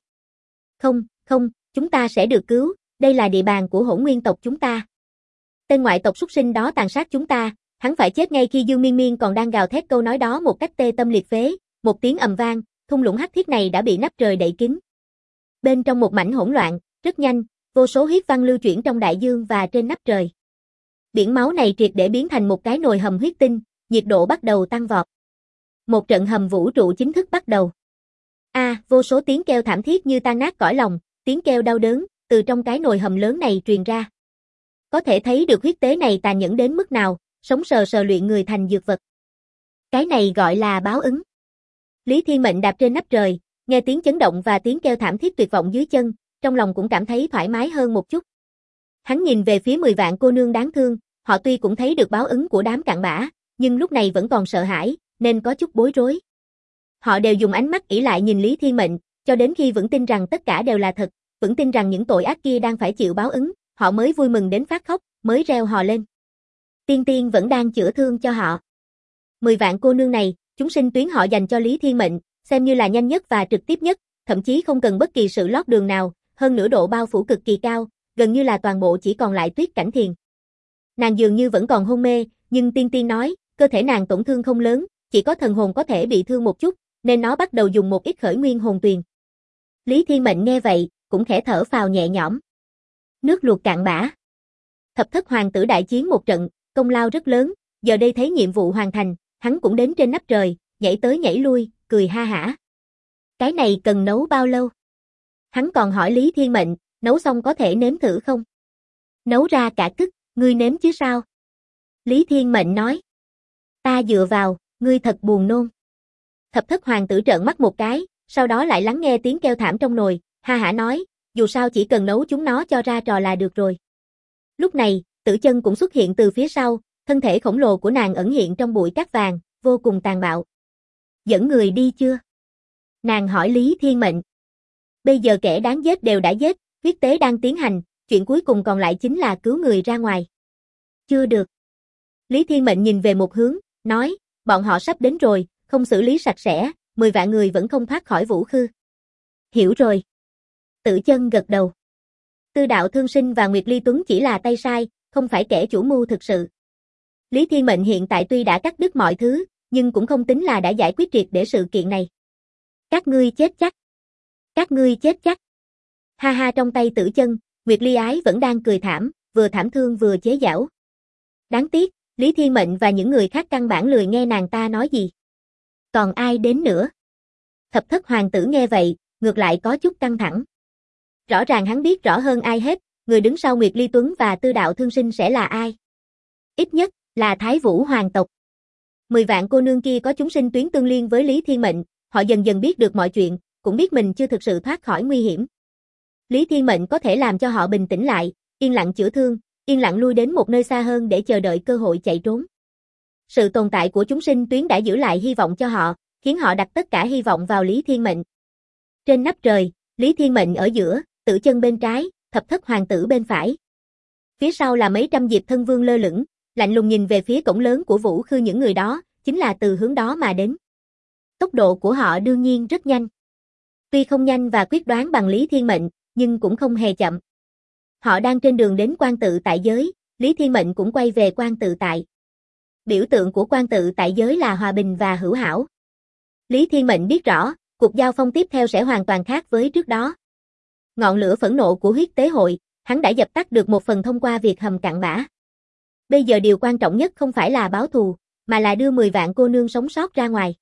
Không, chúng ta sẽ được cứu, đây là địa bàn của Hỗn Nguyên tộc chúng ta. Tên ngoại tộc súc sinh đó tàn sát chúng ta, hắn phải chết ngay khi Dương Miên Miên còn đang gào thét câu nói đó một cách tê tâm liệt phế, một tiếng ầm vang, thung lũng hắc thiết này đã bị nắp trời đậy kín. Bên trong một mảnh hỗn loạn, rất nhanh, vô số huyết văn lưu chuyển trong đại dương và trên nắp trời. Biển máu này triệt để biến thành một cái nồi hầm huyết tinh, nhiệt độ bắt đầu tăng vọt. Một trận hầm vũ trụ chính thức bắt đầu. Vô số tiếng kêu thảm thiết như tan nát cõi lòng, tiếng kêu đau đớn, từ trong cái nồi hầm lớn này truyền ra. Có thể thấy được huyết tế này tàn nhẫn đến mức nào, sống sờ sờ luyện người thành dược vật. Cái này gọi là báo ứng. Lý Thiên Mệnh đạp trên nắp trời, nghe tiếng chấn động và tiếng kêu thảm thiết tuyệt vọng dưới chân, trong lòng cũng cảm thấy thoải mái hơn một chút. Hắn nhìn về phía 10 vạn cô nương đáng thương, họ tuy cũng thấy được báo ứng của đám cặn bã, nhưng lúc này vẫn còn sợ hãi, nên có chút bối rối. Họ đều dùng ánh mắt ỷ lại nhìn Lý Thiên Mệnh, cho đến khi vững tin rằng tất cả đều là thật, vững tin rằng những tội ác kia đang phải chịu báo ứng, họ mới vui mừng đến phát khóc, mới reo hò lên. Tiên Tiên vẫn đang chữa thương cho họ. 10 vạn cô nương này, chúng sinh tuyến họ dành cho Lý Thiên Mệnh, xem như là nhanh nhất và trực tiếp nhất, thậm chí không cần bất kỳ sự lót đường nào, hơn nữa độ bao phủ cực kỳ cao, gần như là toàn bộ chỉ còn lại Tuyết Cảnh Thiền. Nàng dường như vẫn còn hôn mê, nhưng Tiên Tiên nói, cơ thể nàng tổn thương không lớn, chỉ có thần hồn có thể bị thương một chút, nên nó bắt đầu dùng một ít khởi nguyên hồn tuyền. Lý Thiên Mệnh nghe vậy, cũng khẽ thở phào nhẹ nhõm. Nước luộc cạn bã. Thập thất hoàng tử đại chiến một trận, công lao rất lớn, giờ đây thấy nhiệm vụ hoàn thành, hắn cũng đến trên nắp trời, nhảy tới nhảy lui, cười ha hả. Cái này cần nấu bao lâu? Hắn còn hỏi Lý Thiên Mệnh, nấu xong có thể nếm thử không? Nấu ra cả cức, ngươi nếm chứ sao? Lý Thiên Mệnh nói. Ta dựa vào, ngươi thật buồn nôn. Thập thất hoàng tử trợn mắt một cái, sau đó lại lắng nghe tiếng kêu thảm trong nồi, ha hả nói, dù sao chỉ cần nấu chúng nó cho ra trò là được rồi. Lúc này, Tử Chân cũng xuất hiện từ phía sau, thân thể khổng lồ của nàng ẩn hiện trong bụi cát vàng, vô cùng tàn bạo. Dẫn người đi chưa? Nàng hỏi Lý Thiên Mệnh. Bây giờ kẻ đáng giết đều đã giết, huyết tế đang tiến hành, chuyện cuối cùng còn lại chính là cứu người ra ngoài. Chưa được. Lý Thiên Mệnh nhìn về một hướng, nói, bọn họ sắp đến rồi, không xử lý sạch sẽ, 10 vạn người vẫn không thoát khỏi vũ khư. Hiểu rồi. Tử Chân gật đầu. Tư Đạo Thương Sinh và Nguyệt Ly Tuấn chỉ là tay sai, không phải kẻ chủ mưu thực sự. Lý Thiên Mệnh hiện tại tuy đã cắt đứt mọi thứ, nhưng cũng không tính là đã giải quyết triệt để sự kiện này. Các ngươi chết chắc. Các ngươi chết chắc. Ha ha, trong tay Tử Chân, Nguyệt Ly Ái vẫn đang cười thảm, vừa thảm thương vừa chế giễu. Đáng tiếc, Lý Thiên Mệnh và những người khác căn bản lười nghe nàng ta nói gì. Còn ai đến nữa? Thập thất hoàng tử nghe vậy, ngược lại có chút căng thẳng. Rõ ràng hắn biết rõ hơn ai hết, người đứng sau Nguyệt Ly Tuấn và Tư Đạo Thương Sinh sẽ là ai. Ít nhất, là Thái Vũ hoàng tộc. 10 vạn cô nương kia có chúng sinh tuyến tương liên với Lý Thiên Mệnh, họ dần dần biết được mọi chuyện, cũng biết mình chưa thực sự thoát khỏi nguy hiểm. Lý Thiên Mệnh có thể làm cho họ bình tĩnh lại, yên lặng chữa thương, yên lặng lui đến một nơi xa hơn để chờ đợi cơ hội chạy trốn. Sự tồn tại của chúng sinh tuyến đã giữ lại hy vọng cho họ, khiến họ đặt tất cả hy vọng vào Lý Thiên Mệnh. Trên nắp trời, Lý Thiên Mệnh ở giữa, Tử Chân bên trái, thập thất hoàng tử bên phải. Phía sau là mấy trăm Diệp Thân Vương lơ lửng, lạnh lùng nhìn về phía cổng lớn của vũ khư, những người đó, chính là từ hướng đó mà đến. Tốc độ của họ đương nhiên rất nhanh. Tuy không nhanh và quyết đoán bằng Lý Thiên Mệnh, nhưng cũng không hề chậm. Họ đang trên đường đến Quan Tự Tại Giới, Lý Thiên Mệnh cũng quay về Quan Tự Tại. Biểu tượng của Quan Tự Tại Giới là hòa bình và hữu hảo. Lý Thiên Mệnh biết rõ, cuộc giao phong tiếp theo sẽ hoàn toàn khác với trước đó. Ngọn lửa phẫn nộ của huyết tế hội, Hắn đã dập tắt được một phần thông qua việc hầm cặn bã. Bây giờ điều quan trọng nhất không phải là báo thù, mà là đưa 10 vạn cô nương sống sót ra ngoài.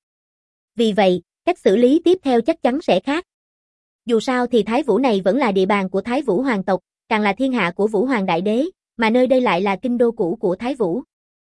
Vì vậy, cách xử lý tiếp theo chắc chắn sẽ khác. Dù sao thì Thái Vũ này vẫn là địa bàn của Thái Vũ hoàng tộc, càng là thiên hạ của Vũ Hoàng Đại Đế, mà nơi đây lại là kinh đô cũ của Thái Vũ.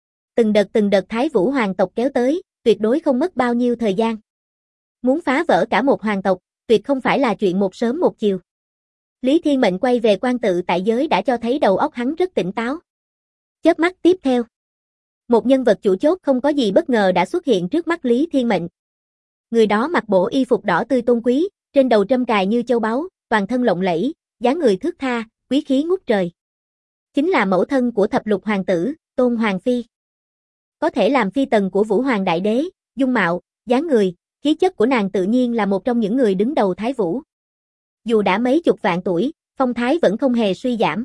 Từng đợt Thái Vũ hoàng tộc kéo tới, tuyệt đối không mất bao nhiêu thời gian. Muốn phá vỡ cả một hoàng tộc, tuyệt không phải là chuyện một sớm một chiều. Lý Thiên Mệnh quay về quan tự tại giới đã cho thấy đầu óc hắn rất tỉnh táo. Chớp mắt tiếp theo, một nhân vật chủ chốt không có gì bất ngờ đã xuất hiện trước mắt Lý Thiên Mệnh. Người đó mặc bộ y phục đỏ tươi tôn quý, trên đầu trâm cài như châu báu, toàn thân lộng lẫy, dáng người thướt tha, quý khí ngút trời. Chính là mẫu thân của thập lục hoàng tử, Tôn Hoàng Phi. Có thể làm phi tần của Vũ Hoàng Đại Đế, dung mạo, dáng người, khí chất của nàng tự nhiên là một trong những người đứng đầu Thái Vũ. Dù đã mấy chục vạn tuổi, phong thái vẫn không hề suy giảm.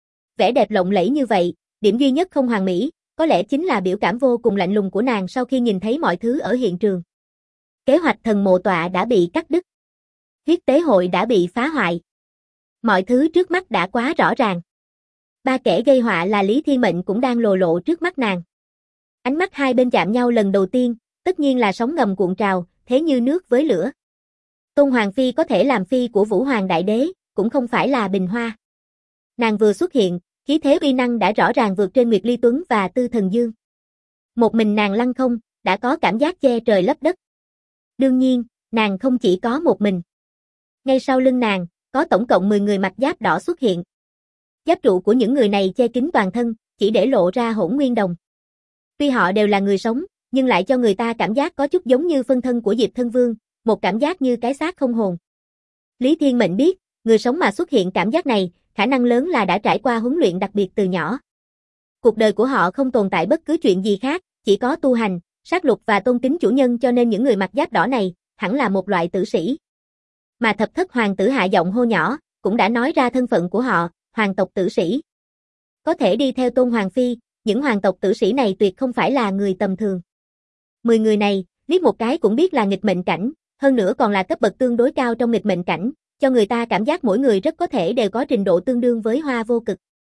Vẻ đẹp lộng lẫy như vậy, điểm duy nhất không hoàn mỹ, có lẽ chính là biểu cảm vô cùng lạnh lùng của nàng sau khi nhìn thấy mọi thứ ở hiện trường. Kế hoạch thần mộ tọa đã bị cắt đứt. Huyết tế hội đã bị phá hoại. Mọi thứ trước mắt đã quá rõ ràng. Ba kẻ gây họa là Lý Thiên Mệnh cũng đang lồ lộ trước mắt nàng. Ánh mắt hai bên chạm nhau lần đầu tiên, tất nhiên là sóng ngầm cuộn trào, thế như nước với lửa. Tôn Hoàng Phi có thể làm phi của Vũ Hoàng Đại Đế, cũng không phải là bình hoa. Nàng vừa xuất hiện, khí thế uy năng đã rõ ràng vượt trên Nguyệt Ly Tuấn và Tư Thần Dương. Một mình nàng lăng không, đã có cảm giác che trời lấp đất. Đương nhiên, nàng không chỉ có một mình. Ngay sau lưng nàng, có tổng cộng 10 người mặc giáp đỏ xuất hiện. Giáp trụ của những người này che kín toàn thân, chỉ để lộ ra hỗn nguyên đồng. Tuy họ đều là người sống, nhưng lại cho người ta cảm giác có chút giống như phân thân của Diệp Thân Vương, một cảm giác như cái xác không hồn. Lý Thiên Mệnh biết, người sống mà xuất hiện cảm giác này, khả năng lớn là đã trải qua huấn luyện đặc biệt từ nhỏ. Cuộc đời của họ không tồn tại bất cứ chuyện gì khác, chỉ có tu hành, sát lục và tôn kính chủ nhân, cho nên những người mặc giáp đỏ này, hẳn là một loại tử sĩ. Mà thập thất hoàng tử hạ giọng hô nhỏ, cũng đã nói ra thân phận của họ, hoàng tộc tử sĩ. Có thể đi theo Tôn Hoàng Phi, những hoàng tộc tử sĩ này tuyệt không phải là người tầm thường. 10 người này, liếc một cái cũng biết là nghịch mệnh cảnh, hơn nữa còn là cấp bậc tương đối cao trong nghịch mệnh cảnh, cho người ta cảm giác mỗi người rất có thể đều có trình độ tương đương với Hoa Vô Cực.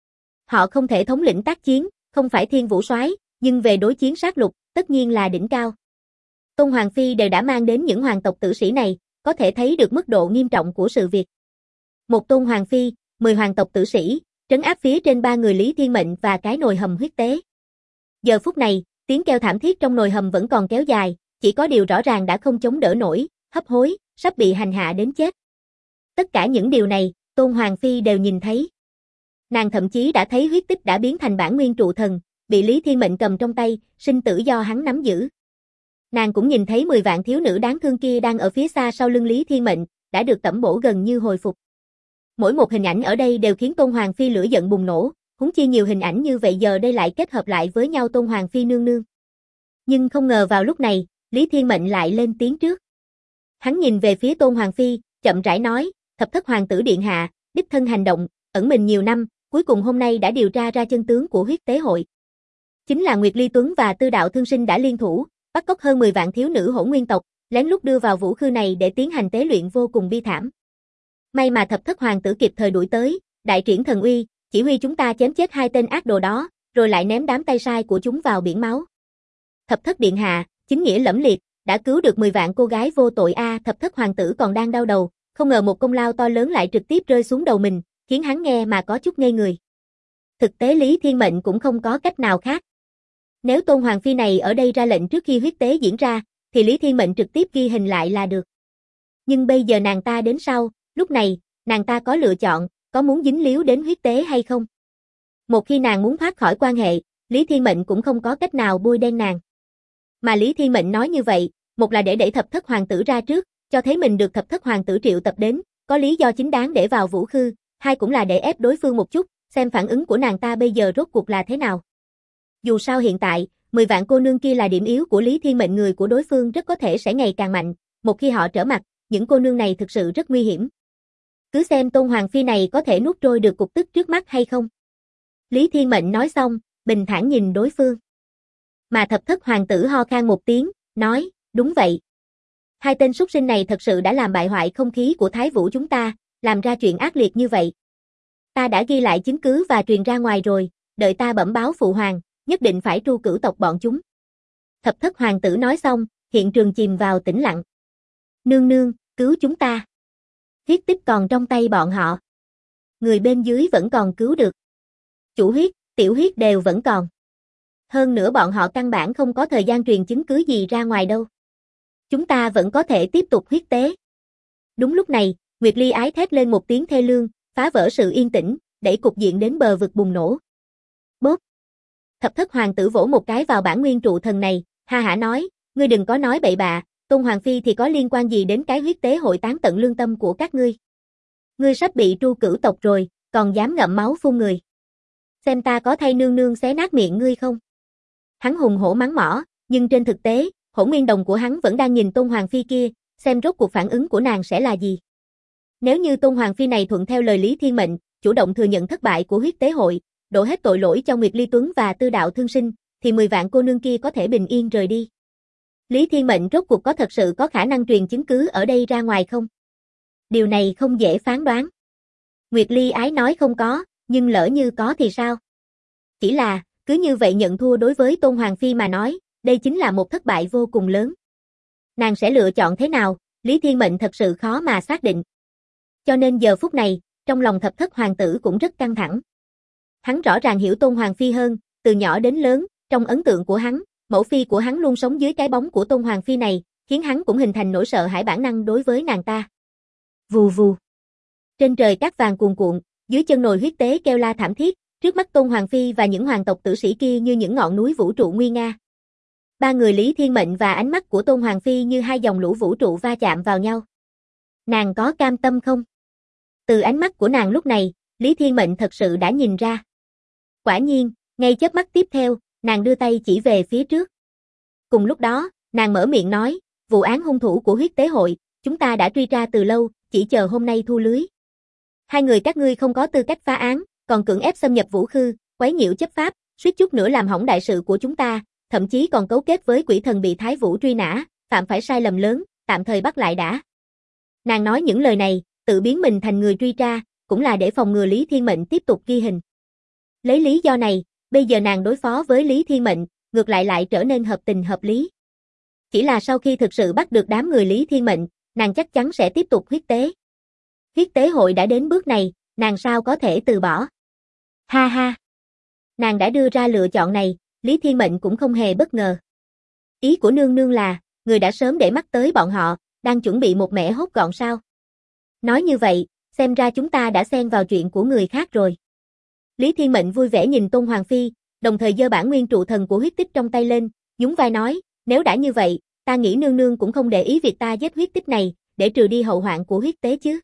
Họ không thể thống lĩnh tác chiến, không phải thiên vũ soái, nhưng về đối chiến sát lục, tất nhiên là đỉnh cao. Tôn Hoàng Phi đều đã mang đến những hoàng tộc tử sĩ này, có thể thấy được mức độ nghiêm trọng của sự việc. Một Tôn Hoàng Phi, 10 hoàng tộc tử sĩ, trấn áp phía trên 3 người Lý Thiên Mệnh và cái nồi hầm huyết tế. Giờ phút này, tiếng kêu thảm thiết trong nồi hầm vẫn còn kéo dài, chỉ có điều rõ ràng đã không chống đỡ nổi, hấp hối, sắp bị hành hạ đến chết. Tất cả những điều này, Tôn Hoàng Phi đều nhìn thấy. Nàng thậm chí đã thấy huyết tích đã biến thành bản nguyên trụ thần, bị Lý Thiên Mệnh cầm trong tay, sinh tử do hắn nắm giữ. Nàng cũng nhìn thấy 10 vạn thiếu nữ đáng thương kia đang ở phía xa sau lưng Lý Thiên Mệnh, đã được tẩm bổ gần như hồi phục. Mỗi một hình ảnh ở đây đều khiến Tôn Hoàng Phi lửa giận bùng nổ, huống chi nhiều hình ảnh như vậy giờ đây lại kết hợp lại với nhau. Tôn Hoàng Phi nương nương. Nhưng không ngờ vào lúc này, Lý Thiên Mệnh lại lên tiếng trước. Hắn nhìn về phía Tôn Hoàng Phi, chậm rãi nói, thập thất hoàng tử điện hạ, đích thân hành động, ẩn mình nhiều năm, cuối cùng hôm nay đã điều tra ra chân tướng của huyết tế hội. Chính là Nguyệt Ly Tuấn và Tư Đạo Thương Sinh đã liên thủ, bắt cóc hơn 10 vạn thiếu nữ hỗn nguyên tộc, lén lút đưa vào vũ khư này để tiến hành tế luyện vô cùng bi thảm. May mà thập thất hoàng tử kịp thời đuổi tới, đại triển thần uy, chỉ huy chúng ta chém chết 2 tên ác đồ đó, rồi lại ném đám tay sai của chúng vào biển máu. Thập thất điện hạ, chính nghĩa lẫm liệt, đã cứu được 10 vạn cô gái vô tội a. Thập thất hoàng tử còn đang đau đầu, không ngờ một công lao to lớn lại trực tiếp rơi xuống đầu mình, khiến hắn nghe mà có chút ngây người. Thực tế Lý Thiên Mệnh cũng không có cách nào khác. Nếu Tôn Hoàng Phi này ở đây ra lệnh trước khi huyết tế diễn ra, thì Lý Thiên Mệnh trực tiếp ghi hình lại là được. Nhưng bây giờ nàng ta đến sau, lúc này, nàng ta có lựa chọn, có muốn dính líu đến huyết tế hay không? Một khi nàng muốn thoát khỏi quan hệ, Lý Thiên Mệnh cũng không có cách nào bôi đen nàng. Mà Lý Thiên Mệnh nói như vậy, một là để đẩy thập thất hoàng tử ra trước, cho thấy mình được thập thất hoàng tử triệu tập đến, có lý do chính đáng để vào vũ khư, hai cũng là để ép đối phương một chút, xem phản ứng của nàng ta bây giờ rốt cuộc là thế nào. Dù sao hiện tại, 10 vạn cô nương kia là điểm yếu của Lý Thiên Mệnh, người của đối phương rất có thể sẽ ngày càng mạnh, một khi họ trở mặt, những cô nương này thực sự rất nguy hiểm. Cứ xem Tôn Hoàng Phi này có thể nuốt trôi được cục tức trước mắt hay không. Lý Thiên Mệnh nói xong, bình thản nhìn đối phương. Mà thập thất hoàng tử ho khan một tiếng, nói, đúng vậy. 2 tên súc sinh này thật sự đã làm bại hoại không khí của Thái Vũ chúng ta, làm ra chuyện ác liệt như vậy. Ta đã ghi lại chứng cứ và truyền ra ngoài rồi, đợi ta bẩm báo phụ hoàng, nhất định phải tru cửu tộc bọn chúng. Thập thất hoàng tử nói xong, hiện trường chìm vào tĩnh lặng. Nương nương, cứu chúng ta. Huyết tích còn trong tay bọn họ. Người bên dưới vẫn còn cứu được. Chủ huyết, tiểu huyết đều vẫn còn. Hơn nữa bọn họ căn bản không có thời gian truyền chứng cứ gì ra ngoài đâu. Chúng ta vẫn có thể tiếp tục huyết tế. Đúng lúc này, Nguyệt Ly Ái thét lên một tiếng thê lương, phá vỡ sự yên tĩnh, đẩy cục diện đến bờ vực bùng nổ. Bốp! Thập thất hoàng tử vỗ một cái vào bản nguyên trụ thần này, ha hả nói, ngươi đừng có nói bậy bạ, Tôn Hoàng Phi thì có liên quan gì đến cái huyết tế hội tán tận lương tâm của các ngươi. Ngươi sắp bị tru cửu tộc rồi, còn dám ngậm máu phun người. Xem ta có thay nương nương xé nát miệng ngươi không? Hắn hùng hổ mắng mỏ, nhưng trên thực tế, hỗn nguyên đồng của hắn vẫn đang nhìn Tôn Hoàng Phi kia, xem rốt cuộc phản ứng của nàng sẽ là gì. Nếu như Tôn Hoàng Phi này thuận theo lời Lý Thiên Mệnh, chủ động thừa nhận thất bại của huyết tế hội, đổ hết tội lỗi cho Nguyệt Ly Tuấn và Tư Đạo Thương Sinh, thì 10 vạn cô nương kia có thể bình yên rời đi. Lý Thiên Mệnh rốt cuộc có thật sự có khả năng truyền chứng cứ ở đây ra ngoài không? Điều này không dễ phán đoán. Nguyệt Ly Ái nói không có, nhưng lỡ như có thì sao? Chỉ là, cứ như vậy nhận thua đối với Tôn Hoàng Phi mà nói, đây chính là một thất bại vô cùng lớn. Nàng sẽ lựa chọn thế nào, Lý Thiên Mệnh thật sự khó mà xác định. Cho nên giờ phút này, trong lòng thập thất hoàng tử cũng rất căng thẳng. Hắn rõ ràng hiểu Tôn Hoàng Phi hơn, từ nhỏ đến lớn, trong ấn tượng của hắn, mẫu phi của hắn luôn sống dưới cái bóng của Tôn Hoàng Phi này, khiến hắn cũng hình thành nỗi sợ hãi bản năng đối với nàng ta. Vù vù. Trên trời cát vàng cuồn cuộn, dưới chân nồi huyết tế kêu la thảm thiết, trước mắt Tôn Hoàng Phi và những hoàng tộc tử sĩ kia như những ngọn núi vũ trụ nguy nga. Ba người Lý Thiên Mệnh và ánh mắt của Tôn Hoàng Phi như hai dòng lũ vũ trụ va chạm vào nhau. Nàng có cam tâm không? Từ ánh mắt của nàng lúc này, Lý Thiên Mệnh thật sự đã nhìn ra. Quả nhiên, ngay chớp mắt tiếp theo, nàng đưa tay chỉ về phía trước. Cùng lúc đó, nàng mở miệng nói, vụ án hung thủ của huyết tế hội, chúng ta đã truy tra từ lâu, chỉ chờ hôm nay thu lưới. Hai người các ngươi không có tư cách phá án, còn cưỡng ép xâm nhập Vũ Khư, quấy nhiễu chấp pháp, suýt chút nữa làm hỏng đại sự của chúng ta, thậm chí còn cấu kết với quỷ thần bị Thái Vũ truy nã, phạm phải sai lầm lớn, tạm thời bắt lại đã. Nàng nói những lời này, tự biến mình thành người truy tra, cũng là để phòng ngừa Lý Thiên Mệnh tiếp tục ghi hình. Lấy lý do này, bây giờ nàng đối phó với Lý Thiên Mệnh, ngược lại trở nên hợp tình hợp lý. Chỉ là sau khi thực sự bắt được đám người Lý Thiên Mệnh, nàng chắc chắn sẽ tiếp tục huyết tế. Huyết tế hội đã đến bước này, nàng sao có thể từ bỏ. Ha ha. Nàng đã đưa ra lựa chọn này, Lý Thiên Mệnh cũng không hề bất ngờ. Ý của nương nương là, người đã sớm để mắt tới bọn họ, đang chuẩn bị một mẻ hốt gọn sao. Nói như vậy, xem ra chúng ta đã xen vào chuyện của người khác rồi. Lý Thiên Mệnh vui vẻ nhìn Tôn Hoàng Phi, đồng thời giơ bản nguyên trụ thần của huyết tích trong tay lên, nhún vai nói, nếu đã như vậy, ta nghĩ nương nương cũng không để ý việc ta giết huyết tích này, để trừ đi hậu hoạn của huyết tế chứ.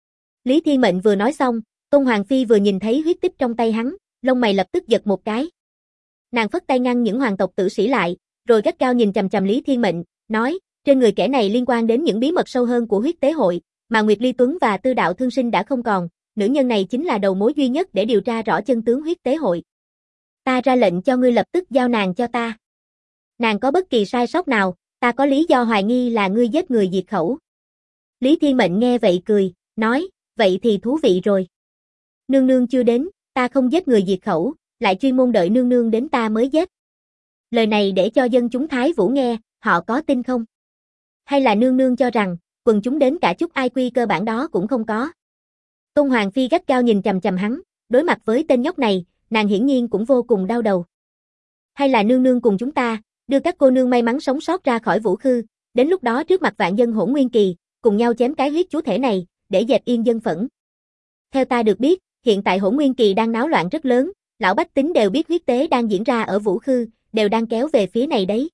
Lý Thiên Mệnh vừa nói xong, Tôn Hoàng Phi vừa nhìn thấy huyết tích trong tay hắn, lông mày lập tức giật một cái. Nàng phất tay ngăn những hoàng tộc tử sĩ lại, rồi gắt gao nhìn chằm chằm Lý Thiên Mệnh, nói, trên người kẻ này liên quan đến những bí mật sâu hơn của huyết tế hội, mà Nguyệt Ly Tuấn và Tư Đạo Thương Sinh đã không còn, nữ nhân này chính là đầu mối duy nhất để điều tra rõ chân tướng huyết tế hội. Ta ra lệnh cho ngươi lập tức giao nàng cho ta. Nàng có bất kỳ sai sót nào, ta có lý do hoài nghi là ngươi giết người diệt khẩu. Lý Thiên Mệnh nghe vậy cười, nói, vậy thì thú vị rồi. Nương nương chưa đến, ta không giết người diệt khẩu, lại chuyên môn đợi nương nương đến ta mới giết. Lời này để cho dân chúng Thái Vũ nghe, họ có tin không? Hay là nương nương cho rằng, quần chúng đến cả chút IQ cơ bản đó cũng không có? Tôn Hoàng Phi gắt gao nhìn chằm chằm hắn, đối mặt với tên nhóc này, nàng hiển nhiên cũng vô cùng đau đầu. Hay là nương nương cùng chúng ta, đưa các cô nương may mắn sống sót ra khỏi Vũ Khư, đến lúc đó trước mặt vạn dân Hỗn Nguyên Kỳ, cùng nhau chém cái huyết chúa thể này, để dẹp yên dân phẫn. Theo ta được biết, hiện tại Hỗn Nguyên Kỳ đang náo loạn rất lớn, lão bách tính đều biết huyết tế đang diễn ra ở Vũ Khư, đều đang kéo về phía này đấy.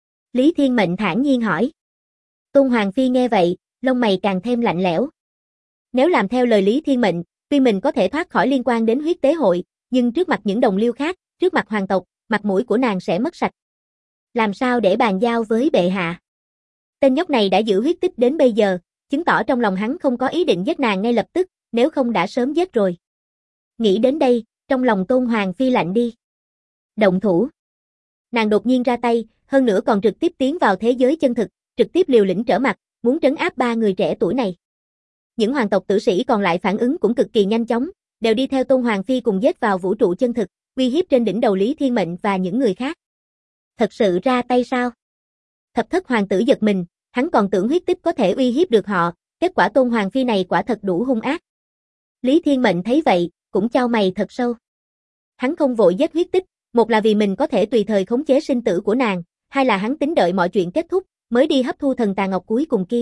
Lý Thiên Mệnh thản nhiên hỏi. Tôn Hoàng Phi nghe vậy, lông mày càng thêm lạnh lẽo. Nếu làm theo lời Lý Thiên Mệnh, tuy mình có thể thoát khỏi liên quan đến huyết tế hội, nhưng trước mặt những đồng liêu khác, trước mặt hoàng tộc, mặt mũi của nàng sẽ mất sạch. Làm sao để bàn giao với bệ hạ? Tên nhóc này đã giữ huyết tích đến bây giờ, chứng tỏ trong lòng hắn không có ý định giết nàng ngay lập tức, nếu không đã sớm giết rồi. Nghĩ đến đây, trong lòng Tôn Hoàng Phi lạnh đi. Động thủ. Nàng đột nhiên ra tay, hơn nữa còn trực tiếp tiến vào thế giới chân thực, trực tiếp liều lĩnh trở mặt, muốn trấn áp ba người trẻ tuổi này. Những hoàng tộc tử sĩ còn lại phản ứng cũng cực kỳ nhanh chóng, đều đi theo Tôn Hoàng Phi cùng giết vào vũ trụ chân thực, uy hiếp trên đỉnh đầu Lý Thiên Mệnh và những người khác. Thật sự ra tay sao? Thập thất hoàng tử giật mình, hắn còn tưởng huyết tích có thể uy hiếp được họ, kết quả Tôn Hoàng Phi này quả thật đủ hung ác. Lý Thiên Mệnh thấy vậy, cũng chau mày thật sâu. Hắn không vội giết huyết tích, một là vì mình có thể tùy thời khống chế sinh tử của nàng, hai là hắn tính đợi mọi chuyện kết thúc, mới đi hấp thu thần tàn ngọc cuối cùng kia.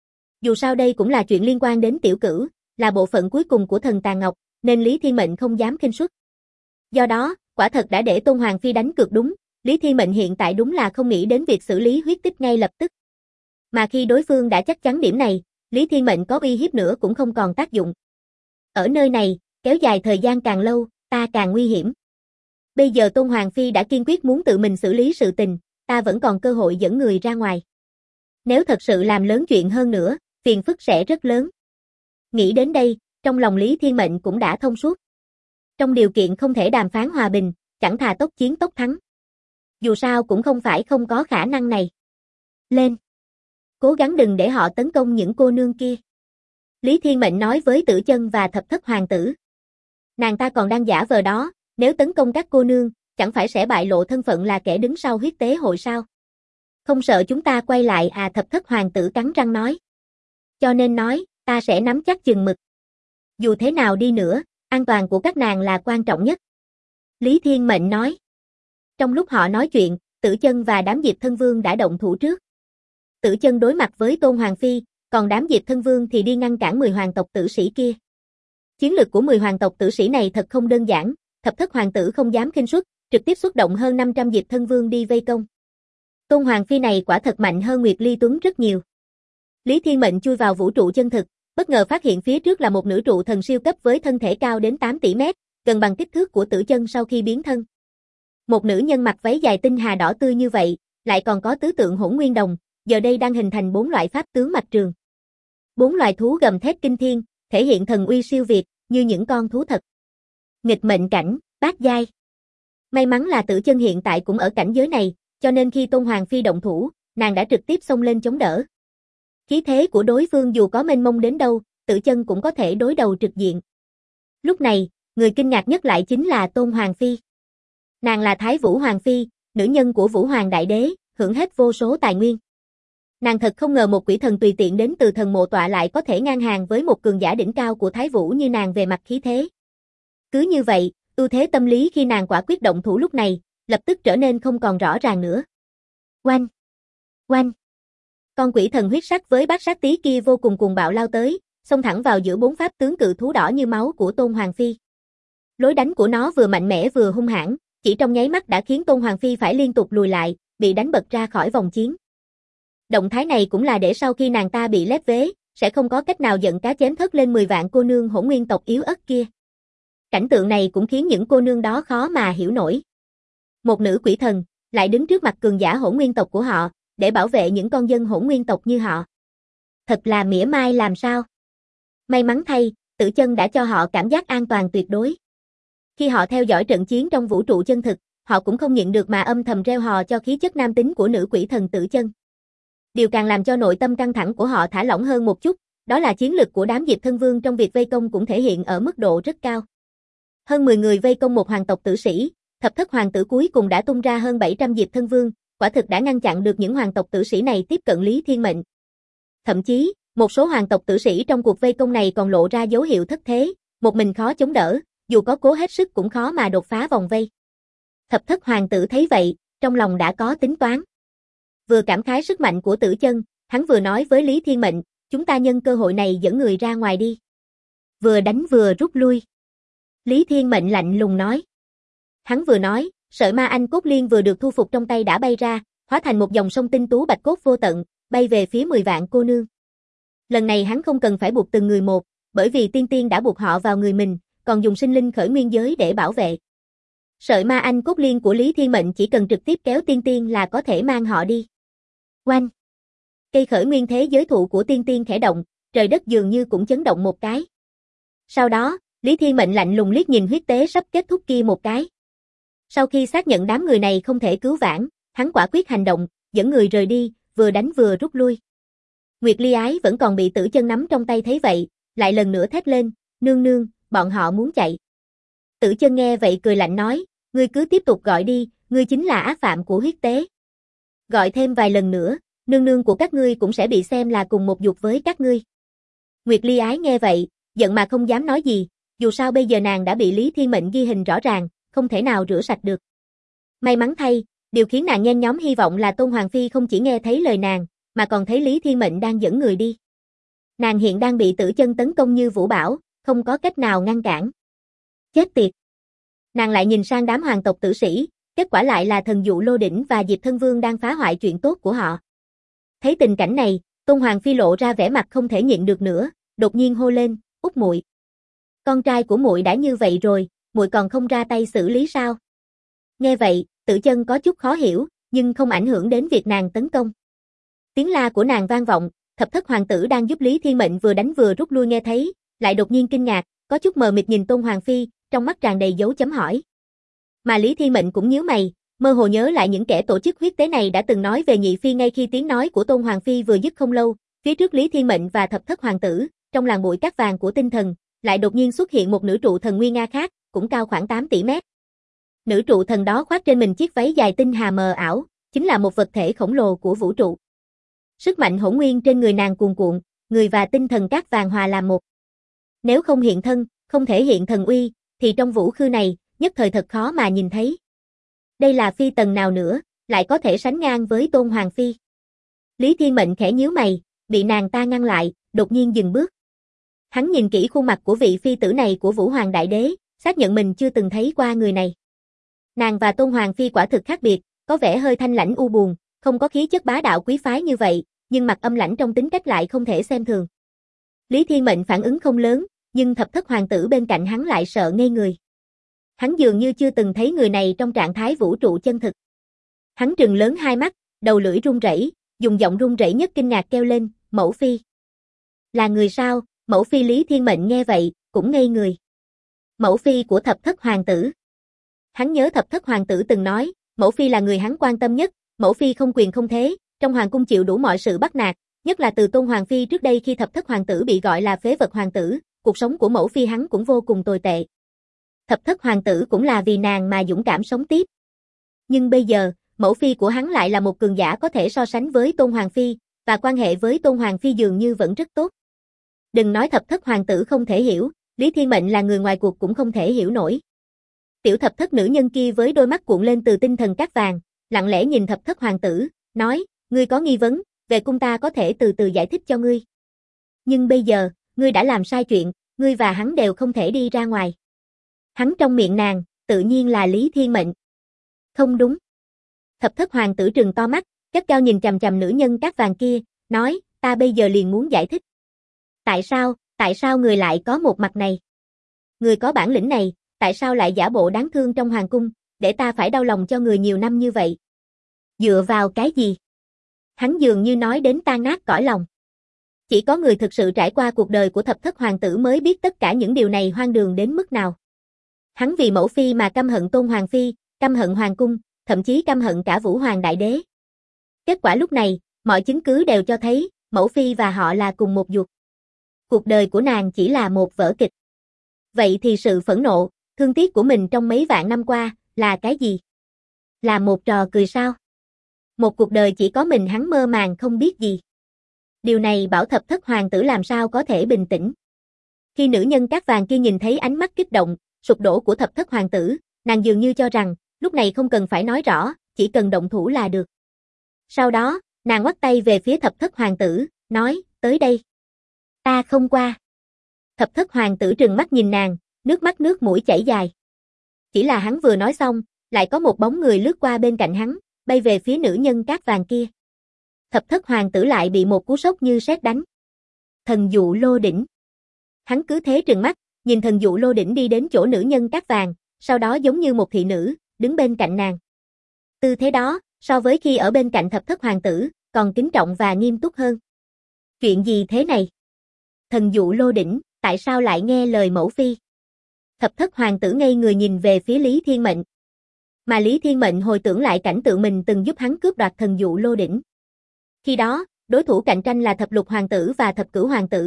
Dù sao đây cũng là chuyện liên quan đến tiểu cửu, là bộ phận cuối cùng của thần tàn ngọc, nên Lý Thiên Mệnh không dám khinh suất. Do đó, quả thật đã để Tôn Hoàng Phi đánh cược đúng, Lý Thiên Mệnh hiện tại đúng là không nghĩ đến việc xử lý huyết tích ngay lập tức. Mà khi đối phương đã chắc chắn điểm này, Lý Thiên Mệnh có uy hiếp nữa cũng không còn tác dụng. Ở nơi này, kéo dài thời gian càng lâu, ta càng nguy hiểm. Bây giờ Tôn Hoàng Phi đã kiên quyết muốn tự mình xử lý sự tình, ta vẫn còn cơ hội dẫn người ra ngoài. Nếu thật sự làm lớn chuyện hơn nữa, phiền phức sẽ rất lớn. Nghĩ đến đây, trong lòng Lý Thiên Mệnh cũng đã thông suốt. Trong điều kiện không thể đàm phán hòa bình, chẳng thà tốc chiến tốc thắng. Dù sao cũng không phải không có khả năng này. Lên! Cố gắng đừng để họ tấn công những cô nương kia. Lý Thiên Mệnh nói với Tử Chân và thập thất hoàng tử. Nàng ta còn đang giả vờ đó, nếu tấn công các cô nương, chẳng phải sẽ bại lộ thân phận là kẻ đứng sau huyết tế hội sao? Không sợ chúng ta quay lại à? Thập thất hoàng tử cắn răng nói. Cho nên nói, ta sẽ nắm chắc chừng mực. Dù thế nào đi nữa, an toàn của các nàng là quan trọng nhất. Lý Thiên Mệnh nói. Trong lúc họ nói chuyện, Tử Chân và đám Diệp Thân Vương đã động thủ trước. Tử Chân đối mặt với Tôn Hoàng Phi, còn đám Diệp Thân Vương thì đi ngăn cản 10 hoàng tộc tử sĩ kia. Chiến lược của 10 hoàng tộc tử sĩ này thật không đơn giản, thập thất hoàng tử không dám khinh suất, trực tiếp xuất động hơn 500 Diệp Thân Vương đi vây công. Tôn Hoàng Phi này quả thật mạnh hơn Nguyệt Ly Tuấn rất nhiều. Lý Thiên Mệnh chui vào vũ trụ chân thực, bất ngờ phát hiện phía trước là một nữ trụ thần siêu cấp với thân thể cao đến 8 tỷ mét, gần bằng kích thước của Tử Chân sau khi biến thân. Một nữ nhân mặc váy dài tinh hà đỏ tươi như vậy, lại còn có tứ tượng hỗn nguyên đồng, giờ đây đang hình thành 4 loại pháp tướng mạch trường. 4 loài thú gầm thét kinh thiên, thể hiện thần uy siêu việt, như những con thú thật. Nghịch mệnh cảnh, bát giai. May mắn là Tử Chân hiện tại cũng ở cảnh giới này, cho nên khi Tôn Hoàng Phi động thủ, nàng đã trực tiếp xông lên chống đỡ. Khí thế của đối phương dù có mênh mông đến đâu, Tử Chân cũng có thể đối đầu trực diện. Lúc này, người kinh ngạc nhất lại chính là Tôn Hoàng Phi. Nàng là Thái Vũ Hoàng Phi, nữ nhân của Vũ Hoàng Đại Đế, hưởng hết vô số tài nguyên. Nàng thật không ngờ một quỷ thần tùy tiện đến từ thần mộ tọa lại có thể ngang hàng với một cường giả đỉnh cao của Thái Vũ như nàng về mặt khí thế. Cứ như vậy, ưu thế tâm lý khi nàng quả quyết động thủ lúc này, lập tức trở nên không còn rõ ràng nữa. Oanh! Oanh! Con quỷ thần huyết sắc với bát sát tí kia vô cùng cuồng bạo lao tới, xông thẳng vào giữa 4 pháp tướng cự thú đỏ như máu của Tôn Hoàng Phi. Lối đánh của nó vừa mạnh mẽ vừa hung hãn, chỉ trong nháy mắt đã khiến Tôn Hoàng Phi phải liên tục lùi lại, bị đánh bật ra khỏi vòng chiến. Động thái này cũng là để sau khi nàng ta bị lép vế, sẽ không có cách nào giận cá chém thớt lên 10 vạn cô nương hỗn nguyên tộc yếu ớt kia. Cảnh tượng này cũng khiến những cô nương đó khó mà hiểu nổi. Một nữ quỷ thần, lại đứng trước mặt cường giả hỗn nguyên tộc của họ, để bảo vệ những con dân hỗn nguyên tộc như họ. Thật là mỉa mai làm sao. May mắn thay, Tử Chân đã cho họ cảm giác an toàn tuyệt đối. Khi họ theo dõi trận chiến trong vũ trụ chân thực, họ cũng không nhịn được mà âm thầm reo hò cho khí chất nam tính của nữ quỷ thần Tử Chân. Điều càng làm cho nội tâm căng thẳng của họ thả lỏng hơn một chút, đó là chiến lực của đám Diệp Thân Vương trong việc vây công cũng thể hiện ở mức độ rất cao. Hơn 10 người vây công một hoàng tộc tử sĩ, thập thất hoàng tử cuối cùng đã tung ra hơn 700 Diệp Thân Vương, quả thực đã ngăn chặn được những hoàng tộc tử sĩ này tiếp cận Lý Thiên Mệnh. Thậm chí, một số hoàng tộc tử sĩ trong cuộc vây công này còn lộ ra dấu hiệu thất thế, một mình khó chống đỡ, dù có cố hết sức cũng khó mà đột phá vòng vây. Thập thất hoàng tử thấy vậy, trong lòng đã có tính toán. Vừa cảm khái sức mạnh của Tử Chân, hắn vừa nói với Lý Thiên Mệnh, chúng ta nhân cơ hội này dẫn người ra ngoài đi. Vừa đánh vừa rút lui. Lý Thiên Mệnh lạnh lùng nói. Hắn vừa nói, sợi ma anh cốt liên vừa được thu phục trong tay đã bay ra, hóa thành một dòng sông tinh tú bạch cốt vô tận, bay về phía 10 vạn cô nương. Lần này hắn không cần phải buộc từng người một, bởi vì tiên tiên đã buộc họ vào người mình, còn dùng sinh linh khởi nguyên giới để bảo vệ. Sợi ma anh cốt liên của Lý Thiên Mệnh chỉ cần trực tiếp kéo tiên tiên là có thể mang họ đi. Oanh! Cây khởi nguyên thế giới thụ của tiên tiên khẽ động, trời đất dường như cũng chấn động một cái. Sau đó, Lý Thiên Mệnh lạnh lùng liếc nhìn huyết tế sắp kết thúc kia một cái. Sau khi xác nhận đám người này không thể cứu vãn, hắn quả quyết hành động, dẫn người rời đi, vừa đánh vừa rút lui. Nguyệt Ly Ái vẫn còn bị Tử Chân nắm trong tay thấy vậy, lại lần nữa thét lên, nương nương, bọn họ muốn chạy. Tử Chân nghe vậy cười lạnh nói, ngươi cứ tiếp tục gọi đi, ngươi chính là ác phạm của huyết tế. Gọi thêm vài lần nữa, nương nương của các ngươi cũng sẽ bị xem là cùng một dục với các ngươi. Nguyệt Ly Ái nghe vậy, giận mà không dám nói gì, dù sao bây giờ nàng đã bị Lý Thiên Mệnh ghi hình rõ ràng, không thể nào rửa sạch được. May mắn thay, điều khiến nàng nhen nhóm hy vọng là Tôn Hoàng Phi không chỉ nghe thấy lời nàng, mà còn thấy Lý Thiên Mệnh đang dẫn người đi. Nàng hiện đang bị Tử Chân tấn công như vũ bão, không có cách nào ngăn cản. Chết tiệt! Nàng lại nhìn sang đám hoàng tộc tử sĩ, kết quả lại là Thần Dụ Lô Đỉnh và Diệp Thân Vương đang phá hoại chuyện tốt của họ. Thấy tình cảnh này, Tôn Hoàng Phi lộ ra vẻ mặt không thể nhịn được nữa, đột nhiên hô lên, Út muội, con trai của muội đã như vậy rồi, muội còn không ra tay xử lý sao? Nghe vậy, Tử Chân có chút khó hiểu, nhưng không ảnh hưởng đến việc nàng tấn công. Tiếng la của nàng vang vọng, Thập Thất hoàng tử đang giúp Lý Thiên Mệnh vừa đánh vừa rút lui nghe thấy, lại đột nhiên kinh ngạc, có chút mờ mịt nhìn Tôn Hoàng Phi, trong mắt tràn đầy dấu chấm hỏi. Mà Lý Thiên Mệnh cũng nhíu mày, mơ hồ nhớ lại những kẻ tổ chức huyết tế này đã từng nói về Nhị Phi ngay khi tiếng nói của Tôn Hoàng Phi vừa dứt không lâu, phía trước Lý Thiên Mệnh và Thập Thất hoàng tử, trong làn bụi cát vàng của tinh thần, lại đột nhiên xuất hiện một nữ trụ thần nguy nga khác, cũng cao khoảng 8 tỷ mét. Nữ trụ thần đó khoác trên mình chiếc váy dài tinh hà mờ ảo, chính là một vật thể khổng lồ của vũ trụ. Sức mạnh hỗn nguyên trên người nàng cuồn cuộn, người và tinh thần cát vàng hòa làm một. Nếu không hiện thân, không thể hiện thần uy, thì trong vũ khư này, nhất thời thật khó mà nhìn thấy. Đây là phi tần nào nữa, lại có thể sánh ngang với Tôn Hoàng Phi. Lý Thiên Mệnh khẽ nhíu mày, bị nàng ta ngăn lại, đột nhiên dừng bước. Hắn nhìn kỹ khuôn mặt của vị phi tử này của Vũ Hoàng Đại Đế, xác nhận mình chưa từng thấy qua người này. Nàng và Tôn Hoàng Phi quả thực khác biệt, có vẻ hơi thanh lãnh u buồn, không có khí chất bá đạo quý phái như vậy, nhưng mặt âm lãnh trong tính cách lại không thể xem thường. Lý Thiên Mệnh phản ứng không lớn, nhưng Thập Thất hoàng tử bên cạnh hắn lại sợ ngây người. Hắn dường như chưa từng thấy người này trong trạng thái vũ trụ chân thực. Hắn trừng lớn hai mắt, đầu lưỡi run rẩy, dùng giọng run rẩy nhất kinh ngạc kêu lên, Mẫu Phi. Là người sao? Mẫu Phi. Lý Thiên Mệnh nghe vậy, cũng ngây người. Mẫu Phi của Thập Thất hoàng tử. Hắn nhớ Thập Thất hoàng tử từng nói, Mẫu Phi là người hắn quan tâm nhất, Mẫu Phi không quyền không thế, trong hoàng cung chịu đủ mọi sự bắt nạt, nhất là từ Tôn Hoàng Phi trước đây khi Thập Thất hoàng tử bị gọi là phế vật hoàng tử, cuộc sống của Mẫu Phi hắn cũng vô cùng tồi tệ. Thập Thất hoàng tử cũng là vì nàng mà dũng cảm sống tiếp. Nhưng bây giờ, Mẫu Phi của hắn lại là một cường giả có thể so sánh với Tôn Hoàng Phi, và quan hệ với Tôn Hoàng Phi dường như vẫn rất tốt. Đừng nói Thập Thất hoàng tử không thể hiểu, Lý Thiên Mệnh là người ngoài cuộc cũng không thể hiểu nổi. Tiểu Thập Thất nữ nhân kia với đôi mắt cuộn lên từ tinh thần cát vàng, lặng lẽ nhìn Thập Thất hoàng tử, nói, ngươi có nghi vấn, về cung ta có thể từ từ giải thích cho ngươi. Nhưng bây giờ, ngươi đã làm sai chuyện, ngươi và hắn đều không thể đi ra ngoài. Hắn trong miệng nàng, tự nhiên là Lý Thiên Mệnh. Không đúng. Thập Thất hoàng tử trừng to mắt, gắt gao nhìn chằm chằm nữ nhân cát vàng kia, nói, ta bây giờ liền muốn giải thích. Tại sao người lại có một mặt này? Người có bản lĩnh này, tại sao lại giả bộ đáng thương trong hoàng cung, để ta phải đau lòng cho người nhiều năm như vậy? Dựa vào cái gì? Hắn dường như nói đến tan nát cõi lòng. Chỉ có người thực sự trải qua cuộc đời của Thập Thất hoàng tử mới biết tất cả những điều này hoang đường đến mức nào. Hắn vì Mẫu Phi mà căm hận Tôn Hoàng Phi, căm hận hoàng cung, thậm chí căm hận cả Vũ Hoàng Đại Đế. Kết quả lúc này, mọi chứng cứ đều cho thấy, Mẫu Phi và họ là cùng một ruột. Cuộc đời của nàng chỉ là một vở kịch. Vậy thì sự phẫn nộ, thương tiếc của mình trong mấy vạn năm qua, là cái gì? Là một trò cười sao? Một cuộc đời chỉ có mình hắn mơ màng không biết gì. Điều này bảo Thập Thất hoàng tử làm sao có thể bình tĩnh. Khi nữ nhân cát vàng kia nhìn thấy ánh mắt kích động, sụp đổ của Thập Thất hoàng tử, nàng dường như cho rằng, lúc này không cần phải nói rõ, chỉ cần động thủ là được. Sau đó, nàng ngoắc tay về phía Thập Thất hoàng tử, nói, tới đây. Ta không qua. Thập Thất hoàng tử trừng mắt nhìn nàng, nước mắt nước mũi chảy dài. Chỉ là hắn vừa nói xong, lại có một bóng người lướt qua bên cạnh hắn, bay về phía nữ nhân cát vàng kia. Thập Thất hoàng tử lại bị một cú sốc như sét đánh. Thần Dụ Lô Đỉnh. Hắn cứ thế trừng mắt, nhìn Thần Dụ Lô Đỉnh đi đến chỗ nữ nhân cát vàng, sau đó giống như một thị nữ, đứng bên cạnh nàng. Tư thế đó, so với khi ở bên cạnh Thập Thất hoàng tử, còn kính trọng và nghiêm túc hơn. Chuyện gì thế này? Thần Dụ Lô Đỉnh, tại sao lại nghe lời Mẫu Phi? Thập Thất hoàng tử ngây người nhìn về phía Lý Thiên Mệnh. Mà Lý Thiên Mệnh hồi tưởng lại cảnh tượng mình từng giúp hắn cướp đoạt Thần Dụ Lô Đỉnh. Khi đó, đối thủ cạnh tranh là Thập Lục hoàng tử và Thập Cửu hoàng tử,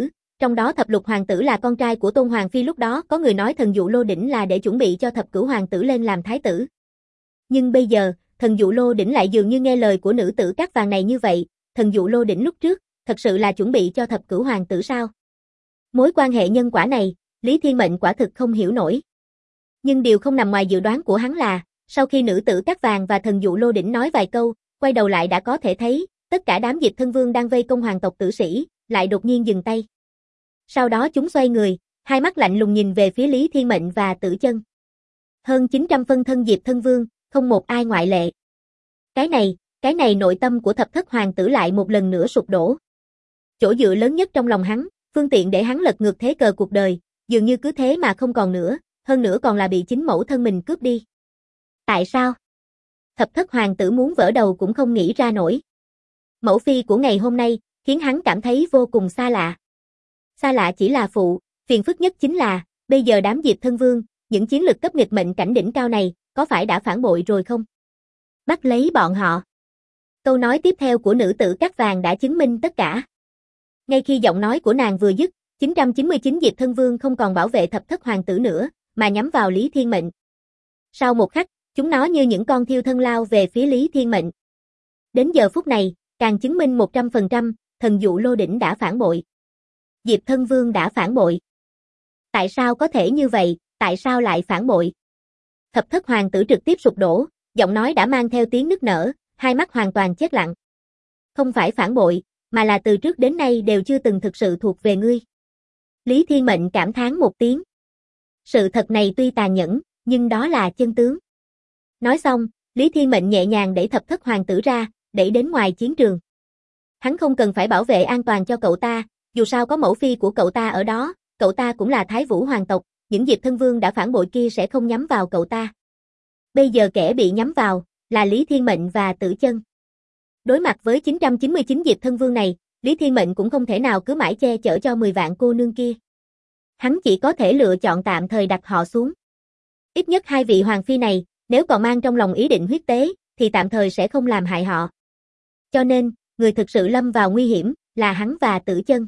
trong đó thập lục hoàng tử là con trai của Tôn Hoàng Phi, lúc đó có người nói thần dụ lô đỉnh là để chuẩn bị cho thập cửu hoàng tử lên làm thái tử. Nhưng bây giờ, thần dụ lô đỉnh lại dường như nghe lời của nữ tử cát vàng này như vậy, thần dụ lô đỉnh lúc trước, thật sự là chuẩn bị cho thập cửu hoàng tử sao? Mối quan hệ nhân quả này, Lý Thiên Mệnh quả thực không hiểu nổi. Nhưng điều không nằm ngoài dự đoán của hắn là, sau khi nữ tử cát vàng và thần dụ lô đỉnh nói vài câu, quay đầu lại đã có thể thấy, tất cả đám Diệp Thân Vương đang vây công hoàng tộc tử sĩ, lại đột nhiên dừng tay. Sau đó chúng xoay người, hai mắt lạnh lùng nhìn về phía Lý Thiên Mệnh và Tử Chân. Hơn 900 phân thân Diệp Thân Vương, không một ai ngoại lệ. Cái này nội tâm của thập thất hoàng tử lại một lần nữa sụp đổ. Chỗ dựa lớn nhất trong lòng hắn, phương tiện để hắn lật ngược thế cờ cuộc đời, dường như cứ thế mà không còn nữa, hơn nữa còn là bị chính mẫu thân mình cướp đi. Tại sao? Thập thất hoàng tử muốn vỡ đầu cũng không nghĩ ra nổi. Mẫu phi của ngày hôm nay, khiến hắn cảm thấy vô cùng xa lạ. Xa lạ chỉ là phụ, phiền phức nhất chính là, bây giờ đám Diệp Thân Vương, những chiến lực cấp nghịch mệnh cảnh đỉnh cao này, có phải đã phản bội rồi không? Bắt lấy bọn họ. Câu nói tiếp theo của nữ tử cát vàng đã chứng minh tất cả. Ngay khi giọng nói của nàng vừa dứt, 999 Diệp Thân Vương không còn bảo vệ thập thất hoàng tử nữa, mà nhắm vào Lý Thiên Mệnh. Sau một khắc, chúng nó như những con thiêu thân lao về phía Lý Thiên Mệnh. Đến giờ phút này, càng chứng minh 100%, thần dụ lô đỉnh đã phản bội. Diệp Thân Vương đã phản bội. Tại sao có thể như vậy, tại sao lại phản bội? Thập thất hoàng tử trực tiếp sụp đổ, giọng nói đã mang theo tiếng nức nở, hai mắt hoàn toàn chết lặng. Không phải phản bội, mà là từ trước đến nay đều chưa từng thực sự thuộc về ngươi. Lý Thiên Mệnh cảm thán một tiếng. Sự thật này tuy tàn nhẫn, nhưng đó là chân tướng. Nói xong, Lý Thiên Mệnh nhẹ nhàng đẩy thập thất hoàng tử ra, đẩy đến ngoài chiến trường. Hắn không cần phải bảo vệ an toàn cho cậu ta, dù sao có mẫu phi của cậu ta ở đó, cậu ta cũng là Thái Vũ hoàng tộc, những Diệp Thân Vương đã phản bội kia sẽ không nhắm vào cậu ta. Bây giờ kẻ bị nhắm vào, là Lý Thiên Mệnh và Tử Chân. Đối mặt với 999 Diệp Thân Vương này, Lý Thiên Mệnh cũng không thể nào cứ mãi che chở cho 10 vạn cô nương kia. Hắn chỉ có thể lựa chọn tạm thời đặt họ xuống. Ít nhất hai vị hoàng phi này, nếu còn mang trong lòng ý định huyết tế, thì tạm thời sẽ không làm hại họ. Cho nên, người thực sự lâm vào nguy hiểm, là hắn và Tử Chân.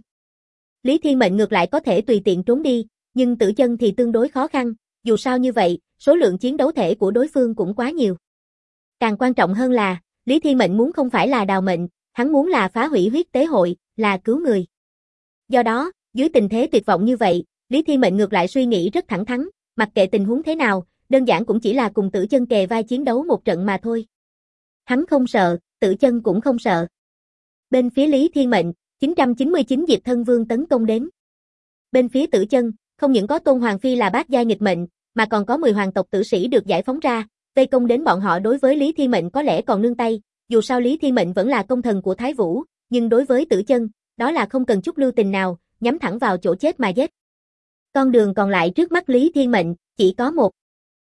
Lý Thiên Mệnh ngược lại có thể tùy tiện trốn đi, nhưng Tử Chân thì tương đối khó khăn, dù sao như vậy, số lượng chiến đấu thể của đối phương cũng quá nhiều. Càng quan trọng hơn là, Lý Thiên Mệnh muốn không phải là đào mệnh, hắn muốn là phá hủy huyết tế hội, là cứu người. Do đó, dưới tình thế tuyệt vọng như vậy, Lý Thiên Mệnh ngược lại suy nghĩ rất thẳng thắn, mặc kệ tình huống thế nào, đơn giản cũng chỉ là cùng Tử Chân kề vai chiến đấu một trận mà thôi. Hắn không sợ, Tử Chân cũng không sợ. Bên phía Lý Thiên Mệnh, 999 Diệp Thân Vương tấn công đến. Bên phía Tử Chân, không những có Tôn Hoàng Phi là bát giai nghịch mệnh, mà còn có 10 hoàng tộc tử sĩ được giải phóng ra, vây công đến bọn họ. Đối với Lý Thiên Mệnh có lẽ còn nương tay, dù sao Lý Thiên Mệnh vẫn là công thần của Thái Vũ, nhưng đối với Tử Chân, đó là không cần chút lưu tình nào, nhắm thẳng vào chỗ chết mà giết. Con đường còn lại trước mắt Lý Thiên Mệnh, chỉ có một.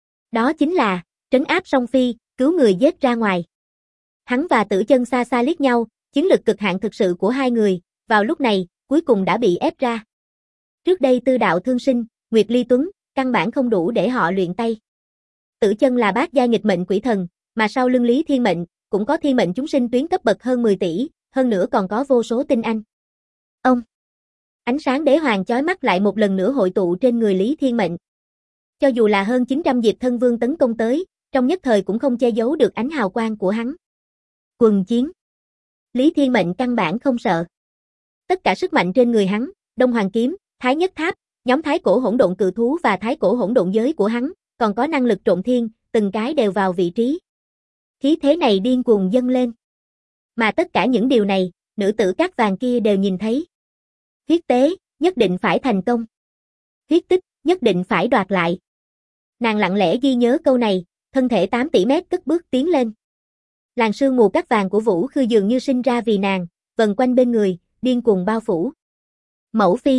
Đó chính là, trấn áp song phi, cứu người giết ra ngoài. Hắn và Tử Chân xa xa liếc nhau, chiến lực cực hạn thực sự của hai người, vào lúc này, cuối cùng đã bị ép ra. Trước đây Tư Đạo Thương Sinh, Nguyệt Ly Tuấn, căn bản không đủ để họ luyện tay. Tử Chân là bát giai nghịch mệnh quỷ thần, mà sau lưng Lý Thiên Mệnh, cũng có thiên mệnh chúng sinh tuyến cấp bậc hơn 10 tỷ, hơn nữa còn có vô số tinh anh. Ông! Ánh sáng đế hoàng chói mắt lại một lần nữa hội tụ trên người Lý Thiên Mệnh. Cho dù là hơn 900 Diệp Thân Vương tấn công tới, trong nhất thời cũng không che giấu được ánh hào quang của hắn. Quần chiến. Lý Thiên Mệnh căn bản không sợ. Tất cả sức mạnh trên người hắn, Đông Hoàng Kiếm, Thái Nhất Tháp, nhóm Thái Cổ Hỗn Độn Cự Thú và Thái Cổ Hỗn Độn Giới của hắn, còn có năng lực trộn thiên, từng cái đều vào vị trí. Khí thế này điên cuồng dâng lên. Mà tất cả những điều này, nữ tử cát vàng kia đều nhìn thấy. Huyết tế, nhất định phải thành công. Huyết tích, nhất định phải đoạt lại. Nàng lặng lẽ ghi nhớ câu này, thân thể 8 tỷ mét cất bước tiến lên. Làn sương mù cát vàng của Vũ Khư dường như sinh ra vì nàng, vần quanh bên người, điên cuồng bao phủ. Mẫu phi.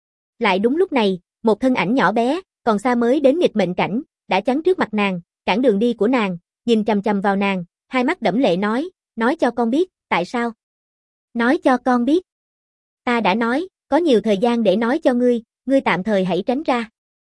Lại đúng lúc này, một thân ảnh nhỏ bé, còn xa mới đến nghịch mệnh cảnh, đã chắn trước mặt nàng, cản đường đi của nàng, nhìn chằm chằm vào nàng, hai mắt đẫm lệ nói cho con biết, tại sao? Nói cho con biết. Ta đã nói, có nhiều thời gian để nói cho ngươi tạm thời hãy tránh ra.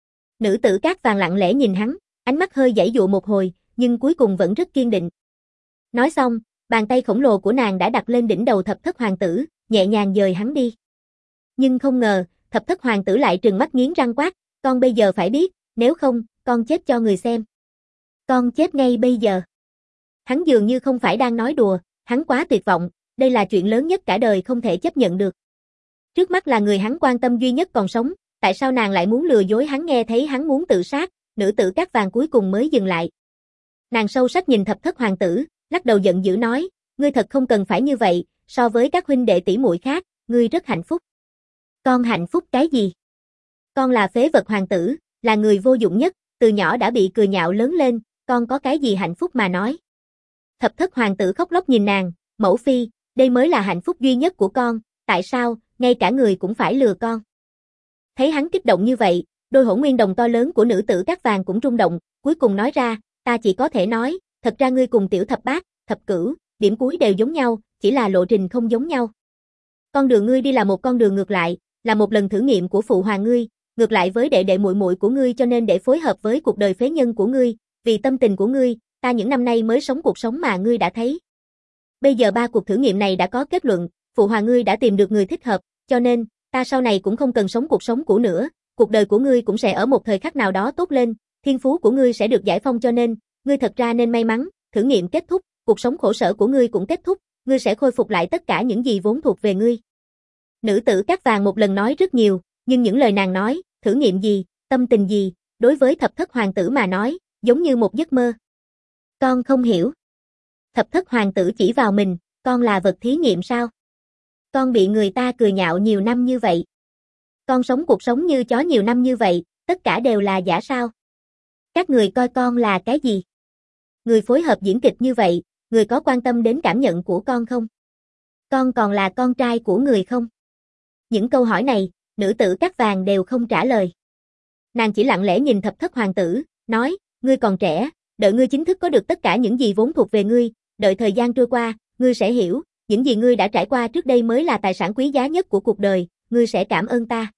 Nữ tử cát vàng lặng lẽ nhìn hắn, ánh mắt hơi giãy dụa một hồi, nhưng cuối cùng vẫn rất kiên định. Nói xong, bàn tay khổng lồ của nàng đã đặt lên đỉnh đầu thập thất hoàng tử, nhẹ nhàng dời hắn đi. Nhưng không ngờ, Thập thất hoàng tử lại trừng mắt nghiến răng quát, con bây giờ phải biết, nếu không, con chết cho người xem. Con chết ngay bây giờ. Hắn dường như không phải đang nói đùa, hắn quá tuyệt vọng, đây là chuyện lớn nhất cả đời không thể chấp nhận được. Trước mắt là người hắn quan tâm duy nhất còn sống, tại sao nàng lại muốn lừa dối hắn? Nghe thấy hắn muốn tự sát, nữ tử cát vàng cuối cùng mới dừng lại. Nàng sâu sắc nhìn thập thất hoàng tử, lắc đầu giận dữ nói, ngươi thật không cần phải như vậy, so với các huynh đệ tỷ muội khác, ngươi rất hạnh phúc. Con hạnh phúc cái gì? Con là phế vật hoàng tử, là người vô dụng nhất, từ nhỏ đã bị cười nhạo lớn lên, con có cái gì hạnh phúc mà nói. Thập thất hoàng tử khóc lóc nhìn nàng, mẫu phi, đây mới là hạnh phúc duy nhất của con, tại sao, ngay cả người cũng phải lừa con. Thấy hắn kích động như vậy, đôi hổ nguyên đồng to lớn của nữ tử cát vàng cũng rung động, cuối cùng nói ra, ta chỉ có thể nói, thật ra ngươi cùng tiểu thập bát, thập cửu, điểm cuối đều giống nhau, chỉ là lộ trình không giống nhau. Con đường ngươi đi là một con đường ngược lại, là một lần thử nghiệm của phụ hoàng ngươi, ngược lại với đệ đệ muội muội của ngươi, cho nên để phối hợp với cuộc đời phế nhân của ngươi, vì tâm tình của ngươi, ta những năm nay mới sống cuộc sống mà ngươi đã thấy. Bây giờ 3 cuộc thử nghiệm này đã có kết luận, phụ hoàng ngươi đã tìm được người thích hợp, cho nên, ta sau này cũng không cần sống cuộc sống cũ nữa, cuộc đời của ngươi cũng sẽ ở một thời khắc nào đó tốt lên, thiên phú của ngươi sẽ được giải phóng, cho nên, ngươi thật ra nên may mắn, thử nghiệm kết thúc, cuộc sống khổ sở của ngươi cũng kết thúc, ngươi sẽ khôi phục lại tất cả những gì vốn thuộc về ngươi. Nữ tử cát vàng một lần nói rất nhiều, nhưng những lời nàng nói, thử nghiệm gì, tâm tình gì, đối với thập thất hoàng tử mà nói, giống như một giấc mơ. Con không hiểu. Thập thất hoàng tử chỉ vào mình, con là vật thí nghiệm sao? Con bị người ta cười nhạo nhiều năm như vậy. Con sống cuộc sống như chó nhiều năm như vậy, tất cả đều là giả sao? Các người coi con là cái gì? Người phối hợp diễn kịch như vậy, người có quan tâm đến cảm nhận của con không? Con còn là con trai của người không? Những câu hỏi này, nữ tử cát vàng đều không trả lời. Nàng chỉ lặng lẽ nhìn thập thất hoàng tử, nói, ngươi còn trẻ, đợi ngươi chính thức có được tất cả những gì vốn thuộc về ngươi, đợi thời gian trôi qua, ngươi sẽ hiểu, những gì ngươi đã trải qua trước đây mới là tài sản quý giá nhất của cuộc đời, ngươi sẽ cảm ơn ta.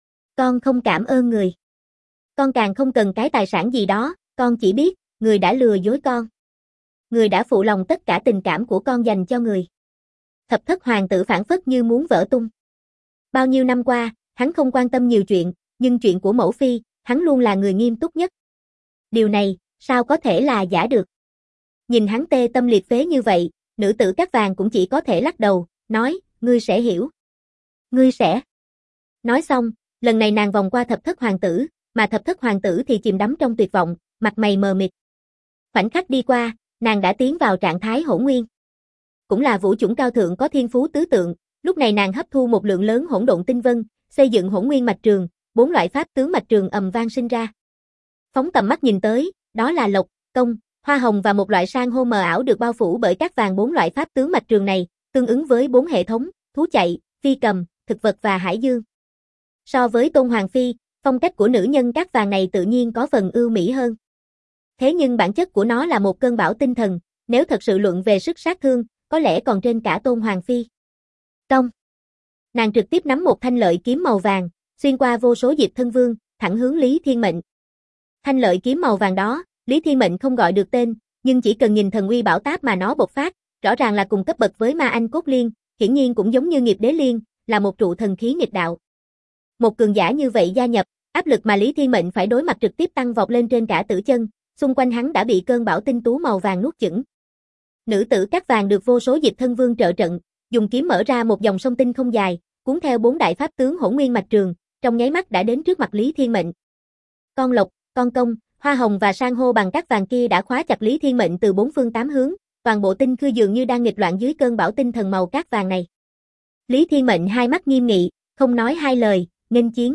Con không cảm ơn người. Con càng không cần cái tài sản gì đó, con chỉ biết, người đã lừa dối con. Người đã phụ lòng tất cả tình cảm của con dành cho người. Thập thất hoàng tử phảng phất như muốn vỡ tung. Bao nhiêu năm qua, hắn không quan tâm nhiều chuyện, nhưng chuyện của mẫu phi, hắn luôn là người nghiêm túc nhất. Điều này, sao có thể là giả được? Nhìn hắn tê tâm liệt phế như vậy, nữ tử cát vàng cũng chỉ có thể lắc đầu, nói, ngươi sẽ hiểu. Ngươi sẽ. Nói xong, lần này nàng vòng qua thập thất hoàng tử, mà thập thất hoàng tử thì chìm đắm trong tuyệt vọng, mặt mày mờ mịt. Khoảnh khắc đi qua, nàng đã tiến vào trạng thái hỗn nguyên. Cũng là vũ chủng cao thượng có thiên phú tứ tượng, lúc này nàng hấp thu một lượng lớn hỗn độn tinh vân, xây dựng hỗn nguyên mạch trường, 4 loại pháp tướng mạch trường ầm vang sinh ra. Phóng tầm mắt nhìn tới, đó là lộc, công, hoa hồng và một loại san hô mờ ảo được bao phủ bởi cát vàng. 4 loại pháp tướng mạch trường này, tương ứng với 4 hệ thống, thú chạy, phi cầm, thực vật và hải dương. So với Tôn Hoàng Phi, phong cách của nữ nhân cát vàng này tự nhiên có phần ưu mỹ hơn. Thế nhưng bản chất của nó là một cơn bão tinh thần, nếu thật sự luận về sức sát thương, có lẽ còn trên cả Tôn Hoàng Phi. Công. Nàng trực tiếp nắm một thanh lợi kiếm màu vàng, xuyên qua vô số Diệp Thân Vương, thẳng hướng Lý Thiên Mệnh. Thanh lợi kiếm màu vàng đó, Lý Thiên Mệnh không gọi được tên, nhưng chỉ cần nhìn thần uy bảo táp mà nó bộc phát, rõ ràng là cùng cấp bậc với Ma Anh Cốt Liên, hiển nhiên cũng giống như Nghiệp Đế Liên, là một trụ thần khí nghịch đạo. Một cường giả như vậy gia nhập, áp lực mà Lý Thiên Mệnh phải đối mặt trực tiếp tăng vọt lên trên cả tử chân, xung quanh hắn đã bị cơn bão tinh tú màu vàng nuốt chửng. Nữ tử cát vàng được vô số Diệp Thân Vương trợ trận, dùng kiếm mở ra một dòng sông tinh không dài, cuốn theo 4 đại pháp tướng hỗn nguyên mạch trường, trong nháy mắt đã đến trước mặt Lý Thiên Mệnh. Con lộc, con công, hoa hồng và san hô bằng cát vàng kia đã khóa chặt Lý Thiên Mệnh từ 4 phương 8 hướng, toàn bộ tinh khư dường như đang nghịch loạn dưới cơn bão tinh thần màu cát vàng này. Lý Thiên Mệnh hai mắt nghiêm nghị, không nói hai lời, nghênh chiến.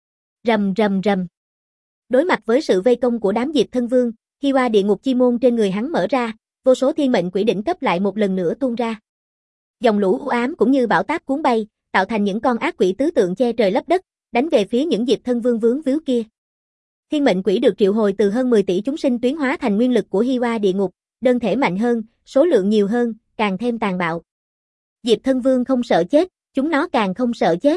Rầm rầm rầm. Đối mặt với sự vây công của đám Diệp Thân Vương, Hi Hoa địa ngục chi môn trên người hắn mở ra, vô số thiên mệnh quỷ đỉnh cấp lại một lần nữa tuôn ra. Dòng lũ u ám cũng như bão táp cuốn bay, tạo thành những con ác quỷ tứ tượng che trời lấp đất, đánh về phía những Diệp Thân Vương vướng víu kia. Thiên mệnh quỷ được triệu hồi từ hơn 10 tỷ chúng sinh tuyến hóa thành nguyên lực của Hi Hoa địa ngục, đơn thể mạnh hơn, số lượng nhiều hơn, càng thêm tàn bạo. Diệp Thân Vương không sợ chết, chúng nó càng không sợ chết.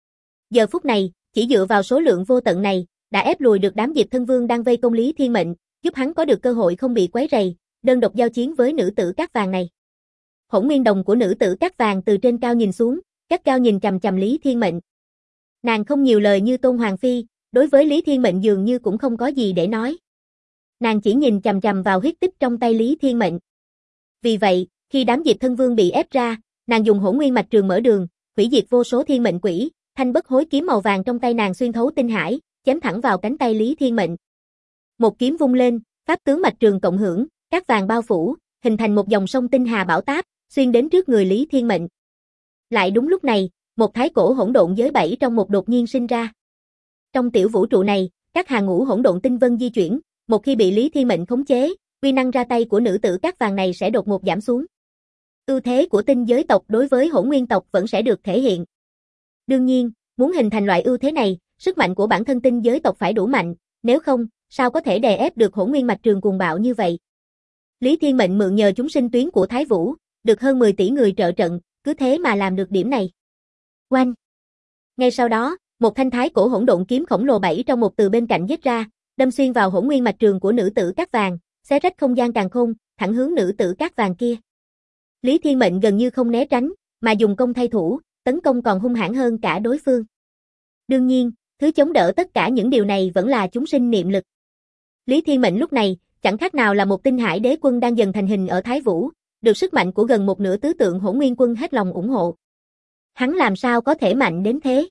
Giờ phút này, chỉ dựa vào số lượng vô tận này, đã ép lùi được đám Diệp Thân Vương đang vây công Lý Thiên Mệnh, giúp hắn có được cơ hội không bị quấy rầy, đơn độc giao chiến với nữ tử cát vàng này. Hỗn nguyên đồng của nữ tử cát vàng từ trên cao nhìn xuống, gắt gao nhìn chằm chằm Lý Thiên Mệnh. Nàng không nhiều lời như Tôn Hoàng Phi, đối với Lý Thiên Mệnh dường như cũng không có gì để nói. Nàng chỉ nhìn chằm chằm vào huyết tích trong tay Lý Thiên Mệnh. Vì vậy, khi đám Diệp Thân Vương bị ép ra, nàng dùng Hỗn Nguyên Mạch Trường mở đường, hủy diệt vô số thiên mệnh quỷ, thanh bất hối kiếm màu vàng trong tay nàng xuyên thấu tinh hải, chém thẳng vào cánh tay Lý Thiên Mệnh. Một kiếm vung lên, pháp tướng mạch trường cộng hưởng, cát vàng bao phủ, hình thành một dòng sông tinh hà bão táp, xuyên đến trước người Lý Thiên Mệnh. Lại đúng lúc này, một thái cổ hỗn độn giới 7 trong một đột nhiên sinh ra. Trong tiểu vũ trụ này, các hàng ngũ hỗn độn tinh vân di chuyển, một khi bị Lý Thiên Mệnh khống chế, uy năng ra tay của nữ tử cát vàng này sẽ đột ngột giảm xuống. Ưu thế của tinh giới tộc đối với hỗn nguyên tộc vẫn sẽ được thể hiện. Đương nhiên, muốn hình thành loại ưu thế này, sức mạnh của bản thân tinh giới tộc phải đủ mạnh, nếu không, sao có thể đè ép được hỗn nguyên mạch trường cuồng bạo như vậy. Lý Thiên Mệnh mượn nhờ chúng sinh tuyến của Thái Vũ, được hơn 10 tỷ người trợ trận, cứ thế mà làm được điểm này. Oanh! Ngay sau đó, một thanh thái cổ hỗn độn kiếm khổng lồ 7 trong một từ bên cạnh giết ra, đâm xuyên vào hỗn nguyên mạch trường của nữ tử cát vàng, xé rách không gian càn khôn, thẳng hướng nữ tử cát vàng kia. Lý Thiên Mệnh gần như không né tránh, mà dùng công thay thủ, tấn công còn hung hãn hơn cả đối phương. Đương nhiên, thứ chống đỡ tất cả những điều này vẫn là chúng sinh niệm lực. Lý Thiên Mệnh lúc này, chẳng khác nào là một tinh hải đế quân đang dần thành hình ở Thái Vũ, được sức mạnh của gần một nửa tứ tượng hỗn nguyên quân hết lòng ủng hộ. Hắn làm sao có thể mạnh đến thế?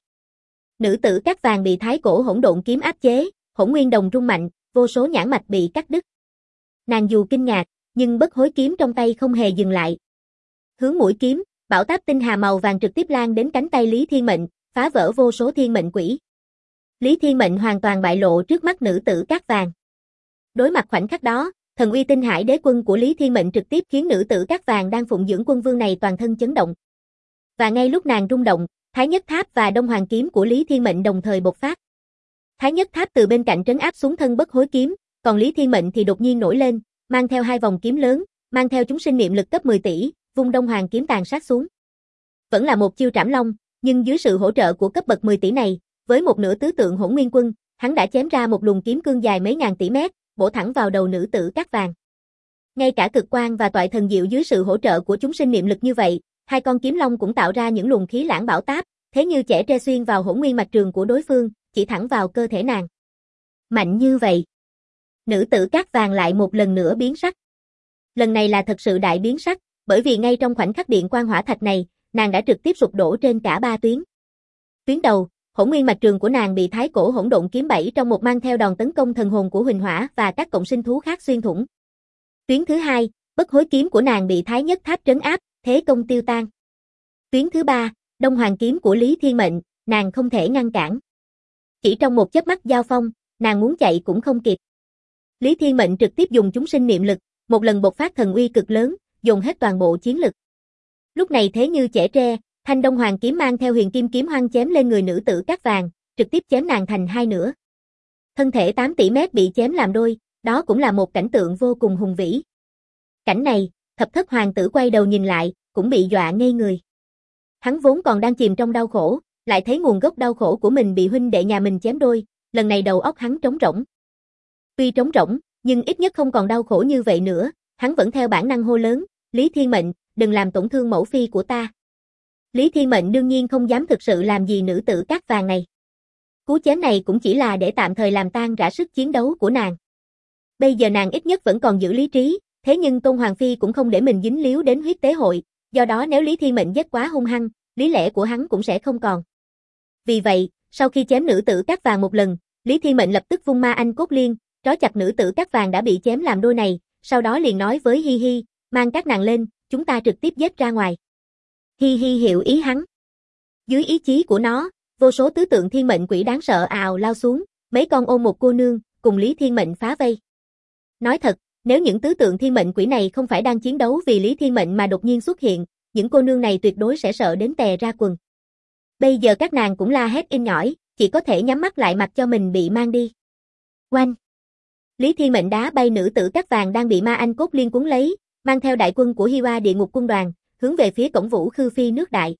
Nữ tử cát vàng bị thái cổ hỗn độn kiếm áp chế, hỗn nguyên đồng rung mạnh, vô số nhãn mạch bị cắt đứt. Nàng dù kinh ngạc, nhưng bất hối kiếm trong tay không hề dừng lại. Hướng mũi kiếm, bão táp tinh hà màu vàng trực tiếp lan đến cánh tay Lý Thiên Mệnh, phá vỡ vô số thiên mệnh quỷ. Lý Thiên Mệnh hoàn toàn bại lộ trước mắt nữ tử cát vàng. Đối mặt khoảnh khắc đó, thần uy tinh hải đế quân của Lý Thiên Mệnh trực tiếp khiến nữ tử cát vàng đang phụng dưỡng quân vương này toàn thân chấn động. Và ngay lúc nàng rung động, Thái Nhất Tháp và Đông Hoàng kiếm của Lý Thiên Mệnh đồng thời bộc phát. Thái Nhất Tháp từ bên cạnh trấn áp xuống thân bất hối kiếm, còn Lý Thiên Mệnh thì đột nhiên nổi lên, mang theo hai vòng kiếm lớn, mang theo chúng sinh niệm lực cấp 10 tỷ, vung Đông Hoàng kiếm tàn sát xuống. Vẫn là một chiêu trảm long, nhưng dưới sự hỗ trợ của cấp bậc 10 tỷ này, với một nửa tứ tượng hỗn nguyên quân, hắn đã chém ra một luồng kiếm cương dài mấy ngàn tỷ mét, bổ thẳng vào đầu nữ tử cát vàng. Ngay cả cực quang và toại thần diệu dưới sự hỗ trợ của chúng sinh niệm lực như vậy, hai con kiếm long cũng tạo ra những luồng khí lãng bão táp, thế như chẻ tre xuyên vào hỗn nguyên mạch trường của đối phương, chỉ thẳng vào cơ thể nàng. Mạnh như vậy. Nữ tử cát vàng lại một lần nữa biến sắc. Lần này là thật sự đại biến sắc, bởi vì ngay trong khoảnh khắc điện quang hỏa thạch này, nàng đã trực tiếp sụp đổ trên cả ba tuyến. Tuyến đầu, hỗn nguyên mạch trường của nàng bị thái cổ hỗn độn kiếm 7 trong một mang theo đòn tấn công thần hồn của Huỳnh Hỏa và các cộng sinh thú khác xuyên thủng. Tuyến thứ hai, bất hối kiếm của nàng bị Thái Nhất Tháp trấn áp, thế công tiêu tan. Tuyến thứ ba, Đông Hoàng kiếm của Lý Thiên Mệnh, nàng không thể ngăn cản. Chỉ trong một chớp mắt giao phong, nàng muốn chạy cũng không kịp. Lý Thiên Mệnh trực tiếp dùng chúng sinh niệm lực, một lần bộc phát thần uy cực lớn, dùng hết toàn bộ chiến lực. Lúc này thế như chẻ tre, thanh Đông Hoàng kiếm mang theo huyền kim kiếm hoang chém lên người nữ tử cát vàng, trực tiếp chém nàng thành hai nửa. Thân thể 8 tỷ mét bị chém làm đôi, đó cũng là một cảnh tượng vô cùng hùng vĩ. Cảnh này, Thập Thất hoàng tử quay đầu nhìn lại, cũng bị dọa ngây người. Hắn vốn còn đang chìm trong đau khổ, lại thấy nguồn gốc đau khổ của mình bị huynh đệ nhà mình chém đôi, lần này đầu óc hắn trống rỗng. Tuy trống rỗng, nhưng ít nhất không còn đau khổ như vậy nữa, hắn vẫn theo bản năng hô lớn, Lý Thiên Mệnh, đừng làm tổn thương mẫu phi của ta. Lý Thiên Mệnh đương nhiên không dám thực sự làm gì nữ tử cát vàng này. Cú chém này cũng chỉ là để tạm thời làm tan rã sức chiến đấu của nàng. Bây giờ nàng ít nhất vẫn còn giữ lý trí, thế nhưng Tôn Hoàng Phi cũng không để mình dính líu đến huyết tế hội, do đó nếu Lý Thiên Mệnh giết quá hung hăng, lý lẽ của hắn cũng sẽ không còn. Vì vậy, sau khi chém nữ tử cát vàng một lần, Lý Thiên Mệnh lập tức vung ma anh cốt liên, trói chặt nữ tử cát vàng đã bị chém làm đôi này, sau đó liền nói với Hi Hi, mang các nàng lên, chúng ta trực tiếp giết ra ngoài. Hi Hi hiểu ý hắn. Dưới ý chí của nó, vô số tứ tượng thiên mệnh quỷ đáng sợ ào lao xuống, mấy con ôm một cô nương, cùng Lý Thiên Mệnh phá vây. Nói thật, nếu những tứ tượng thiên mệnh quỷ này không phải đang chiến đấu vì Lý Thiên Mệnh mà đột nhiên xuất hiện, những cô nương này tuyệt đối sẽ sợ đến tè ra quần. Bây giờ các nàng cũng la hét in nhỏi, chỉ có thể nhắm mắt lại mặc cho mình bị mang đi. Oanh! Lý Thiên Mệnh đá bay nữ tử cát vàng đang bị ma anh cốt liên cuốn lấy, mang theo đại quân của Hi Hoa địa ngục quân đoàn, hướng về phía cổng vũ Khư Phi nước đại.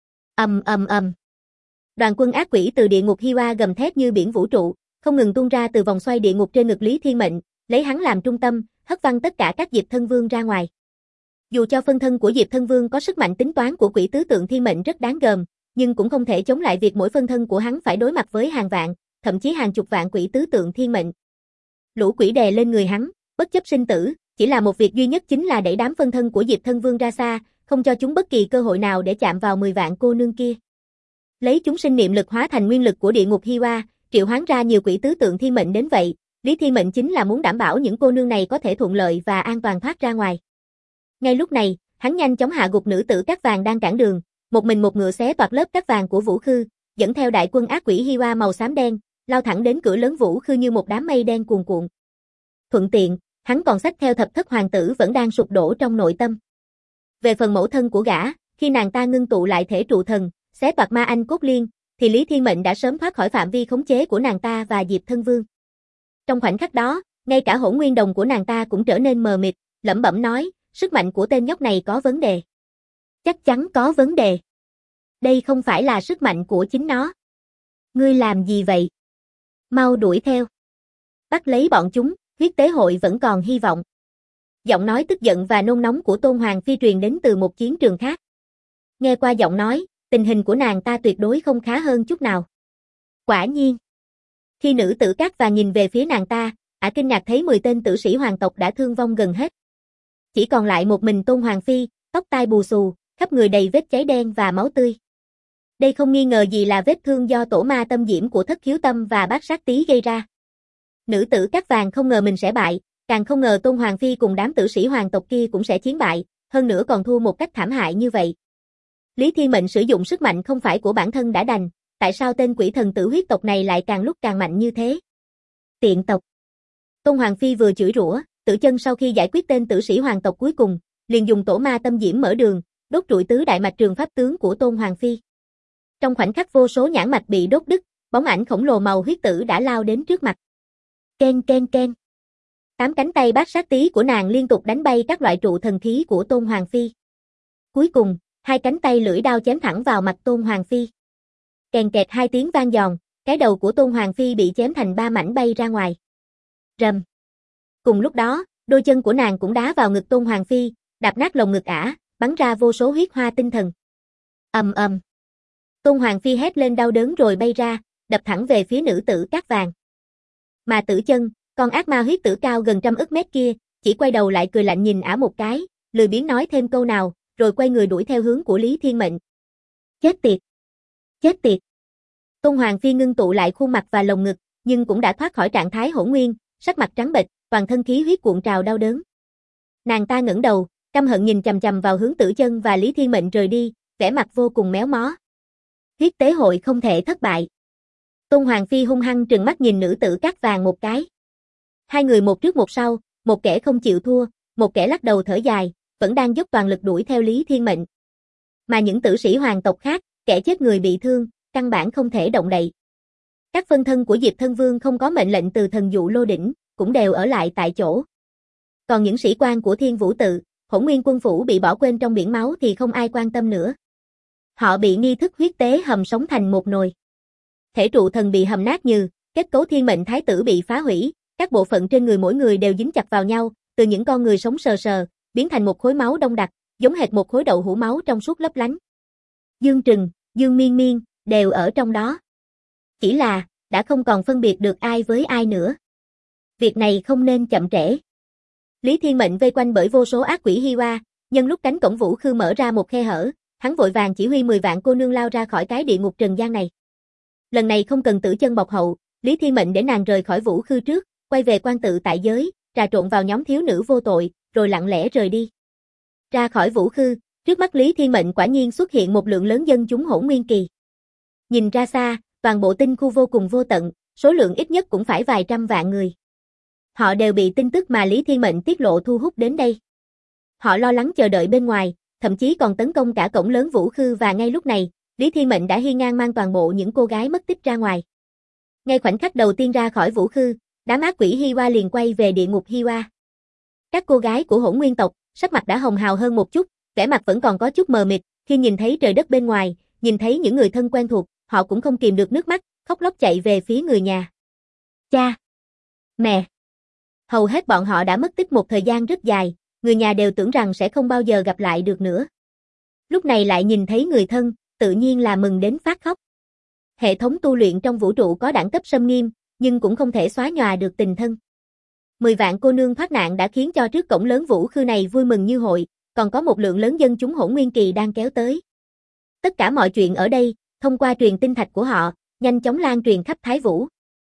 Ầm ầm ầm. Đoàn quân ác quỷ từ địa ngục Hi Hoa gầm thét như biển vũ trụ, không ngừng tuôn ra từ vòng xoay địa ngục trên ngực Lý Thiên Mệnh, lấy hắn làm trung tâm, hất văng tất cả các Diệp Thân Vương ra ngoài. Dù cho phân thân của Diệp Thân Vương có sức mạnh tính toán của quỷ tứ tượng thiên mệnh rất đáng gờm, nhưng cũng không thể chống lại việc mỗi phân thân của hắn phải đối mặt với hàng vạn, thậm chí hàng chục vạn quỷ tứ tượng thiên mệnh. Lũ quỷ đè lên người hắn, bất chấp sinh tử, chỉ là một việc duy nhất chính là đẩy đám phân thân của Diệp Thân Vương ra xa, không cho chúng bất kỳ cơ hội nào để chạm vào 10 vạn cô nương kia. Lấy chúng sinh niệm lực hóa thành nguyên lực của địa ngục Hi Oa, triệu hoán ra nhiều quỷ tứ tượng thiên mệnh đến vậy, Lý Thiên Mệnh chính là muốn đảm bảo những cô nương này có thể thuận lợi và an toàn thoát ra ngoài. Ngay lúc này, hắn nhanh chóng hạ gục nữ tử cát vàng đang cản đường, một mình một ngựa xé toạc lớp cát vàng của Vũ Khư, dẫn theo đại quân ác quỷ Hi Oa màu xám đen, lao thẳng đến cửa lớn Vũ Khư như một đám mây đen cuồn cuộn. Thuận tiện, hắn còn xách theo thập thất hoàng tử vẫn đang sụp đổ trong nội tâm. Về phần mẫu thân của gã, khi nàng ta ngưng tụ lại thể trụ thần, xé toạc ma anh cốt liên, thì Lý Thiên Mệnh đã sớm thoát khỏi phạm vi khống chế của nàng ta và Diệp Thân Vương. Trong khoảnh khắc đó, ngay cả hỗn nguyên đồng của nàng ta cũng trở nên mờ mịt, lẩm bẩm nói, sức mạnh của tên nhóc này có vấn đề. Chắc chắn có vấn đề. Đây không phải là sức mạnh của chính nó. Ngươi làm gì vậy? Mau đuổi theo. Bắt lấy bọn chúng, huyết tế hội vẫn còn hy vọng. Giọng nói tức giận và nôn nóng của Tôn Hoàng Phi truyền đến từ một chiến trường khác. Nghe qua giọng nói, tình hình của nàng ta tuyệt đối không khá hơn chút nào. Quả nhiên. Khi nữ tử cát vàng nhìn về phía nàng ta, ả kinh ngạc thấy 10 tên tử sĩ hoàng tộc đã thương vong gần hết. Chỉ còn lại một mình Tôn Hoàng Phi, tóc tai bù xù, khắp người đầy vết cháy đen và máu tươi. Đây không nghi ngờ gì là vết thương do tổ ma tâm diễm của Thất Khiếu Tâm và Bát Sát Tý gây ra. Nữ tử cát vàng không ngờ mình sẽ bại, càng không ngờ Tôn Hoàng Phi cùng đám tử sĩ hoàng tộc kia cũng sẽ chiến bại, hơn nữa còn thua một cách thảm hại như vậy. Lý Thiên Mệnh sử dụng sức mạnh không phải của bản thân đã đành, tại sao tên quỷ thần tử huyết tộc này lại càng lúc càng mạnh như thế? Tiện tộc. Tôn Hoàng Phi vừa chửi rủa, Tử Chân sau khi giải quyết tên tử sĩ hoàng tộc cuối cùng, liền dùng tổ ma tâm diễm mở đường, đốt trụi tứ đại mạch trường pháp tướng của Tôn Hoàng Phi. Trong khoảnh khắc vô số nhãn mạch bị đốt đứt, bóng ảnh khổng lồ màu huyết tử đã lao đến trước mặt. Ken ken ken. 8 cánh tay Bát Sát Tý của nàng liên tục đánh bay các loại trụ thần khí của Tôn Hoàng Phi. Cuối cùng, 2 cánh tay lưỡi đao chém thẳng vào mặt Tôn Hoàng Phi. Kèn kẹt 2 tiếng vang giòn, cái đầu của Tôn Hoàng Phi bị chém thành 3 mảnh bay ra ngoài. Rầm. Cùng lúc đó, đôi chân của nàng cũng đá vào ngực Tôn Hoàng Phi, đạp nát lồng ngực ả, bắn ra vô số huyết hoa tinh thần. Ầm ầm. Tôn Hoàng Phi hét lên đau đớn rồi bay ra, đập thẳng về phía nữ tử cát vàng. Mà Tử Chân, con ác ma huyết tử cao gần 100 ức mét kia, chỉ quay đầu lại cười lạnh nhìn ả một cái, lười biếng nói thêm câu nào, rồi quay người đuổi theo hướng của Lý Thiên Mệnh. Chết tiệt! Chết tiệt! Tôn Hoàng Phi ngưng tụ lại khuôn mặt và lồng ngực, nhưng cũng đã thoát khỏi trạng thái hỗn nguyên, sắc mặt trắng bệch, toàn thân khí huyết cuộn trào đau đớn. Nàng ta ngẩng đầu, căm hận nhìn chằm chằm vào hướng Tử Chân và Lý Thiên Mệnh rời đi, vẻ mặt vô cùng méo mó. Huyết tế hội không thể thất bại. Tôn Hoàng Phi hung hăng trừng mắt nhìn nữ tử cát vàng một cái. Hai người một trước một sau, một kẻ không chịu thua, một kẻ lắc đầu thở dài, vẫn đang dốc toàn lực đuổi theo Lý Thiên Mệnh. Mà những tử sĩ hoàng tộc khác, kẻ chết người bị thương, căn bản không thể động đậy. Các phân thân của Diệp Thân Vương không có mệnh lệnh từ thần dụ lô đỉnh, cũng đều ở lại tại chỗ. Còn những sĩ quan của Thiên Vũ Tự, Hỗn Nguyên Quân Phủ bị bỏ quên trong biển máu thì không ai quan tâm nữa. Họ bị nghi thức huyết tế hầm sống thành một nồi. Thể trụ thần bị hầm nát như, kết cấu thiên mệnh thái tử bị phá hủy, các bộ phận trên người mỗi người đều dính chặt vào nhau, từ những con người sống sờ sờ, biến thành một khối máu đông đặc, giống hệt một khối đậu hũ máu trong suốt lấp lánh. Dương Trừng, Dương Miên Miên, đều ở trong đó. Chỉ là, đã không còn phân biệt được ai với ai nữa. Việc này không nên chậm trễ. Lý Thiên Mệnh vây quanh bởi vô số ác quỷ Hi Oa, nhân lúc cánh cổng Vũ Khư mở ra một khe hở, hắn vội vàng chỉ huy 10 vạn cô nương lao ra khỏi cái địa ngục trần gian này. Lần này không cần Tử Chân bọc hậu, Lý Thiên Mệnh để nàng rời khỏi Vũ Khư trước, quay về quan tự tại giới, trà trộn vào nhóm thiếu nữ vô tội, rồi lặng lẽ rời đi. Ra khỏi Vũ Khư, trước mắt Lý Thiên Mệnh quả nhiên xuất hiện một lượng lớn dân chúng hỗn nguyên kỳ. Nhìn ra xa, toàn bộ tinh khu vô cùng vô tận, số lượng ít nhất cũng phải vài trăm vạn người. Họ đều bị tin tức mà Lý Thiên Mệnh tiết lộ thu hút đến đây. Họ lo lắng chờ đợi bên ngoài, thậm chí còn tấn công cả cổng lớn Vũ Khư và ngay lúc này, Lý Thiên Mệnh đã hiên ngang mang toàn bộ những cô gái mất tích ra ngoài. Ngay khoảnh khắc đầu tiên ra khỏi Vũ Khư, đám ác quỷ Hi Oa liền quay về địa ngục Hi Oa. Các cô gái của Hỗn Nguyên tộc, sắc mặt đã hồng hào hơn một chút, vẻ mặt vẫn còn có chút mờ mịt, khi nhìn thấy trời đất bên ngoài, nhìn thấy những người thân quen thuộc, họ cũng không kìm được nước mắt, khóc lóc chạy về phía người nhà. Cha! Mẹ! Hầu hết bọn họ đã mất tích một thời gian rất dài, người nhà đều tưởng rằng sẽ không bao giờ gặp lại được nữa. Lúc này lại nhìn thấy người thân, tự nhiên là mừng đến phát khóc. Hệ thống tu luyện trong vũ trụ có đẳng cấp xâm nghiêm, nhưng cũng không thể xóa nhòa được tình thân. 10 vạn cô nương thoát nạn đã khiến cho trước cổng lớn vũ khư này vui mừng như hội, còn có một lượng lớn dân chúng Hỗn Nguyên Kỳ đang kéo tới. Tất cả mọi chuyện ở đây, thông qua truyền tinh thạch của họ, nhanh chóng lan truyền khắp Thái Vũ.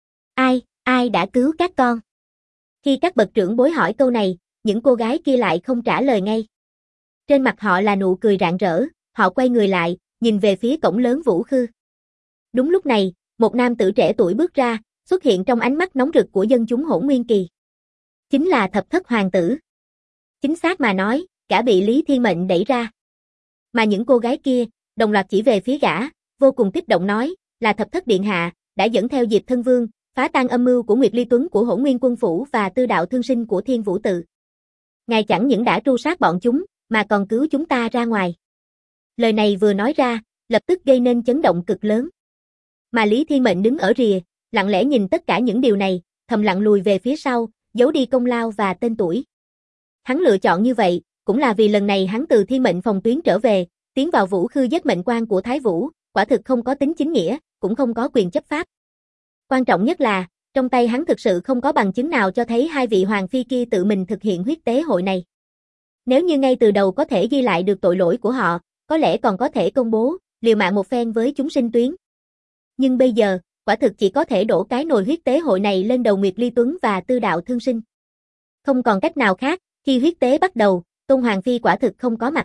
Ai đã cứu các con? Khi các bậc trưởng bối hỏi câu này, những cô gái kia lại không trả lời ngay. Trên mặt họ là nụ cười rạng rỡ, họ quay người lại, nhìn về phía cổng lớn vũ khư. Đúng lúc này, một nam tử trẻ tuổi bước ra, xuất hiện trong ánh mắt nóng rực của dân chúng Hỗn Nguyên Kỳ. Chính là Thập Thất Hoàng tử. Chính xác mà nói, gã bị Lý Thiên Mệnh đẩy ra. Mà những cô gái kia, đồng loạt chỉ về phía gã, vô cùng kích động nói, là Thập Thất Điện Hạ, đã dẫn theo Diệp Thân Vương, phá tan âm mưu của Nguyệt Ly Tuấn của Hỗn Nguyên Quân Phủ và Tư Đạo Thương Sinh của Thiên Vũ Tự. Ngài chẳng những đã tru sát bọn chúng, mà còn cứu chúng ta ra ngoài. Lời này vừa nói ra, lập tức gây nên chấn động cực lớn. Mà Lý Thiên Mệnh đứng ở rìa, lặng lẽ nhìn tất cả những điều này, thầm lặng lùi về phía sau, giấu đi công lao và tên tuổi. Hắn lựa chọn như vậy, cũng là vì lần này hắn từ Thiên Mệnh phòng tuyến trở về, tiến vào vũ khư giết mệnh quan của Thái Vũ, quả thực không có tính chính nghĩa, cũng không có quyền chấp pháp. Quan trọng nhất là, trong tay hắn thực sự không có bằng chứng nào cho thấy hai vị hoàng phi kia tự mình thực hiện huyết tế hội này. Nếu như ngay từ đầu có thể ghi lại được tội lỗi của họ, có lẽ còn có thể công bố, liều mạng một phen với chúng sinh tuyến. Nhưng bây giờ, quả thực chỉ có thể đổ cái nồi huyết tế hội này lên đầu Nguyệt Ly Tuấn và Tư Đạo Thương Sinh. Không còn cách nào khác, khi huyết tế bắt đầu, Tôn Hoàng Phi quả thực không có mặt.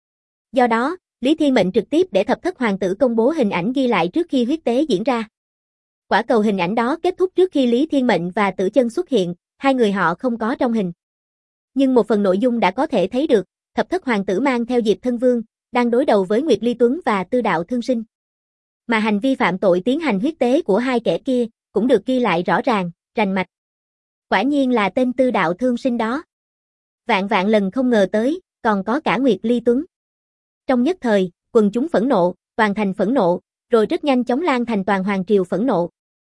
Do đó, Lý Thiên Mệnh trực tiếp để Thập Thất Hoàng tử công bố hình ảnh ghi lại trước khi huyết tế diễn ra. Quả cầu hình ảnh đó kết thúc trước khi Lý Thiên Mệnh và Tử Chân xuất hiện, hai người họ không có trong hình. Nhưng một phần nội dung đã có thể thấy được, Thập Thất Hoàng tử mang theo Diệp Thân Vương, đang đối đầu với Nguyệt Ly Tuấn và Tư Đạo Thương Sinh. Mà hành vi phạm tội tiến hành huyết tế của hai kẻ kia, cũng được ghi lại rõ ràng, rành mạch. Quả nhiên là tên Tư Đạo Thương Sinh đó. Vạn vạn lần không ngờ tới, còn có cả Nguyệt Ly Tuấn. Trong nhất thời, quần chúng phẫn nộ, toàn thành phẫn nộ, rồi rất nhanh chóng lan thành toàn hoàng triều phẫn nộ.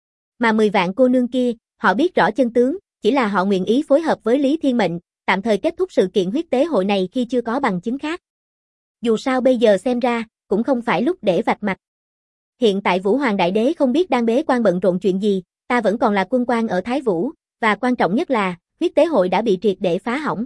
Mà 10 vạn cô nương kia, họ biết rõ chân tướng, chỉ là họ nguyện ý phối hợp với Lý Thiên Mệnh, tạm thời kết thúc sự kiện huyết tế hội này khi chưa có bằng chứng khác. Dù sao bây giờ xem ra, cũng không phải lúc để vạch mặt. Hiện tại Vũ Hoàng Đại Đế không biết đang bế quan bận rộn chuyện gì, ta vẫn còn là quân quan ở Thái Vũ, và quan trọng nhất là, huyết tế hội đã bị triệt để phá hỏng.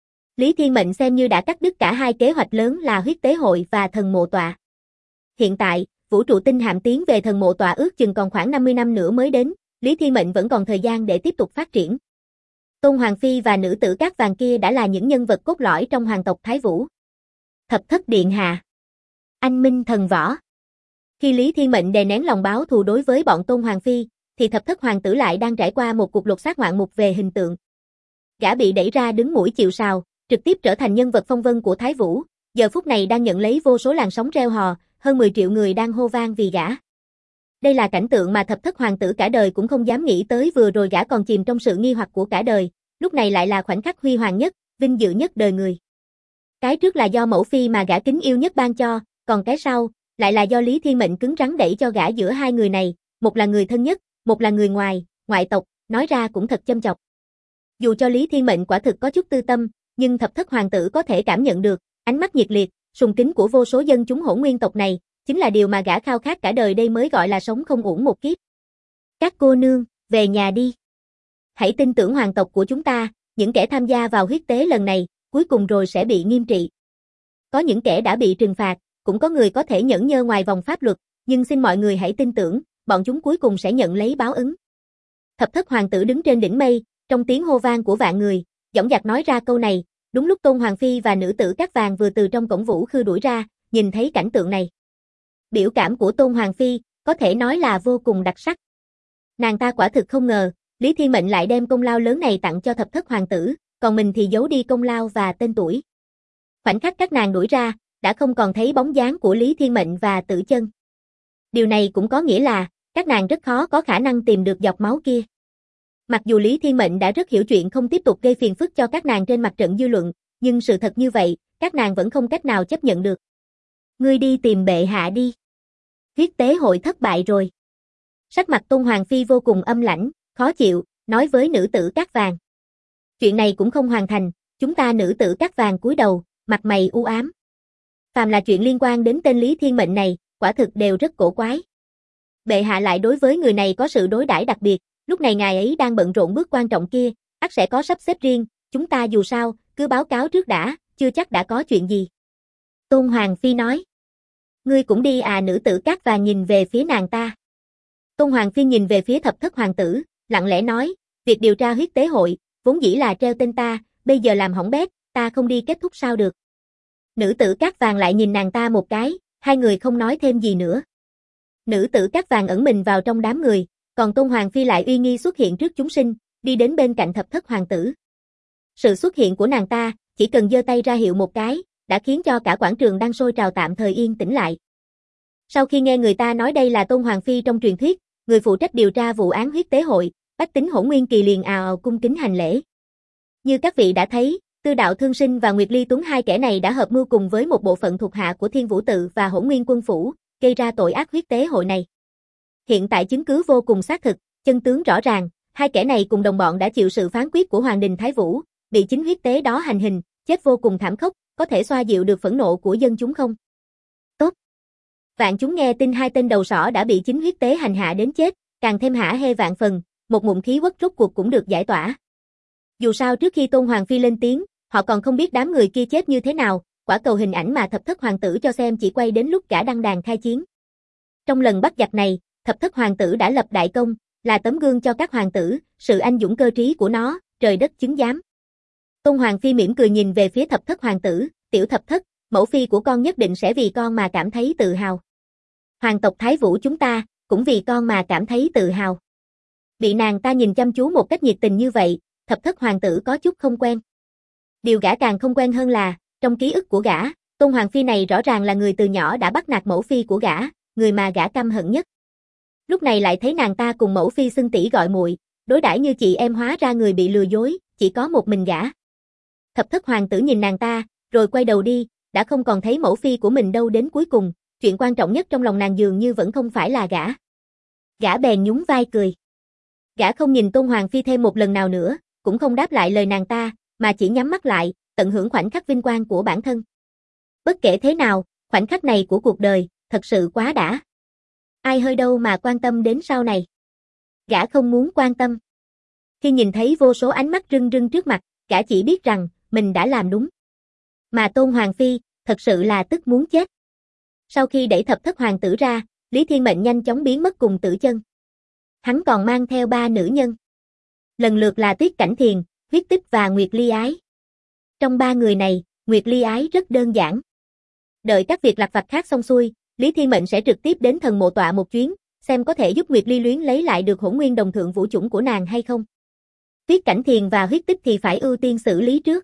Lý Thiên Mệnh xem như đã cắt đứt cả hai kế hoạch lớn là huyết tế hội và thần mộ tọa. Hiện tại, vũ trụ tinh hạm tiến về thần mộ tọa ước chừng còn khoảng 50 năm nữa mới đến, Lý Thiên Mệnh vẫn còn thời gian để tiếp tục phát triển. Tôn Hoàng Phi và nữ tử cát vàng kia đã là những nhân vật cốt lõi trong hoàng tộc Thái Vũ. Thập Thất Điện Hạ, anh minh thần võ. Khi Lý Thiên Mệnh đè nén lòng báo thù đối với bọn Tôn Hoàng Phi, thì Thập Thất Hoàng tử lại đang trải qua một cuộc lột xác ngoạn mục về hình tượng. Gã bị đẩy ra đứng mũi chịu sào, trực tiếp trở thành nhân vật phong vân của Thái Vũ, giờ phút này đang nhận lấy vô số làn sóng reo hò, hơn 10 triệu người đang hô vang vì gã. Đây là cảnh tượng mà Thập Thất Hoàng tử cả đời cũng không dám nghĩ tới, vừa rồi gã còn chìm trong sự nghi hoặc của cả đời, lúc này lại là khoảnh khắc huy hoàng nhất, vinh dự nhất đời người. Cái trước là do mẫu phi mà gã kính yêu nhất ban cho, còn cái sau, lại là do Lý Thiên Mệnh cứng rắn đẩy cho gã giữa hai người này, một là người thân nhất, một là người ngoài, ngoại tộc, nói ra cũng thật châm chọc. Dù cho Lý Thiên Mệnh quả thực có chút tư tâm, nhưng Thập Thất Hoàng tử có thể cảm nhận được, ánh mắt nhiệt liệt, sùng kính của vô số dân chúng Hỗn Nguyên tộc này, chính là điều mà gã khao khát cả đời đây mới gọi là sống không uổng một kiếp. Các cô nương, về nhà đi. Hãy tin tưởng hoàng tộc của chúng ta, những kẻ tham gia vào huyết tế lần này, cuối cùng rồi sẽ bị nghiêm trị. Có những kẻ đã bị trừng phạt, cũng có người có thể nhẫn nhơ ngoài vòng pháp luật, nhưng xin mọi người hãy tin tưởng, bọn chúng cuối cùng sẽ nhận lấy báo ứng. Thập Thất Hoàng tử đứng trên đỉnh mây, trong tiếng hô vang của vạn người, dõng dạc nói ra câu này, đúng lúc Tôn Hoàng Phi và nữ tử cát vàng vừa từ trong cổng vũ khư đuổi ra, nhìn thấy cảnh tượng này. Biểu cảm của Tôn Hoàng Phi, có thể nói là vô cùng đặc sắc. Nàng ta quả thực không ngờ, Lý Thiên Mệnh lại đem công lao lớn này tặng cho Thập Thất Hoàng tử, còn mình thì giấu đi công lao và tên tuổi. Khoảnh khắc các nàng đuổi ra, đã không còn thấy bóng dáng của Lý Thiên Mệnh và Tử Chân. Điều này cũng có nghĩa là, các nàng rất khó có khả năng tìm được giọt máu kia. Mặc dù Lý Thiên Mệnh đã rất hiểu chuyện không tiếp tục gây phiền phức cho các nàng trên mặt trận dư luận, nhưng sự thật như vậy, các nàng vẫn không cách nào chấp nhận được. Ngươi đi tìm bệ hạ đi. Huyết tế hội thất bại rồi. Sắc mặt Tôn Hoàng Phi vô cùng âm lãnh, khó chịu, nói với nữ tử cát vàng. Chuyện này cũng không hoàn thành, chúng ta nữ tử cát vàng cúi đầu, mặt mày u ám. Phàm là chuyện liên quan đến tên Lý Thiên Mệnh này, quả thực đều rất cổ quái. Bệ hạ lại đối với người này có sự đối đãi đặc biệt, lúc này ngài ấy đang bận rộn bước quan trọng kia, ắt sẽ có sắp xếp riêng, chúng ta dù sao, cứ báo cáo trước đã, chưa chắc đã có chuyện gì. Tôn Hoàng Phi nói. Ngươi cũng đi à? Nữ tử Cát Vàng nhìn về phía nàng ta. Tôn Hoàng Phi nhìn về phía Thập Thất Hoàng tử, lặng lẽ nói, việc điều tra huyết tế hội, vốn dĩ là treo tên ta, bây giờ làm hỏng bét, ta không đi kết thúc sao được. Nữ tử Cát Vàng lại nhìn nàng ta một cái, hai người không nói thêm gì nữa. Nữ tử Cát Vàng ẩn mình vào trong đám người, còn Tôn Hoàng Phi lại uy nghi xuất hiện trước chúng sinh, đi đến bên cạnh Thập Thất Hoàng tử. Sự xuất hiện của nàng ta, chỉ cần giơ tay ra hiệu một cái, đã khiến cho cả quảng trường đang sôi trào tạm thời yên tĩnh lại. Sau khi nghe người ta nói đây là Tôn Hoàng Phi trong truyền thuyết, người phụ trách điều tra vụ án huyết tế hội, bách tính Hỗn Nguyên Kỳ liền ào ào cung kính hành lễ. Như các vị đã thấy, Tư Đạo Thương Sinh và Nguyệt Ly Tuấn hai kẻ này đã hợp mưu cùng với một bộ phận thuộc hạ của Thiên Vũ Tự và Hỗn Nguyên Quân Phủ, gây ra tội ác huyết tế hội này. Hiện tại chứng cứ vô cùng xác thực, chân tướng rõ ràng, hai kẻ này cùng đồng bọn đã chịu sự phán quyết của Hoàng đình Thái Vũ, bị chính huyết tế đó hành hình, chết vô cùng thảm khốc, có thể xoa dịu được phẫn nộ của dân chúng không? Tốt. Vạn chúng nghe tin hai tên đầu sỏ đã bị chính huyết tế hành hạ đến chết, càng thêm hả hê vạn phần, một ngụm khí uất rốt cuộc cũng được giải tỏa. Dù sao trước khi Tôn Hoàng Phi lên tiếng, họ còn không biết đám người kia chết như thế nào, quả cầu hình ảnh mà Thập Thất Hoàng tử cho xem chỉ quay đến lúc cả đăng đàn khai chiến. Trong lần bắt giặc này, Thập Thất Hoàng tử đã lập đại công, là tấm gương cho các hoàng tử, sự anh dũng cơ trí của nó, trời đất chứng giám. Tôn Hoàng Phi mỉm cười nhìn về phía Thập Thất Hoàng tử, tiểu Thập Thất, mẫu phi của con nhất định sẽ vì con mà cảm thấy tự hào. Hoàng tộc Thái Vũ chúng ta, cũng vì con mà cảm thấy tự hào. Bị nàng ta nhìn chăm chú một cách nhiệt tình như vậy, Thập Thất Hoàng tử có chút không quen. Điều gã càng không quen hơn là, trong ký ức của gã, Tôn Hoàng Phi này rõ ràng là người từ nhỏ đã bắt nạt mẫu phi của gã, người mà gã căm hận nhất. Lúc này lại thấy nàng ta cùng mẫu phi xưng tỷ gọi muội, đối đãi như chị em, hóa ra người bị lừa dối, chỉ có một mình gã. Thập Thất Hoàng tử nhìn nàng ta, rồi quay đầu đi, đã không còn thấy mẫu phi của mình đâu. Đến cuối cùng, chuyện quan trọng nhất trong lòng nàng dường như vẫn không phải là gã. Gã bèn nhún vai cười. Gã không nhìn Tôn Hoàng Phi thêm một lần nào nữa, cũng không đáp lại lời nàng ta, mà chỉ nhắm mắt lại, tận hưởng khoảnh khắc vinh quang của bản thân. Bất kể thế nào, khoảnh khắc này của cuộc đời, thật sự quá đã. Ai hơi đâu mà quan tâm đến sau này. Gã không muốn quan tâm. Khi nhìn thấy vô số ánh mắt rưng rưng trước mặt, gã chỉ biết rằng, mình đã làm đúng. Mà Tôn Hoàng Phi, thật sự là tức muốn chết. Sau khi đẩy Thập Thất Hoàng tử ra, Lý Thiên Mệnh nhanh chóng biến mất cùng Tử Chân. Hắn còn mang theo 3 nữ nhân. Lần lượt là Tuyết Cảnh Thiền, Huyết Tích và Nguyệt Ly Ái. Trong 3 người này, Nguyệt Ly Ái rất đơn giản. Đợi các việc lặt vặt khác xong xuôi, Lý Thiên Mệnh sẽ trực tiếp đến thần mộ tọa một chuyến, xem có thể giúp Nguyệt Ly Luyến lấy lại được Hỗn Nguyên Đồng Thượng Vũ chủng của nàng hay không. Tuyết Cảnh Thiền và Huyết Tích thì phải ưu tiên xử lý trước.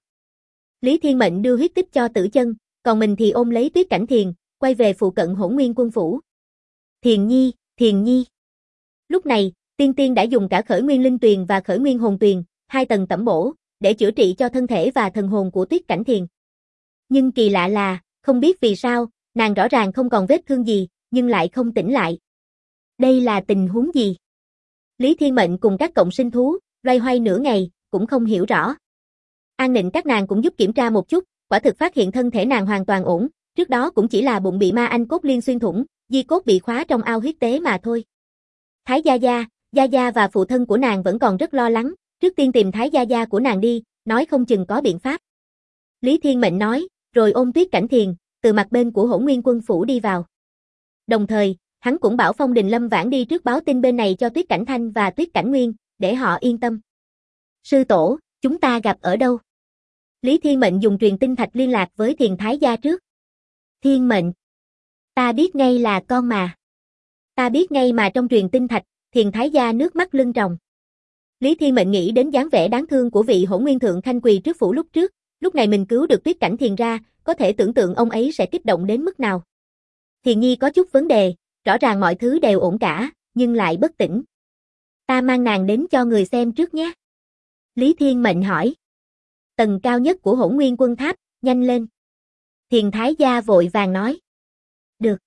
Lý Thiên Mệnh đưa Huyết Tích cho Tử Chân, còn mình thì ôm lấy Tuyết Cảnh Thiền, quay về phụ cận Hỗn Nguyên Quân phủ. Thiền Nhi, Thiền Nhi. Lúc này, Tiên Tiên đã dùng cả Khởi Nguyên Linh Tuyền và Khởi Nguyên Hồn Tuyền, 2 tầng tẩm bổ, để chữa trị cho thân thể và thần hồn của Tuyết Cảnh Thiền. Nhưng kỳ lạ là, không biết vì sao, nàng rõ ràng không còn vết thương gì, nhưng lại không tỉnh lại. Đây là tình huống gì? Lý Thiên Mệnh cùng các cộng sinh thú, loay hoay nửa ngày, cũng không hiểu rõ. An Nịnh các nàng cũng giúp kiểm tra một chút, quả thực phát hiện thân thể nàng hoàn toàn ổn, trước đó cũng chỉ là bụng bị ma anh cốt liên xuyên thủng, di cốt bị khóa trong ao huyết tế mà thôi. Thái Gia Gia và phụ thân của nàng vẫn còn rất lo lắng, trước tiên tìm Thái Gia Gia của nàng đi, nói không chừng có biện pháp. Lý Thiên Mệnh nói, rồi ôm Tuyết Cảnh Thiền, từ mặt bên của Hỗn Nguyên Quân phủ đi vào. Đồng thời, hắn cũng bảo Phong Đình Lâm Vãn đi trước báo tin bên này cho Tuyết Cảnh Thanh và Tuyết Cảnh Nguyên, để họ yên tâm. Sư tổ, chúng ta gặp ở đâu? Lý Thiên Mệnh dùng truyền tinh thạch liên lạc với Thiền Thái Gia trước. Thiên Mệnh, ta biết ngay là con mà. Ta biết ngay mà. Trong truyền tinh thạch, Thiền Thái Gia nước mắt lưng tròng. Lý Thiên Mệnh nghĩ đến dáng vẻ đáng thương của vị Hỗn Nguyên Thượng Khanh quỳ trước phủ lúc trước, lúc này mình cứu được Tuyết Cảnh Thiền ra, có thể tưởng tượng ông ấy sẽ kích động đến mức nào. Thiền Nhi có chút vấn đề, rõ ràng mọi thứ đều ổn cả, nhưng lại bất tỉnh. Ta mang nàng đến cho người xem trước nhé. Lý Thiên Mệnh hỏi. Tầng cao nhất của Hỗn Nguyên Quân Tháp, nhanh lên. Thiền Thái Gia vội vàng nói. Được.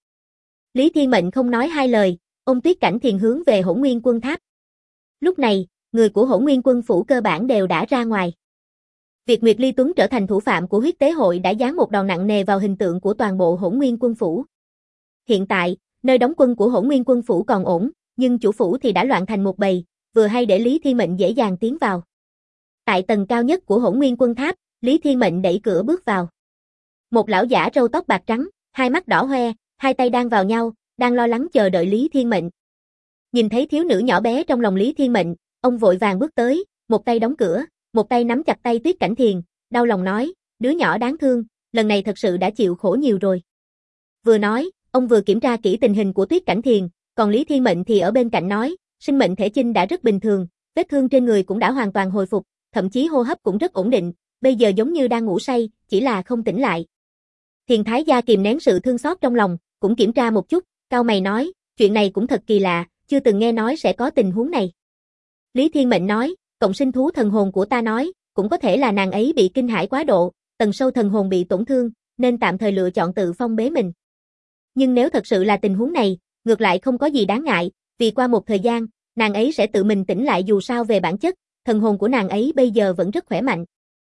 Lý Thiên Mệnh không nói hai lời, ôm Tuyết Cảnh Thiền hướng về Hỗn Nguyên Quân Tháp. Lúc này, người của Hỗn Nguyên Quân phủ cơ bản đều đã ra ngoài. Việc Nguyệt Ly Tuấn trở thành thủ phạm của huyết tế hội đã giáng một đòn nặng nề vào hình tượng của toàn bộ Hỗn Nguyên Quân phủ. Hiện tại, nơi đóng quân của Hỗn Nguyên Quân phủ còn ổn, nhưng chủ phủ thì đã loạn thành một bầy, vừa hay để Lý Thiên Mệnh dễ dàng tiến vào. Tại tầng cao nhất của Hỗn Nguyên Quân tháp, Lý Thiên Mệnh đẩy cửa bước vào. Một lão giả râu tóc bạc trắng, hai mắt đỏ hoe, hai tay đang vào nhau, đang lo lắng chờ đợi Lý Thiên Mệnh. Nhìn thấy thiếu nữ nhỏ bé trong lòng Lý Thiên Mệnh, ông vội vàng bước tới, một tay đóng cửa, một tay nắm chặt tay Tuyết Cảnh Thiền, đau lòng nói, đứa nhỏ đáng thương, lần này thật sự đã chịu khổ nhiều rồi. Vừa nói, ông vừa kiểm tra kỹ tình hình của Tuyết Cảnh Thiền, còn Lý Thiên Mệnh thì ở bên cạnh nói, sinh mệnh thể chinh đã rất bình thường, vết thương trên người cũng đã hoàn toàn hồi phục, thậm chí hô hấp cũng rất ổn định, bây giờ giống như đang ngủ say, chỉ là không tỉnh lại. Thiền Thái gia kìm nén sự thương xót trong lòng, cũng kiểm tra một chút, cau mày nói, chuyện này cũng thật kỳ lạ, chưa từng nghe nói sẽ có tình huống này. Lý Thiên Mệnh nói, cộng sinh thú thần hồn của ta nói, cũng có thể là nàng ấy bị kinh hãi quá độ, tầng sâu thần hồn bị tổn thương, nên tạm thời lựa chọn tự phong bế mình. Nhưng nếu thật sự là tình huống này, ngược lại không có gì đáng ngại, vì qua một thời gian, nàng ấy sẽ tự mình tỉnh lại dù sao về bản chất, thần hồn của nàng ấy bây giờ vẫn rất khỏe mạnh.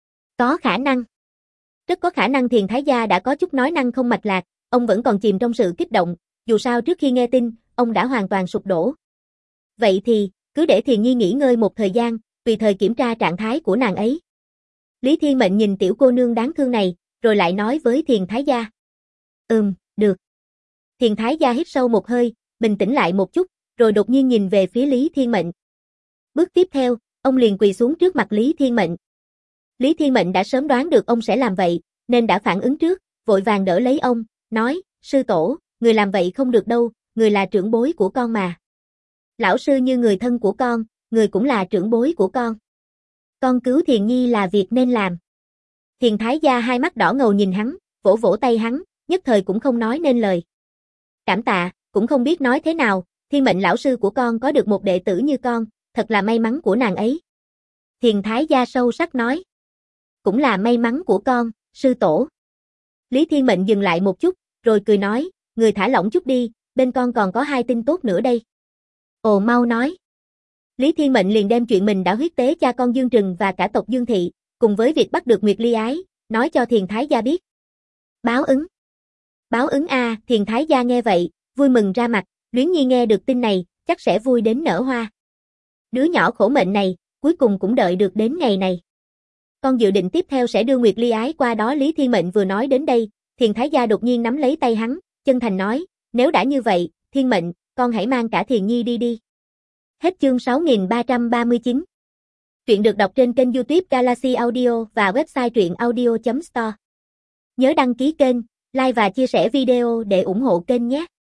Có khả năng. Rất có khả năng Thiền Thái gia đã có chút nói năng không mạch lạc, ông vẫn còn chìm trong sự kích động, dù sao trước khi nghe tin, ông đã hoàn toàn sụp đổ. Vậy thì, cứ để Thiền Nhi nghỉ ngơi một thời gian, tùy thời kiểm tra trạng thái của nàng ấy. Lý Thiên Mệnh nhìn tiểu cô nương đáng thương này, rồi lại nói với Thiền Thái gia. Được. Thiền Thái gia hít sâu một hơi, bình tĩnh lại một chút, rồi đột nhiên nhìn về phía Lý Thiên Mệnh. Bước tiếp theo, ông liền quỳ xuống trước mặt Lý Thiên Mệnh. Lý Thiên Mệnh đã sớm đoán được ông sẽ làm vậy, nên đã phản ứng trước, vội vàng đỡ lấy ông, nói, sư tổ, người làm vậy không được đâu, người là trưởng bối của con mà. Lão sư như người thân của con, người cũng là trưởng bối của con. Con cứu Thiền Nhi là việc nên làm. Thiền Thái gia hai mắt đỏ ngầu nhìn hắn, vỗ vỗ tay hắn, nhất thời cũng không nói nên lời. Cảm tạ, cũng không biết nói thế nào, Thiên Mệnh lão sư của con có được một đệ tử như con, thật là may mắn của nàng ấy. Thiền Thái gia sâu sắc nói. Cũng là may mắn của con, sư tổ. Lý Thiên Mệnh dừng lại một chút, rồi cười nói, người thả lỏng chút đi, bên con còn có hai tin tốt nữa đây. Ồ mau nói. Lý Thiên Mệnh liền đem chuyện mình đã huyết tế cha con Dương Trừng và cả tộc Dương Thị, cùng với việc bắt được Nguyệt Ly Ái, nói cho Thiền Thái gia biết. Báo ứng. Báo ứng a, Thiền Thái gia nghe vậy, vui mừng ra mặt, Luyến Nhi nghe được tin này, chắc sẽ vui đến nở hoa. Đứa nhỏ khổ mệnh này, cuối cùng cũng đợi được đến ngày này. Con dự định tiếp theo sẽ đưa Nguyệt Ly Ái qua đó. Lý Thiên Mệnh vừa nói đến đây, Thiền Thái gia đột nhiên nắm lấy tay hắn, chân thành nói, nếu đã như vậy, Thiên Mệnh, con hãy mang cả Thiền Nhi đi đi. Hết chương 6339. Truyện được đọc trên kênh YouTube Galaxy Audio và website truyệnaudio.store. Nhớ đăng ký kênh, like và chia sẻ video để ủng hộ kênh nhé.